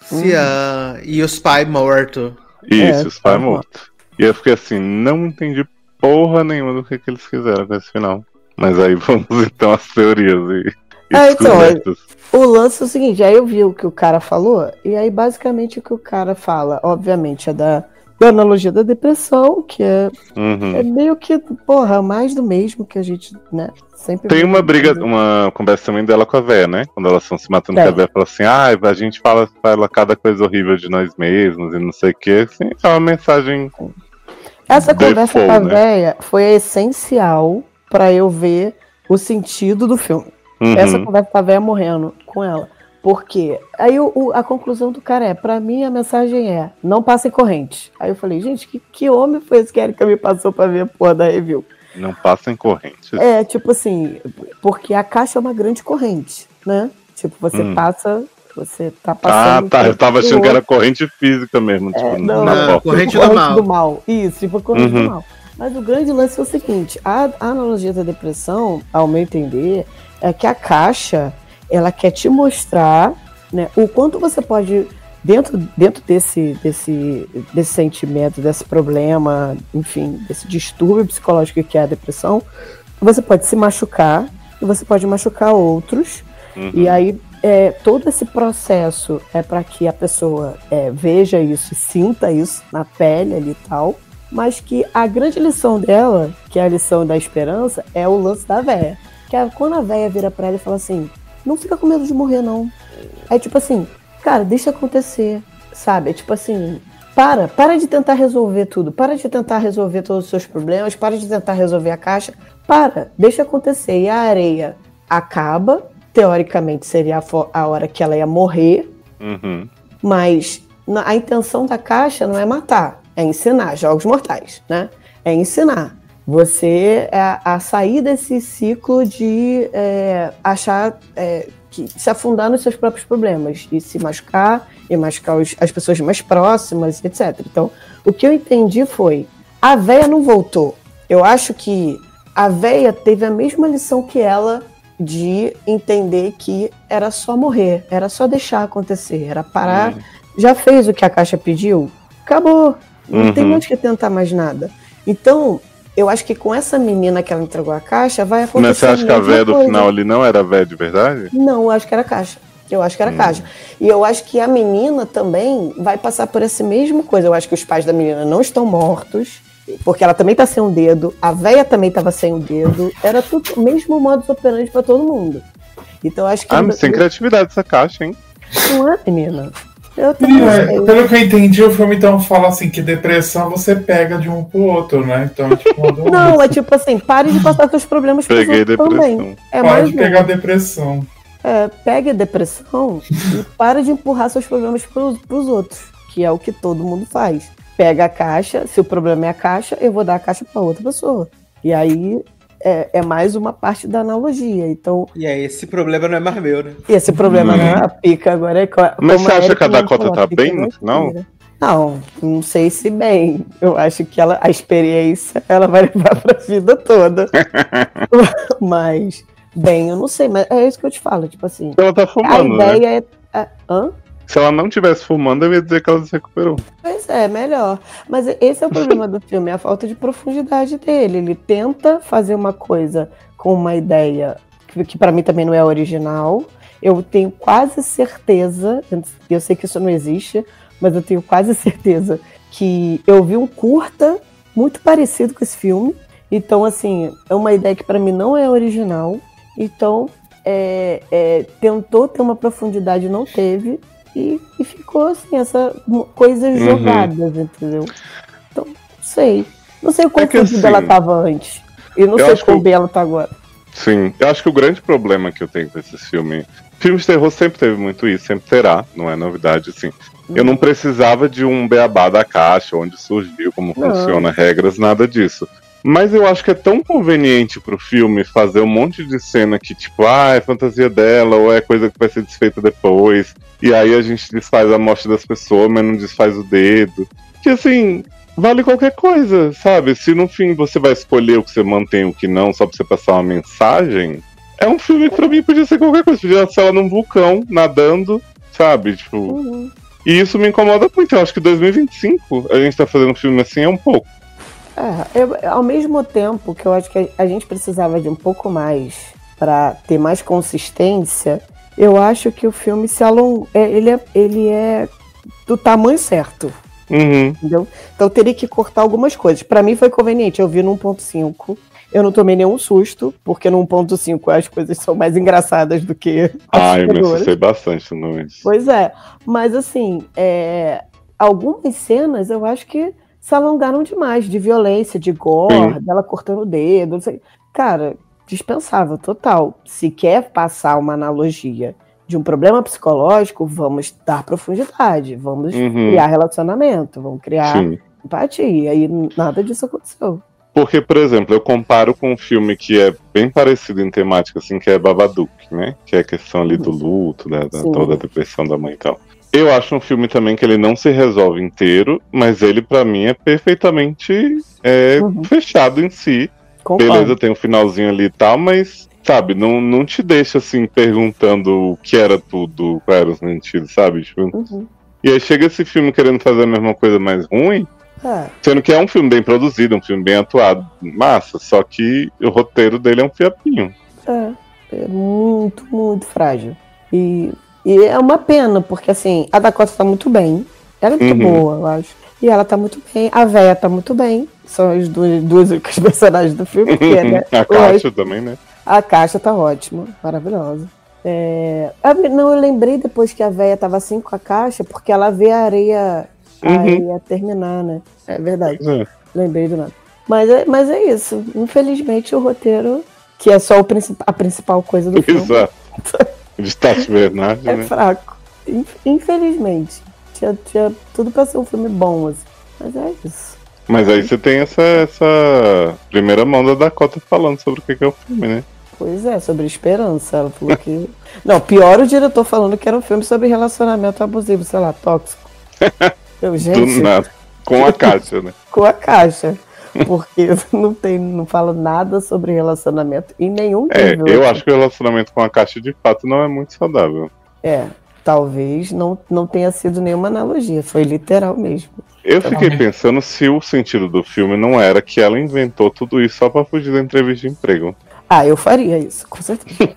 Cian e os pais mortos. Isso, É, os pais tá. mortos. E eu fiquei assim, não entendi porra nenhuma do que, que eles fizeram com esse final. Mas aí vamos então às teorias e, e É, então, descobertas. O lance é o seguinte, aí eu vi o que o cara falou, e aí basicamente o que o cara fala, obviamente, é da, da analogia da depressão, que é, Uhum. é meio que, porra, mais do mesmo que a gente, né, sempre... Tem vê uma na briga, vida. uma conversa também dela com a véia, né? Quando elas estão se matando, É. que a véia fala assim, ah, a gente fala, fala cada coisa horrível de nós mesmos e não sei o que, assim, é uma mensagem. Essa conversa Default, com a né? véia foi essencial pra eu ver o sentido do filme. Uhum. Essa conversa com a véia morrendo com ela. Porque aí o, o- a conclusão do cara é, pra mim a mensagem é, não passem corrente. Aí eu falei, gente, que, que homem foi esse que a Erika me passou pra ver a porra da review? Não passem correntes. É, tipo assim, porque a caixa é uma grande corrente, né? Tipo, você Hum. passa, você tá Ah, passando... tá. Eu tava pro achando que era outro. corrente física mesmo, tipo, não, na não, porta. corrente Tipo, do mal. mal. Isso, tipo corrente Uhum. do mal. Mas o grande lance é o seguinte, a, a analogia da depressão, ao meu entender, é que a caixa, ela quer te mostrar, né, o quanto você pode, dentro, dentro desse, desse, desse sentimento, desse problema, enfim, desse distúrbio psicológico que é a depressão, você pode se machucar e você pode machucar outros. Uhum. E aí, é, todo esse processo é para que a pessoa é, veja isso, sinta isso na pele ali e tal, mas que a grande lição dela, que é a lição da esperança, é o lance da véia. Que é quando a véia vira pra ela e fala assim, não fica com medo de morrer, não. É tipo assim, cara, deixa acontecer, sabe? É tipo assim, para, para de tentar resolver tudo, para de tentar resolver todos os seus problemas, para de tentar resolver a caixa, para, deixa acontecer. E a areia acaba, teoricamente seria a, fo- a hora que ela ia morrer, Uhum. mas na- a intenção da caixa não é matar, é ensinar, jogos mortais, né? É ensinar. Você a, a sair desse ciclo de é, achar é, que se afundar nos seus próprios problemas e se machucar e machucar os- as pessoas mais próximas, etcétera. Então, o que eu entendi foi, a véia não voltou. Eu acho que a véia teve a mesma lição que ela de entender que era só morrer, era só deixar acontecer, era parar. Uhum. Já fez o que a caixa pediu? Acabou. Não Uhum. tem mais que tentar mais nada. Então, eu acho que com essa menina que ela entregou a caixa, vai acontecer Mas você acha que a mesma véia do coisa. final ali não era véia de verdade? Não, eu acho que era caixa. Eu acho que era Hum. caixa. E eu acho que a menina também vai passar por essa mesma coisa. Eu acho que os pais da menina não estão mortos, porque ela também tá sem um dedo, a véia também tava sem um dedo. Era tudo o mesmo modus operandi pra todo mundo. Então eu acho que Ah, mas tem criatividade essa caixa, hein? não é, menina. Eu também Sim, é, sei. pelo que eu entendi, o filme então fala assim que depressão você pega de um pro outro, né? Então, tipo, uma doença. Não, é tipo assim, pare de passar seus problemas pros Peguei outros depressão. também. É mais Pode um. pegar depressão. É, pegue a depressão e para de empurrar seus problemas pros, pros outros, que é o que todo mundo faz. Pega a caixa, se o problema é a caixa, eu vou dar a caixa para outra pessoa. E aí é, é mais uma parte da analogia. Então, E aí, esse problema não é mais meu, né? esse problema Hum. não é a pica, agora é. co- Mas como você acha Erika que a mesmo Dakota falou, tá pica bem não no é final? tira. Não, não sei se bem. Eu acho que ela, a experiência ela vai levar pra vida toda. Mas, bem, eu não sei, mas é isso que eu te falo. Tipo assim, Ela tá a fumando, né? ideia é. é hã? Se ela não tivesse fumando, eu ia dizer que ela se recuperou. Pois é, melhor. Mas esse é o problema do filme, é a falta de profundidade dele. Ele tenta fazer uma coisa com uma ideia que, que para mim também não é original. Eu tenho quase certeza, eu sei que isso não existe, mas eu tenho quase certeza que eu vi um curta muito parecido com esse filme. Então, assim, é uma ideia que para mim não é original. Então, é, é, tentou ter uma profundidade, não teve. E, e ficou assim, essa coisas Uhum. jogadas, entendeu? Então, não sei. Não sei o quão É que fodida assim, ela tava antes. E não eu sei acho quão que- bem ela tá agora. Sim, eu acho que o grande problema que eu tenho com esse filme. Filmes de terror sempre teve muito isso, sempre terá, não é novidade, assim. Eu não precisava de um beabá da caixa, onde surgiu, como Não. funciona, regras, nada disso. Mas eu acho que é tão conveniente pro filme fazer um monte de cena que, tipo, ah, é fantasia dela, ou é coisa que vai ser desfeita depois. E aí a gente desfaz a morte das pessoas, mas não desfaz o dedo. Que assim, vale qualquer coisa, sabe? Se no fim você vai escolher o que você mantém e o que não, só pra você passar uma mensagem, é um filme que pra mim podia ser qualquer coisa. Podia ser ela num vulcão, nadando, sabe? Tipo, Uhum. E isso me incomoda muito. Eu acho que dois mil e vinte e cinco a gente tá fazendo um filme assim é um pouco. É, eu, ao mesmo tempo que eu acho que a gente precisava de um pouco mais para ter mais consistência, eu acho que o filme se alongou. Ele é, ele é do tamanho certo. Uhum. Entendeu? Então eu teria que cortar algumas coisas. Pra mim foi conveniente. Eu vi no um ponto cinco. Eu não tomei nenhum susto, porque no um ponto cinco as coisas são mais engraçadas do que Ah, eu me assustei bastante no isso. Pois é. Mas assim, é... algumas cenas eu acho que se alongaram demais, de violência, de gore, Sim. dela cortando o dedo. Não sei. Cara, dispensável, total. Se quer passar uma analogia de um problema psicológico, vamos dar profundidade, vamos uhum. criar relacionamento, vamos criar Sim. empatia. E aí nada disso aconteceu. Porque, por exemplo, eu comparo com um filme que é bem parecido em temática, assim, que é Babadook, né? Que é a questão ali do luto, né? Da, toda a depressão da mãe e tal. Eu acho um filme também que ele não se resolve inteiro, mas ele, pra mim, é perfeitamente é, uhum. fechado em si. Concordo. Beleza, tem um finalzinho ali e tal, mas, sabe, não, não te deixa, assim, perguntando o que era tudo, qual era o sentido, sabe? Tipo, uhum. E aí chega esse filme querendo fazer a mesma coisa mais ruim, é. sendo que é um filme bem produzido, um filme bem atuado, massa, só que o roteiro dele é um fiapinho. É, é muito, muito frágil. E... E é uma pena, porque assim, a Dakota tá muito bem. Ela é muito uhum. boa, eu acho. E ela tá muito bem. A véia tá muito bem. São as duas, duas únicas personagens do filme. Porque, né, a Caixa também, né? A Caixa tá ótima, maravilhosa. É... Não, eu lembrei depois que a véia tava assim com a Caixa, porque ela vê a areia, a uhum. areia terminar, né? É verdade. É. Lembrei do nada. Mas é, mas é isso. Infelizmente, o roteiro, que é só o princip... a principal coisa do filme. Exato. De Tati Bernardi, é né? fraco. Infelizmente. Tinha, tinha tudo pra ser um filme bom, assim. Mas é isso. Mas aí você tem essa, essa primeira mão da Dakota falando sobre o que é o filme, né? Pois é, sobre esperança. Ela falou que... Não, pior o diretor falando que era um filme sobre relacionamento abusivo, sei lá, tóxico. Eu, gente... Do nada. Com a Caixa, né? Com a Caixa. Porque não, tem, não fala nada sobre relacionamento em nenhum nível. É, eu acho que o relacionamento com a Caixa de fato não é muito saudável. É, talvez não, não tenha sido nenhuma analogia, foi literal mesmo. Eu fiquei pensando se o sentido do filme não era que ela inventou tudo isso só pra fugir da entrevista de emprego. Ah, eu faria isso, com certeza.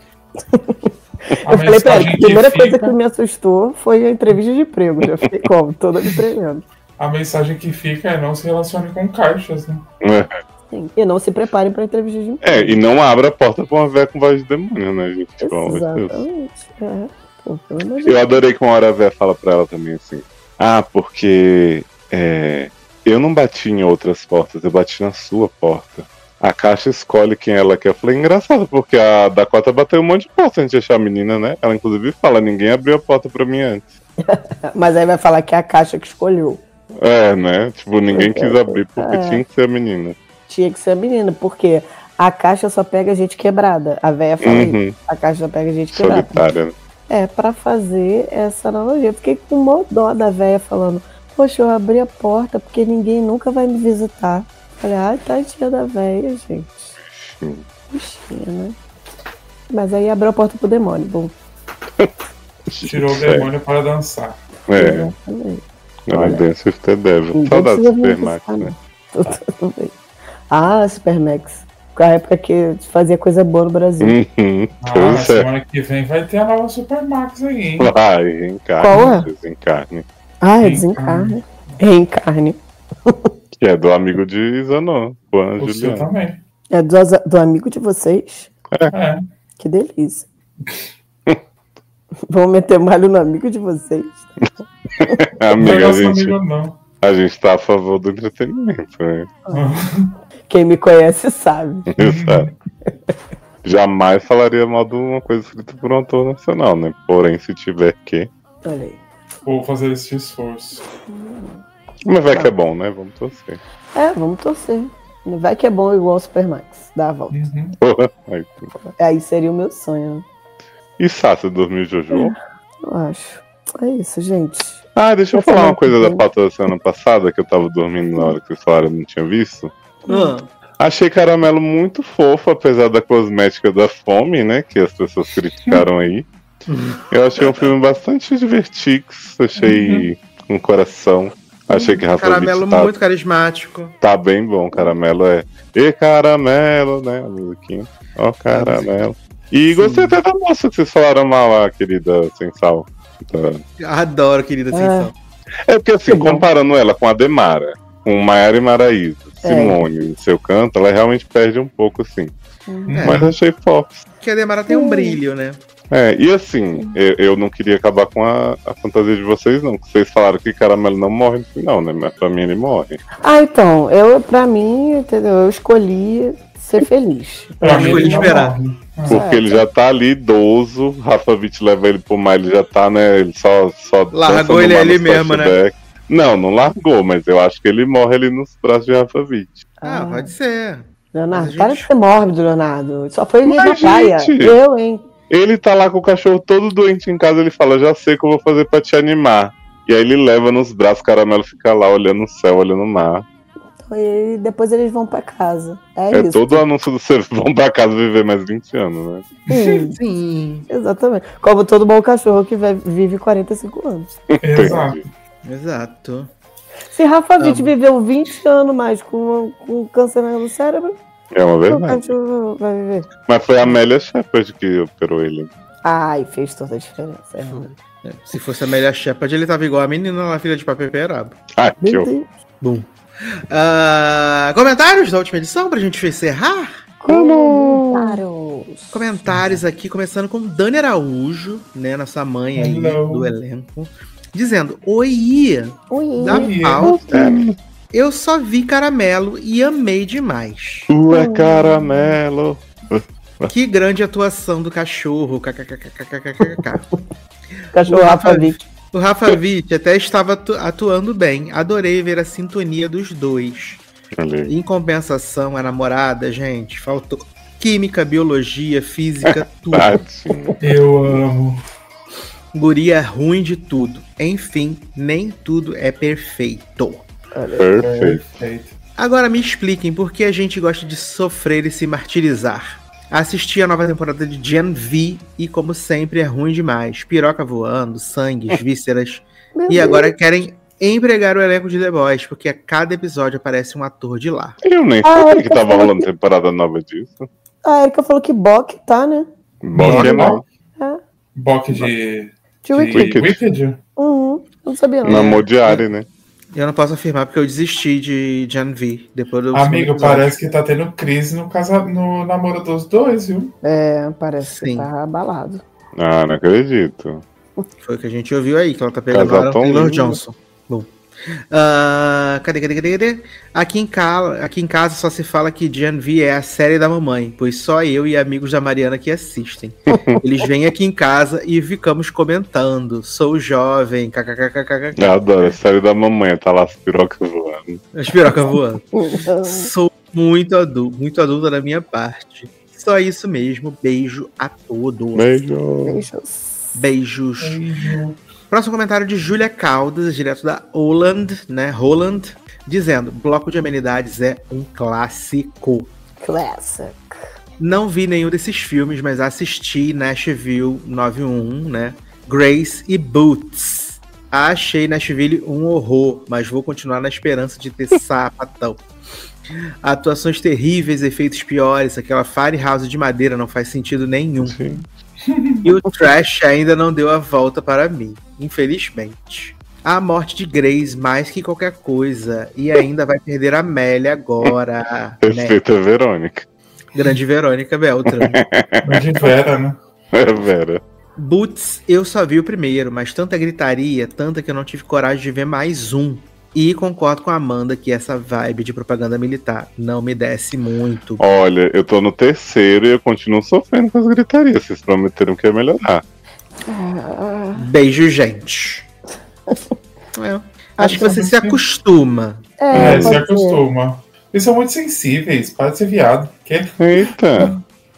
Eu falei pra ela, a primeira fica... coisa que me assustou foi a entrevista de emprego. Já fiquei como? Toda me tremendo. A mensagem que fica é não se relacione com caixas, né? É. Sim. E não se preparem pra entrevista de emprego. É, e não abra a porta pra uma véia com voz de demônio, né, gente? Exatamente. É. Pô, eu adorei que uma hora a véia fala pra ela também assim: ah, porque é, eu não bati em outras portas, eu bati na sua porta. A Caixa escolhe quem ela quer. Eu falei, engraçado, porque a Dakota bateu um monte de porta antes de achar a menina, né? Ela inclusive fala, ninguém abriu a porta pra mim antes. Mas aí vai falar que é a Caixa que escolheu. É, né? Tipo, ninguém quis abrir porque é. tinha que ser a menina. Tinha que ser a menina, porque a Caixa só pega gente quebrada. A véia fala uhum. isso. A Caixa só pega gente quebrada. Solitária, né? É, pra fazer essa analogia. Eu fiquei com mó dó da véia falando, poxa, eu abri a porta porque ninguém nunca vai me visitar. Falei, ai, tadinha da véia, gente. Bichinha, né? Mas aí abriu a porta pro demônio. Bom. Tirou o demônio para dançar. É. Exatamente. Ela dança o The Devil. Saudades do Supermax, né? Tudo bem. Ah, Supermax. Com a época que fazia coisa boa no Brasil. Uhum. Ah, semana que vem vai ter a nova Supermax aí, hein? Vai, reencarne. Qual é? Desencarne. Ah, é desencarne. Reencarne. Que é do amigo de Zanon, Juan o Juliano. seu também. É do, do amigo de vocês? É. Que delícia. Vamos meter malho no amigo de vocês? Amiga, não é a gente, amigo, não. a gente tá a favor do entretenimento, né? Quem me conhece sabe. Exato. Jamais falaria mal de uma coisa escrita por um autor nacional, né? Porém, se tiver que... Olha aí. Vou fazer esse esforço. Mas vai que é bom, né? Vamos torcer. É, vamos torcer. Vai que é bom igual o Supermax. Dá a volta. Uhum. Aí, aí seria o meu sonho. E Sá, você dormiu, Jojo? É, eu acho. É isso, gente. Ah, deixa eu Essa falar uma coisa da pauta da semana passada, que eu tava dormindo na hora que vocês falaram, não tinha visto. Hum. Achei Caramelo muito fofo, apesar da cosmética da fome, né? Que as pessoas criticaram aí. Eu achei um filme bastante divertix, achei com coração. Achei que Rafa Caramelo Witt tá, muito carismático. tá bem bom, Caramelo é. E Caramelo, né, a musiquinha. Ó, Caramelo. E gostei até da moça que vocês falaram mal, a querida Sensal. Tá. Adoro, querida Ascensão. É porque assim, comparando ela com a Demara, com Maiara e Maraísa, Simone, seu canto, ela realmente perde um pouco, assim. É. Mas achei fofo. Porque a Demara tem um brilho, né? É, e assim, eu, eu não queria acabar com a, a fantasia de vocês, não. Porque vocês falaram que Caramelo não morre no final, né? Mas pra mim ele morre. Ah, então, eu, pra mim, entendeu? Eu escolhi ser feliz. Pra mim, escolhi ele não esperar. morre. Porque ele já tá ali idoso, Rafa Witt leva ele pro mar, ele já tá, né? Ele só. só Largou dança no ele mar ali no mesmo, né? flashback. Não, não largou, mas eu acho que ele morre ali nos braços de Rafa Witt. Ah, pode ser. Leonardo, Mas a para gente- de ser mórbido, Leonardo. Só foi vir Mas, na praia. gente- Eu, hein? Ele tá lá com o cachorro todo doente em casa, ele fala, já sei o que eu vou fazer pra te animar. E aí ele leva nos braços, o Caramelo fica lá olhando o céu, olhando o mar. E depois eles vão pra casa. É, É isso. todo o anúncio do vocês vão pra casa viver mais vinte anos, né? Sim, Sim, exatamente. Como todo bom cachorro que vai- vive quarenta e cinco anos. Exato. exato. Se Rafa Witt Amo. viveu vinte anos mais com, com câncer no cérebro, É uma o verdade. cachorro vai viver. Mas foi a Amélia Shepard que operou ele. Ai, fez toda a diferença. É. É, se fosse a Amélia Shepard, ele tava igual a menina lá, filha de papel perabo. Ah, que Meu horror. Deus. Ah, comentários da última edição pra gente encerrar? Comentários. Comentários aqui, começando com Dani Araújo, né, nossa mãe aí Hello. do elenco, dizendo: Oi, Ui, da Oi. pauta, É. eu só vi Caramelo e amei demais. Tu é caramelo. Que grande atuação do cachorro. kkkkkkk. cachorro o Rafa Rafa- Witt. O Rafa Witt até estava atu- atuando bem. Adorei ver a sintonia dos dois. Ali. Em compensação, a namorada, gente, faltou química, biologia, física, tudo. Tadinho. Eu amo. Guria é ruim de tudo. Enfim, nem tudo é perfeito. Perfeito. Perfeito. Agora me expliquem por que a gente gosta de sofrer e se martirizar. Assisti a nova temporada de Gen V e, como sempre, é ruim demais. Piroca voando, sangues, vísceras. Meu E Deus. agora querem empregar o elenco de The Boys, porque a cada episódio aparece um ator de lá. Eu nem Ah, sabia eu que tô tava falando rolando temporada nova disso. A Erika falou que Bok tá, né? Bom que não. É. Bok de, De de Wicked. Wicked. Wicked? Uhum, não sabia não. Namor de Ari, né? Eu não posso afirmar porque eu desisti de Gen V. Depois do Amigo, segundo episódio. parece que tá tendo crise no, casa... no namoro dos dois, viu? É, parece Sim. que tá abalado. Ah, não acredito. Foi o que a gente ouviu aí, que ela tá pegando Casal a tão Taylor lindo. Johnson. Bom. Ah, cadê, cadê, cadê, cadê? Aqui em, ca... Aqui em casa só se fala que Gen V é a série da mamãe, pois só eu e amigos da Mariana que assistem. Eles vêm aqui em casa e ficamos comentando. Sou jovem, kkkkkk. Eu adoro. A série da mamãe, tá lá as pirocas voando. As pirocas voando. Então, Sou muito adulto, muito adulta da minha parte. Só isso mesmo. Beijo a todos. Beijo. beijos. Beijos. Beijo. Próximo comentário de Júlia Caldas, direto da Holland, né? Holland, dizendo: bloco de amenidades é um clássico. Classic. Não vi nenhum desses filmes, mas assisti Nashville nove um, né? Grace e Boots. Achei Nashville um horror, mas vou continuar na esperança de ter sapatão. Atuações terríveis, efeitos piores, aquela Firehouse de madeira não faz sentido nenhum. Sim. E o trash ainda não deu a volta para mim, infelizmente. A morte de Grace mais que qualquer coisa. E ainda vai perder a Amélia agora. Né? Respeita a Verônica. Grande Verônica Beltrão. Mas de Vera, né? É Vera. Boots, eu só vi o primeiro, mas tanta gritaria, tanta que eu não tive coragem de ver mais um. E concordo com a Amanda que essa vibe de propaganda militar não me desce muito. Olha, eu tô no terceiro e eu continuo sofrendo com as gritarias. Vocês prometeram que ia melhorar. Ah, Beijo, gente. É. Acho que você se acostuma. é, É, se pode ser. acostuma. Eles são muito sensíveis, para de ser viado. Que? Eita.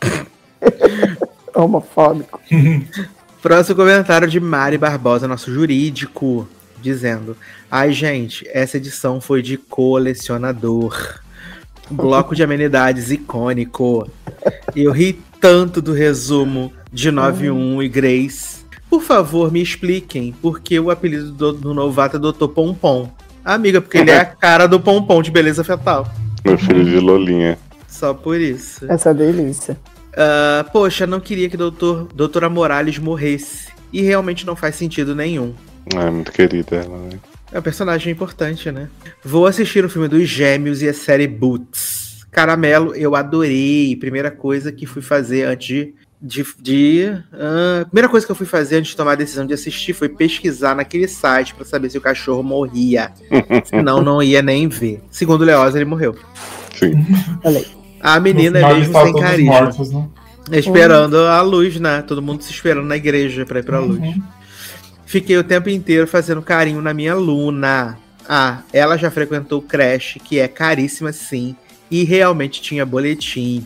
Homofóbico. Próximo comentário de Mari Barbosa, nosso jurídico, dizendo: ai, gente, essa edição foi de colecionador. Bloco de amenidades icônico. Eu ri tanto do resumo de nove um e Grace. Por favor, me expliquem por que o apelido do, do novato é doutor Pompom. Amiga, porque ele é a cara do Pompom de beleza fetal. Meu filho de Lolinha. Só por isso. Essa delícia. Uh, poxa, não queria que doutor, doutora Morales morresse. E realmente não faz sentido nenhum. É muito querida ela, né? É um personagem importante, né? Vou assistir o filme dos Gêmeos e a série Boots. Caramelo, eu adorei. Primeira coisa que fui fazer antes de... de, de uh, primeira coisa que eu fui fazer antes de tomar a decisão de assistir foi pesquisar naquele site pra saber se o cachorro morria. Senão não ia nem ver. Segundo o Leoz, ele morreu. Sim. A menina é mesmo sem carisma. Mortos, né? Esperando a luz, né? Todo mundo se esperando na igreja pra ir pra luz. Uhum. Fiquei o tempo inteiro fazendo carinho na minha Luna. Ah, ela já frequentou o creche, que é caríssima sim. E realmente tinha boletim.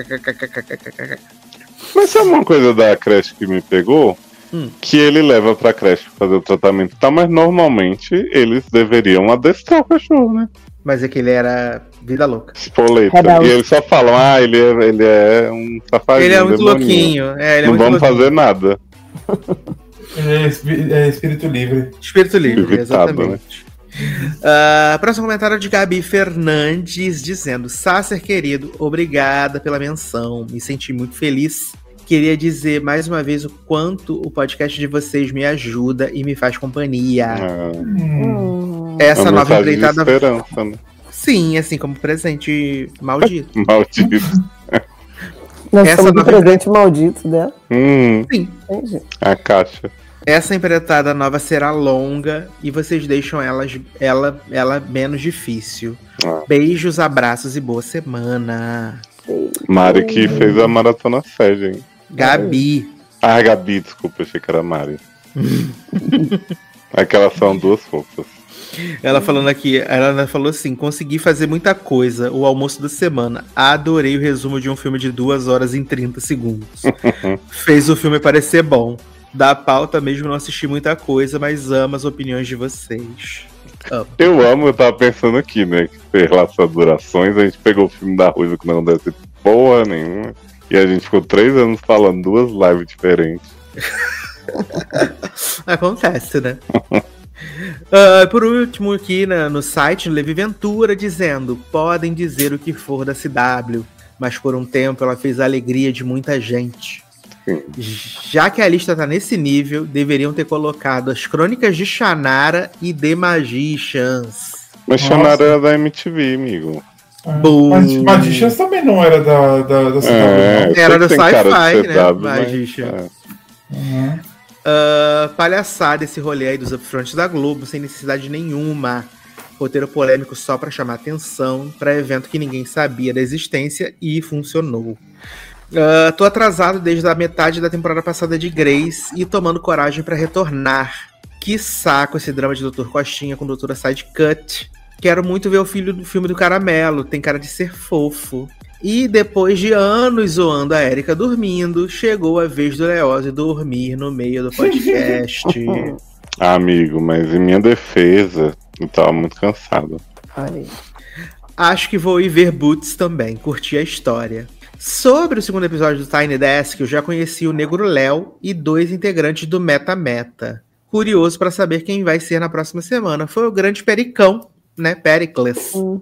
Mas sabe uma coisa da creche que me pegou? Hum. Que ele leva pra creche pra fazer o tratamento e tal, mas normalmente eles deveriam adestrar o cachorro, né? Mas é que ele era vida louca. Espoleta. E eles só falam, ah, ele é, ele é um safadinho. Ele é muito louquinho. É, ele é Não muito vamos louquinho. fazer nada. Ele é espírito livre. Espírito livre, Evitado, exatamente. Né? Uh, próximo comentário de Gabi Fernandes, dizendo: Sácer, querido, obrigada pela menção. Me senti muito feliz. Queria dizer mais uma vez o quanto o podcast de vocês me ajuda e me faz companhia. Ah, hum. Essa uma nova empreitada. De esperança, né? Sim, assim como presente maldito. Maldito. Nós Essa somos nova... o presente maldito dela. Hum, Sim. Entendi. A caixa. Essa empreitada nova será longa e vocês deixam elas, ela, ela menos difícil. Ah. Beijos, abraços e boa semana. Mari que fez a maratona Sérgio, hein? Gabi. Ah, Gabi, desculpa, achei que era Mari. Aquelas são duas fofas. Ela falando aqui, ela falou assim: consegui fazer muita coisa, o almoço da semana. Adorei o resumo de um filme de duas horas e trinta segundos. Fez o filme parecer bom. Da pauta mesmo não assisti muita coisa, mas amo as opiniões de vocês. Amo. Eu amo, eu tava pensando aqui, né? Que em relação a durações, a gente pegou o filme da Ruiva que não deve ter porra nenhuma. E a gente ficou três anos falando duas lives diferentes. Acontece, né? uh, por último, aqui na, no site, no Levi Ventura, dizendo: podem dizer o que for da C W, mas por um tempo ela fez a alegria de muita gente. Sim. Já que a lista tá nesse nível, deveriam ter colocado as Crônicas de Shannara e The Magicians. Mas Shannara era da M T V, amigo. É. Mas Magicians também não era da, da, da C W. É, era do Sci-Fi, né? C W, Magicians. É. Uhum. Uh, palhaçada esse rolê aí dos upfronts da Globo, sem necessidade nenhuma. Roteiro polêmico só pra chamar atenção, pra evento que ninguém sabia da existência e funcionou. Uh, tô atrasado desde a metade da temporada passada de Grace e tomando coragem pra retornar. Que saco esse drama de doutor Costinha com doutora Sidecut. Quero muito ver o filho do filme do Caramelo, tem cara de ser fofo. E depois de anos zoando a Erika dormindo, chegou a vez do Leózio dormir no meio do podcast. Ah, amigo, mas em minha defesa, eu tava muito cansado. Ai. Acho que vou ir ver Boots também, curti a história. Sobre o segundo episódio do Tiny Desk, eu já conheci o Negro Léo e dois integrantes do Meta Meta. Curioso para saber quem vai ser na próxima semana. Foi o grande Pericão, né? Pericles. Uhum.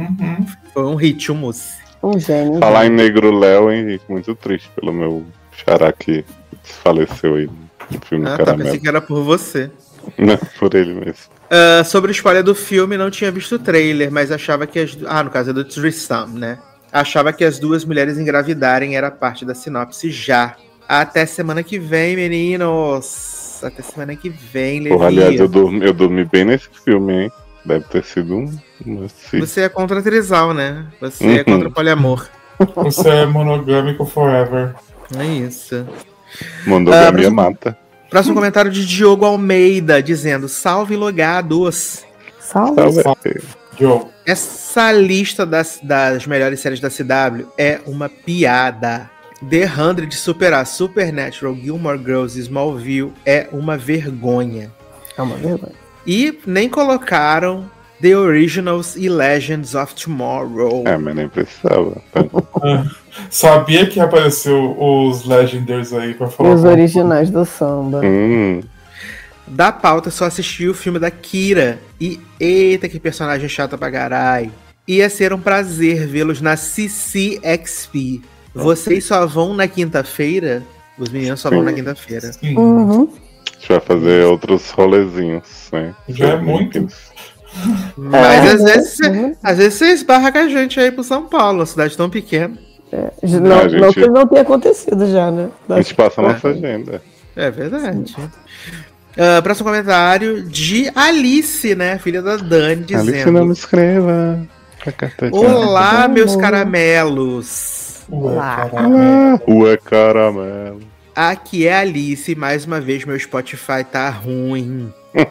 Foi um hit, um mousse. Um gênio. Falar em Negro Léo, hein? Muito triste pelo meu xará que faleceu aí no filme ah, do tá, Caramelo. pensei que era por você. Não, por ele mesmo. Uh, sobre a spoiler do filme, não tinha visto o trailer, mas achava que as... Ah, no caso é do Threesome, né? Achava que as duas mulheres engravidarem era parte da sinopse já. Até semana que vem, meninos. Até semana que vem, Levi. Porra, aliás, eu dormi, eu dormi bem nesse filme, hein? Deve ter sido um... um assim. Você é contra a trisal, né? Você uhum. é contra o poliamor. Você é monogâmico forever. É isso. Monogamia uh, próximo, mata. Próximo comentário de Diogo Almeida, dizendo: salve logados. Salve. Salve. Diogo. Essa lista das, das melhores séries da C W é uma piada. The hundred de superar Supernatural, Gilmore Girls e Smallville é uma vergonha. É uma vergonha. E nem colocaram The Originals e Legends of Tomorrow. É, mas nem precisava. Sabia que apareceu os Legenders aí pra falar. Os originais do samba. Hum. Da pauta, só assisti o filme da Kira. E eita, que personagem chata pra caralho. Ia ser um prazer vê-los na C C X P. Vocês só vão na quinta-feira? Os meninos só vão na quinta-feira. Sim. Uhum. A gente vai fazer outros rolezinhos, né? Já é muito. Mas É, às, né? vezes, cê- às vezes você esbarra com a gente aí pro São Paulo, uma cidade tão pequena. Não, A gente- não que não tenha acontecido já, né? A gente passa a nossa agenda. É verdade. Ah, próximo comentário de Alice, né? Filha da Dani, Alice, não dizendo: me escreva. A carta de- Olá, Amor. meus caramelos. Ué, Lá. caralho. Ué, caramelo. Aqui é a Alice e mais uma vez meu Spotify tá ruim.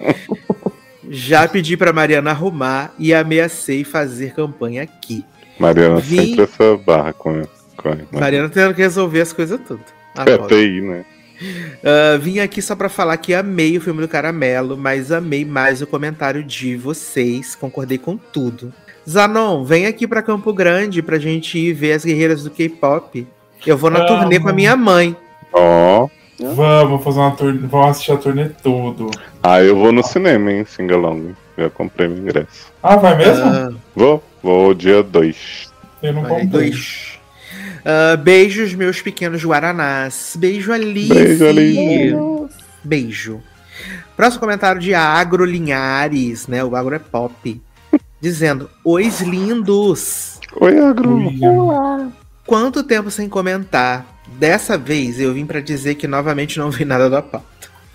Já pedi pra Mariana arrumar e ameacei fazer campanha aqui. Mariana Vim- sempre essa barra com, com a Mariana tendo que resolver as coisas tudo. É Agora. T I, né? Ah, vim aqui só pra falar que amei o filme do Caramelo, mas amei mais o comentário de vocês. Concordei com tudo. Zanon, vem aqui pra Campo Grande pra gente ir ver as guerreiras do K-pop. Eu vou na Vamos. turnê com a minha mãe. Ó. Vamos fazer uma turnê. Vamos assistir a turnê tudo. Ah, eu vou no cinema, hein? Singalong. Já comprei meu ingresso. Ah, vai mesmo? Ah, Vou, vou dia dois. Eu não vai, comprei. dois. Ah, beijos, meus pequenos guaranás. Beijo, Alice. Beijo, Alice. Beijo. Próximo comentário de Agro Linhares, né? O Agro é pop. Dizendo: Ois lindos. Oi, Agro. Olá. Quanto tempo sem comentar? Dessa vez eu vim pra dizer que novamente não vi nada da pauta.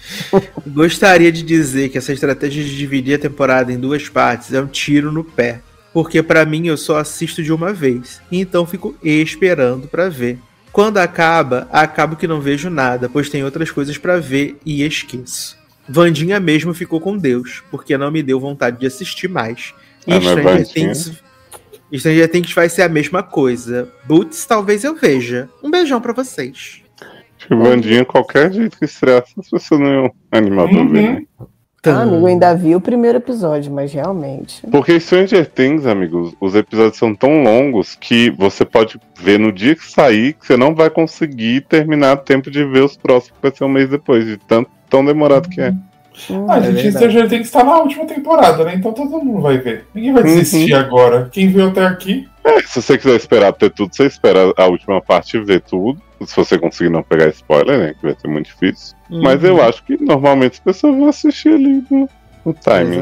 Gostaria de dizer que essa estratégia de dividir a temporada em duas partes é um tiro no pé. Porque pra mim eu só assisto de uma vez. Então fico esperando pra ver. Quando acaba, acabo que não vejo nada, pois tem outras coisas pra ver e esqueço. Vandinha mesmo ficou com Deus, porque não me deu vontade de assistir mais. E Ah, mas Stranger Vandinha? Things, Stranger Things vai ser a mesma coisa. Boots talvez eu veja. Um beijão pra vocês. Acho que Vandinha, qualquer jeito que estreasse, as pessoas não iam animar pra Uhum. ver, né? Ah, amigo, eu ainda vi o primeiro episódio, mas realmente. Porque Stranger Things, amigos, os episódios são tão longos que você pode ver no dia que sair que você não vai conseguir terminar a tempo de ver os próximos, que vai ser um mês depois, de tanto, tão demorado que é. Hum, Ah, É gente, verdade. Stranger Things tá na última temporada, né? Então todo mundo vai ver. Ninguém vai desistir agora. Quem viu até aqui. É, se você quiser esperar ter tudo, você espera a última parte e ver tudo. Se você conseguir não pegar spoiler, né? Que vai ser muito difícil. Mas Uhum. eu acho que normalmente as pessoas vão assistir ali no, no timing.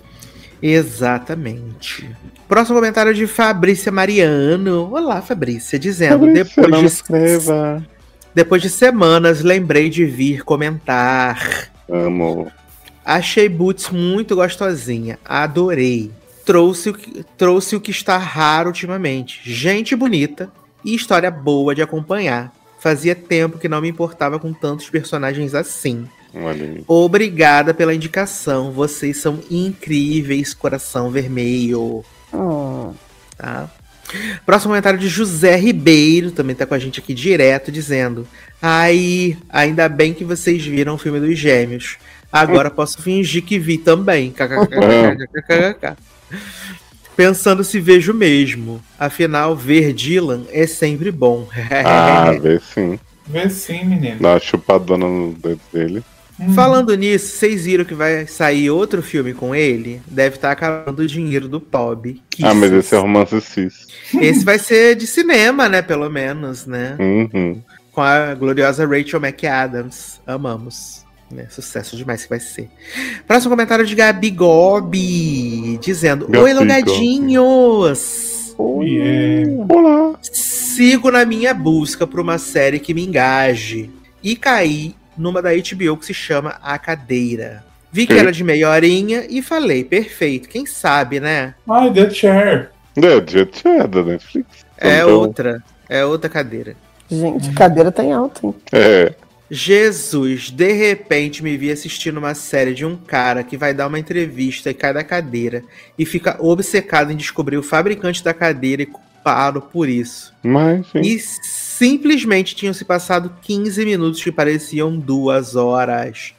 Exatamente. Próximo comentário de Fabrícia Mariano. Olá, Fabrícia. Dizendo: Fabrícia, depois, não de, me escreva. depois de semanas, lembrei de vir comentar. Amo. Achei Boots muito gostosinha. Adorei. Trouxe o, que, trouxe o que está raro ultimamente. Gente bonita e história boa de acompanhar. Fazia tempo que não me importava com tantos personagens assim. Olha aí. Obrigada pela indicação. Vocês são incríveis, coração vermelho. hum. Tá? Próximo comentário de José Ribeiro, também tá com a gente aqui direto, dizendo: Ai, ainda bem que vocês viram o filme dos Gêmeos. Agora posso fingir que vi também. Kkkkkkkk. Pensando se vejo mesmo. Afinal, ver Dylan é sempre bom. Ah, vê sim. Vê sim, menino. Dá uma chupadona no dedo dele. Falando nisso, vocês viram que vai sair outro filme com ele? Deve estar acabando o dinheiro do Pob. Ah, mas esse é romance cis. Esse vai ser de cinema, né? Pelo menos, né? Uhum. Com a gloriosa Rachel McAdams. Amamos. Né? Sucesso demais que vai ser. Próximo comentário de Gabi Gobi. Dizendo: Gabi Oi, logadinhos! Yeah. Olá. Sigo na minha busca por uma série que me engaje. E caí numa da H B O que se chama A Cadeira. Vi que Sim. era de meia horinha e falei: perfeito, quem sabe, né? Ai, The Chair. É, Jet é da Netflix. É Então, outra. É outra cadeira. Gente, a cadeira tá em alta, hein? É. Jesus, de repente me vi assistindo uma série de um cara que vai dar uma entrevista e cai da cadeira e fica obcecado em descobrir o fabricante da cadeira e culpado por isso. Mas, gente, E simplesmente tinham se passado quinze minutos que pareciam duas horas.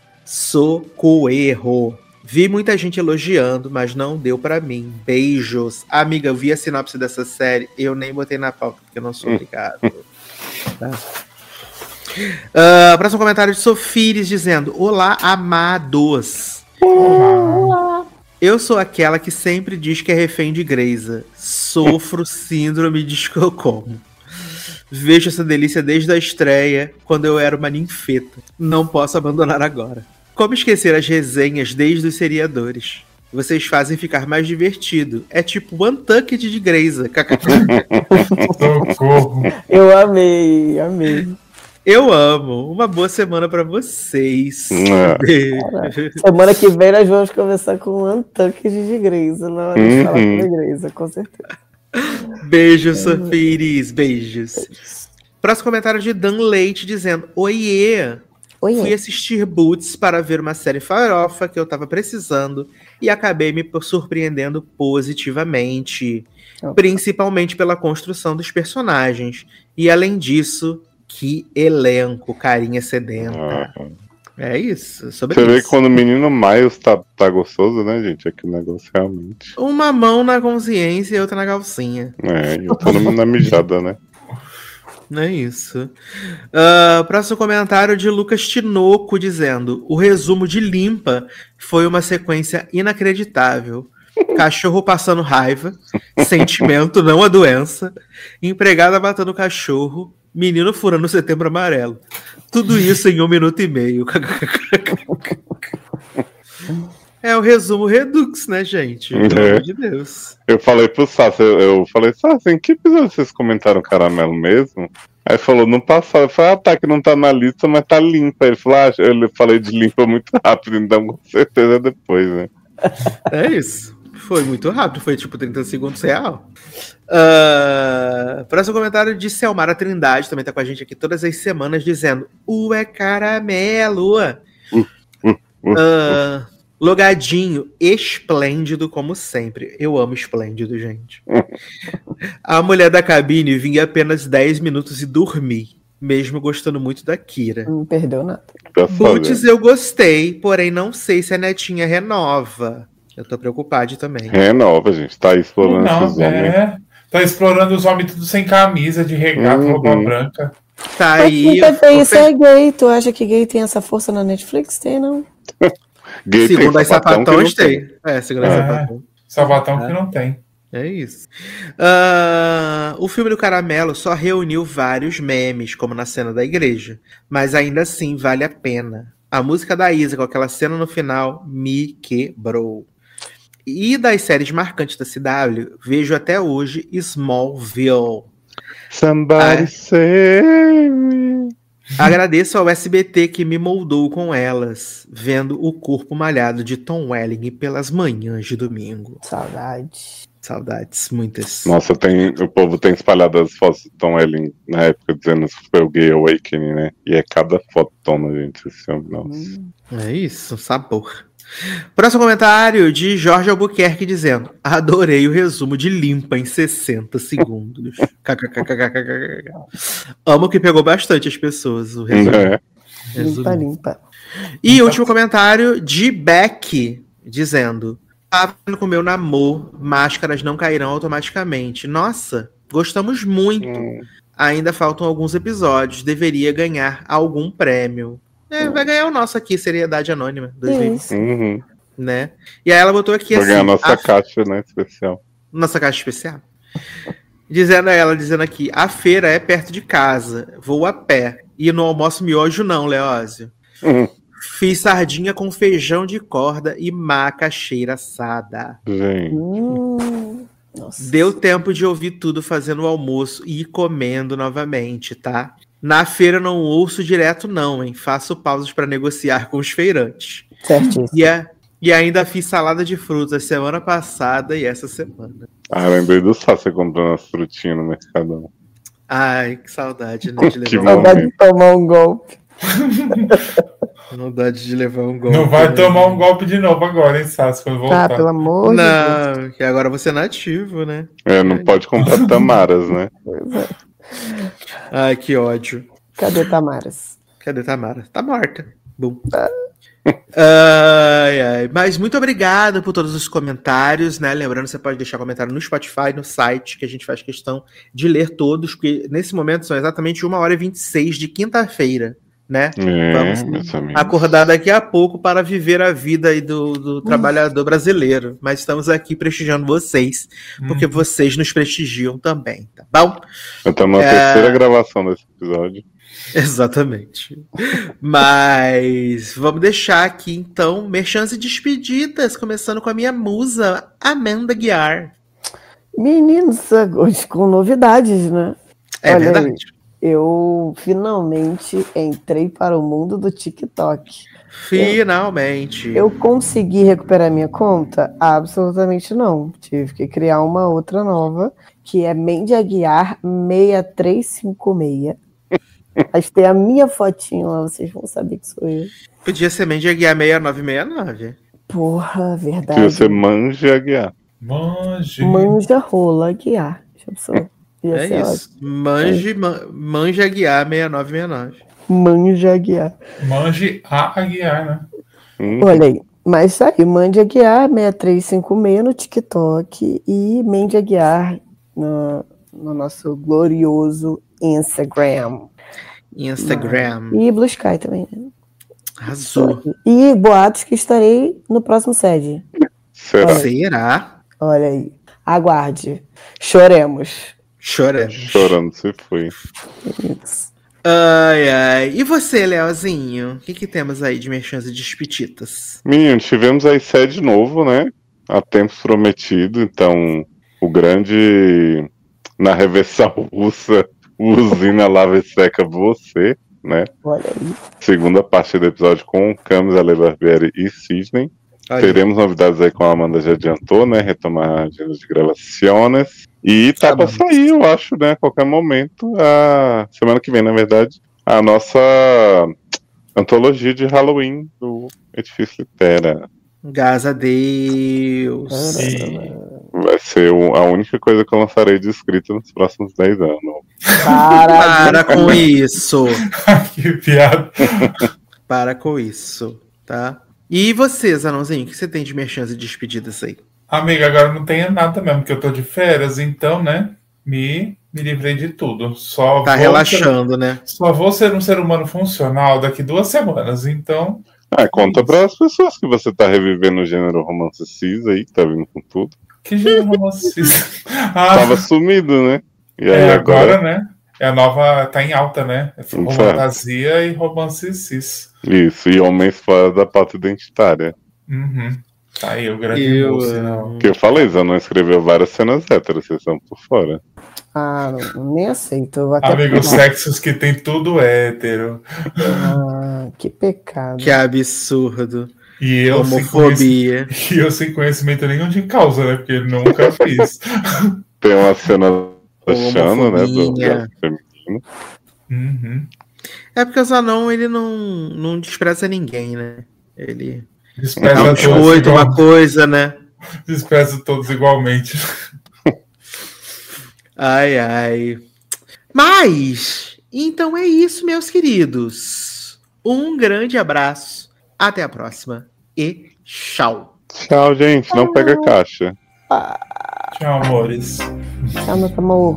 Socorro. Vi muita gente elogiando, mas não deu pra mim. Beijos. Amiga, eu vi a sinopse dessa série, eu nem botei na pauta, porque eu não sou obrigado. Tá. Uh, próximo comentário de Sofires dizendo: olá, amados. Olá. Eu sou aquela que sempre diz que é refém de Greysa. Sofro síndrome de Estocolmo. Vejo essa delícia desde a estreia, quando eu era uma ninfeta. Não posso abandonar agora. Como esquecer as resenhas desde os seriadores? Vocês fazem ficar mais divertido. É tipo Untucked de Greysa. Socorro. Eu amei, amei. Eu amo. Uma boa semana pra vocês. É. Semana que vem nós vamos conversar com o Untucked de Greysa. Na hora de falar Uhum. com a Greysa, com certeza. Beijos, Sofires. Beijos. Próximo comentário de Dan Leite dizendo: oiê. Oi, Fui assistir Boots para ver uma série farofa que eu tava precisando e acabei me surpreendendo positivamente. Oh. Principalmente pela construção dos personagens. E além disso, que elenco, carinha sedenta. Ah. É isso, sobre Você vê isso. que quando o menino Miles tá, tá gostoso, né, gente? Aqui o negócio realmente. Uma mão na consciência e outra na calcinha. É, e eu tô na mijada, né? É isso. Uh, próximo comentário de Lucas Tinoco dizendo: o resumo de Limpa foi uma sequência inacreditável. Cachorro passando raiva, sentimento, não a doença, empregada matando cachorro, menino furando o setembro amarelo. Tudo isso em um minuto e meio. É o resumo Redux, né, gente? Pelo É. amor de Deus. Eu falei pro Sassi, eu, eu falei, Sassi, em que episódio vocês comentaram caramelo mesmo? Aí falou, no passado. Eu falei, ah, tá, que não tá na lista, mas tá limpa. Ele falou, ah, eu falei de limpa muito rápido, então com certeza é depois, né? É isso. Foi muito rápido, foi tipo trinta segundos real. Uh, próximo comentário de Selmara Trindade, também tá com a gente aqui todas as semanas, dizendo: Ué, caramelo! Uh, uh, uh, Uh, logadinho, esplêndido como sempre. Eu amo esplêndido, gente. A mulher da cabine vinha apenas dez minutos e dormi, mesmo gostando muito da Kira. Não perdeu nada. Tá Boots eu gostei, porém não sei se a netinha renova. Eu tô preocupado também. Renova, gente. Tá aí explorando esses Não, homens. é. Tá explorando os homens tudo sem camisa, de regata, Uhum. roupa branca. Tá Mas aí. Pepe, isso ofe- é gay. Tu acha que gay tem essa força na Netflix? Tem, não? Gay tem Segundo as sapatão que sapatões, não tem. É, segundo as É. sapatões. Sabatão É. que não tem. É isso. Ah, o filme do Caramelo só reuniu vários memes, como na cena da igreja. Mas ainda assim, vale a pena. A música da Isa, com aquela cena no final, me quebrou. E das séries marcantes da C W, vejo até hoje Smallville. Somebody Ah. save me. Agradeço ao S B T que me moldou com elas, vendo o corpo malhado de Tom Welling pelas manhãs de domingo. Saudade. Saudades, muitas. Nossa, tem, o povo tem espalhado as fotos do Tom Welling na época dizendo que foi o Gay Awakening, né? E é cada foto toma, gente. Esse homem, nossa. É isso, sabor. Próximo comentário de Jorge Albuquerque dizendo: adorei o resumo de Limpa em sessenta segundos. KKKKKKK. Amo que pegou bastante as pessoas. O resumo. É. resumo. Limpa, limpa. E último comentário de Beck dizendo: tava com meu namoro, máscaras não cairão automaticamente. Nossa, gostamos muito. Hum. Ainda faltam alguns episódios. Deveria ganhar algum prêmio. É, vai ganhar o nosso aqui, Seriedade Anônima dois mil e vinte, Isso. Uhum. né? E aí ela botou aqui Vou ganhar a assim, nossa a- caixa, né? Especial. nossa caixa especial. Dizendo a ela, dizendo aqui, a feira é perto de casa, vou a pé. E no almoço miojo não, Leózio. Uhum. Fiz sardinha com feijão de corda e macaxeira assada. Gente. Hum, nossa. Deu tempo de ouvir tudo fazendo o almoço e ir comendo novamente, tá? Na feira eu não ouço direto não, hein? Faço pausas para negociar com os feirantes. Certíssimo. E, a, e ainda fiz salada de frutas semana passada e essa semana. Ah, lembrei do Sassi comprando as frutinhas no Mercadão. Ai, que saudade, né? De Que levar, um, Saudade de tomar um golpe. saudade de levar um golpe. Não vai né? tomar um golpe de novo agora, hein, Sassi, quando Ah, voltar. pelo amor de Deus. Não, que agora você é nativo, né? É, não pode comprar Tamaras, né? Pois é. Ai, que ódio. Cadê Tamaras? Cadê Tamara? Tá morta. Bum. Ai, ai. Mas muito obrigado por todos os comentários, né? Lembrando, você pode deixar comentário no Spotify, no site, que a gente faz questão de ler todos, porque nesse momento são exatamente uma hora e vinte e seis de quinta-feira, né? É, Vamos meus amigos. acordar daqui a pouco para viver a vida aí do, do trabalhador brasileiro. Mas estamos aqui prestigiando vocês, porque Hum. vocês nos prestigiam também, tá bom? Estamos na É. terceira gravação desse episódio. Exatamente. Mas vamos deixar aqui, então, merchans e despedidas, começando com a minha musa, Amanda Guiar. Meninos, hoje com novidades, né? É Olha aí. verdade. Eu finalmente entrei para o mundo do TikTok. Finalmente. Eu consegui recuperar minha conta? Absolutamente não. Tive que criar uma outra nova, que é Mandy Aguiar seis três cinco seis. Mas tem a minha fotinho lá, vocês vão saber que sou eu. Podia ser Mandy Aguiar seis nove seis nove. Porra, Que verdade. você manja a guiar. Manje. Manja rola Aguiar. Já pensou? Ia É ser isso. Manje, man, Manja Aguiar seis nove seis nove. ótimo. Manja Aguiar. Manje a Aguiar, né? Hum, Olha aí. Mas tá aí, Mandy Aguiar seis três cinco seis no TikTok e Mandy Aguiar no, no nosso glorioso Instagram. Instagram. E Blue Sky também, né? Arrasou. E boatos que estarei no próximo sede. será? Será? Olha aí. Aguarde. Choremos. Choramos. Chorando se foi. Isso. Ai, ai. E você, Leozinho? O que, que temos aí de merchans e despeditas? Menino, tivemos aí sede novo, né? Há tempos prometido. Então, o grande. Na reversão russa, Usina Lava e Seca Você, né? Olha aí. Segunda parte do episódio com Camis, Ale Barbieri e Sidney. Olha. Teremos novidades aí, como a Amanda já adiantou, né? Retomar a agenda de gravações. E tá Tá pra bom. sair, eu acho, né? A qualquer momento. A semana que vem, na verdade, a nossa antologia de Halloween do Edifício Litera. Graças a Deus. Sim. Vai ser o- a única coisa que eu lançarei de escrita nos próximos dez anos. Para com isso. Que piada. Para com isso, tá? E você, Zanãozinho, o que você tem de merchans e despedidas aí? Amiga, agora não tenho nada mesmo, porque eu tô de férias, então, né? Me, me livrei de tudo. Só Tá vou relaxando, né? Ser, só vou ser um ser humano funcional daqui duas semanas, então. Ah, conta para as pessoas que você tá revivendo o gênero romance cis aí, que tá vindo com tudo. Que gênero romancista. Ah, Tava sumido, né? E aí é, agora, agora, né? É a nova. Tá em alta, né? É Certo. fantasia e romance cis. Isso, e homens fora da pauta identitária. Uhum. Tá aí o grande Eu, moço, não. Que eu falei, Zanon escreveu várias cenas héteras, vocês estão por fora. Ah, não, nem aceito. Eu vou até Amigos pular. sexos que tem tudo hétero. Ah, que pecado. Que absurdo. E eu, sem Homofobia. conhecimento, e eu sem conhecimento nenhum de causa, né? Porque nunca fiz. Tem uma cena da Xana, né? Do Homofobinha. gato feminino. Uhum. É porque o Zanon, ele não, não despreza ninguém, né? Ele Despreza é um todos, biscoito, igual- uma coisa, né? despreza todos igualmente. Ai, ai. Mas, então é isso, meus queridos. Um grande abraço. Até a próxima. E tchau. Tchau, gente. Não pega a caixa. Tchau, amores. Tchau, meu amor.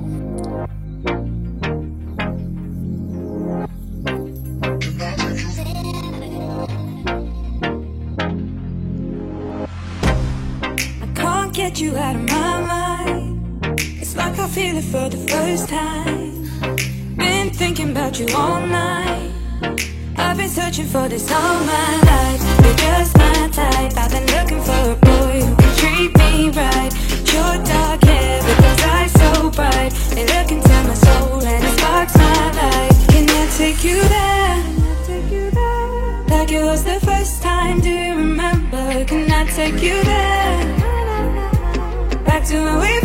I can't get you out of my mind. It's like I feel it for the first time. Been thinking about you all night. I've been searching for this all my life. You're just my type. I've been looking for a boy who can treat me right. Your dark hair with those eyes so bright. They look into my soul and it sparks my life. Can I take you there? Can I take you there? Like it was the first time, do you remember? Can I take you there? Back to when we